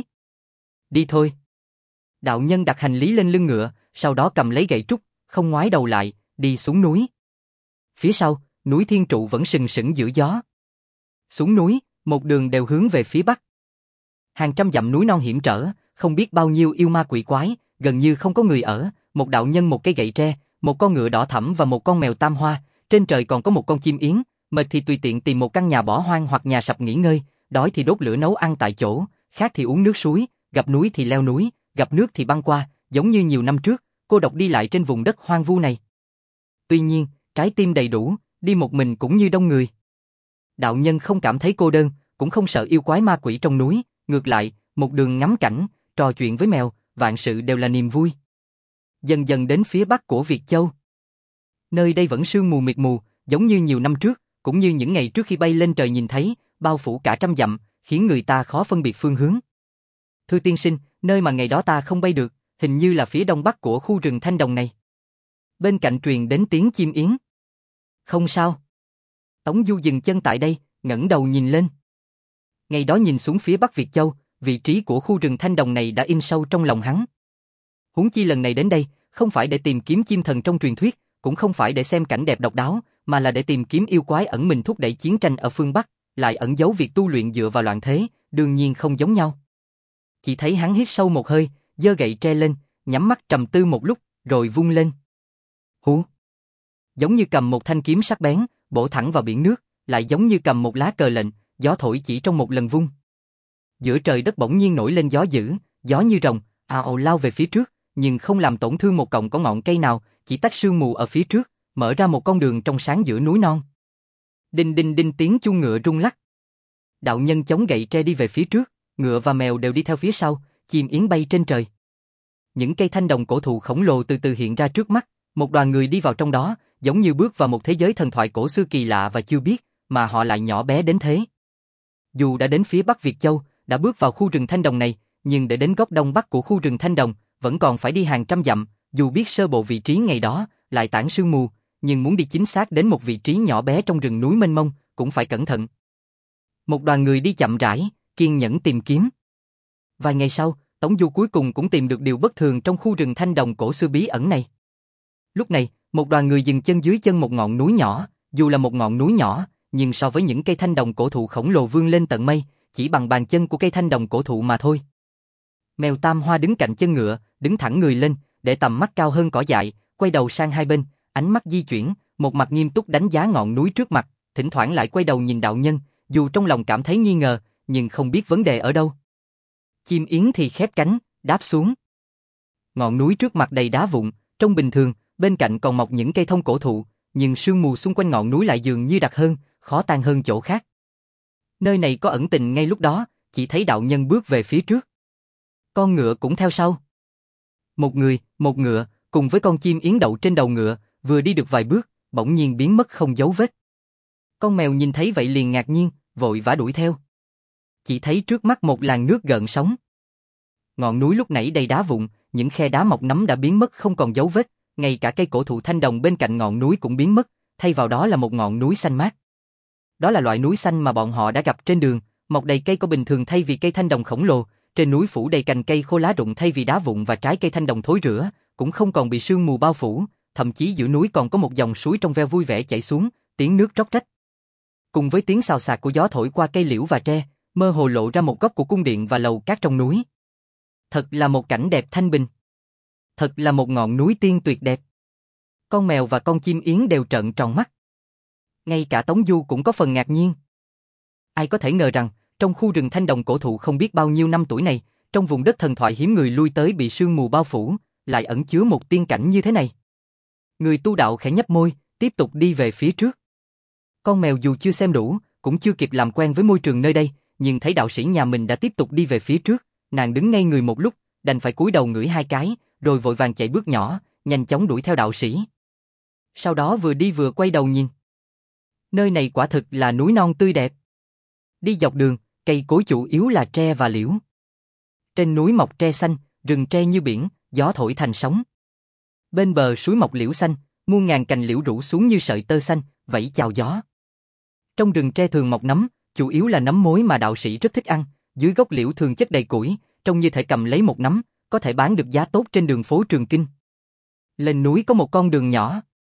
Đi thôi. Đạo nhân đặt hành lý lên lưng ngựa, sau đó cầm lấy gậy trúc, không ngoái đầu lại, đi xuống núi. Phía sau, núi Thiên Trụ vẫn sừng sững giữa gió. Xuống núi, một đường đều hướng về phía bắc. Hàng trăm dặm núi non hiểm trở, không biết bao nhiêu yêu ma quỷ quái, gần như không có người ở, một đạo nhân một cây gậy tre, một con ngựa đỏ thẫm và một con mèo Tam Hoa, trên trời còn có một con chim yến, mệt thì tùy tiện tìm một căn nhà bỏ hoang hoặc nhà sập nghỉ ngơi, đói thì đốt lửa nấu ăn tại chỗ, khát thì uống nước suối, gặp núi thì leo núi, gặp nước thì băng qua, giống như nhiều năm trước, cô độc đi lại trên vùng đất hoang vu này. Tuy nhiên, trái tim đầy đủ, đi một mình cũng như đông người. Đạo nhân không cảm thấy cô đơn, cũng không sợ yêu quái ma quỷ trong núi, ngược lại, một đường ngắm cảnh, trò chuyện với mèo, vạn sự đều là niềm vui. Dần dần đến phía bắc của Việt Châu. Nơi đây vẫn sương mù mịt mù, giống như nhiều năm trước, cũng như những ngày trước khi bay lên trời nhìn thấy, bao phủ cả trăm dặm, khiến người ta khó phân biệt phương hướng. Thưa tiên sinh, nơi mà ngày đó ta không bay được, hình như là phía đông bắc của khu rừng Thanh Đồng này. Bên cạnh truyền đến tiếng chim yến. Không sao. Tống Du dừng chân tại đây, ngẩng đầu nhìn lên. Ngày đó nhìn xuống phía bắc Việt Châu, vị trí của khu rừng Thanh Đồng này đã in sâu trong lòng hắn. Huống chi lần này đến đây, không phải để tìm kiếm chim thần trong truyền thuyết, cũng không phải để xem cảnh đẹp độc đáo, mà là để tìm kiếm yêu quái ẩn mình thúc đẩy chiến tranh ở phương Bắc, lại ẩn giấu việc tu luyện dựa vào loạn thế, đương nhiên không giống nhau. Chỉ thấy hắn hít sâu một hơi, giơ gậy tre lên, nhắm mắt trầm tư một lúc, rồi vung lên. Hú! Giống như cầm một thanh kiếm sắc bén, bổ thẳng vào biển nước, lại giống như cầm một lá cờ lệnh, gió thổi chỉ trong một lần vung. Giữa trời đất bỗng nhiên nổi lên gió dữ, gió như rồng, ào ào lao về phía trước, nhưng không làm tổn thương một cọng cỏ ngọn cây nào, chỉ tách sương mù ở phía trước, mở ra một con đường trong sáng giữa núi non. Đinh đinh đinh tiếng chuông ngựa rung lắc. Đạo nhân chống gậy tre đi về phía trước, ngựa và mèo đều đi theo phía sau, chim yến bay trên trời. Những cây thanh đồng cổ thụ khổng lồ từ từ hiện ra trước mắt, một đoàn người đi vào trong đó, giống như bước vào một thế giới thần thoại cổ xưa kỳ lạ và chưa biết, mà họ lại nhỏ bé đến thế. Dù đã đến phía Bắc Việt Châu, đã bước vào khu rừng thanh đồng này, nhưng để đến góc đông bắc của khu rừng thanh đồng, vẫn còn phải đi hàng trăm dặm, dù biết sơ bộ vị trí ngày đó, lại tản sương mù, nhưng muốn đi chính xác đến một vị trí nhỏ bé trong rừng núi mênh mông, cũng phải cẩn thận. Một đoàn người đi chậm rãi, kiên nhẫn tìm kiếm. Vài ngày sau, Tống Du cuối cùng cũng tìm được điều bất thường trong khu rừng thanh đồng cổ xưa bí ẩn này. Lúc này, một đoàn người dừng chân dưới chân một ngọn núi nhỏ, dù là một ngọn núi nhỏ, nhưng so với những cây thanh đồng cổ thụ khổng lồ vươn lên tận mây, chỉ bằng bàn chân của cây thanh đồng cổ thụ mà thôi. Mèo Tam Hoa đứng cạnh chân ngựa, đứng thẳng người lên, để tầm mắt cao hơn cỏ dại, quay đầu sang hai bên, ánh mắt di chuyển, một mặt nghiêm túc đánh giá ngọn núi trước mặt, thỉnh thoảng lại quay đầu nhìn đạo nhân, dù trong lòng cảm thấy nghi ngờ, nhưng không biết vấn đề ở đâu. Chim yến thì khép cánh, đáp xuống. Ngọn núi trước mặt đầy đá vụn, trông bình thường, bên cạnh còn mọc những cây thông cổ thụ, nhưng sương mù xung quanh ngọn núi lại dường như đặc hơn, khó tan hơn chỗ khác. Nơi này có ẩn tình ngay lúc đó, chỉ thấy đạo nhân bước về phía trước. Con ngựa cũng theo sau. Một người, một ngựa, cùng với con chim yến đậu trên đầu ngựa, vừa đi được vài bước, bỗng nhiên biến mất không dấu vết. Con mèo nhìn thấy vậy liền ngạc nhiên, vội vã đuổi theo. Chỉ thấy trước mắt một làn nước gợn sóng. Ngọn núi lúc nãy đầy đá vụn, những khe đá mọc nấm đã biến mất không còn dấu vết, ngay cả cây cổ thụ thanh đồng bên cạnh ngọn núi cũng biến mất, thay vào đó là một ngọn núi xanh mát. Đó là loại núi xanh mà bọn họ đã gặp trên đường, mọc đầy cây cỏ bình thường thay vì cây thanh đồng khổng lồ, trên núi phủ đầy cành cây khô lá rụng thay vì đá vụn và trái cây thanh đồng thối rữa, cũng không còn bị sương mù bao phủ, thậm chí giữa núi còn có một dòng suối trong veo vui vẻ chảy xuống, tiếng nước róc rách. Cùng với tiếng xào xạc của gió thổi qua cây liễu và tre, mơ hồ lộ ra một góc của cung điện và lầu cát trong núi. Thật là một cảnh đẹp thanh bình. Thật là một ngọn núi tiên tuyệt đẹp. Con mèo và con chim yến đều trợn tròn mắt. Ngay cả Tống Du cũng có phần ngạc nhiên. Ai có thể ngờ rằng, trong khu rừng thanh đồng cổ thụ không biết bao nhiêu năm tuổi này, trong vùng đất thần thoại hiếm người lui tới bị sương mù bao phủ, lại ẩn chứa một tiên cảnh như thế này. Người tu đạo khẽ nhếch môi, tiếp tục đi về phía trước. Con mèo dù chưa xem đủ, cũng chưa kịp làm quen với môi trường nơi đây, nhưng thấy đạo sĩ nhà mình đã tiếp tục đi về phía trước, nàng đứng ngây người một lúc, đành phải cúi đầu ngửi hai cái, rồi vội vàng chạy bước nhỏ, nhanh chóng đuổi theo đạo sĩ. Sau đó vừa đi vừa quay đầu nhìn. Nơi này quả thực là núi non tươi đẹp. Đi dọc đường, cây cối chủ yếu là tre và liễu. Trên núi mọc tre xanh, rừng tre như biển, gió thổi thành sóng. Bên bờ suối mọc liễu xanh, muôn ngàn cành liễu rủ xuống như sợi tơ xanh, vẫy chào gió. Trong rừng tre thường mọc nấm, chủ yếu là nấm mối mà đạo sĩ rất thích ăn, dưới gốc liễu thường chất đầy củi, trông như thể cầm lấy một nấm, có thể bán được giá tốt trên đường phố Trường Kinh. Lên núi có một con đường nhỏ.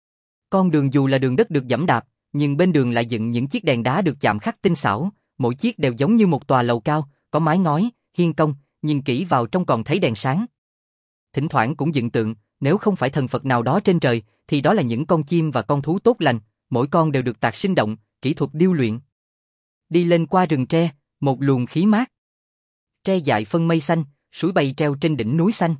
Con đường dù là đường đất được giẫm đạp, nhưng bên đường lại dựng những chiếc đèn đá được chạm khắc tinh xảo, mỗi chiếc đều giống như một tòa lầu cao, có mái ngói, hiên cong, nhìn kỹ vào trong còn thấy đèn sáng. Thỉnh thoảng cũng dựng tượng, nếu không phải thần Phật nào đó trên trời, thì đó là những con chim và con thú tốt lành, mỗi con đều được tạc sinh động, kỹ thuật điêu luyện. Đi lên qua rừng tre, một luồng khí mát. Tre dại phân mây xanh, suối bay treo trên đỉnh núi xanh.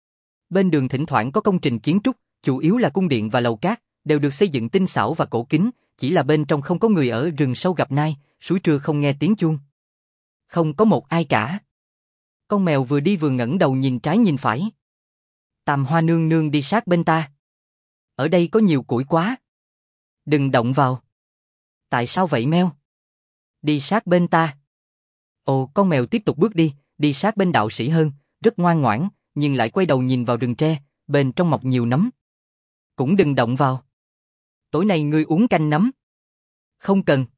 Bên đường thỉnh thoảng có công trình kiến trúc, chủ yếu là cung điện và lầu cát, đều được xây dựng tinh xảo và cổ kính, chỉ là bên trong không có người ở. Rừng sâu gặp nai, suối trưa không nghe tiếng chuông. Không có một ai cả. Con mèo vừa đi vừa ngẩng đầu nhìn trái nhìn phải. Tam Hoa nương nương đi sát bên ta. Ở đây có nhiều củi quá. Đừng động vào. Tại sao vậy mèo? Đi sát bên ta. Ồ, con mèo tiếp tục bước đi, đi sát bên đạo sĩ hơn, rất ngoan ngoãn, nhưng lại quay đầu nhìn vào rừng tre, bên trong mọc nhiều nấm. Cũng đừng động vào. Tối nay ngươi uống canh nấm. Không cần.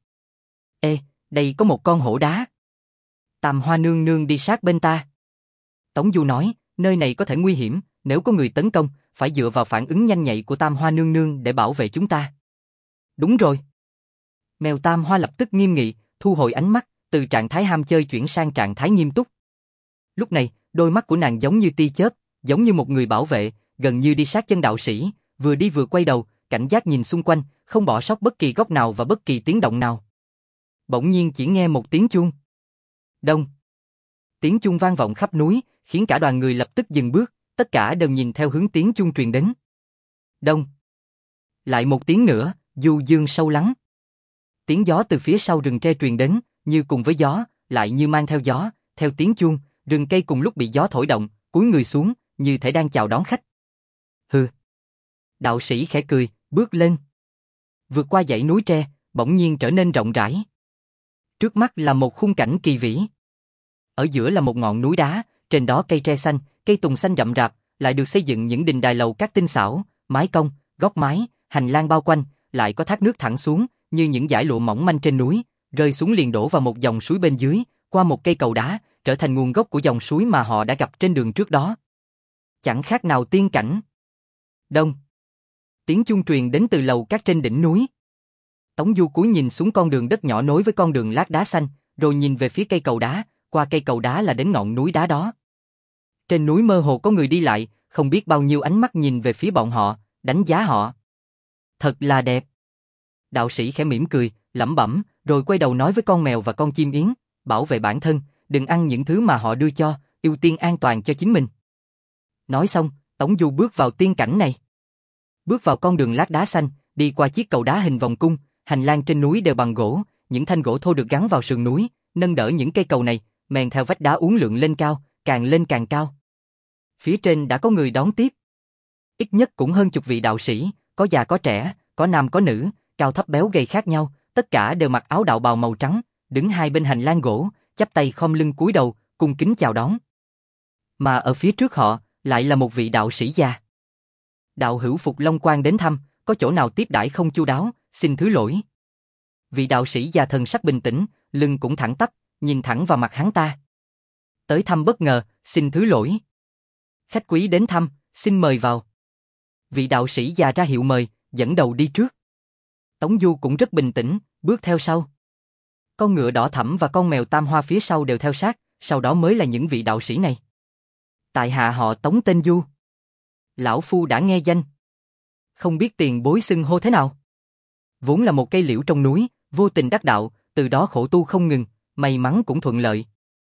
Ê, đây có một con hổ đá. Tam Hoa nương nương đi sát bên ta. Tống Du nói, nơi này có thể nguy hiểm, nếu có người tấn công, phải dựa vào phản ứng nhanh nhạy của Tam Hoa nương nương để bảo vệ chúng ta. Đúng rồi. Mèo Tam Hoa lập tức nghiêm nghị, thu hồi ánh mắt, từ trạng thái ham chơi chuyển sang trạng thái nghiêm túc. Lúc này, đôi mắt của nàng giống như tia chớp, giống như một người bảo vệ, gần như đi sát chân đạo sĩ, vừa đi vừa quay đầu, cảnh giác nhìn xung quanh, không bỏ sót bất kỳ góc nào và bất kỳ tiếng động nào. Bỗng nhiên chỉ nghe một tiếng chuông. Đông. Tiếng chuông vang vọng khắp núi, khiến cả đoàn người lập tức dừng bước, tất cả đều nhìn theo hướng tiếng chuông truyền đến. Đông. Lại một tiếng nữa, du dương sâu lắng. Tiếng gió từ phía sau rừng tre truyền đến, như cùng với gió, lại như mang theo gió, theo tiếng chuông, rừng cây cùng lúc bị gió thổi động, cúi người xuống, như thể đang chào đón khách. Hừ. Đạo sĩ khẽ cười, bước lên. Vượt qua dãy núi tre, bỗng nhiên trở nên rộng rãi. Trước mắt là một khung cảnh kỳ vĩ. Ở giữa là một ngọn núi đá, trên đó cây tre xanh, cây tùng xanh rậm rạp, lại được xây dựng những đình đài lầu các tinh xảo, mái cong, góc mái, hành lang bao quanh, lại có thác nước thẳng xuống, như những dải lụa mỏng manh trên núi, rơi xuống liền đổ vào một dòng suối bên dưới, qua một cây cầu đá, trở thành nguồn gốc của dòng suối mà họ đã gặp trên đường trước đó. Chẳng khác nào tiên cảnh. Đông. Tiếng chuông truyền đến từ lầu các trên đỉnh núi. Tống Du cúi nhìn xuống con đường đất nhỏ nối với con đường lát đá xanh, rồi nhìn về phía cây cầu đá, qua cây cầu đá là đến ngọn núi đá đó. Trên núi mơ hồ có người đi lại, không biết bao nhiêu ánh mắt nhìn về phía bọn họ, đánh giá họ. Thật là đẹp. Đạo sĩ khẽ mỉm cười, lẩm bẩm, rồi quay đầu nói với con mèo và con chim yến, bảo vệ bản thân, đừng ăn những thứ mà họ đưa cho, ưu tiên an toàn cho chính mình. Nói xong, Tống Du bước vào tiên cảnh này. Bước vào con đường lát đá xanh, đi qua chiếc cầu đá hình vòng cung, hành lang trên núi đều bằng gỗ, những thanh gỗ thô được gắn vào sườn núi, nâng đỡ những cây cầu này, men theo vách đá uốn lượn lên cao, càng lên càng cao. Phía trên đã có người đón tiếp. Ít nhất cũng hơn chục vị đạo sĩ, có già có trẻ, có nam có nữ, cao thấp béo gầy khác nhau, tất cả đều mặc áo đạo bào màu trắng, đứng hai bên hành lang gỗ, chắp tay khom lưng cúi đầu, cung kính chào đón. Mà ở phía trước họ, lại là một vị đạo sĩ già. Đạo hữu Phục Long Quan đến thăm, có chỗ nào tiếp đãi không chu đáo, xin thứ lỗi. Vị đạo sĩ già thần sắc bình tĩnh, lưng cũng thẳng tắp, nhìn thẳng vào mặt hắn ta. Tới thăm bất ngờ, xin thứ lỗi. Khách quý đến thăm, xin mời vào. Vị đạo sĩ già ra hiệu mời, dẫn đầu đi trước. Tống Du cũng rất bình tĩnh, bước theo sau. Con ngựa đỏ thẫm và con mèo Tam Hoa phía sau đều theo sát, sau đó mới là những vị đạo sĩ này. Tại hạ họ Tống tên Du. Lão phu đã nghe danh. Không biết tiền bối xưng hô thế nào? Vốn là một cây liễu trong núi, vô tình đắc đạo, từ đó khổ tu không ngừng, may mắn cũng thuận lợi.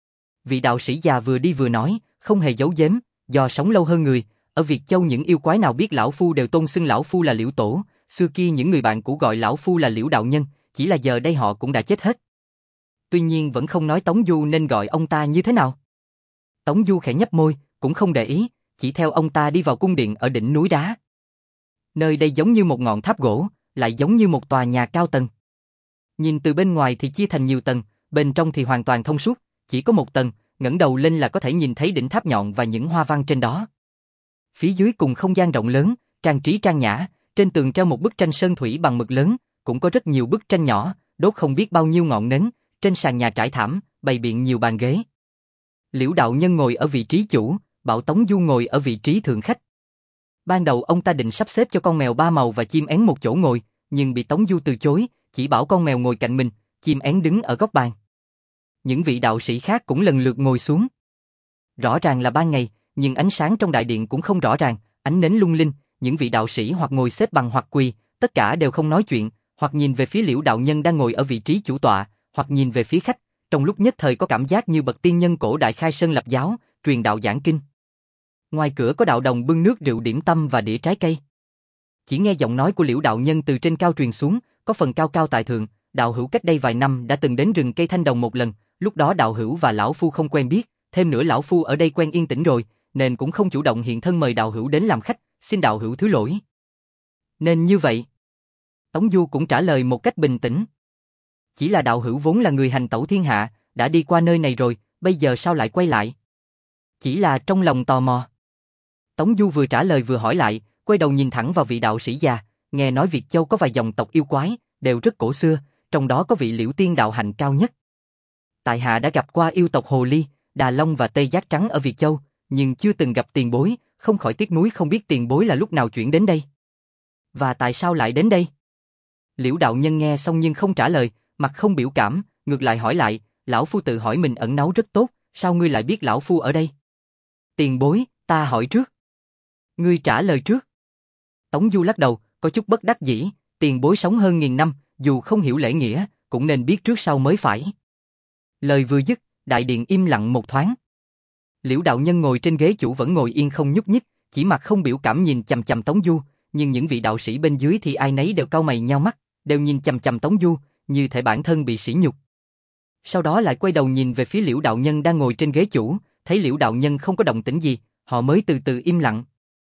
Vị đạo sĩ già vừa đi vừa nói, không hề giấu giếm, do sống lâu hơn người, ở Việt Châu những yêu quái nào biết lão phu đều tôn xưng lão phu là Liễu Tổ, xưa kia những người bạn cũ gọi lão phu là Liễu đạo nhân, chỉ là giờ đây họ cũng đã chết hết. Tuy nhiên vẫn không nói Tống Du nên gọi ông ta như thế nào. Tống Du khẽ nhếch môi, cũng không để ý, chỉ theo ông ta đi vào cung điện ở đỉnh núi đá. Nơi đây giống như một ngọn tháp gỗ, lại giống như một tòa nhà cao tầng. Nhìn từ bên ngoài thì chia thành nhiều tầng, bên trong thì hoàn toàn thông suốt, chỉ có một tầng, ngẩng đầu lên là có thể nhìn thấy đỉnh tháp nhọn và những hoa văn trên đó. Phía dưới cùng không gian rộng lớn, trang trí trang nhã, trên tường treo một bức tranh sơn thủy bằng mực lớn, cũng có rất nhiều bức tranh nhỏ, đốt không biết bao nhiêu ngọn nến, trên sàn nhà trải thảm, bày biện nhiều bàn ghế. Liễu đạo nhân ngồi ở vị trí chủ, bảo Tống Du ngồi ở vị trí thượng khách. Ban đầu ông ta định sắp xếp cho con mèo ba màu và chim én một chỗ ngồi, nhưng bị Tống Du từ chối, chỉ bảo con mèo ngồi cạnh mình, chim én đứng ở góc bàn. Những vị đạo sĩ khác cũng lần lượt ngồi xuống. Rõ ràng là ban ngày, nhưng ánh sáng trong đại điện cũng không rõ ràng, ánh nến lung linh, những vị đạo sĩ hoặc ngồi xếp bằng hoặc quỳ, tất cả đều không nói chuyện, hoặc nhìn về phía Liễu đạo nhân đang ngồi ở vị trí chủ tọa, hoặc nhìn về phía khách, trong lúc nhất thời có cảm giác như bậc tiên nhân cổ đại khai sơn lập giáo, truyền đạo giảng kinh. Ngoài cửa có đạo đồng bưng nước rượu điểm tâm và đĩa trái cây. Chỉ nghe giọng nói của Liễu đạo nhân từ trên cao truyền xuống, có phần cao cao tại thượng, đạo hữu cách đây vài năm đã từng đến rừng cây Thanh Đồng một lần, lúc đó đạo hữu và lão phu không quen biết, thêm nữa lão phu ở đây quen yên tĩnh rồi, nên cũng không chủ động hiện thân mời đạo hữu đến làm khách, xin đạo hữu thứ lỗi. Nên như vậy. Tống Du cũng trả lời một cách bình tĩnh. Chỉ là đạo hữu vốn là người hành tẩu thiên hạ, đã đi qua nơi này rồi, bây giờ sao lại quay lại? Chỉ là trong lòng tò mò. Tống Du vừa trả lời vừa hỏi lại, quay đầu nhìn thẳng vào vị đạo sĩ già, nghe nói Việt Châu có vài dòng tộc yêu quái, đều rất cổ xưa, trong đó có vị Liễu tiên đạo hạnh cao nhất. Tại hạ đã gặp qua yêu tộc Hồ Ly, Đà Long và Tê Giác Trắng ở Việt Châu, nhưng chưa từng gặp tiền bối, không khỏi tiếc nuối không biết tiền bối là lúc nào chuyển đến đây. Và tại sao lại đến đây? Liễu đạo nhân nghe xong nhưng không trả lời, mặt không biểu cảm, ngược lại hỏi lại, lão phu tự hỏi mình ẩn náu rất tốt, sao ngươi lại biết lão phu ở đây? Tiền bối, ta hỏi trước. Ngươi trả lời trước. Tống Du lắc đầu, có chút bất đắc dĩ, tiền bối sống hơn nghìn năm, dù không hiểu lễ nghĩa, cũng nên biết trước sau mới phải. Lời vừa dứt, đại điện im lặng một thoáng. Liễu đạo nhân ngồi trên ghế chủ vẫn ngồi yên không nhúc nhích, chỉ mặt không biểu cảm nhìn chằm chằm Tống Du, nhưng những vị đạo sĩ bên dưới thì ai nấy đều cau mày nhao mắt, đều nhìn chằm chằm Tống Du, như thể bản thân bị sỉ nhục. Sau đó lại quay đầu nhìn về phía Liễu đạo nhân đang ngồi trên ghế chủ, thấy Liễu đạo nhân không có động tĩnh gì, họ mới từ từ im lặng.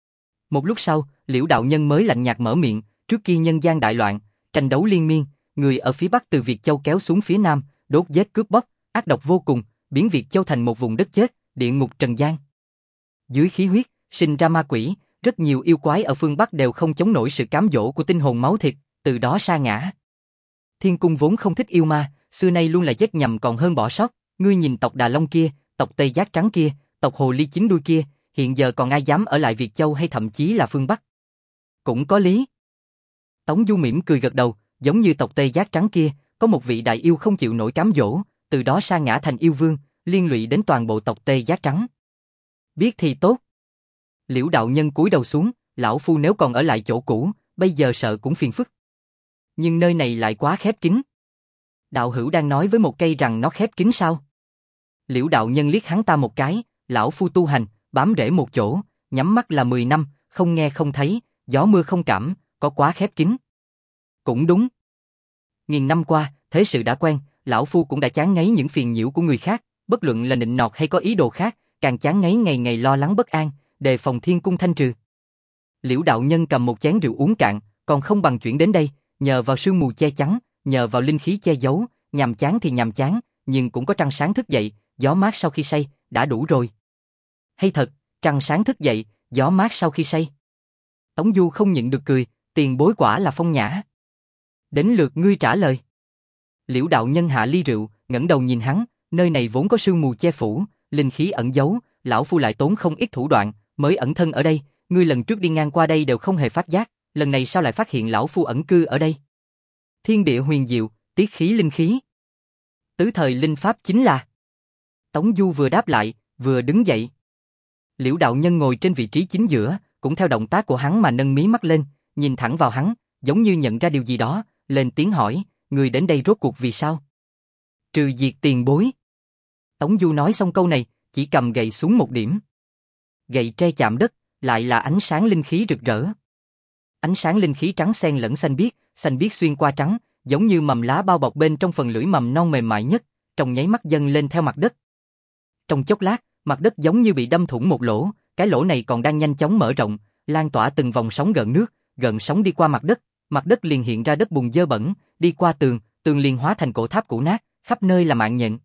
Một lúc sau, Liễu đạo nhân mới lạnh nhạt mở miệng, trước kia nhân gian đại loạn, tranh đấu liên miên, người ở phía bắc từ Việt Châu kéo xuống phía nam, đốt giết cướp bóc, ác độc vô cùng, biến Việt Châu thành một vùng đất chết, địa ngục trần gian. Dưới khí huyết, sinh ra ma quỷ, rất nhiều yêu quái ở phương Bắc đều không chống nổi sự cám dỗ của tinh hồn máu thịt, từ đó sa ngã. Thiên cung vốn không thích yêu ma, xưa nay luôn là giết nhầm còn hơn bỏ sót, ngươi nhìn tộc Đà Long kia, tộc Tây Giác Trắng kia, tộc Hồ Ly Chín Đuôi kia, hiện giờ còn ai dám ở lại Việt Châu hay thậm chí là phương Bắc. Cũng có lý. Tống Du mỉm cười gật đầu, giống như tộc Tây Giác Trắng kia, có một vị đại yêu không chịu nổi cám dỗ, từ đó sa ngã thành yêu vương, liên lụy đến toàn bộ tộc Tây Giác Trắng. Biết thì tốt. Liễu đạo nhân cúi đầu xuống, lão phu nếu còn ở lại chỗ cũ, bây giờ sợ cũng phiền phức. Nhưng nơi này lại quá khép kín. Đạo hữu đang nói với một cây rằng nó khép kín sao? Liễu đạo nhân liếc hắn ta một cái, lão phu tu hành, bám rễ một chỗ, nhắm mắt là mười năm, không nghe không thấy, gió mưa không cảm, có quá khép kín. Cũng đúng. Nghìn năm qua, thế sự đã quen, lão phu cũng đã chán ngấy những phiền nhiễu của người khác, bất luận là nịnh nọt hay có ý đồ khác, càng chán ngấy ngày ngày lo lắng bất an, đề phòng thiên cung thanh trừ. Liễu đạo nhân cầm một chén rượu uống cạn, còn không bằng chuyển đến đây, nhờ vào sương mù che chắn, nhờ vào linh khí che giấu, nhàm chán thì nhàm chán, nhưng cũng có trăng sáng thức dậy, gió mát sau khi say, đã đủ rồi. Hay thật, trăng sáng thức dậy, gió mát sau khi say. Tống Du không nhịn được cười, tiền bối quả là phong nhã. Đến lượt ngươi trả lời. Liễu đạo nhân hạ ly rượu, ngẩng đầu nhìn hắn, nơi này vốn có sương mù che phủ, linh khí ẩn giấu, lão phu lại tốn không ít thủ đoạn, mới ẩn thân ở đây, ngươi lần trước đi ngang qua đây đều không hề phát giác, lần này sao lại phát hiện lão phu ẩn cư ở đây? Thiên địa huyền diệu, tiết khí linh khí. Tứ thời linh pháp chính là. Tống Du vừa đáp lại, vừa đứng dậy. Liễu đạo nhân ngồi trên vị trí chính giữa, cũng theo động tác của hắn mà nâng mí mắt lên, nhìn thẳng vào hắn, giống như nhận ra điều gì đó, lên tiếng hỏi, người đến đây rốt cuộc vì sao? Trừ diệt tiền bối. Tống Du nói xong câu này, chỉ cầm gậy xuống một điểm. Gậy tre chạm đất, lại là ánh sáng linh khí rực rỡ. Ánh sáng linh khí trắng xen lẫn xanh biếc, xanh biếc xuyên qua trắng, giống như mầm lá bao bọc bên trong phần lưỡi mầm non mềm mại nhất, trong nháy mắt dâng lên theo mặt đất. Trong chốc lát, mặt đất giống như bị đâm thủng một lỗ, cái lỗ này còn đang nhanh chóng mở rộng, lan tỏa từng vòng sóng gợn nước, gợn sóng đi qua mặt đất, mặt đất liền hiện ra đất bùn dơ bẩn, đi qua tường, tường liền hóa thành cổ tháp cũ nát, khắp nơi là mạng nhện.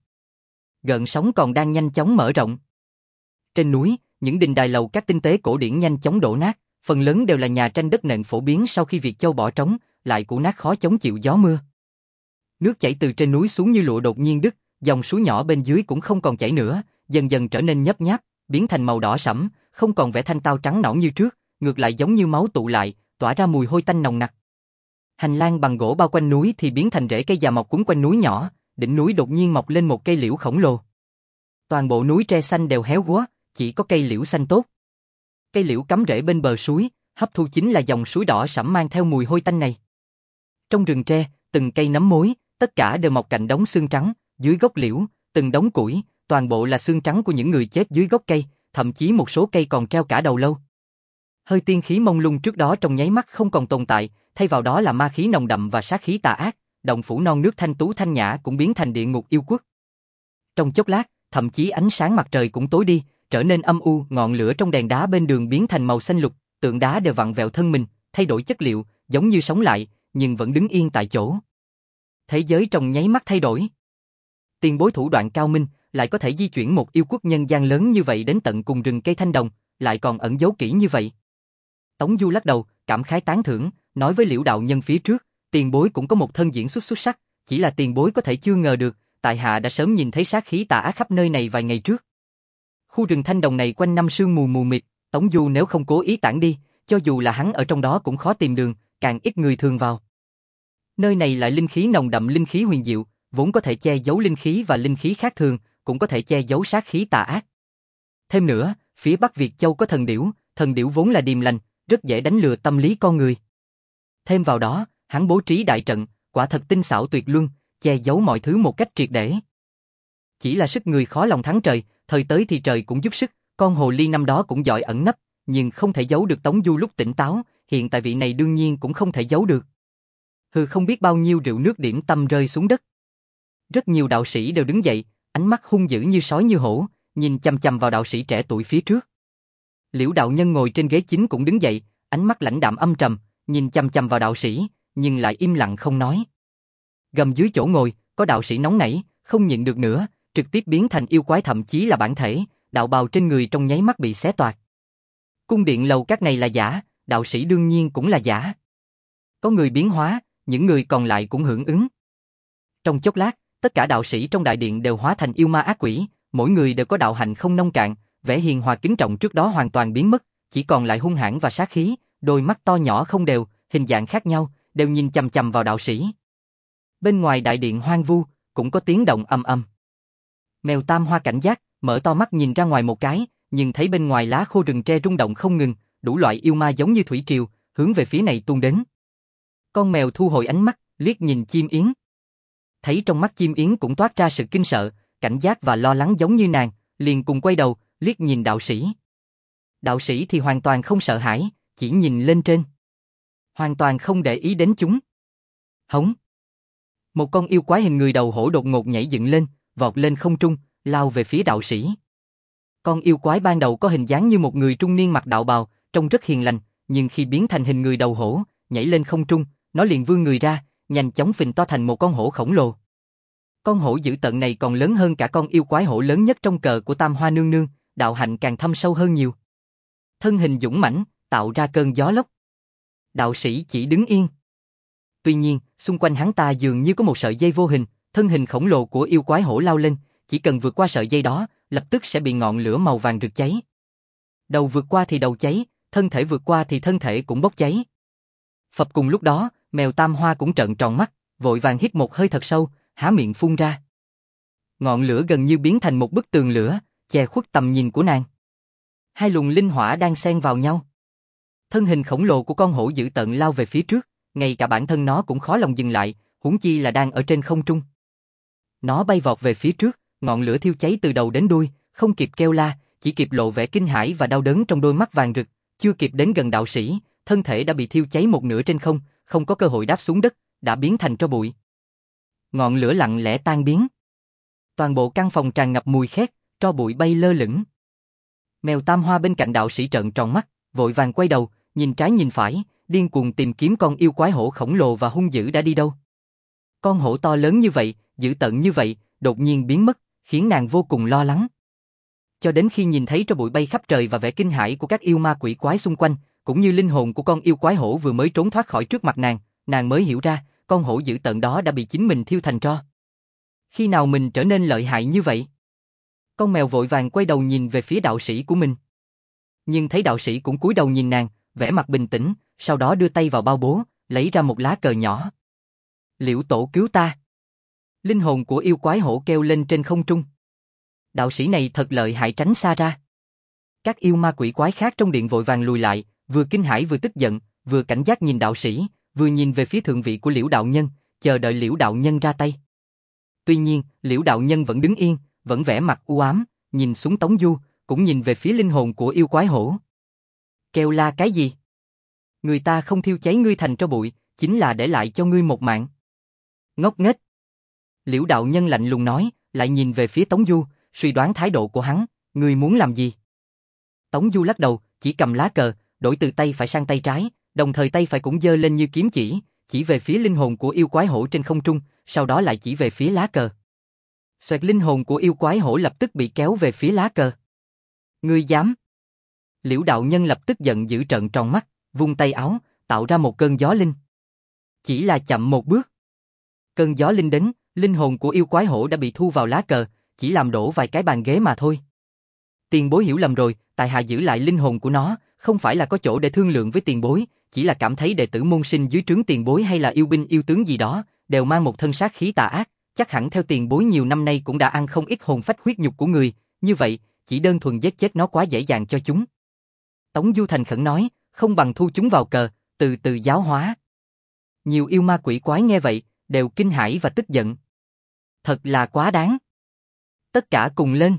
Gợn sóng còn đang nhanh chóng mở rộng. Trên núi, những đình đài lầu các tinh tế cổ điển nhanh chóng đổ nát, phần lớn đều là nhà tranh đất nện phổ biến sau khi Việt Châu bỏ trống, lại cũ nát khó chống chịu gió mưa. Nước chảy từ trên núi xuống như lụa đột nhiên đứt, dòng suối nhỏ bên dưới cũng không còn chảy nữa, dần dần trở nên nhấp nháp, biến thành màu đỏ sẫm, không còn vẻ thanh tao trắng nõn như trước, ngược lại giống như máu tụ lại, tỏa ra mùi hôi tanh nồng nặc. Hành lang bằng gỗ bao quanh núi thì biến thành rễ cây già mọc quấn quanh núi nhỏ, đỉnh núi đột nhiên mọc lên một cây liễu khổng lồ. Toàn bộ núi tre xanh đều héo úa, chỉ có cây liễu xanh tốt. Cây liễu cắm rễ bên bờ suối, hấp thu chính là dòng suối đỏ sẫm mang theo mùi hôi tanh này. Trong rừng tre, từng cây nấm mối, tất cả đều mọc cạnh đống xương trắng, dưới gốc liễu, từng đống củi, toàn bộ là xương trắng của những người chết dưới gốc cây, thậm chí một số cây còn treo cả đầu lâu. Hơi tiên khí mông lung trước đó trong nháy mắt không còn tồn tại, thay vào đó là ma khí nồng đậm và sát khí tà ác, động phủ non nước thanh tú thanh nhã cũng biến thành địa ngục yêu quốc. Trong chốc lát, thậm chí ánh sáng mặt trời cũng tối đi, trở nên âm u, ngọn lửa trong đèn đá bên đường biến thành màu xanh lục, tượng đá đều vặn vẹo thân mình, thay đổi chất liệu, giống như sống lại, nhưng vẫn đứng yên tại chỗ. Thế giới trong nháy mắt thay đổi. Tiền bối thủ đoạn cao minh, lại có thể di chuyển một yêu quốc nhân gian lớn như vậy đến tận cùng rừng cây thanh đồng, lại còn ẩn giấu kỹ như vậy. Tống Du lắc đầu, cảm khái tán thưởng, nói với Liễu đạo nhân phía trước, tiền bối cũng có một thân diễn xuất xuất sắc, chỉ là tiền bối có thể chưa ngờ được, tại hạ đã sớm nhìn thấy sát khí tà ác khắp nơi này vài ngày trước. Khu rừng thanh đồng này quanh năm sương mù mù mịt, Tống Du nếu không cố ý tản đi, cho dù là hắn ở trong đó cũng khó tìm đường, càng ít người thường vào. Nơi này lại linh khí nồng đậm, linh khí huyền diệu, vốn có thể che giấu linh khí và linh khí khác thường, cũng có thể che giấu sát khí tà ác. Thêm nữa, phía Bắc Việt Châu có thần điểu, thần điểu vốn là điềm lành, rất dễ đánh lừa tâm lý con người. Thêm vào đó, hắn bố trí đại trận, quả thật tinh xảo tuyệt luân, che giấu mọi thứ một cách triệt để. Chỉ là sức người khó lòng thắng trời, thời tới thì trời cũng giúp sức, con hồ ly năm đó cũng giỏi ẩn nấp, nhưng không thể giấu được Tống Du lúc tỉnh táo, hiện tại vị này đương nhiên cũng không thể giấu được. Hừ, không biết bao nhiêu rượu nước điểm tâm rơi xuống đất. Rất nhiều đạo sĩ đều đứng dậy, ánh mắt hung dữ như sói như hổ, nhìn chằm chằm vào đạo sĩ trẻ tuổi phía trước. Liễu đạo nhân ngồi trên ghế chính cũng đứng dậy, ánh mắt lãnh đạm âm trầm, nhìn chằm chằm vào đạo sĩ, nhưng lại im lặng không nói. Gầm dưới chỗ ngồi, có đạo sĩ nóng nảy, không nhịn được nữa, trực tiếp biến thành yêu quái, thậm chí là bản thể, đạo bào trên người trong nháy mắt bị xé toạc. Cung điện lầu các này là giả, đạo sĩ đương nhiên cũng là giả. Có người biến hóa, những người còn lại cũng hưởng ứng. Trong chốc lát, tất cả đạo sĩ trong đại điện đều hóa thành yêu ma ác quỷ, mỗi người đều có đạo hạnh không nông cạn, vẻ hiền hòa kính trọng trước đó hoàn toàn biến mất, chỉ còn lại hung hãn và sát khí, đôi mắt to nhỏ không đều, hình dạng khác nhau, đều nhìn chằm chằm vào đạo sĩ. Bên ngoài đại điện hoang vu, cũng có tiếng động ầm ầm. Mèo Tam Hoa cảnh giác, mở to mắt nhìn ra ngoài một cái, nhưng thấy bên ngoài lá khô rừng tre rung động không ngừng, đủ loại yêu ma giống như thủy triều, hướng về phía này tuôn đến. Con mèo thu hồi ánh mắt, liếc nhìn chim yến. Thấy trong mắt chim yến cũng toát ra sự kinh sợ, cảnh giác và lo lắng giống như nàng, liền cùng quay đầu, liếc nhìn đạo sĩ. Đạo sĩ thì hoàn toàn không sợ hãi, chỉ nhìn lên trên. Hoàn toàn không để ý đến chúng. Hống. Một con yêu quái hình người đầu hổ đột ngột nhảy dựng lên, vọt lên không trung, lao về phía đạo sĩ. Con yêu quái ban đầu có hình dáng như một người trung niên mặc đạo bào, trông rất hiền lành, nhưng khi biến thành hình người đầu hổ, nhảy lên không trung, nó liền vươn người ra, nhanh chóng phình to thành một con hổ khổng lồ. Con hổ dữ tợn này còn lớn hơn cả con yêu quái hổ lớn nhất trong cờ của Tam Hoa nương nương, đạo hạnh càng thâm sâu hơn nhiều. Thân hình dũng mãnh, tạo ra cơn gió lốc. Đạo sĩ chỉ đứng yên. Tuy nhiên, xung quanh hắn ta dường như có một sợi dây vô hình, thân hình khổng lồ của yêu quái hổ lao lên, chỉ cần vượt qua sợi dây đó, lập tức sẽ bị ngọn lửa màu vàng rực cháy. Đầu vượt qua thì đầu cháy, thân thể vượt qua thì thân thể cũng bốc cháy. Phập cùng lúc đó, mèo Tam Hoa cũng trợn tròn mắt, vội vàng hít một hơi thật sâu, há miệng phun ra. Ngọn lửa gần như biến thành một bức tường lửa, che khuất tầm nhìn của nàng. Hai luồng linh hỏa đang xen vào nhau. Thân hình khổng lồ của con hổ dữ tợn lao về phía trước, ngay cả bản thân nó cũng khó lòng dừng lại, huống chi là đang ở trên không trung. Nó bay vọt về phía trước, ngọn lửa thiêu cháy từ đầu đến đuôi, không kịp kêu la, chỉ kịp lộ vẻ kinh hãi và đau đớn trong đôi mắt vàng rực, chưa kịp đến gần đạo sĩ, thân thể đã bị thiêu cháy một nửa trên không, không có cơ hội đáp xuống đất, đã biến thành tro bụi. Ngọn lửa lặng lẽ tan biến. Toàn bộ căn phòng tràn ngập mùi khét, tro bụi bay lơ lửng. Mèo Tam Hoa bên cạnh đạo sĩ trợn tròn mắt, vội vàng quay đầu, nhìn trái nhìn phải, điên cuồng tìm kiếm con yêu quái hổ khổng lồ và hung dữ đã đi đâu. Con hổ to lớn như vậy, dữ tợn như vậy, đột nhiên biến mất, khiến nàng vô cùng lo lắng. Cho đến khi nhìn thấy tro bụi bay khắp trời và vẻ kinh hãi của các yêu ma quỷ quái xung quanh, cũng như linh hồn của con yêu quái hổ vừa mới trốn thoát khỏi trước mặt nàng, nàng mới hiểu ra, con hổ dữ tợn đó đã bị chính mình thiêu thành tro. Khi nào mình trở nên lợi hại như vậy? Con mèo vội vàng quay đầu nhìn về phía đạo sĩ của mình. Nhưng thấy đạo sĩ cũng cúi đầu nhìn nàng, vẻ mặt bình tĩnh, sau đó đưa tay vào bao bố, lấy ra một lá cờ nhỏ. Liễu tổ cứu ta. Linh hồn của yêu quái hổ kêu lên trên không trung. Đạo sĩ này thật lợi hại, tránh xa ra. Các yêu ma quỷ quái khác trong điện vội vàng lùi lại, vừa kinh hãi vừa tức giận, vừa cảnh giác nhìn đạo sĩ, vừa nhìn về phía thượng vị của Liễu đạo nhân, chờ đợi Liễu đạo nhân ra tay. Tuy nhiên, Liễu đạo nhân vẫn đứng yên, vẫn vẻ mặt u ám, nhìn xuống Tống Du, cũng nhìn về phía linh hồn của yêu quái hổ. Kêu la cái gì? Người ta không thiêu cháy ngươi thành tro bụi, chính là để lại cho ngươi một mạng. Ngốc nghếch. Liễu đạo nhân lạnh lùng nói, lại nhìn về phía Tống Du, suy đoán thái độ của hắn, ngươi muốn làm gì? Tống Du lắc đầu, chỉ cầm lá cờ, đổi từ tay phải sang tay trái, đồng thời tay phải cũng giơ lên như kiếm chỉ, chỉ về phía linh hồn của yêu quái hổ trên không trung, sau đó lại chỉ về phía lá cờ. Xoẹt, linh hồn của yêu quái hổ lập tức bị kéo về phía lá cờ. Ngươi dám? Liễu đạo nhân lập tức giận dữ trợn tròn mắt, vung tay áo, tạo ra một cơn gió linh. Chỉ là chậm một bước. Cơn gió linh đến, linh hồn của yêu quái hổ đã bị thu vào lá cờ, chỉ làm đổ vài cái bàn ghế mà thôi. Tiền bối hiểu lầm rồi, tại hạ giữ lại linh hồn của nó, không phải là có chỗ để thương lượng với tiền bối, chỉ là cảm thấy đệ tử môn sinh dưới trướng tiền bối hay là yêu binh yêu tướng gì đó, đều mang một thân sát khí tà ác, chắc hẳn theo tiền bối nhiều năm nay cũng đã ăn không ít hồn phách huyết nhục của người, như vậy, chỉ đơn thuần giết chết nó quá dễ dàng cho chúng. Tống Du thành khẩn nói, không bằng thu chúng vào cờ, từ từ giáo hóa. Nhiều yêu ma quỷ quái nghe vậy, đều kinh hãi và tức giận. Thật là quá đáng. Tất cả cùng lên.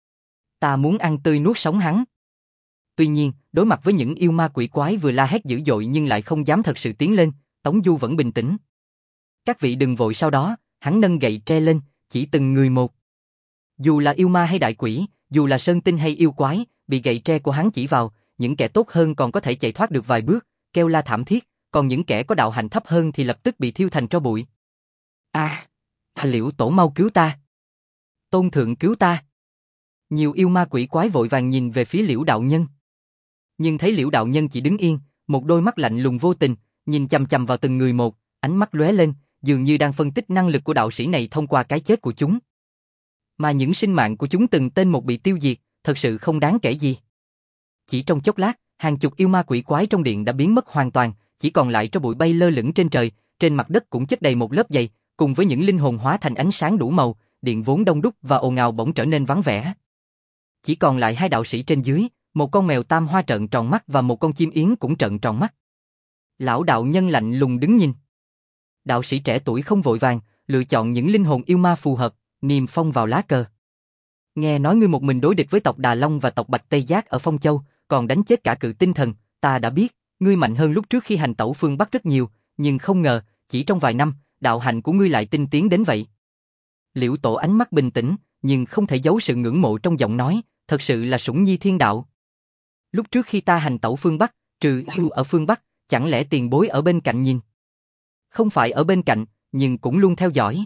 Ta muốn ăn tươi nuốt sống hắn. Tuy nhiên, đối mặt với những yêu ma quỷ quái vừa la hét dữ dội nhưng lại không dám thật sự tiến lên, Tống Du vẫn bình tĩnh. Các vị đừng vội, sau đó, hắn nâng gậy tre lên, chỉ từng người một. Dù là yêu ma hay đại quỷ, dù là sơn tinh hay yêu quái, bị gậy tre của hắn chỉ vào, những kẻ tốt hơn còn có thể chạy thoát được vài bước, kêu la thảm thiết, còn những kẻ có đạo hạnh thấp hơn thì lập tức bị thiêu thành tro bụi. A, à, Liễu Tổ mau cứu ta. Tôn thượng cứu ta. Nhiều yêu ma quỷ quái vội vàng nhìn về phía Liễu đạo nhân. Nhưng thấy Liễu đạo nhân chỉ đứng yên, một đôi mắt lạnh lùng vô tình, nhìn chằm chằm vào từng người một, ánh mắt lóe lên, dường như đang phân tích năng lực của đạo sĩ này thông qua cái chết của chúng. Mà những sinh mạng của chúng từng tên một bị tiêu diệt, thật sự không đáng kể gì. Chỉ trong chốc lát, hàng chục yêu ma quỷ quái trong điện đã biến mất hoàn toàn, chỉ còn lại tro bụi bay lơ lửng trên trời, trên mặt đất cũng chất đầy một lớp dày, cùng với những linh hồn hóa thành ánh sáng đủ màu, điện vốn đông đúc và ồn ào bỗng trở nên vắng vẻ. Chỉ còn lại hai đạo sĩ trên dưới, một con mèo tam hoa trợn tròn mắt và một con chim yến cũng trợn tròn mắt. Lão đạo nhân lạnh lùng đứng nhìn. Đạo sĩ trẻ tuổi không vội vàng, lựa chọn những linh hồn yêu ma phù hợp, niêm phong vào lá cờ. Nghe nói ngươi một mình đối địch với tộc Đà Long và tộc Bạch Tây Giác ở Phong Châu, còn đánh chết cả cự tinh thần, ta đã biết, ngươi mạnh hơn lúc trước khi hành tẩu phương Bắc rất nhiều, nhưng không ngờ, chỉ trong vài năm, đạo hạnh của ngươi lại tinh tiến đến vậy. Liễu Tổ ánh mắt bình tĩnh, nhưng không thể giấu sự ngưỡng mộ trong giọng nói, thật sự là sủng nhi thiên đạo. Lúc trước khi ta hành tẩu phương Bắc, trừ yêu ở phương Bắc, chẳng lẽ tiền bối ở bên cạnh nhìn? Không phải ở bên cạnh, nhưng cũng luôn theo dõi.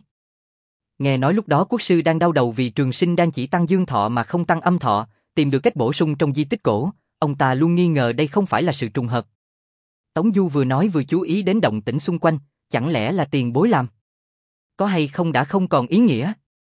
Nghe nói lúc đó quốc sư đang đau đầu vì Trường Sinh đang chỉ tăng dương thọ mà không tăng âm thọ, tìm được cách bổ sung trong di tích cổ, ông ta luôn nghi ngờ đây không phải là sự trùng hợp. Tống Du vừa nói vừa chú ý đến động tĩnh xung quanh, chẳng lẽ là tiền bối làm? Có hay không đã không còn ý nghĩa?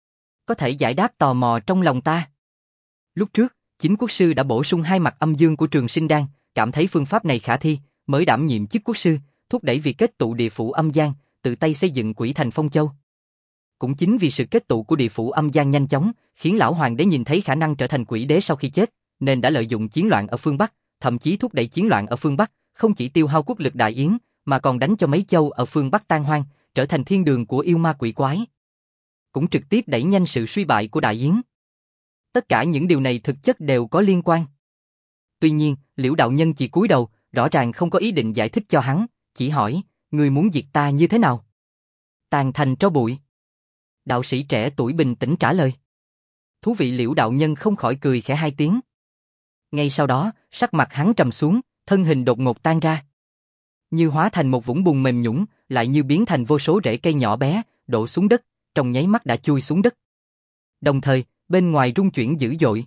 Có thể giải đáp tò mò trong lòng ta. Lúc trước, chính quốc sư đã bổ sung hai mặt âm dương của Trường Sinh đan, cảm thấy phương pháp này khả thi, mới đảm nhiệm chức quốc sư, thúc đẩy việc kết tụ địa phủ âm gian, tự tay xây dựng quỷ thành Phong Châu. Cũng chính vì sự kết tụ của địa phủ âm gian nhanh chóng, khiến lão hoàng đế nhìn thấy khả năng trở thành quỷ đế sau khi chết, nên đã lợi dụng chiến loạn ở phương Bắc, thậm chí thúc đẩy chiến loạn ở phương Bắc, không chỉ tiêu hao quốc lực Đại Yến, mà còn đánh cho mấy châu ở phương Bắc tan hoang, trở thành thiên đường của yêu ma quỷ quái. Cũng trực tiếp đẩy nhanh sự suy bại của Đại Yến. Tất cả những điều này thực chất đều có liên quan. Tuy nhiên, Liễu đạo nhân chỉ cúi đầu, rõ ràng không có ý định giải thích cho hắn, chỉ hỏi, ngươi muốn diệt ta như thế nào? Tàn thành tro bụi. Đạo sĩ trẻ tuổi bình tĩnh trả lời. Thú vị. Liễu đạo nhân không khỏi cười khẽ hai tiếng. Ngay sau đó, sắc mặt hắn trầm xuống, thân hình đột ngột tan ra. Như hóa thành một vũng bùn mềm nhũn, lại như biến thành vô số rễ cây nhỏ bé, đổ xuống đất, trong nháy mắt đã chui xuống đất. Đồng thời, bên ngoài rung chuyển dữ dội.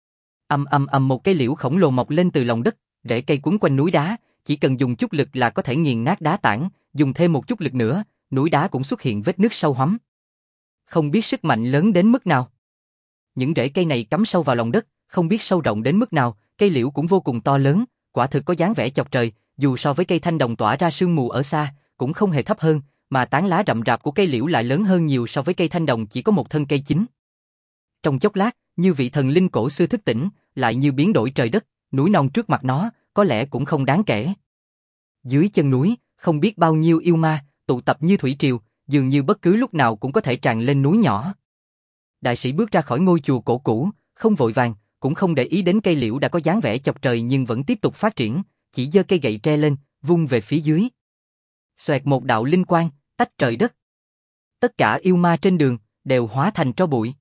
Ầm ầm ầm, một cây liễu khổng lồ mọc lên từ lòng đất, rễ cây quấn quanh núi đá, chỉ cần dùng chút lực là có thể nghiền nát đá tảng, dùng thêm một chút lực nữa, núi đá cũng xuất hiện vết nứt sâu hoắm. Không biết sức mạnh lớn đến mức nào. Những rễ cây này cắm sâu vào lòng đất, không biết sâu rộng đến mức nào, cây liễu cũng vô cùng to lớn, quả thực có dáng vẻ chọc trời, dù so với cây thanh đồng tỏa ra sương mù ở xa, cũng không hề thấp hơn, mà tán lá rậm rạp của cây liễu lại lớn hơn nhiều so với cây thanh đồng chỉ có một thân cây chính. Trong chốc lát, như vị thần linh cổ xưa thức tỉnh, lại như biến đổi trời đất, núi non trước mặt nó, có lẽ cũng không đáng kể. Dưới chân núi, không biết bao nhiêu yêu ma, tụ tập như thủy triều, dường như bất cứ lúc nào cũng có thể tràn lên núi nhỏ. Đại sĩ bước ra khỏi ngôi chùa cổ cũ, không vội vàng, cũng không để ý đến cây liễu đã có dáng vẻ chọc trời nhưng vẫn tiếp tục phát triển, chỉ giơ cây gậy tre lên, vung về phía dưới. Xoẹt một đạo linh quang, tách trời đất. Tất cả yêu ma trên đường đều hóa thành tro bụi.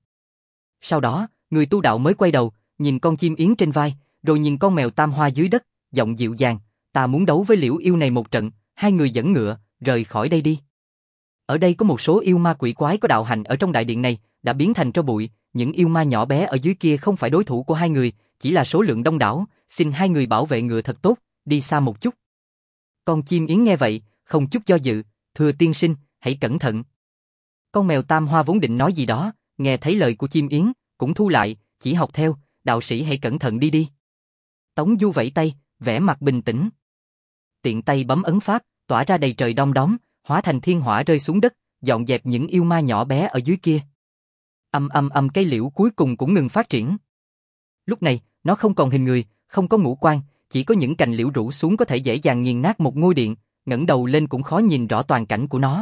Sau đó, người tu đạo mới quay đầu, nhìn con chim yến trên vai, rồi nhìn con mèo tam hoa dưới đất, giọng dịu dàng, ta muốn đấu với liễu yêu này một trận, hai người dẫn ngựa, rời khỏi đây đi. Ở đây có một số yêu ma quỷ quái có đạo hạnh ở trong đại điện này, đã biến thành tro bụi, những yêu ma nhỏ bé ở dưới kia không phải đối thủ của hai người, chỉ là số lượng đông đảo, xin hai người bảo vệ ngựa thật tốt, đi xa một chút. Con chim yến nghe vậy, không chút do dự, thưa tiên sinh, hãy cẩn thận. Con mèo tam hoa vốn định nói gì đó, nghe thấy lời của chim yến, cũng thu lại, chỉ học theo, đạo sĩ hãy cẩn thận đi đi. Tống Du vẫy tay, vẻ mặt bình tĩnh. Tiện tay bấm ấn pháp, tỏa ra đầy trời đom đóm, hóa thành thiên hỏa rơi xuống đất, dọn dẹp những yêu ma nhỏ bé ở dưới kia. Âm âm âm cây liễu cuối cùng cũng ngừng phát triển. Lúc này, nó không còn hình người, không có ngũ quan, chỉ có những cành liễu rủ xuống có thể dễ dàng nghiền nát một ngôi điện, ngẩng đầu lên cũng khó nhìn rõ toàn cảnh của nó.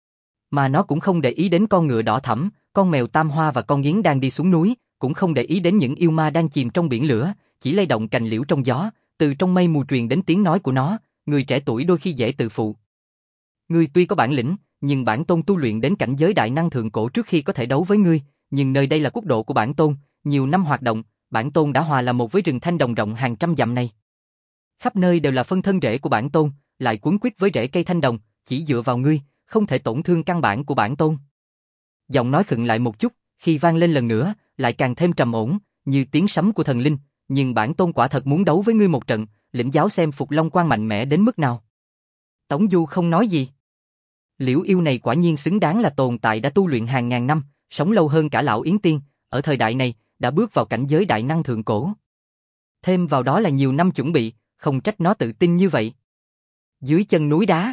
Mà nó cũng không để ý đến con ngựa đỏ thẫm, con mèo tam hoa và con yến đang đi xuống núi, cũng không để ý đến những yêu ma đang chìm trong biển lửa, chỉ lay động cành liễu trong gió, từ trong mây mù truyền đến tiếng nói của nó, người trẻ tuổi đôi khi dễ tự phụ. Ngươi tuy có bản lĩnh, nhưng bản tôn tu luyện đến cảnh giới đại năng thượng cổ trước khi có thể đấu với ngươi, nhưng nơi đây là quốc độ của bản tôn, nhiều năm hoạt động, bản tôn đã hòa là một với rừng thanh đồng rộng hàng trăm dặm này. Khắp nơi đều là phân thân rễ của bản tôn, lại quấn quýt với rễ cây thanh đồng, chỉ dựa vào ngươi, không thể tổn thương căn bản của bản tôn. Giọng nói khựng lại một chút, khi vang lên lần nữa, lại càng thêm trầm ổn, như tiếng sấm của thần linh, nhưng bản tôn quả thật muốn đấu với ngươi một trận, lĩnh giáo xem Phục Long Quan mạnh mẽ đến mức nào. Tống Du không nói gì. Liễu yêu này quả nhiên xứng đáng là tồn tại đã tu luyện hàng ngàn năm, sống lâu hơn cả lão Yến Tiên, ở thời đại này, đã bước vào cảnh giới đại năng thượng cổ. Thêm vào đó là nhiều năm chuẩn bị, không trách nó tự tin như vậy. Dưới chân núi đá,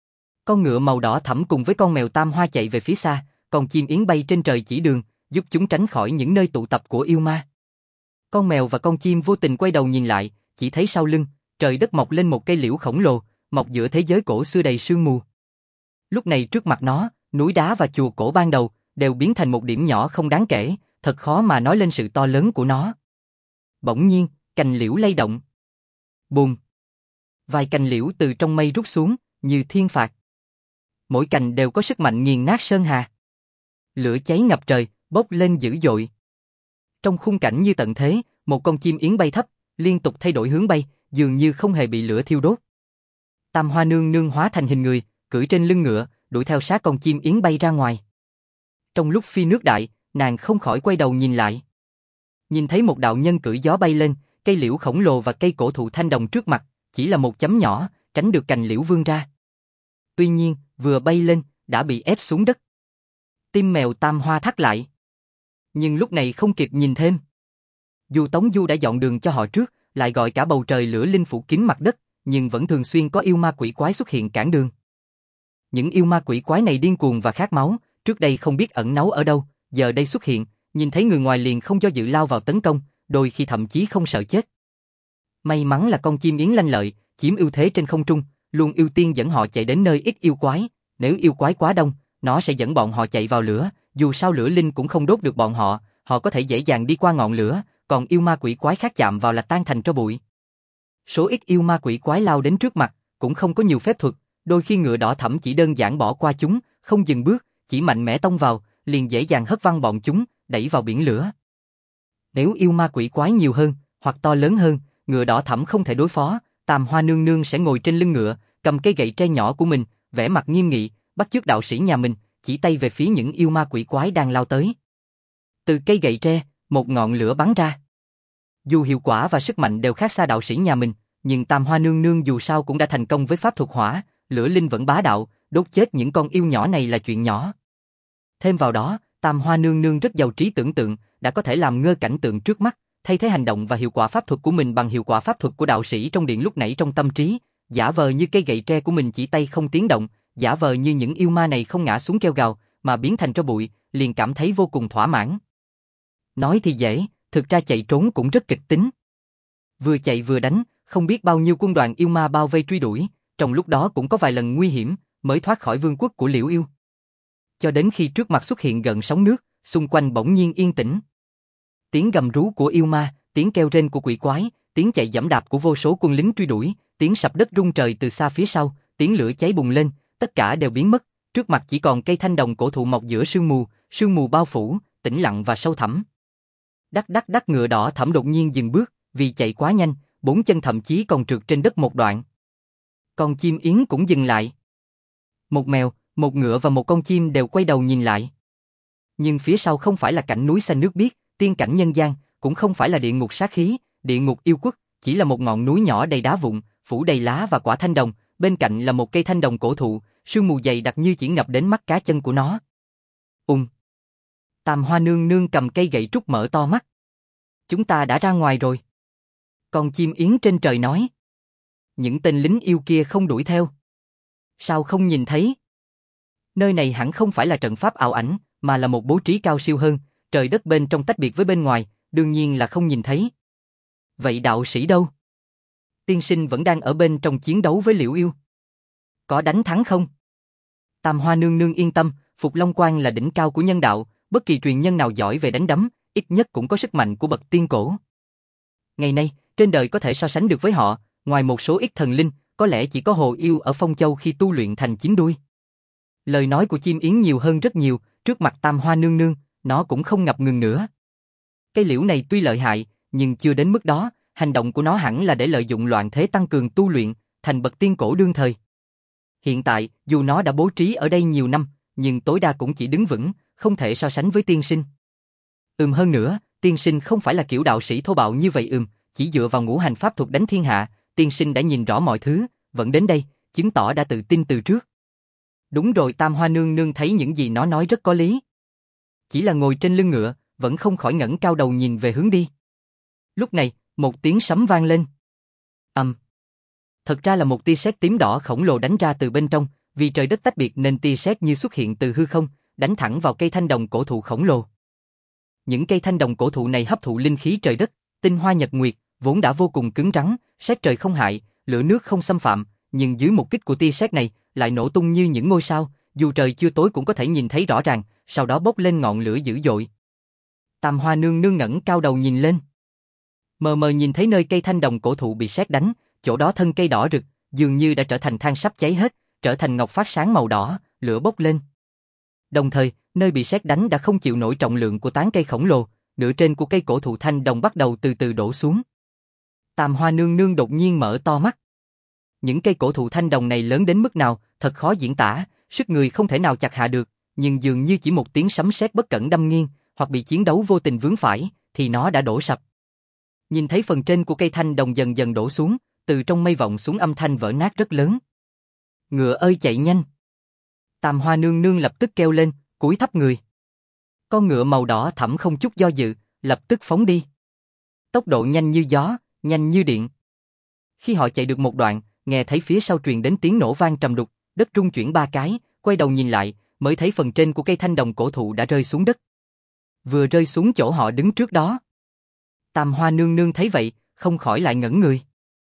con ngựa màu đỏ thẫm cùng với con mèo tam hoa chạy về phía xa, con chim yến bay trên trời chỉ đường, giúp chúng tránh khỏi những nơi tụ tập của yêu ma. Con mèo và con chim vô tình quay đầu nhìn lại, chỉ thấy sau lưng, trời đất mọc lên một cây liễu khổng lồ, mọc giữa thế giới cổ xưa đầy sương mù. Lúc này trước mặt nó, núi đá và chùa cổ ban đầu, đều biến thành một điểm nhỏ không đáng kể, thật khó mà nói lên sự to lớn của nó. Bỗng nhiên, cành liễu lay động. Bùm! Vài cành liễu từ trong mây rút xuống, như thiên phạt. Mỗi cành đều có sức mạnh nghiền nát sơn hà. Lửa cháy ngập trời, bốc lên dữ dội. Trong khung cảnh như tận thế, một con chim yến bay thấp, liên tục thay đổi hướng bay, dường như không hề bị lửa thiêu đốt. Tam Hoa nương nương hóa thành hình người, cưỡi trên lưng ngựa, đuổi theo sát con chim yến bay ra ngoài. Trong lúc phi nước đại, nàng không khỏi quay đầu nhìn lại. Nhìn thấy một đạo nhân cưỡi gió bay lên, cây liễu khổng lồ và cây cổ thụ thanh đồng trước mặt, chỉ là một chấm nhỏ, tránh được cành liễu vươn ra. Tuy nhiên, vừa bay lên, đã bị ép xuống đất. Tim mèo tam hoa thắt lại. Nhưng lúc này không kịp nhìn thêm. Dù Tống Du đã dọn đường cho họ trước, lại gọi cả bầu trời lửa linh phủ kín mặt đất, nhưng vẫn thường xuyên có yêu ma quỷ quái xuất hiện cản đường. Những yêu ma quỷ quái này điên cuồng và khát máu, trước đây không biết ẩn náu ở đâu, giờ đây xuất hiện, nhìn thấy người ngoài liền không do dự lao vào tấn công, đôi khi thậm chí không sợ chết. May mắn là con chim yến lanh lợi, chiếm ưu thế trên không trung, luôn ưu tiên dẫn họ chạy đến nơi ít yêu quái, nếu yêu quái quá đông, nó sẽ dẫn bọn họ chạy vào lửa, dù sao lửa linh cũng không đốt được bọn họ, họ có thể dễ dàng đi qua ngọn lửa, còn yêu ma quỷ quái khác chạm vào là tan thành tro bụi. Số ít yêu ma quỷ quái lao đến trước mặt, cũng không có nhiều phép thuật, đôi khi ngựa đỏ thẫm chỉ đơn giản bỏ qua chúng, không dừng bước, chỉ mạnh mẽ tông vào, liền dễ dàng hất văng bọn chúng, đẩy vào biển lửa. Nếu yêu ma quỷ quái nhiều hơn, hoặc to lớn hơn, ngựa đỏ thẫm không thể đối phó, Tam Hoa nương nương sẽ ngồi trên lưng ngựa, cầm cây gậy tre nhỏ của mình, vẻ mặt nghiêm nghị, bắt chước đạo sĩ nhà mình, chỉ tay về phía những yêu ma quỷ quái đang lao tới. Từ cây gậy tre, một ngọn lửa bắn ra. Dù hiệu quả và sức mạnh đều khác xa đạo sĩ nhà mình, nhưng Tam Hoa nương nương dù sao cũng đã thành công với pháp thuật hỏa, lửa linh vẫn bá đạo, đốt chết những con yêu nhỏ này là chuyện nhỏ. Thêm vào đó, Tam Hoa nương nương rất giàu trí tưởng tượng, đã có thể làm ngơ cảnh tượng trước mắt, thay thế hành động và hiệu quả pháp thuật của mình bằng hiệu quả pháp thuật của đạo sĩ trong điện lúc nãy trong tâm trí, giả vờ như cây gậy tre của mình chỉ tay không tiếng động, giả vờ như những yêu ma này không ngã xuống kêu gào, mà biến thành tro bụi, liền cảm thấy vô cùng thỏa mãn. Nói thì dễ, thực ra chạy trốn cũng rất kịch tính. Vừa chạy vừa đánh, không biết bao nhiêu quân đoàn yêu ma bao vây truy đuổi, trong lúc đó cũng có vài lần nguy hiểm, mới thoát khỏi vương quốc của Liễu Yêu. Cho đến khi trước mặt xuất hiện gần sóng nước, xung quanh bỗng nhiên yên tĩnh. Tiếng gầm rú của yêu ma, tiếng kêu rên của quỷ quái, tiếng chạy giẫm đạp của vô số quân lính truy đuổi, tiếng sập đất rung trời từ xa phía sau, tiếng lửa cháy bùng lên, tất cả đều biến mất, trước mặt chỉ còn cây thanh đồng cổ thụ mọc giữa sương mù, sương mù bao phủ, tĩnh lặng và sâu thẳm. Đắc đắc đắc ngựa đỏ thẫm đột nhiên dừng bước, vì chạy quá nhanh, bốn chân thậm chí còn trượt trên đất một đoạn. Con chim yến cũng dừng lại. Một mèo, một ngựa và một con chim đều quay đầu nhìn lại. Nhưng phía sau không phải là cảnh núi xanh nước biếc, tiên cảnh nhân gian, cũng không phải là địa ngục sát khí, địa ngục yêu quốc, chỉ là một ngọn núi nhỏ đầy đá vụn, phủ đầy lá và quả thanh đồng, bên cạnh là một cây thanh đồng cổ thụ, sương mù dày đặc như chỉ ngập đến mắt cá chân của nó. Ùng. Tam Hoa nương nương cầm cây gậy trúc mở to mắt. Chúng ta đã ra ngoài rồi. Con chim yến trên trời nói. Những tên lính yêu kia không đuổi theo. Sao không nhìn thấy? Nơi này hẳn không phải là trận pháp ảo ảnh, mà là một bố trí cao siêu hơn, trời đất bên trong tách biệt với bên ngoài, đương nhiên là không nhìn thấy. Vậy đạo sĩ đâu? Tiên sinh vẫn đang ở bên trong chiến đấu với Liễu Yêu. Có đánh thắng không? Tam Hoa nương nương yên tâm, Phục Long Quan là đỉnh cao của nhân đạo, bất kỳ truyền nhân nào giỏi về đánh đấm, ít nhất cũng có sức mạnh của bậc tiên cổ. Ngày nay, trên đời có thể so sánh được với họ, ngoài một số ít thần linh, có lẽ chỉ có Hồ Yêu ở Phong Châu khi tu luyện thành chín đuôi. Lời nói của chim yến nhiều hơn rất nhiều, trước mặt Tam Hoa nương nương, nó cũng không ngập ngừng nữa. Cây liễu này tuy lợi hại, nhưng chưa đến mức đó, hành động của nó hẳn là để lợi dụng loạn thế tăng cường tu luyện, thành bậc tiên cổ đương thời. Hiện tại, dù nó đã bố trí ở đây nhiều năm, nhưng tối đa cũng chỉ đứng vững, không thể so sánh với tiên sinh. Ừm hơn nữa, tiên sinh không phải là kiểu đạo sĩ thô bạo như vậy ừm, chỉ dựa vào ngũ hành pháp thuật đánh thiên hạ, tiên sinh đã nhìn rõ mọi thứ, vẫn đến đây, chứng tỏ đã tự tin từ trước. Đúng rồi, Tam Hoa nương nương thấy những gì nó nói rất có lý. Chỉ là ngồi trên lưng ngựa, vẫn không khỏi ngẩng cao đầu nhìn về hướng đi. Lúc này, một tiếng sấm vang lên. Ầm. Um. Thật ra là một tia sét tím đỏ khổng lồ đánh ra từ bên trong, vì trời đất tách biệt nên tia sét như xuất hiện từ hư không, đánh thẳng vào cây thanh đồng cổ thụ khổng lồ. Những cây thanh đồng cổ thụ này hấp thụ linh khí trời đất, tinh hoa nhật nguyệt, vốn đã vô cùng cứng rắn, sét trời không hại, lửa nước không xâm phạm, nhưng dưới một kích của tia sét này, lại nổ tung như những ngôi sao, dù trời chưa tối cũng có thể nhìn thấy rõ ràng, sau đó bốc lên ngọn lửa dữ dội. Tam Hoa nương nương ngẩng cao đầu nhìn lên. Mờ mờ nhìn thấy nơi cây thanh đồng cổ thụ bị sét đánh, chỗ đó thân cây đỏ rực, dường như đã trở thành than sắp cháy hết, trở thành ngọc phát sáng màu đỏ, lửa bốc lên. Đồng thời, nơi bị sét đánh đã không chịu nổi trọng lượng của tán cây khổng lồ, nửa trên của cây cổ thụ thanh đồng bắt đầu từ từ đổ xuống. Tam Hoa nương nương đột nhiên mở to mắt. Những cây cổ thụ thanh đồng này lớn đến mức nào, thật khó diễn tả, sức người không thể nào chặt hạ được, nhưng dường như chỉ một tiếng sấm sét bất cẩn đâm nghiêng, hoặc bị chiến đấu vô tình vướng phải, thì nó đã đổ sập. Nhìn thấy phần trên của cây thanh đồng dần dần đổ xuống, từ trong mây vọng xuống âm thanh vỡ nát rất lớn. Ngựa ơi chạy nhanh! Tam Hoa nương nương lập tức kêu lên, cúi thấp người. Con ngựa màu đỏ thẫm không chút do dự, lập tức phóng đi. Tốc độ nhanh như gió, nhanh như điện. Khi họ chạy được một đoạn, nghe thấy phía sau truyền đến tiếng nổ vang trầm đục, đất rung chuyển ba cái, quay đầu nhìn lại, mới thấy phần trên của cây thanh đồng cổ thụ đã rơi xuống đất. Vừa rơi xuống chỗ họ đứng trước đó. Tam Hoa nương nương thấy vậy, không khỏi lại ngẩn người.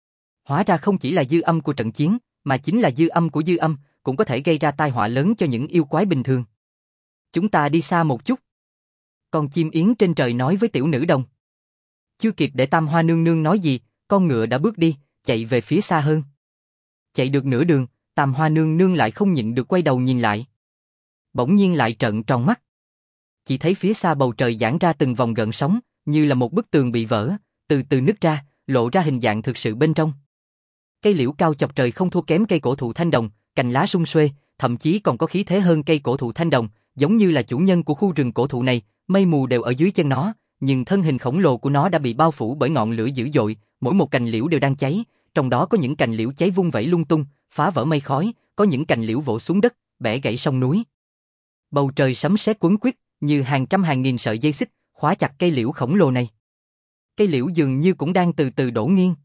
Hóa ra không chỉ là dư âm của trận chiến, mà chính là dư âm của dư âm, cũng có thể gây ra tai họa lớn cho những yêu quái bình thường. Chúng ta đi xa một chút. Con chim yến trên trời nói với tiểu nữ đồng. Chưa kịp để Tam Hoa nương nương nói gì, con ngựa đã bước đi, chạy về phía xa hơn. Chạy được nửa đường, Tam Hoa nương nương lại không nhịn được quay đầu nhìn lại. Bỗng nhiên lại trợn tròn mắt. Chỉ thấy phía xa bầu trời giãn ra từng vòng gợn sóng, như là một bức tường bị vỡ, từ từ nứt ra, lộ ra hình dạng thực sự bên trong. Cây liễu cao chọc trời không thua kém cây cổ thụ thanh đồng, cành lá sum xuê, thậm chí còn có khí thế hơn cây cổ thụ thanh đồng, giống như là chủ nhân của khu rừng cổ thụ này, mây mù đều ở dưới chân nó, nhưng thân hình khổng lồ của nó đã bị bao phủ bởi ngọn lửa dữ dội, mỗi một cành liễu đều đang cháy, trong đó có những cành liễu cháy vung vẩy lung tung, phá vỡ mây khói, có những cành liễu vỗ xuống đất, bẻ gãy sông núi. Bầu trời sấm sét quấn quýt, như hàng trăm hàng nghìn sợi dây xích, khóa chặt cây liễu khổng lồ này. Cây liễu dường như cũng đang từ từ đổ nghiêng.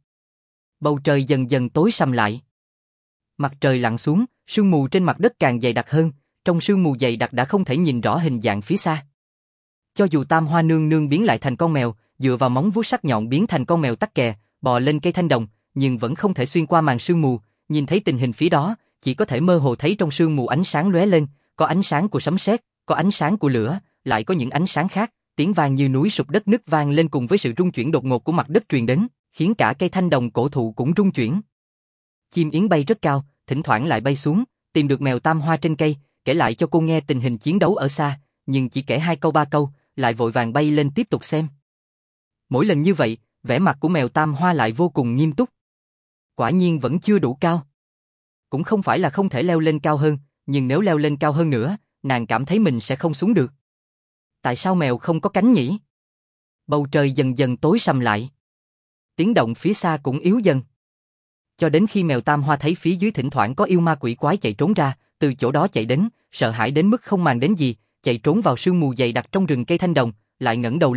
Bầu trời dần dần tối sầm lại. Mặt trời lặn xuống, sương mù trên mặt đất càng dày đặc hơn, trong sương mù dày đặc đã không thể nhìn rõ hình dạng phía xa. Cho dù Tam Hoa nương nương biến lại thành con mèo, dựa vào móng vuốt sắc nhọn biến thành con mèo tắc kè, bò lên cây thanh đồng, nhưng vẫn không thể xuyên qua màn sương mù, nhìn thấy tình hình phía đó, chỉ có thể mơ hồ thấy trong sương mù ánh sáng lóe lên, có ánh sáng của sấm sét, có ánh sáng của lửa, lại có những ánh sáng khác, tiếng vang như núi sụp đất nứt vang lên cùng với sự rung chuyển đột ngột của mặt đất truyền đến, khiến cả cây thanh đồng cổ thụ cũng rung chuyển. Chim yến bay rất cao, thỉnh thoảng lại bay xuống, tìm được mèo Tam Hoa trên cây, kể lại cho cô nghe tình hình chiến đấu ở xa, nhưng chỉ kể hai câu ba câu, lại vội vàng bay lên tiếp tục xem. Mỗi lần như vậy, vẻ mặt của mèo Tam Hoa lại vô cùng nghiêm túc. Quả nhiên vẫn chưa đủ cao. Cũng không phải là không thể leo lên cao hơn, nhưng nếu leo lên cao hơn nữa, nàng cảm thấy mình sẽ không xuống được. Tại sao mèo không có cánh nhỉ? Bầu trời dần dần tối sầm lại. Tiếng động phía xa cũng yếu dần. Cho đến khi mèo Tam Hoa thấy phía dưới thỉnh thoảng có yêu ma quỷ quái chạy trốn ra, từ chỗ đó chạy đến, sợ hãi đến mức không màng đến gì, chạy trốn vào sương mù dày đặc trong rừng cây thanh đồng, lại ngẩng đầu lên,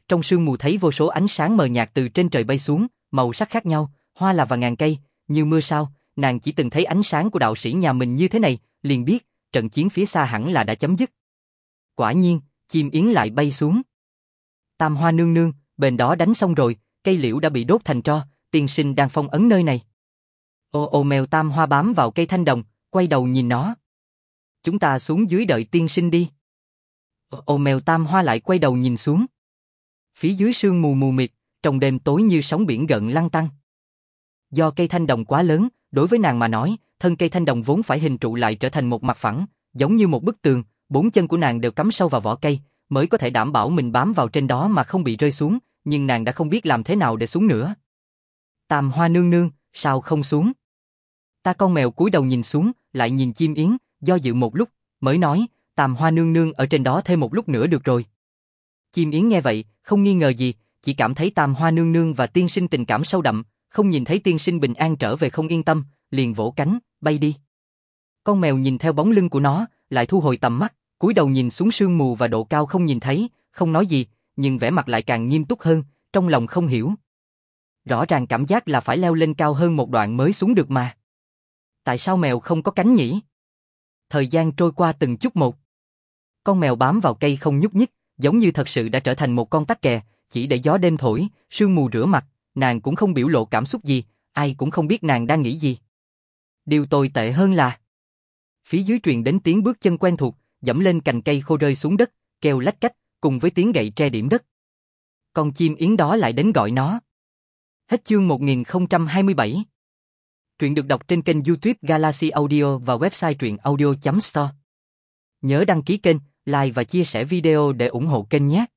trong sương mù thấy vô số ánh sáng mờ nhạt từ trên trời bay xuống, màu sắc khác nhau, hoa là và ngàn cây, như mưa sao, nàng chỉ từng thấy ánh sáng của đạo sĩ nhà mình như thế này, liền biết, trận chiến phía xa hẳn là đã chấm dứt. Quả nhiên, chim yến lại bay xuống. Tam Hoa nương nương, bên đó đánh xong rồi, cây liễu đã bị đốt thành tro, tiên sinh đang phong ấn nơi này. Ô ô mèo Tam Hoa bám vào cây thanh đồng, quay đầu nhìn nó. Chúng ta xuống dưới đợi tiên sinh đi. Ô ô mèo Tam Hoa lại quay đầu nhìn xuống. Phía dưới sương mù mù mịt, trong đêm tối như sóng biển gợn lăn tăn. Do cây thanh đồng quá lớn, đối với nàng mà nói, thân cây thanh đồng vốn phải hình trụ lại trở thành một mặt phẳng, giống như một bức tường, bốn chân của nàng đều cắm sâu vào vỏ cây, mới có thể đảm bảo mình bám vào trên đó mà không bị rơi xuống, nhưng nàng đã không biết làm thế nào để xuống nữa. Tam Hoa nương nương, sao không xuống? Ta con mèo cúi đầu nhìn xuống, lại nhìn chim yến, do dự một lúc, mới nói, Tam Hoa nương nương ở trên đó thêm một lúc nữa được rồi. Chim yến nghe vậy, không nghi ngờ gì, chỉ cảm thấy Tam Hoa nương nương và tiên sinh tình cảm sâu đậm, không nhìn thấy tiên sinh bình an trở về không yên tâm, liền vỗ cánh, bay đi. Con mèo nhìn theo bóng lưng của nó, lại thu hồi tầm mắt, cúi đầu nhìn xuống sương mù và độ cao không nhìn thấy, không nói gì, nhưng vẻ mặt lại càng nghiêm túc hơn, trong lòng không hiểu. Rõ ràng cảm giác là phải leo lên cao hơn một đoạn mới xuống được mà. Tại sao mèo không có cánh nhỉ? Thời gian trôi qua từng chút một. Con mèo bám vào cây không nhúc nhích, giống như thật sự đã trở thành một con tắc kè, chỉ để gió đêm thổi, sương mù rửa mặt, nàng cũng không biểu lộ cảm xúc gì, ai cũng không biết nàng đang nghĩ gì. Điều tồi tệ hơn là phía dưới truyền đến tiếng bước chân quen thuộc, dẫm lên cành cây khô rơi xuống đất, kêu lách cách, cùng với tiếng gậy tre điểm đất. Con chim yến đó lại đến gọi nó. Hết chương một nghìn không trăm hai mươi bảy. Truyện được đọc trên kênh YouTube Galaxy Audio và website truyện audio chấm store. Nhớ đăng ký kênh, like và chia sẻ video để ủng hộ kênh nhé.